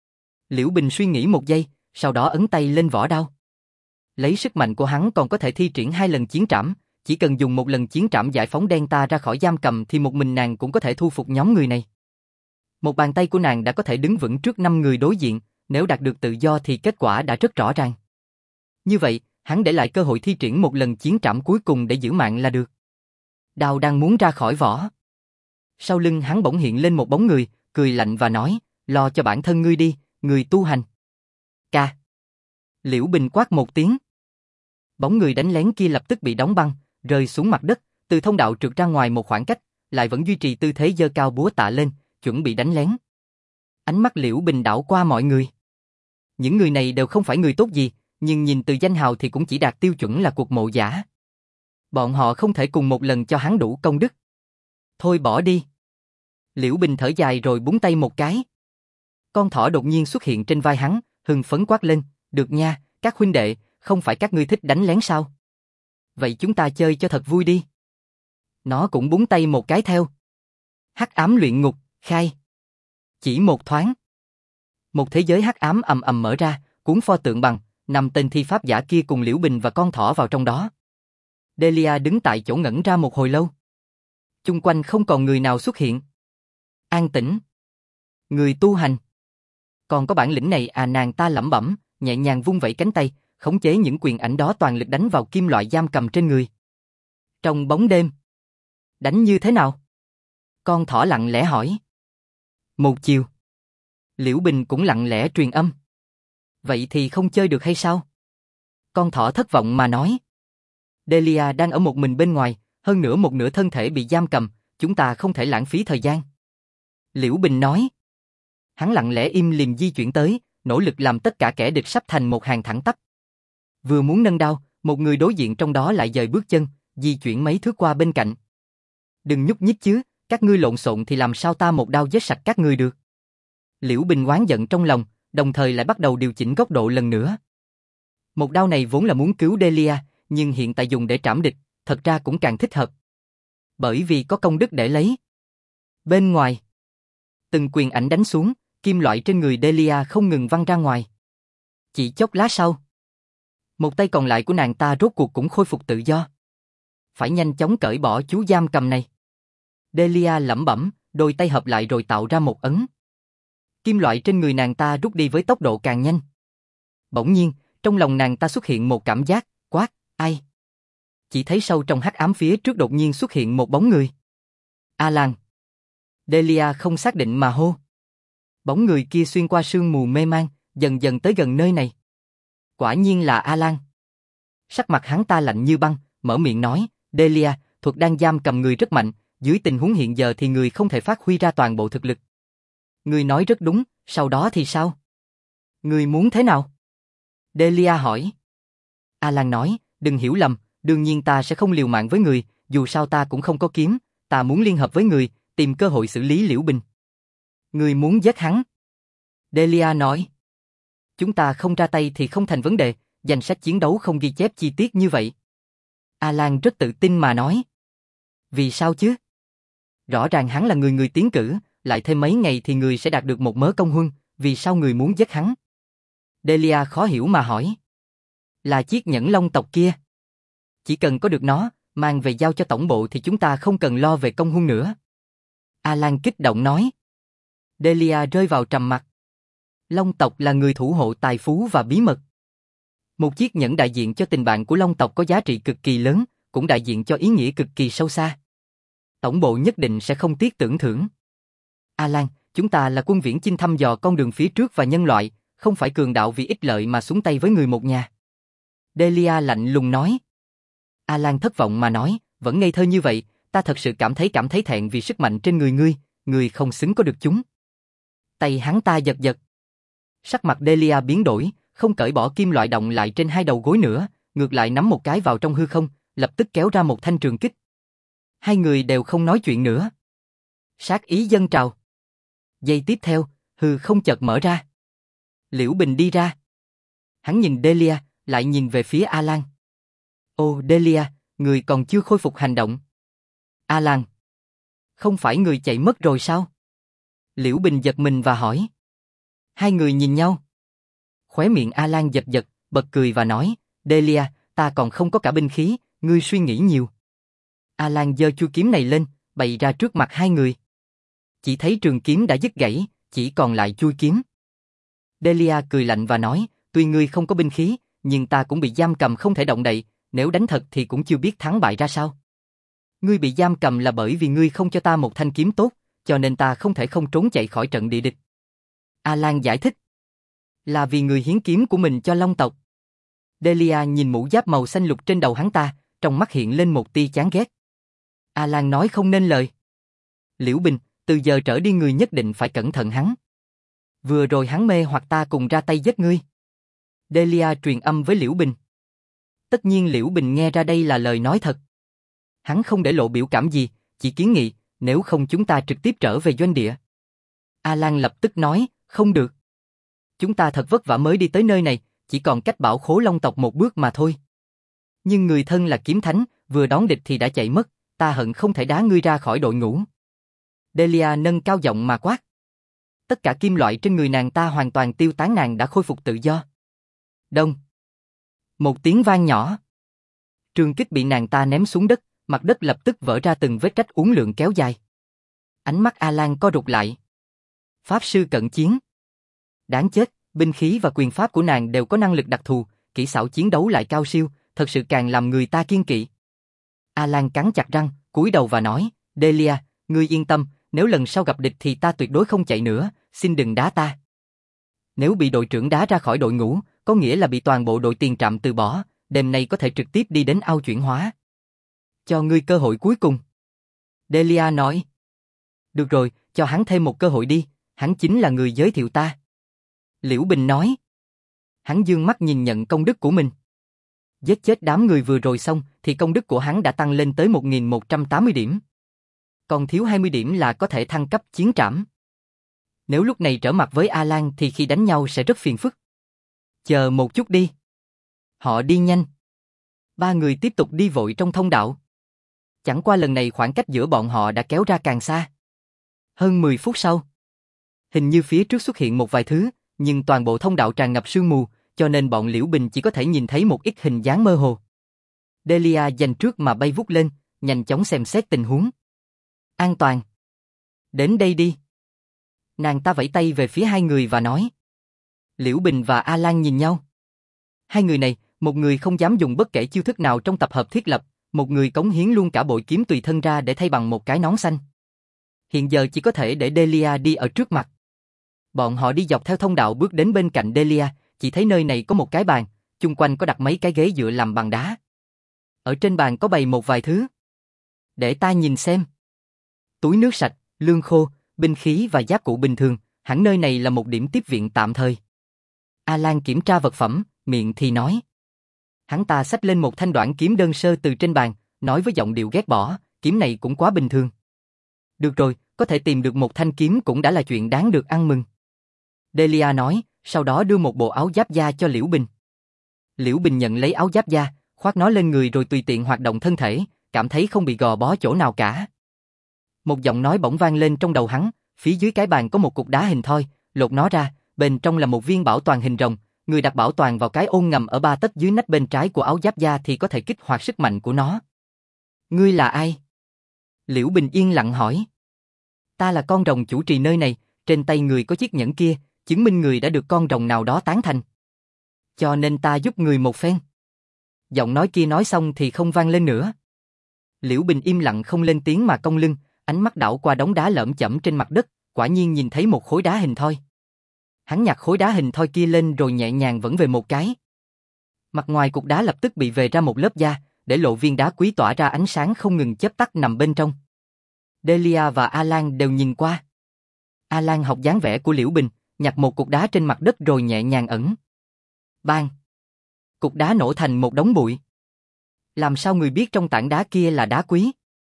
Liễu Bình suy nghĩ một giây, sau đó ấn tay lên vỏ đao. Lấy sức mạnh của hắn còn có thể thi triển 2 lần chiến trảm, chỉ cần dùng một lần chiến trảm giải phóng Delta ra khỏi giam cầm thì một mình nàng cũng có thể thu phục nhóm người này. Một bàn tay của nàng đã có thể đứng vững trước 5 người đối diện, nếu đạt được tự do thì kết quả đã rất rõ ràng. Như vậy, hắn để lại cơ hội thi triển một lần chiến trảm cuối cùng để giữ mạng là được. Đao đang muốn ra khỏi vỏ. Sau lưng hắn bỗng hiện lên một bóng người, cười lạnh và nói, lo cho bản thân ngươi đi, người tu hành. Ca. Liễu Bình quát một tiếng. Bóng người đánh lén kia lập tức bị đóng băng, rơi xuống mặt đất, từ thông đạo trượt ra ngoài một khoảng cách, lại vẫn duy trì tư thế giơ cao búa tạ lên, chuẩn bị đánh lén. Ánh mắt Liễu Bình đảo qua mọi người. Những người này đều không phải người tốt gì, nhưng nhìn từ danh hào thì cũng chỉ đạt tiêu chuẩn là Quật Mộ Giả. Bọn họ không thể cùng một lần cho hắn đủ công đức. Thôi bỏ đi. Liễu Bình thở dài rồi búng tay một cái. Con thỏ đột nhiên xuất hiện trên vai hắn, hưng phấn quát lên, được nha, các huynh đệ, không phải các ngươi thích đánh lén sao? Vậy chúng ta chơi cho thật vui đi. Nó cũng búng tay một cái theo. Hắc ám luyện ngục, khai. Chỉ một thoáng. Một thế giới hắc ám ầm ầm mở ra, cuốn pho tượng bằng, 5 tên thi pháp giả kia cùng Liễu Bình và con thỏ vào trong đó. Delia đứng tại chỗ ngẩn ra một hồi lâu. Chung quanh không còn người nào xuất hiện. An tĩnh. Người tu hành. Còn có bản lĩnh này à, nàng ta lẩm bẩm, nhẹ nhàng vung vẩy cánh tay, khống chế những quyền ảnh đó toàn lực đánh vào kim loại giam cầm trên người. Trong bóng đêm. Đánh như thế nào? Con thỏ lặng lẽ hỏi. Một chiều. Liễu Bình cũng lặng lẽ truyền âm. Vậy thì không chơi được hay sao? Con thỏ thất vọng mà nói. Delia đang ở một mình bên ngoài, hơn nữa một nửa thân thể bị giam cầm, chúng ta không thể lãng phí thời gian. Liễu Bình nói. Hắn lặng lẽ im lìm di chuyển tới, nỗ lực làm tất cả kẻ địch sắp thành một hàng thẳng tắp. Vừa muốn nâng đao, một người đối diện trong đó lại dời bước chân, di chuyển mấy thước qua bên cạnh. Đừng nhúc nhích chứ, các ngươi lộn xộn thì làm sao ta một đao giết sạch các ngươi được. Liễu Bình oán giận trong lòng, đồng thời lại bắt đầu điều chỉnh góc độ lần nữa. Một đao này vốn là muốn cứu Delia, nhưng hiện tại dùng để trảm địch, thật ra cũng càng thích hợp. Bởi vì có công đức để lấy. Bên ngoài, từng quyền ảnh đánh xuống, kim loại trên người Delia không ngừng văng ra ngoài. Chỉ chốc lát sau, một tay còn lại của nàng ta rốt cuộc cũng khôi phục tự do. Phải nhanh chóng cởi bỏ chú giam cầm này. Delia lẩm bẩm, đôi tay hợp lại rồi tạo ra một ấn. Kim loại trên người nàng ta rút đi với tốc độ càng nhanh. Bỗng nhiên, trong lòng nàng ta xuất hiện một cảm giác, quát, ai? Chỉ thấy sâu trong hắc ám phía trước đột nhiên xuất hiện một bóng người. Alan. Delia không xác định mà hô. Bóng người kia xuyên qua sương mù mê man, dần dần tới gần nơi này. Quả nhiên là Alan. Sắc mặt hắn ta lạnh như băng, mở miệng nói, Delia, thuật đang giam cầm người rất mạnh, dưới tình huống hiện giờ thì người không thể phát huy ra toàn bộ thực lực. Người nói rất đúng, sau đó thì sao? Người muốn thế nào? Delia hỏi. Alan nói, đừng hiểu lầm, đương nhiên ta sẽ không liều mạng với người, dù sao ta cũng không có kiếm, ta muốn liên hợp với người, tìm cơ hội xử lý Liễu Bình. Người muốn giết hắn? Delia nói. Chúng ta không ra tay thì không thành vấn đề, danh sách chiến đấu không ghi chép chi tiết như vậy. Alan rất tự tin mà nói. Vì sao chứ? Rõ ràng hắn là người tiến cử, lại thêm mấy ngày thì người sẽ đạt được một mớ công huân, vì sao người muốn giết hắn? Delia khó hiểu mà hỏi. Là chiếc nhẫn long tộc kia. Chỉ cần có được nó, mang về giao cho tổng bộ thì chúng ta không cần lo về công huân nữa. Alan kích động nói. Delia rơi vào trầm mặc. Long tộc là người thủ hộ tài phú và bí mật. Một chiếc nhẫn đại diện cho tình bạn của Long tộc có giá trị cực kỳ lớn, cũng đại diện cho ý nghĩa cực kỳ sâu xa. Tổng bộ nhất định sẽ không tiếc tưởng thưởng. Alan, chúng ta là quân viễn chinh thăm dò con đường phía trước và nhân loại, không phải cường đạo vì ích lợi mà xuống tay với người một nhà. Delia lạnh lùng nói. Alan thất vọng mà nói, vẫn ngây thơ như vậy, ta thật sự cảm thấy thẹn vì sức mạnh trên người ngươi không xứng có được chúng. Tay hắn ta giật giật. Sắc mặt Delia biến đổi, không cởi bỏ kim loại động lại trên hai đầu gối nữa, ngược lại nắm một cái vào trong hư không, lập tức kéo ra một thanh trường kích. Hai người đều không nói chuyện nữa. Sát ý dâng trào. Giây tiếp theo, hư không chợt mở ra. Liễu Bình đi ra. Hắn nhìn Delia, lại nhìn về phía Alan. Ô Delia, người còn chưa khôi phục hành động. Alan. Không phải người chạy mất rồi sao? Liễu Bình giật mình và hỏi. Hai người nhìn nhau. Khóe miệng Alan giật giật, bật cười và nói, Delia, ta còn không có cả binh khí, ngươi suy nghĩ nhiều. Alan giơ chuôi kiếm này lên, bày ra trước mặt hai người. Chỉ thấy trường kiếm đã đứt gãy, chỉ còn lại chuôi kiếm. Delia cười lạnh và nói, tuy ngươi không có binh khí, nhưng ta cũng bị giam cầm không thể động đậy, nếu đánh thật thì cũng chưa biết thắng bại ra sao. Ngươi bị giam cầm là bởi vì ngươi không cho ta một thanh kiếm tốt, cho nên ta không thể không trốn chạy khỏi trận địa địch. Alan giải thích. Là vì người hiến kiếm của mình cho Long tộc. Delia nhìn mũ giáp màu xanh lục trên đầu hắn ta, trong mắt hiện lên một tia chán ghét. Alan nói không nên lời. Liễu Bình, từ giờ trở đi người nhất định phải cẩn thận hắn. Vừa rồi hắn mê hoặc ta cùng ra tay giết ngươi. Delia truyền âm với Liễu Bình. Tất nhiên Liễu Bình nghe ra đây là lời nói thật. Hắn không để lộ biểu cảm gì, chỉ kiến nghị, nếu không chúng ta trực tiếp trở về doanh địa. Alan lập tức nói, không được. Chúng ta thật vất vả mới đi tới nơi này, chỉ còn cách bảo khố Long tộc một bước mà thôi. Nhưng người thân là kiếm thánh, vừa đón địch thì đã chạy mất, ta hận không thể đá ngươi ra khỏi đội ngũ. Delia nâng cao giọng mà quát. Tất cả kim loại trên người nàng ta hoàn toàn tiêu tán, nàng đã khôi phục tự do. Đông. Một tiếng vang nhỏ. Trường kích bị nàng ta ném xuống đất, mặt đất lập tức vỡ ra từng vết rách uốn lượn kéo dài. Ánh mắt Alan co rụt lại. Pháp sư cận chiến. Đáng chết, binh khí và quyền pháp của nàng đều có năng lực đặc thù, kỹ xảo chiến đấu lại cao siêu, thật sự càng làm người ta kiêng kỵ. Alan cắn chặt răng, cúi đầu và nói, Delia, ngươi yên tâm, nếu lần sau gặp địch thì ta tuyệt đối không chạy nữa, xin đừng đá ta. Nếu bị đội trưởng đá ra khỏi đội ngũ, có nghĩa là bị toàn bộ đội tiền trạm từ bỏ, đêm nay có thể trực tiếp đi đến ao chuyển hóa. Cho ngươi cơ hội cuối cùng. Delia nói. Được rồi, cho hắn thêm một cơ hội đi, hắn chính là người giới thiệu ta. Liễu Bình nói. Hắn dương mắt nhìn nhận công đức của mình. Giết chết đám người vừa rồi xong thì công đức của hắn đã tăng lên tới 1180 điểm. Còn thiếu 20 điểm là có thể thăng cấp chiến trảm. Nếu lúc này trở mặt với A-Lan thì khi đánh nhau sẽ rất phiền phức. Chờ một chút đi. Họ đi nhanh. Ba người tiếp tục đi vội trong thông đạo. Chẳng qua lần này khoảng cách giữa bọn họ đã kéo ra càng xa. Hơn 10 phút sau. Hình như phía trước xuất hiện một vài thứ, nhưng toàn bộ thông đạo tràn ngập sương mù, cho nên bọn Liễu Bình chỉ có thể nhìn thấy một ít hình dáng mơ hồ. Delia giành trước mà bay vút lên, nhanh chóng xem xét tình huống. An toàn. Đến đây đi. Nàng ta vẫy tay về phía hai người và nói. Liễu Bình và A-Lan nhìn nhau. Hai người này, một người không dám dùng bất kể chiêu thức nào trong tập hợp thiết lập, một người cống hiến luôn cả bội kiếm tùy thân ra để thay bằng một cái nón xanh. Hiện giờ chỉ có thể để Delia đi ở trước mặt. Bọn họ đi dọc theo thông đạo bước đến bên cạnh Delia, chỉ thấy nơi này có một cái bàn, chung quanh có đặt mấy cái ghế dựa làm bằng đá. Ở trên bàn có bày một vài thứ. Để ta nhìn xem. Túi nước sạch, lương khô, binh khí và giáp cụ bình thường, hẳn nơi này là một điểm tiếp viện tạm thời. A-Lan kiểm tra vật phẩm, miệng thì nói. Hắn ta xách lên một thanh đoạn kiếm đơn sơ từ trên bàn, nói với giọng điệu ghét bỏ, kiếm này cũng quá bình thường. Được rồi, có thể tìm được một thanh kiếm cũng đã là chuyện đáng được ăn mừng. Delia nói, sau đó đưa một bộ áo giáp da cho Liễu Bình. Liễu Bình nhận lấy áo giáp da, khoác nó lên người rồi tùy tiện hoạt động thân thể, cảm thấy không bị gò bó chỗ nào cả. Một giọng nói bỗng vang lên trong đầu hắn, phía dưới cái bàn có một cục đá hình thoi, lột nó ra, bên trong là một viên bảo toàn hình rồng, người đặt bảo toàn vào cái ôn ngầm ở 3 tấc dưới nách bên trái của áo giáp da thì có thể kích hoạt sức mạnh của nó. Ngươi là ai? Liễu Bình yên lặng hỏi. Ta là con rồng chủ trì nơi này, trên tay người có chiếc nhẫn kia, chứng minh người đã được con rồng nào đó tán thành. Cho nên ta giúp người một phen. Giọng nói kia nói xong thì không vang lên nữa. Liễu Bình im lặng không lên tiếng mà cong lưng, ánh mắt đảo qua đống đá lởm chởm trên mặt đất, quả nhiên nhìn thấy một khối đá hình thoi. Hắn nhặt khối đá hình thoi kia lên rồi nhẹ nhàng vẫn về một cái. Mặt ngoài cục đá lập tức bị về ra một lớp da, để lộ viên đá quý tỏa ra ánh sáng không ngừng chớp tắt nằm bên trong. Delia và A-Lan đều nhìn qua. A-Lan học dáng vẻ của Liễu Bình, nhặt một cục đá trên mặt đất rồi nhẹ nhàng ẩn. Bang! Cục đá nổ thành một đống bụi. Làm sao người biết trong tảng đá kia là đá quý?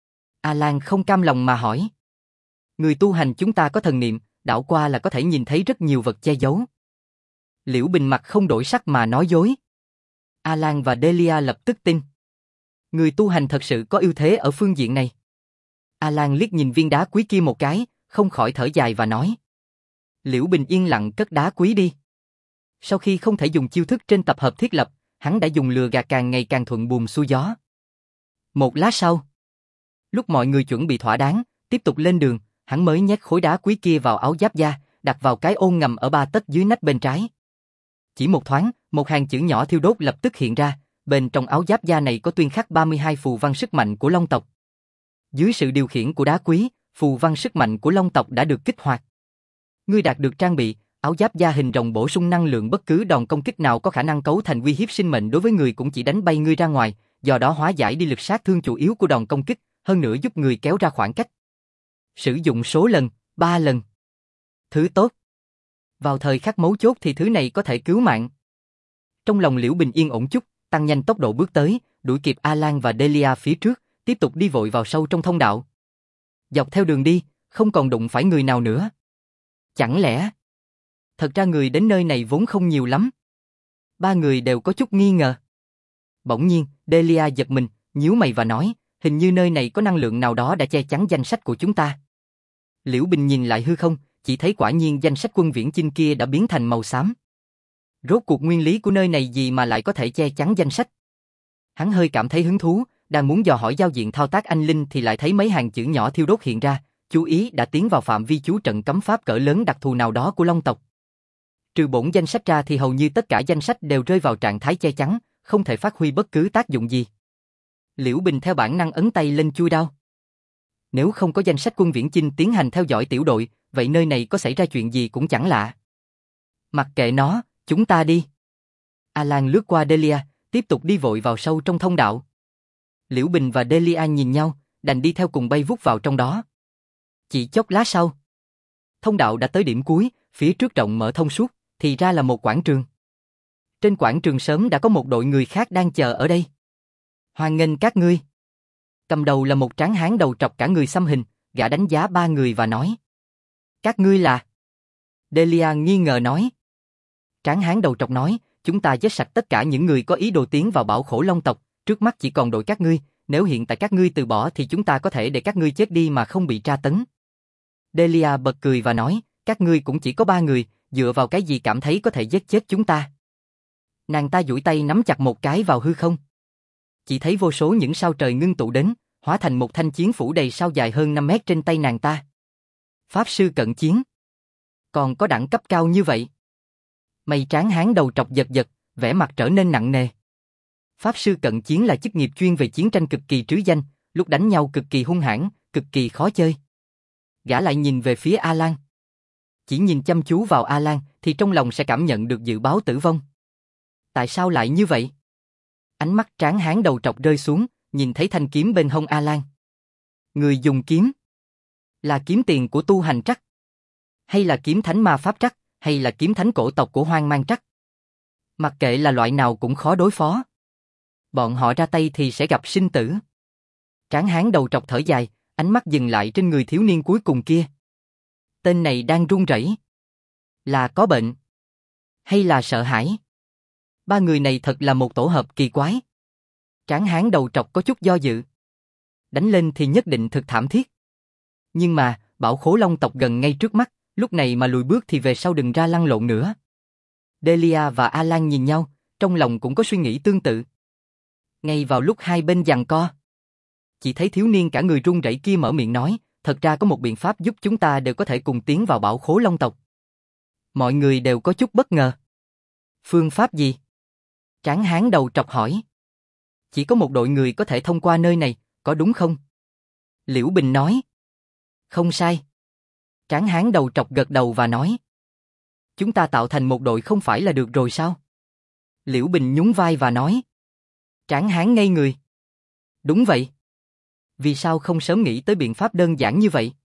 A-Lan không cam lòng mà hỏi. Người tu hành chúng ta có thần niệm, đảo qua là có thể nhìn thấy rất nhiều vật che giấu. Liễu Bình mặt không đổi sắc mà nói dối. A-Lan và Delia lập tức tin. Người tu hành thật sự có ưu thế ở phương diện này. A-Lan liếc nhìn viên đá quý kia một cái, không khỏi thở dài và nói. Liễu Bình yên lặng cất đá quý đi. Sau khi không thể dùng chiêu thức trên tập hợp thiết lập, hắn đã dùng lừa gạt càng ngày càng thuận buồm xuôi gió. Một lát sau, lúc mọi người chuẩn bị thỏa đáng, tiếp tục lên đường, hắn mới nhét khối đá quý kia vào áo giáp da, đặt vào cái ôn ngầm ở 3 tấc dưới nách bên trái. Chỉ một thoáng, một hàng chữ nhỏ thiêu đốt lập tức hiện ra, bên trong áo giáp da này có tuyên khắc 32 phù văn sức mạnh của Long tộc. Dưới sự điều khiển của đá quý, phù văn sức mạnh của Long tộc đã được kích hoạt. Ngươi đạt được trang bị, áo giáp da hình rồng bổ sung năng lượng, bất cứ đòn công kích nào có khả năng cấu thành uy hiếp sinh mệnh đối với người cũng chỉ đánh bay ngươi ra ngoài, do đó hóa giải đi lực sát thương chủ yếu của đòn công kích, hơn nữa giúp người kéo ra khoảng cách. Sử dụng số lần, 3 lần. Thứ tốt. Vào thời khắc mấu chốt thì thứ này có thể cứu mạng. Trong lòng Liễu Bình yên ổn chút, tăng nhanh tốc độ bước tới, đuổi kịp A-Lan và Delia phía trước, tiếp tục đi vội vào sâu trong thông đạo. Dọc theo đường đi, không còn đụng phải người nào nữa. Chẳng lẽ... Thật ra người đến nơi này vốn không nhiều lắm. Ba người đều có chút nghi ngờ. Bỗng nhiên, Delia giật mình, nhíu mày và nói, hình như nơi này có năng lượng nào đó đã che chắn danh sách của chúng ta. Liễu Bình nhìn lại hư không, chỉ thấy quả nhiên danh sách quân viễn chinh kia đã biến thành màu xám. Rốt cuộc nguyên lý của nơi này gì mà lại có thể che chắn danh sách? Hắn hơi cảm thấy hứng thú, đang muốn dò hỏi giao diện thao tác anh linh thì lại thấy mấy hàng chữ nhỏ thiêu đốt hiện ra, chú ý đã tiến vào phạm vi chú trận cấm pháp cỡ lớn đặc thù nào đó của Long tộc. Trừ bổn danh sách ra thì hầu như tất cả danh sách đều rơi vào trạng thái che chắn, không thể phát huy bất cứ tác dụng gì. Liễu Bình theo bản năng ấn tay lên chuôi đao. Nếu không có danh sách quân viễn chinh tiến hành theo dõi tiểu đội, vậy nơi này có xảy ra chuyện gì cũng chẳng lạ. Mặc kệ nó, chúng ta đi. A-Lan lướt qua Delia, tiếp tục đi vội vào sâu trong thông đạo. Liễu Bình và Delia nhìn nhau, đành đi theo cùng bay vút vào trong đó. Chỉ chốc lát sau, thông đạo đã tới điểm cuối, phía trước rộng mở thông suốt, thì ra là một quảng trường. Trên quảng trường sớm đã có một đội người khác đang chờ ở đây. Hoan nghênh các ngươi. Cầm đầu là một tráng hán đầu trọc cả người xăm hình, gã đánh giá ba người và nói. Các ngươi là? Delia nghi ngờ nói. Tráng hán đầu trọc nói, chúng ta giết sạch tất cả những người có ý đồ tiến vào Bảo Khổ Long tộc, trước mắt chỉ còn đội các ngươi, nếu hiện tại các ngươi từ bỏ thì chúng ta có thể để các ngươi chết đi mà không bị tra tấn. Delia bật cười và nói, các ngươi cũng chỉ có 3 người, dựa vào cái gì cảm thấy có thể giết chết chúng ta? Nàng ta duỗi tay nắm chặt một cái vào hư không. Chỉ thấy vô số những sao trời ngưng tụ đến, hóa thành một thanh chiến phủ đầy sao dài hơn 5 mét trên tay nàng ta. Pháp sư cận chiến. Còn có đẳng cấp cao như vậy. Mày tráng hán đầu trọc giật giật, vẻ mặt trở nên nặng nề. Pháp sư cận chiến là chức nghiệp chuyên về chiến tranh cực kỳ trứ danh, lúc đánh nhau cực kỳ hung hãn, cực kỳ khó chơi. Gã lại nhìn về phía A-Lan. Chỉ nhìn chăm chú vào A-Lan thì trong lòng sẽ cảm nhận được dự báo tử vong. Tại sao lại như vậy? Ánh mắt tráng hán đầu trọc rơi xuống, nhìn thấy thanh kiếm bên hông A-Lan. Người dùng kiếm là kiếm tiền của tu hành trắc, hay là kiếm thánh ma pháp trắc, hay là kiếm thánh cổ tộc của Hoang Mang trắc. Mặc kệ là loại nào cũng khó đối phó. Bọn họ ra tay thì sẽ gặp sinh tử. Tráng hán đầu trọc thở dài, ánh mắt dừng lại trên người thiếu niên cuối cùng kia. Tên này đang run rẩy. Là có bệnh? Hay là sợ hãi? Ba người này thật là một tổ hợp kỳ quái. Tráng hán đầu trọc có chút do dự. Đánh lên thì nhất định thực thảm thiết. Nhưng mà, Bảo Khố Long tộc gần ngay trước mắt, lúc này mà lùi bước thì về sau đừng ra lăn lộn nữa. Delia và A-Lan nhìn nhau, trong lòng cũng có suy nghĩ tương tự. Ngay vào lúc hai bên giằng co, chỉ thấy thiếu niên cả người run rẩy kia mở miệng nói, thật ra có một biện pháp giúp chúng ta đều có thể cùng tiến vào Bảo Khố Long tộc. Mọi người đều có chút bất ngờ. Phương pháp gì? Tráng hán đầu trọc hỏi. Chỉ có một đội người có thể thông qua nơi này, có đúng không? Liễu Bình nói. Không sai. Tráng hán đầu trọc gật đầu và nói. Chúng ta tạo thành một đội không phải là được rồi sao? Liễu Bình nhún vai và nói. Tráng hán ngây người. Đúng vậy. Vì sao không sớm nghĩ tới biện pháp đơn giản như vậy?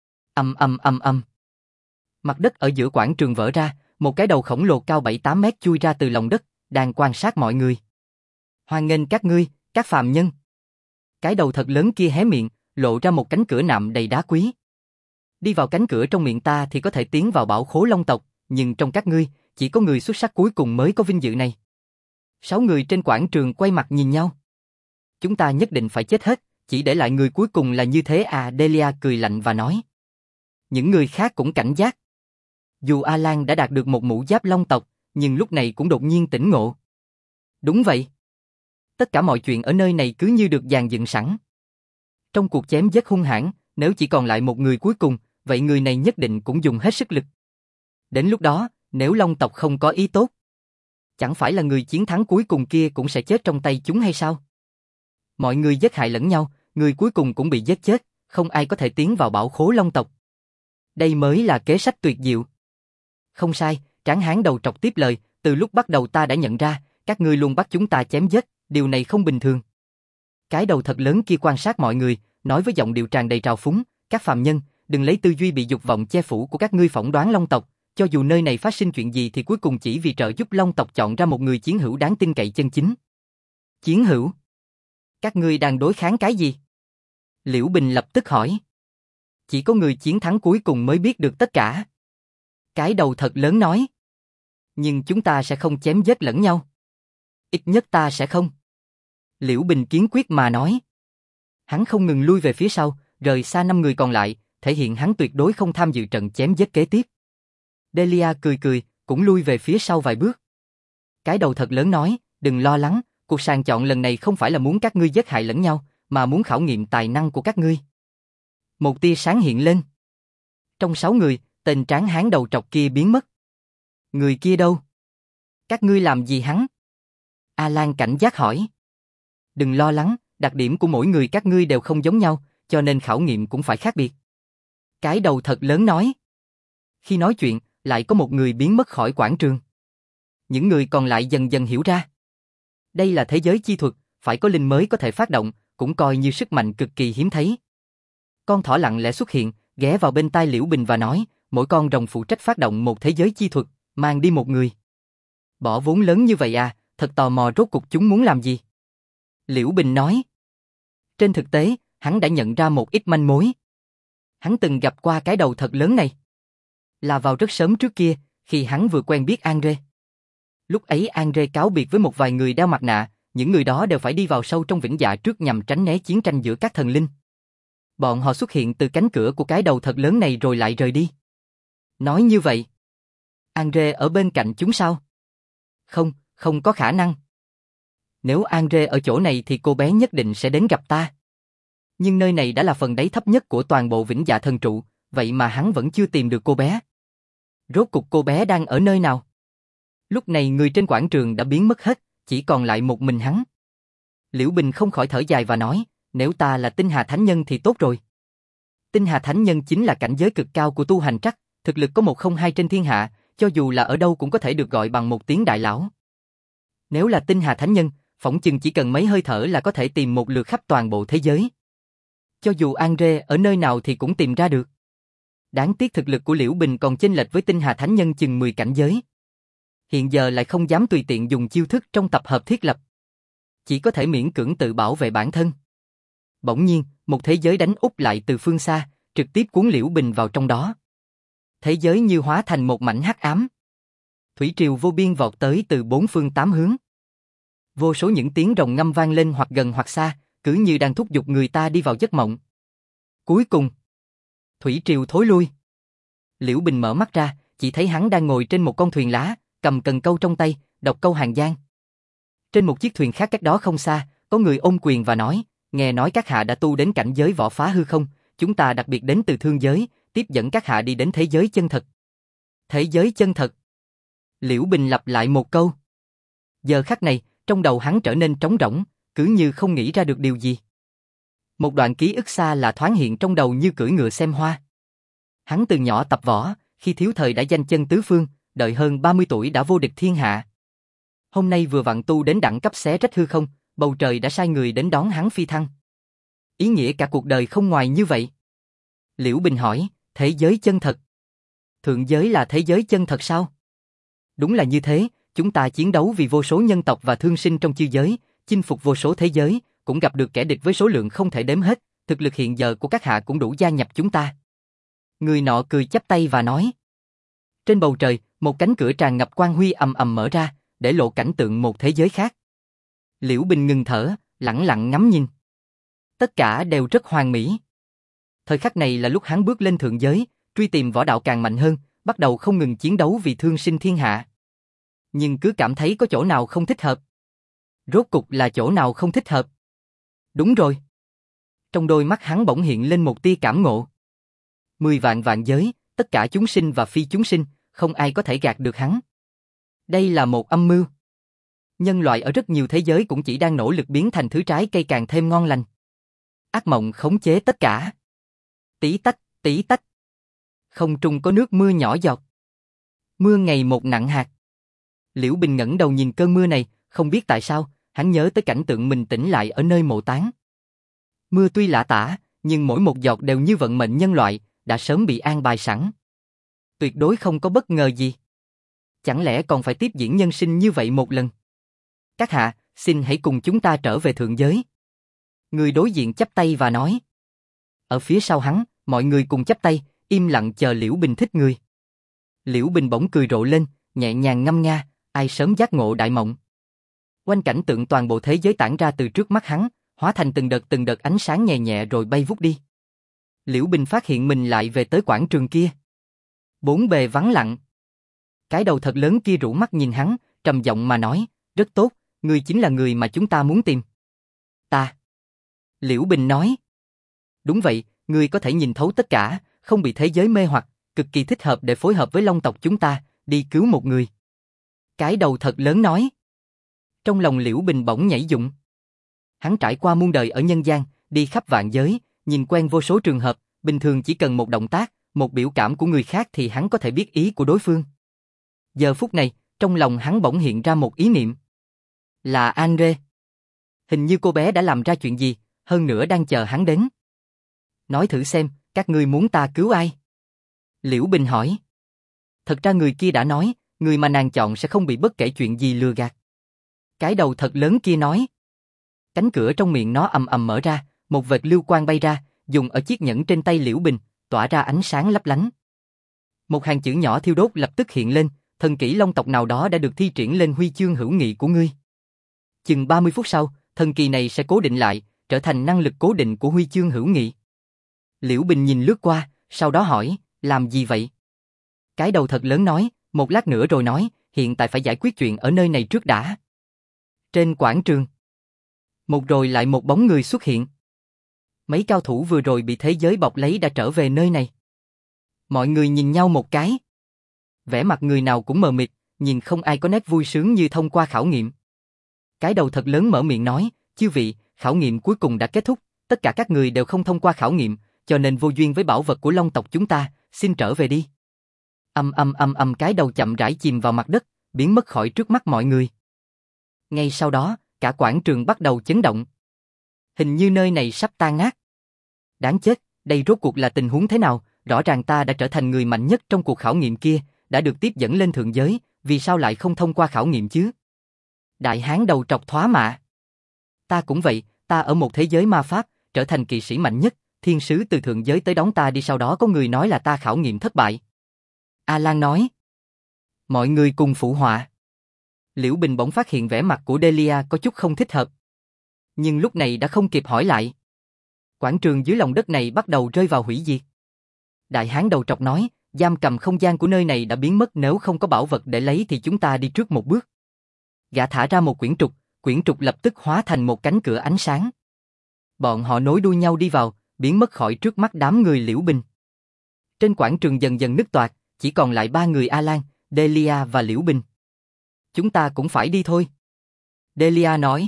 Ầm. Mặt đất ở giữa quảng trường vỡ ra, một cái đầu khổng lồ cao 7-8 mét chui ra từ lòng đất, đang quan sát mọi người. Hoan nghênh các ngươi, các phàm nhân. Cái đầu thật lớn kia hé miệng, lộ ra một cánh cửa nạm đầy đá quý. Đi vào cánh cửa trong miệng ta thì có thể tiến vào Bảo Khố Long tộc, nhưng trong các ngươi, chỉ có người xuất sắc cuối cùng mới có vinh dự này. 6 người trên quảng trường quay mặt nhìn nhau. Chúng ta nhất định phải chết hết, chỉ để lại người cuối cùng là như thế à? Delia cười lạnh và nói. Những người khác cũng cảnh giác. Dù A-Lan đã đạt được một mũ giáp long tộc, nhưng lúc này cũng đột nhiên tỉnh ngộ. Đúng vậy. Tất cả mọi chuyện ở nơi này cứ như được dàn dựng sẵn. Trong cuộc chém giết hung hãn, nếu chỉ còn lại một người cuối cùng, vậy người này nhất định cũng dùng hết sức lực. Đến lúc đó, nếu long tộc không có ý tốt, chẳng phải là người chiến thắng cuối cùng kia cũng sẽ chết trong tay chúng hay sao? Mọi người giết hại lẫn nhau, người cuối cùng cũng bị giết chết, không ai có thể tiến vào Bảo Khố Long tộc. Đây mới là kế sách tuyệt diệu. Không sai, tráng hán đầu trọc tiếp lời, từ lúc bắt đầu ta đã nhận ra, các ngươi luôn bắt chúng ta chém giết, điều này không bình thường. Cái đầu thật lớn kia quan sát mọi người, nói với giọng điệu tràn đầy trào phúng, các phàm nhân, đừng lấy tư duy bị dục vọng che phủ của các ngươi phỏng đoán long tộc, cho dù nơi này phát sinh chuyện gì thì cuối cùng chỉ vì trợ giúp long tộc chọn ra một người chiến hữu đáng tin cậy chân chính. Chiến hữu? Các ngươi đang đối kháng cái gì? Liễu Bình lập tức hỏi. Chỉ có người chiến thắng cuối cùng mới biết được tất cả. Cái đầu thật lớn nói. Nhưng chúng ta sẽ không chém giết lẫn nhau. Ít nhất ta sẽ không. Liễu Bình kiên quyết mà nói. Hắn không ngừng lui về phía sau, rời xa 5 người còn lại, thể hiện hắn tuyệt đối không tham dự trận chém giết kế tiếp. Delia cười cười, cũng lui về phía sau vài bước. Cái đầu thật lớn nói, đừng lo lắng, cuộc sàng chọn lần này không phải là muốn các ngươi giết hại lẫn nhau, mà muốn khảo nghiệm tài năng của các ngươi. Một tia sáng hiện lên. Trong 6 người, tên tráng hán đầu trọc kia biến mất. Người kia đâu? Các ngươi làm gì hắn? A-Lan cảnh giác hỏi. Đừng lo lắng, đặc điểm của mỗi người các ngươi đều không giống nhau, cho nên khảo nghiệm cũng phải khác biệt. Cái đầu thật lớn nói. Khi nói chuyện, lại có một người biến mất khỏi quảng trường. Những người còn lại dần dần hiểu ra. Đây là thế giới chi thuật, phải có linh mới có thể phát động, cũng coi như sức mạnh cực kỳ hiếm thấy. Con thỏ lặng lẽ xuất hiện, ghé vào bên tai Liễu Bình và nói, mỗi con rồng phụ trách phát động một thế giới chi thuật, mang đi một người. Bỏ vốn lớn như vậy à, thật tò mò rốt cuộc chúng muốn làm gì? Liễu Bình nói. Trên thực tế, hắn đã nhận ra một ít manh mối. Hắn từng gặp qua cái đầu thật lớn này. Là vào rất sớm trước kia, khi hắn vừa quen biết Andre. Lúc ấy Andre cáo biệt với một vài người đeo mặt nạ, những người đó đều phải đi vào sâu trong vĩnh dạ trước nhằm tránh né chiến tranh giữa các thần linh. Bọn họ xuất hiện từ cánh cửa của cái đầu thật lớn này rồi lại rời đi. Nói như vậy, Andre ở bên cạnh chúng sao? Không, không có khả năng. Nếu Andre ở chỗ này thì cô bé nhất định sẽ đến gặp ta. Nhưng nơi này đã là phần đáy thấp nhất của toàn bộ vĩnh dạ thần trụ, vậy mà hắn vẫn chưa tìm được cô bé. Rốt cuộc cô bé đang ở nơi nào? Lúc này người trên quảng trường đã biến mất hết, chỉ còn lại một mình hắn. Liễu Bình không khỏi thở dài và nói, nếu ta là Tinh Hà Thánh Nhân thì tốt rồi. Tinh Hà Thánh Nhân chính là cảnh giới cực cao của tu hành trắc, thực lực có 102 trên thiên hạ, cho dù là ở đâu cũng có thể được gọi bằng một tiếng đại lão. Nếu là Tinh Hà Thánh Nhân, phỏng chừng chỉ cần mấy hơi thở là có thể tìm một lượt khắp toàn bộ thế giới. Cho dù Andre ở nơi nào thì cũng tìm ra được. Đáng tiếc thực lực của Liễu Bình còn chênh lệch với Tinh Hà Thánh Nhân chừng 10 cảnh giới. Hiện giờ lại không dám tùy tiện dùng chiêu thức trong tập hợp thiết lập. Chỉ có thể miễn cưỡng tự bảo vệ bản thân. Bỗng nhiên, một thế giới đánh úp lại từ phương xa, trực tiếp cuốn Liễu Bình vào trong đó. Thế giới như hóa thành một mảnh hắc ám. Thủy triều vô biên vọt tới từ bốn phương tám hướng. Vô số những tiếng rồng ngâm vang lên hoặc gần hoặc xa, cứ như đang thúc giục người ta đi vào giấc mộng. Cuối cùng, thủy triều thối lui. Liễu Bình mở mắt ra, chỉ thấy hắn đang ngồi trên một con thuyền lá, cầm cần câu trong tay, đọc câu hàng giang. Trên một chiếc thuyền khác cách đó không xa, có người ôm quyền và nói, nghe nói các hạ đã tu đến cảnh giới võ phá hư không, chúng ta đặc biệt đến từ thương giới, tiếp dẫn các hạ đi đến thế giới chân thật. Thế giới chân thật. Liễu Bình lặp lại một câu. Giờ khắc này, trong đầu hắn trở nên trống rỗng, cứ như không nghĩ ra được điều gì. Một đoạn ký ức xa là thoáng hiện trong đầu như cưỡi ngựa xem hoa. Hắn từ nhỏ tập võ, khi thiếu thời đã danh chân tứ phương, đợi hơn 30 tuổi đã vô địch thiên hạ. Hôm nay vừa vặn tu đến đẳng cấp xé rách hư không, bầu trời đã sai người đến đón hắn phi thăng. Ý nghĩa cả cuộc đời không ngoài như vậy. Liễu Bình hỏi, thế giới chân thật. Thượng giới là thế giới chân thật sao? Đúng là như thế, chúng ta chiến đấu vì vô số nhân tộc và thương sinh trong chư giới, chinh phục vô số thế giới, cũng gặp được kẻ địch với số lượng không thể đếm hết, thực lực hiện giờ của các hạ cũng đủ gia nhập chúng ta. Người nọ cười chắp tay và nói. Trên bầu trời, một cánh cửa tràn ngập quang huy ầm ầm mở ra, để lộ cảnh tượng một thế giới khác. Liễu Bình ngừng thở, lẳng lặng ngắm nhìn. Tất cả đều rất hoàn mỹ. Thời khắc này là lúc hắn bước lên thượng giới, truy tìm võ đạo càng mạnh hơn, bắt đầu không ngừng chiến đấu vì thương sinh thiên hạ. Nhưng cứ cảm thấy có chỗ nào không thích hợp. Rốt cục là chỗ nào không thích hợp? Đúng rồi. Trong đôi mắt hắn bỗng hiện lên một tia cảm ngộ. 10 vạn vạn giới, tất cả chúng sinh và phi chúng sinh, không ai có thể gạt được hắn. Đây là một âm mưu. Nhân loại ở rất nhiều thế giới cũng chỉ đang nỗ lực biến thành thứ trái cây càng thêm ngon lành. Ác mộng khống chế tất cả. Tí tách, tí tách. Không trung có nước mưa nhỏ giọt. Mưa ngày một nặng hạt. Liễu Bình ngẩng đầu nhìn cơn mưa này, không biết tại sao, hắn nhớ tới cảnh tượng mình tỉnh lại ở nơi mộ táng. Mưa tuy lạ tả, nhưng mỗi một giọt đều như vận mệnh nhân loại, đã sớm bị an bài sẵn. Tuyệt đối không có bất ngờ gì. Chẳng lẽ còn phải tiếp diễn nhân sinh như vậy một lần? Các hạ, xin hãy cùng chúng ta trở về thượng giới. Người đối diện chắp tay và nói. Ở phía sau hắn, mọi người cùng chắp tay, im lặng chờ Liễu Bình thích người. Liễu Bình bỗng cười rộ lên, nhẹ nhàng ngâm nga, ai sớm giác ngộ đại mộng. Quanh cảnh tượng toàn bộ thế giới tản ra từ trước mắt hắn, hóa thành từng đợt ánh sáng nhẹ nhẹ rồi bay vút đi. Liễu Bình phát hiện mình lại về tới quảng trường kia. Bốn bề vắng lặng. Cái đầu thật lớn kia rũ mắt nhìn hắn, trầm giọng mà nói, rất tốt, ngươi chính là người mà chúng ta muốn tìm. Ta. Liễu Bình nói. Đúng vậy, ngươi có thể nhìn thấu tất cả, không bị thế giới mê hoặc, cực kỳ thích hợp để phối hợp với Long tộc chúng ta, đi cứu một người. Cái đầu thật lớn nói. Trong lòng Liễu Bình bỗng nhảy dựng. Hắn trải qua muôn đời ở nhân gian, đi khắp vạn giới, nhìn quen vô số trường hợp, bình thường chỉ cần một động tác, một biểu cảm của người khác thì hắn có thể biết ý của đối phương. Giờ phút này, trong lòng hắn bỗng hiện ra một ý niệm. Là Andre. Hình như cô bé đã làm ra chuyện gì, hơn nữa đang chờ hắn đến. Nói thử xem, các ngươi muốn ta cứu ai? Liễu Bình hỏi. Thật ra người kia đã nói, người mà nàng chọn sẽ không bị bất kể chuyện gì lừa gạt. Cái đầu thật lớn kia nói. Cánh cửa trong miệng nó ầm ầm mở ra, một vệt lưu quang bay ra, dùng ở chiếc nhẫn trên tay Liễu Bình, tỏa ra ánh sáng lấp lánh. Một hàng chữ nhỏ thiêu đốt lập tức hiện lên, thần kỹ long tộc nào đó đã được thi triển lên huy chương hữu nghị của ngươi. Chừng 30 phút sau, thần kỳ này sẽ cố định lại, trở thành năng lực cố định của huy chương hữu nghị. Liễu Bình nhìn lướt qua, sau đó hỏi, làm gì vậy? Cái đầu thật lớn nói, một lát nữa rồi nói, hiện tại phải giải quyết chuyện ở nơi này trước đã. Trên quảng trường, một rồi lại một bóng người xuất hiện. Mấy cao thủ vừa rồi bị thế giới bọc lấy đã trở về nơi này. Mọi người nhìn nhau một cái. Vẻ mặt người nào cũng mờ mịt, nhìn không ai có nét vui sướng như thông qua khảo nghiệm. Cái đầu thật lớn mở miệng nói, chư vị, khảo nghiệm cuối cùng đã kết thúc, tất cả các người đều không thông qua khảo nghiệm, cho nên vô duyên với bảo vật của Long tộc chúng ta, xin trở về đi. Cái đầu chậm rãi chìm vào mặt đất, biến mất khỏi trước mắt mọi người. Ngay sau đó, cả quảng trường bắt đầu chấn động. Hình như nơi này sắp tan nát. Đáng chết, đây rốt cuộc là tình huống thế nào? Rõ ràng ta đã trở thành người mạnh nhất trong cuộc khảo nghiệm kia, đã được tiếp dẫn lên thượng giới, vì sao lại không thông qua khảo nghiệm chứ? Đại hán đầu trọc thoá mạ. Ta cũng vậy, ta ở một thế giới ma pháp, trở thành kỵ sĩ mạnh nhất, thiên sứ từ thượng giới tới đón ta đi, sau đó có người nói là ta khảo nghiệm thất bại. A-Lan nói. Mọi người cùng phụ họa. Liễu Bình bỗng phát hiện vẻ mặt của Delia có chút không thích hợp. Nhưng lúc này đã không kịp hỏi lại. Quảng trường dưới lòng đất này bắt đầu rơi vào hủy diệt. Đại hán đầu trọc nói, giam cầm không gian của nơi này đã biến mất, nếu không có bảo vật để lấy thì chúng ta đi trước một bước. Gã thả ra một quyển trục lập tức hóa thành một cánh cửa ánh sáng. Bọn họ nối đuôi nhau đi vào, biến mất khỏi trước mắt đám người Liễu Bình. Trên quảng trường dần dần nứt toạc, chỉ còn lại 3 người A-Lan, Delia và Liễu Bình. Chúng ta cũng phải đi thôi. Delia nói.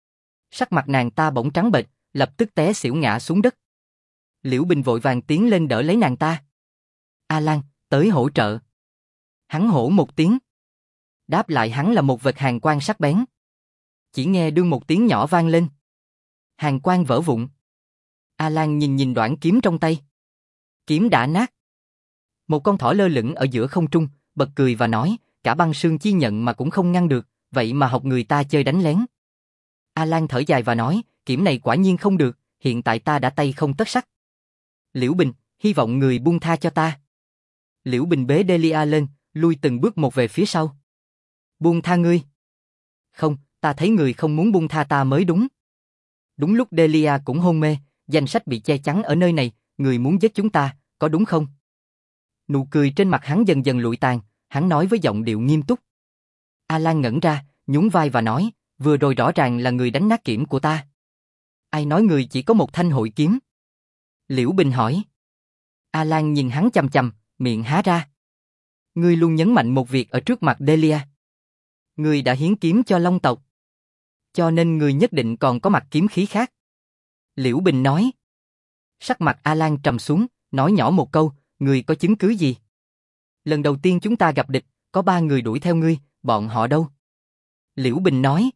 Sắc mặt nàng ta bỗng trắng bệch, lập tức té xỉu ngã xuống đất. Liễu Bình vội vàng tiến lên đỡ lấy nàng ta. A-Lan, tới hỗ trợ. Hắn hổ một tiếng. Đáp lại hắn là một vệt hàn quang sắc bén. Chỉ nghe đương một tiếng nhỏ vang lên. Hàn quang vỡ vụn. A-Lan nhìn đoạn kiếm trong tay. Kiếm đã nát. Một con thỏ lơ lửng ở giữa không trung, bật cười và nói, cả băng sương chi nhận mà cũng không ngăn được, vậy mà học người ta chơi đánh lén. A-Lan thở dài và nói, kiếm này quả nhiên không được, hiện tại ta đã tay không tất sắt. Liễu Bình, hy vọng người buông tha cho ta. Liễu Bình bế Delia lên, lui từng bước một về phía sau. Buông tha ngươi? Không, ta thấy người không muốn buông tha ta mới đúng. Đúng lúc Delia cũng hôn mê, danh sách bị che chắn ở nơi này, người muốn giết chúng ta, có đúng không? Nụ cười trên mặt hắn dần dần lụi tàn, hắn nói với giọng điệu nghiêm túc. A-Lan ngẩn ra, nhún vai và nói, vừa rồi rõ ràng là người đánh nát kiếm của ta. Ai nói người chỉ có một thanh hội kiếm? Liễu Bình hỏi. A-Lan nhìn hắn chằm chằm, miệng há ra. Ngươi luôn nhấn mạnh một việc ở trước mặt Delia. Ngươi đã hiến kiếm cho Long tộc. Cho nên ngươi nhất định còn có mặt kiếm khí khác. Liễu Bình nói. Sắc mặt A-Lan trầm xuống, nói nhỏ một câu, ngươi có chứng cứ gì? Lần đầu tiên chúng ta gặp địch, có 3 người đuổi theo ngươi, bọn họ đâu? Liễu Bình nói.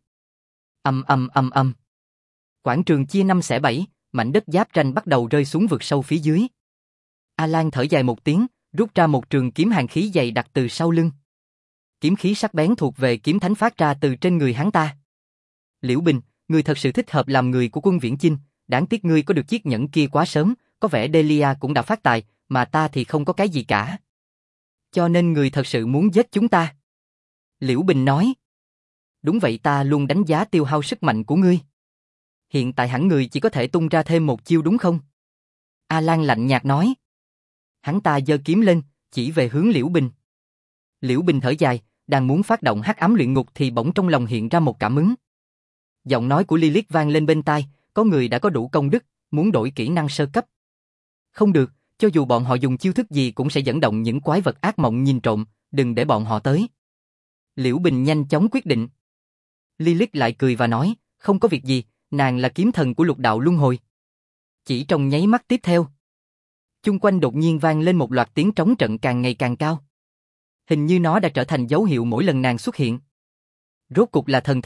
Ầm. Quảng trường chia 5 xẻ 7, mảnh đất giáp ranh bắt đầu rơi xuống vực sâu phía dưới. A-Lan thở dài một tiếng, rút ra một trường kiếm hàn khí dày đặc từ sau lưng. Kiếm khí sắc bén thuộc về kiếm thánh phát ra từ trên người hắn ta. Liễu Bình, ngươi thật sự thích hợp làm người của quân Viễn Chinh, đáng tiếc ngươi có được chiếc nhẫn kia quá sớm, có vẻ Delia cũng đã phát tài, mà ta thì không có cái gì cả. Cho nên người thật sự muốn giết chúng ta. Liễu Bình nói. Đúng vậy, ta luôn đánh giá tiêu hao sức mạnh của ngươi. Hiện tại hẳn người chỉ có thể tung ra thêm một chiêu đúng không? A-Lan lạnh nhạt nói. Hắn ta giơ kiếm lên, chỉ về hướng Liễu Bình. Liễu Bình thở dài, đang muốn phát động hắc ám luyện ngục thì bỗng trong lòng hiện ra một cảm ứng. Giọng nói của Lilith vang lên bên tai, có người đã có đủ công đức, muốn đổi kỹ năng sơ cấp. Không được, cho dù bọn họ dùng chiêu thức gì cũng sẽ dẫn động những quái vật ác mộng nhìn trộm, đừng để bọn họ tới. Liễu Bình nhanh chóng quyết định. Lilith lại cười và nói, không có việc gì, nàng là kiếm thần của lục đạo luân hồi. Chỉ trong nháy mắt tiếp theo, chung quanh đột nhiên vang lên một loạt tiếng trống trận càng ngày càng cao. Hình như nó đã trở thành dấu hiệu mỗi lần nàng xuất hiện. Rốt cục là thần thông,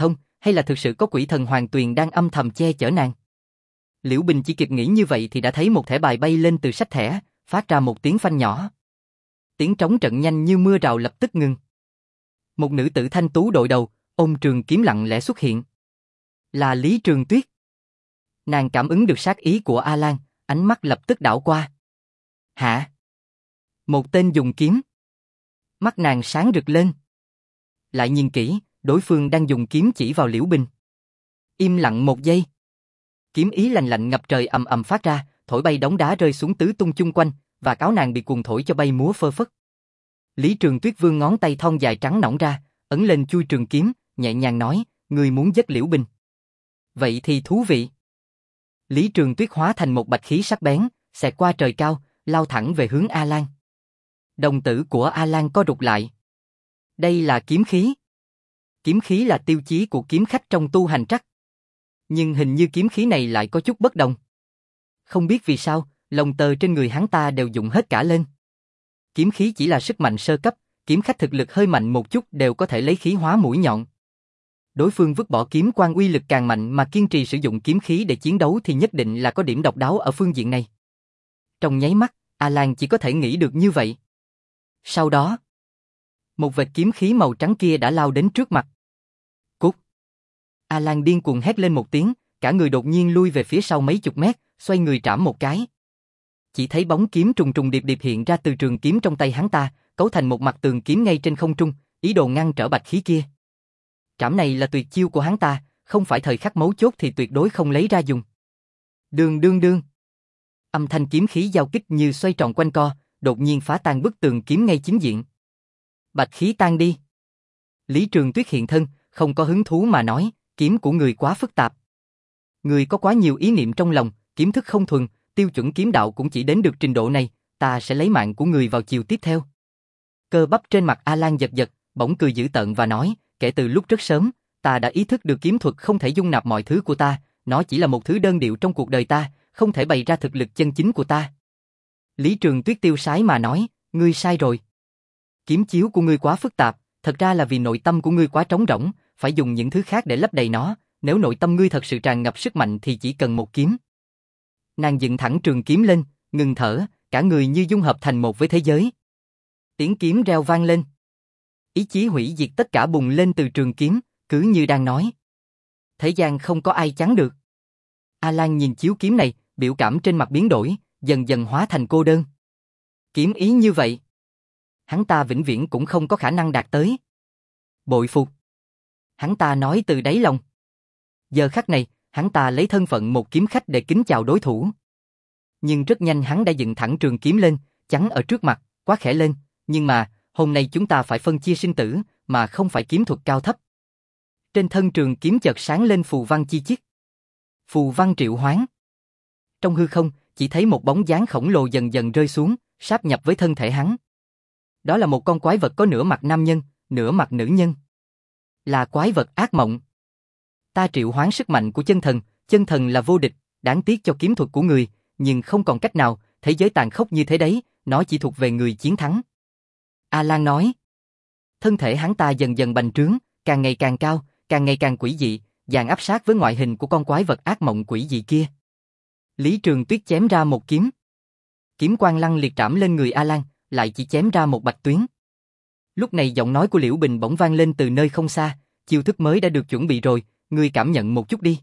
hay là thực sự có quỷ thần Hoàng Tuyền đang âm thầm che chở nàng? Liễu Bình chỉ kịp nghĩ như vậy thì đã thấy một thẻ bài bay lên từ sách thẻ, phát ra một tiếng phanh nhỏ. Tiếng trống trận nhanh như mưa rào lập tức ngừng. Một nữ tử thanh tú đội đầu, ôm trường kiếm lặng lẽ xuất hiện. Là Lý Trường Tuyết. Nàng cảm ứng được sát ý của A Lan, ánh mắt lập tức đảo qua. Hả? Một tên dùng kiếm. Mắt nàng sáng rực lên. Lại nhìn kỹ, đối phương đang dùng kiếm chỉ vào Liễu Bình. Im lặng một giây. Kiếm ý lạnh lạnh ngập trời ầm ầm phát ra, thổi bay đống đá rơi xuống tứ tung chung quanh, và áo nàng bị cuồng thổi cho bay múa phơ phất. Lý Trường Tuyết vươn ngón tay thon dài trắng nõn ra, ấn lên chui trường kiếm, nhẹ nhàng nói, người muốn giết Liễu Bình. Vậy thì thú vị. Lý Trường Tuyết hóa thành một bạch khí sắc bén, xẹt qua trời cao, lao thẳng về hướng A Lan. Đồng tử của A Lan co rụt lại. Đây là kiếm khí. Kiếm khí là tiêu chí của kiếm khách trong tu hành trắc. Nhưng hình như kiếm khí này lại có chút bất đồng. Không biết vì sao, lông tơ trên người hắn ta đều dụng hết cả lên. Kiếm khí chỉ là sức mạnh sơ cấp, kiếm khách thực lực hơi mạnh một chút đều có thể lấy khí hóa mũi nhọn. Đối phương vứt bỏ kiếm quan uy lực càng mạnh mà kiên trì sử dụng kiếm khí để chiến đấu thì nhất định là có điểm độc đáo ở phương diện này. Trong nháy mắt, A Lan chỉ có thể nghĩ được như vậy. Sau đó, một vệt kiếm khí màu trắng kia đã lao đến trước mặt. Cút! A Lan điên cuồng hét lên một tiếng, cả người đột nhiên lui về phía sau mấy chục mét, xoay người trảm một cái. Chỉ thấy bóng kiếm trùng trùng điệp điệp hiện ra từ trường kiếm trong tay hắn ta, cấu thành một mặt tường kiếm ngay trên không trung, ý đồ ngăn trở bạch khí kia. Trảm này là tuyệt chiêu của hắn ta, không phải thời khắc mấu chốt thì tuyệt đối không lấy ra dùng. Đương đương đương. Âm thanh kiếm khí giao kích như xoay tròn quanh co, đột nhiên phá tan bức tường kiếm ngay chính diện. Bạch khí tan đi. Lý Trường Tuyết hiện thân, không có hứng thú mà nói, kiếm của người quá phức tạp. Người có quá nhiều ý niệm trong lòng, kiếm thức không thuần, tiêu chuẩn kiếm đạo cũng chỉ đến được trình độ này, ta sẽ lấy mạng của người vào chiều tiếp theo. Cơ bắp trên mặt A Lan giật giật, bỗng cười dữ tợn và nói, kể từ lúc rất sớm, ta đã ý thức được kiếm thuật không thể dung nạp mọi thứ của ta, nó chỉ là một thứ đơn điệu trong cuộc đời ta, không thể bày ra thực lực chân chính của ta. Lý Trường Tuyết tiêu sái mà nói, ngươi sai rồi. Kiếm chiếu của ngươi quá phức tạp, thật ra là vì nội tâm của ngươi quá trống rỗng, phải dùng những thứ khác để lấp đầy nó, nếu nội tâm ngươi thật sự tràn ngập sức mạnh thì chỉ cần một kiếm. Nàng dựng thẳng trường kiếm lên, ngừng thở, cả người như dung hợp thành một với thế giới. Tiếng kiếm reo vang lên. Ý chí hủy diệt tất cả bùng lên từ trường kiếm, cứ như đang nói. Thế gian không có ai chắn được. A Lan nhìn chiếu kiếm này, biểu cảm trên mặt biến đổi, dần dần hóa thành cô đơn. Kiếm ý như vậy, hắn ta vĩnh viễn cũng không có khả năng đạt tới. Bội phục. Hắn ta nói từ đáy lòng. Giờ khắc này, hắn ta lấy thân phận một kiếm khách để kính chào đối thủ. Nhưng rất nhanh hắn đã dựng thẳng trường kiếm lên, chắn ở trước mặt, quá khẽ lên, nhưng mà, hôm nay chúng ta phải phân chia sinh tử, mà không phải kiếm thuật cao thấp. Trên thân trường kiếm chợt sáng lên phù văn chi chít. Phù văn triệu hoán. Trong hư không, chỉ thấy một bóng dáng khổng lồ dần dần rơi xuống, sáp nhập với thân thể hắn. Đó là một con quái vật có nửa mặt nam nhân, nửa mặt nữ nhân. Là quái vật ác mộng. Ta triệu hoán sức mạnh của chân thần là vô địch, đáng tiếc cho kiếm thuật của người, nhưng không còn cách nào, thế giới tàn khốc như thế đấy, nó chỉ thuộc về người chiến thắng. A Lan nói. Thân thể hắn ta dần dần bành trướng, càng ngày càng cao, càng ngày càng quỷ dị, dàn áp sát với ngoại hình của con quái vật ác mộng quỷ dị kia. Lý Trường Tuyết chém ra một kiếm. Kiếm quang lăng liệt trảm lên người A Lan, lại chỉ chém ra một bạch tuyến. Lúc này giọng nói của Liễu Bình bỗng vang lên từ nơi không xa, chiêu thức mới đã được chuẩn bị rồi, ngươi cảm nhận một chút đi.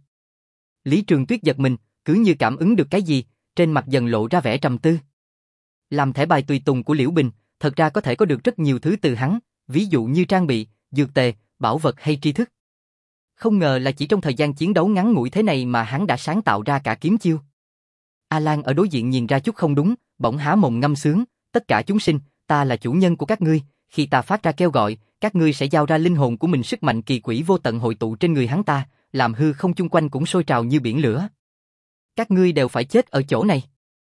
Lý Trường Tuyết giật mình, cứ như cảm ứng được cái gì, trên mặt dần lộ ra vẻ trầm tư. Làm thẻ bài tùy tùng của Liễu Bình, thật ra có thể có được rất nhiều thứ từ hắn, ví dụ như trang bị, dược tề, bảo vật hay tri thức. Không ngờ là chỉ trong thời gian chiến đấu ngắn ngủi thế này mà hắn đã sáng tạo ra cả kiếm chiêu. A Lan ở đối diện nhìn ra chút không đúng, bỗng há mồm ngâm sướng, tất cả chúng sinh, ta là chủ nhân của các ngươi, khi ta phát ra kêu gọi, các ngươi sẽ giao ra linh hồn của mình, sức mạnh kỳ quỷ vô tận hội tụ trên người hắn ta, làm hư không chung quanh cũng sôi trào như biển lửa. Các ngươi đều phải chết ở chỗ này.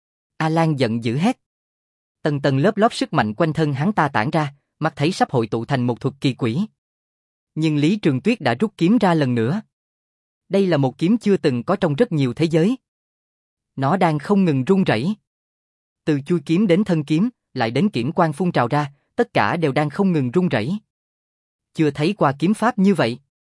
A Lan giận dữ hét. Tầng tầng lớp lớp sức mạnh quanh thân hắn ta tản ra, mắt thấy sắp hội tụ thành một thuật kỳ quỷ. Nhưng Lý Trường Tuyết đã rút kiếm ra lần nữa. Đây là một kiếm chưa từng có trong rất nhiều thế giới. Nó đang không ngừng rung rẩy. Từ chui kiếm đến thân kiếm, lại đến kiếm quang phun trào ra, tất cả đều đang không ngừng rung rẩy. Chưa thấy qua kiếm pháp như vậy.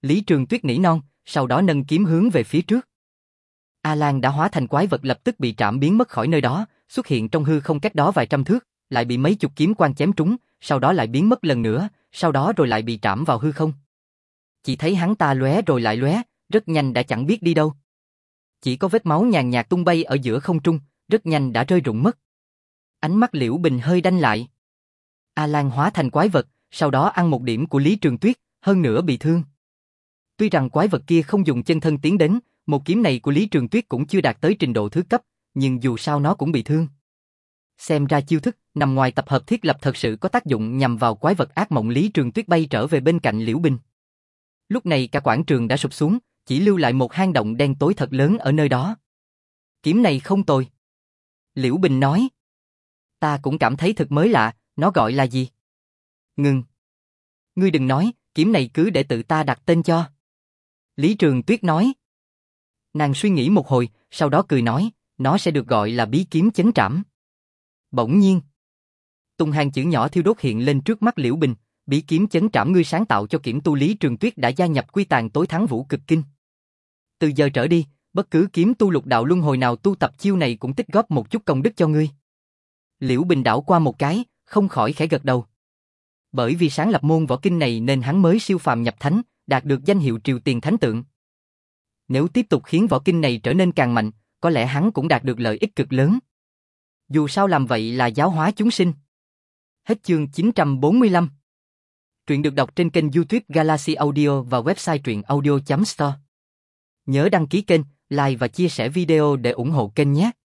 Lý Trường Tuyết nỉ non, sau đó nâng kiếm hướng về phía trước. A Lan đã hóa thành quái vật lập tức bị trảm biến mất khỏi nơi đó, xuất hiện trong hư không cách đó vài trăm thước, lại bị mấy chục kiếm quang chém trúng, sau đó lại biến mất lần nữa, sau đó rồi lại bị trảm vào hư không. Chỉ thấy hắn ta lóe rồi lại lóe, rất nhanh đã chẳng biết đi đâu. Chỉ có vết máu nhàn nhạt tung bay ở giữa không trung, rất nhanh đã rơi rụng mất. Ánh mắt Liễu Bình hơi đanh lại. A Lan hóa thành quái vật, sau đó ăn một điểm của Lý Trường Tuyết, hơn nữa bị thương. Tuy rằng quái vật kia không dùng chân thân tiến đến, một kiếm này của Lý Trường Tuyết cũng chưa đạt tới trình độ thứ cấp, nhưng dù sao nó cũng bị thương. Xem ra chiêu thức nằm ngoài tập hợp thiết lập thật sự có tác dụng nhằm vào quái vật ác mộng. Lý Trường Tuyết bay trở về bên cạnh Liễu Bình. Lúc này cả quảng trường đã sụp xuống, chỉ lưu lại một hang động đen tối thật lớn ở nơi đó. Kiếm này không tồi. Liễu Bình nói. Ta cũng cảm thấy thật mới lạ, nó gọi là gì? Ngừng. Ngươi đừng nói, kiếm này cứ để tự ta đặt tên cho. Lý Trường Tuyết nói. Nàng suy nghĩ một hồi, sau đó cười nói, nó sẽ được gọi là bí kiếm chấn trảm. Bỗng nhiên, tung hàng chữ nhỏ thiêu đốt hiện lên trước mắt Liễu Bình, bí kiếm chấn trảm ngươi sáng tạo cho kiểm tu. Lý Trường Tuyết đã gia nhập quy tàn tối thắng vũ cực kinh. Từ giờ trở đi, bất cứ kiếm tu lục đạo luân hồi nào tu tập chiêu này cũng tích góp một chút công đức cho ngươi. Liễu Bình đảo qua một cái, không khỏi khẽ gật đầu. Bởi vì sáng lập môn võ kinh này nên hắn mới siêu phàm nhập thánh, đạt được danh hiệu Triều Tiền Thánh Tượng. Nếu tiếp tục khiến võ kinh này trở nên càng mạnh, có lẽ hắn cũng đạt được lợi ích cực lớn. Dù sao làm vậy là giáo hóa chúng sinh. Hết chương 945. Truyện được đọc trên kênh YouTube Galaxy Audio và website truyện audio.store. Nhớ đăng ký kênh, like và chia sẻ video để ủng hộ kênh nhé.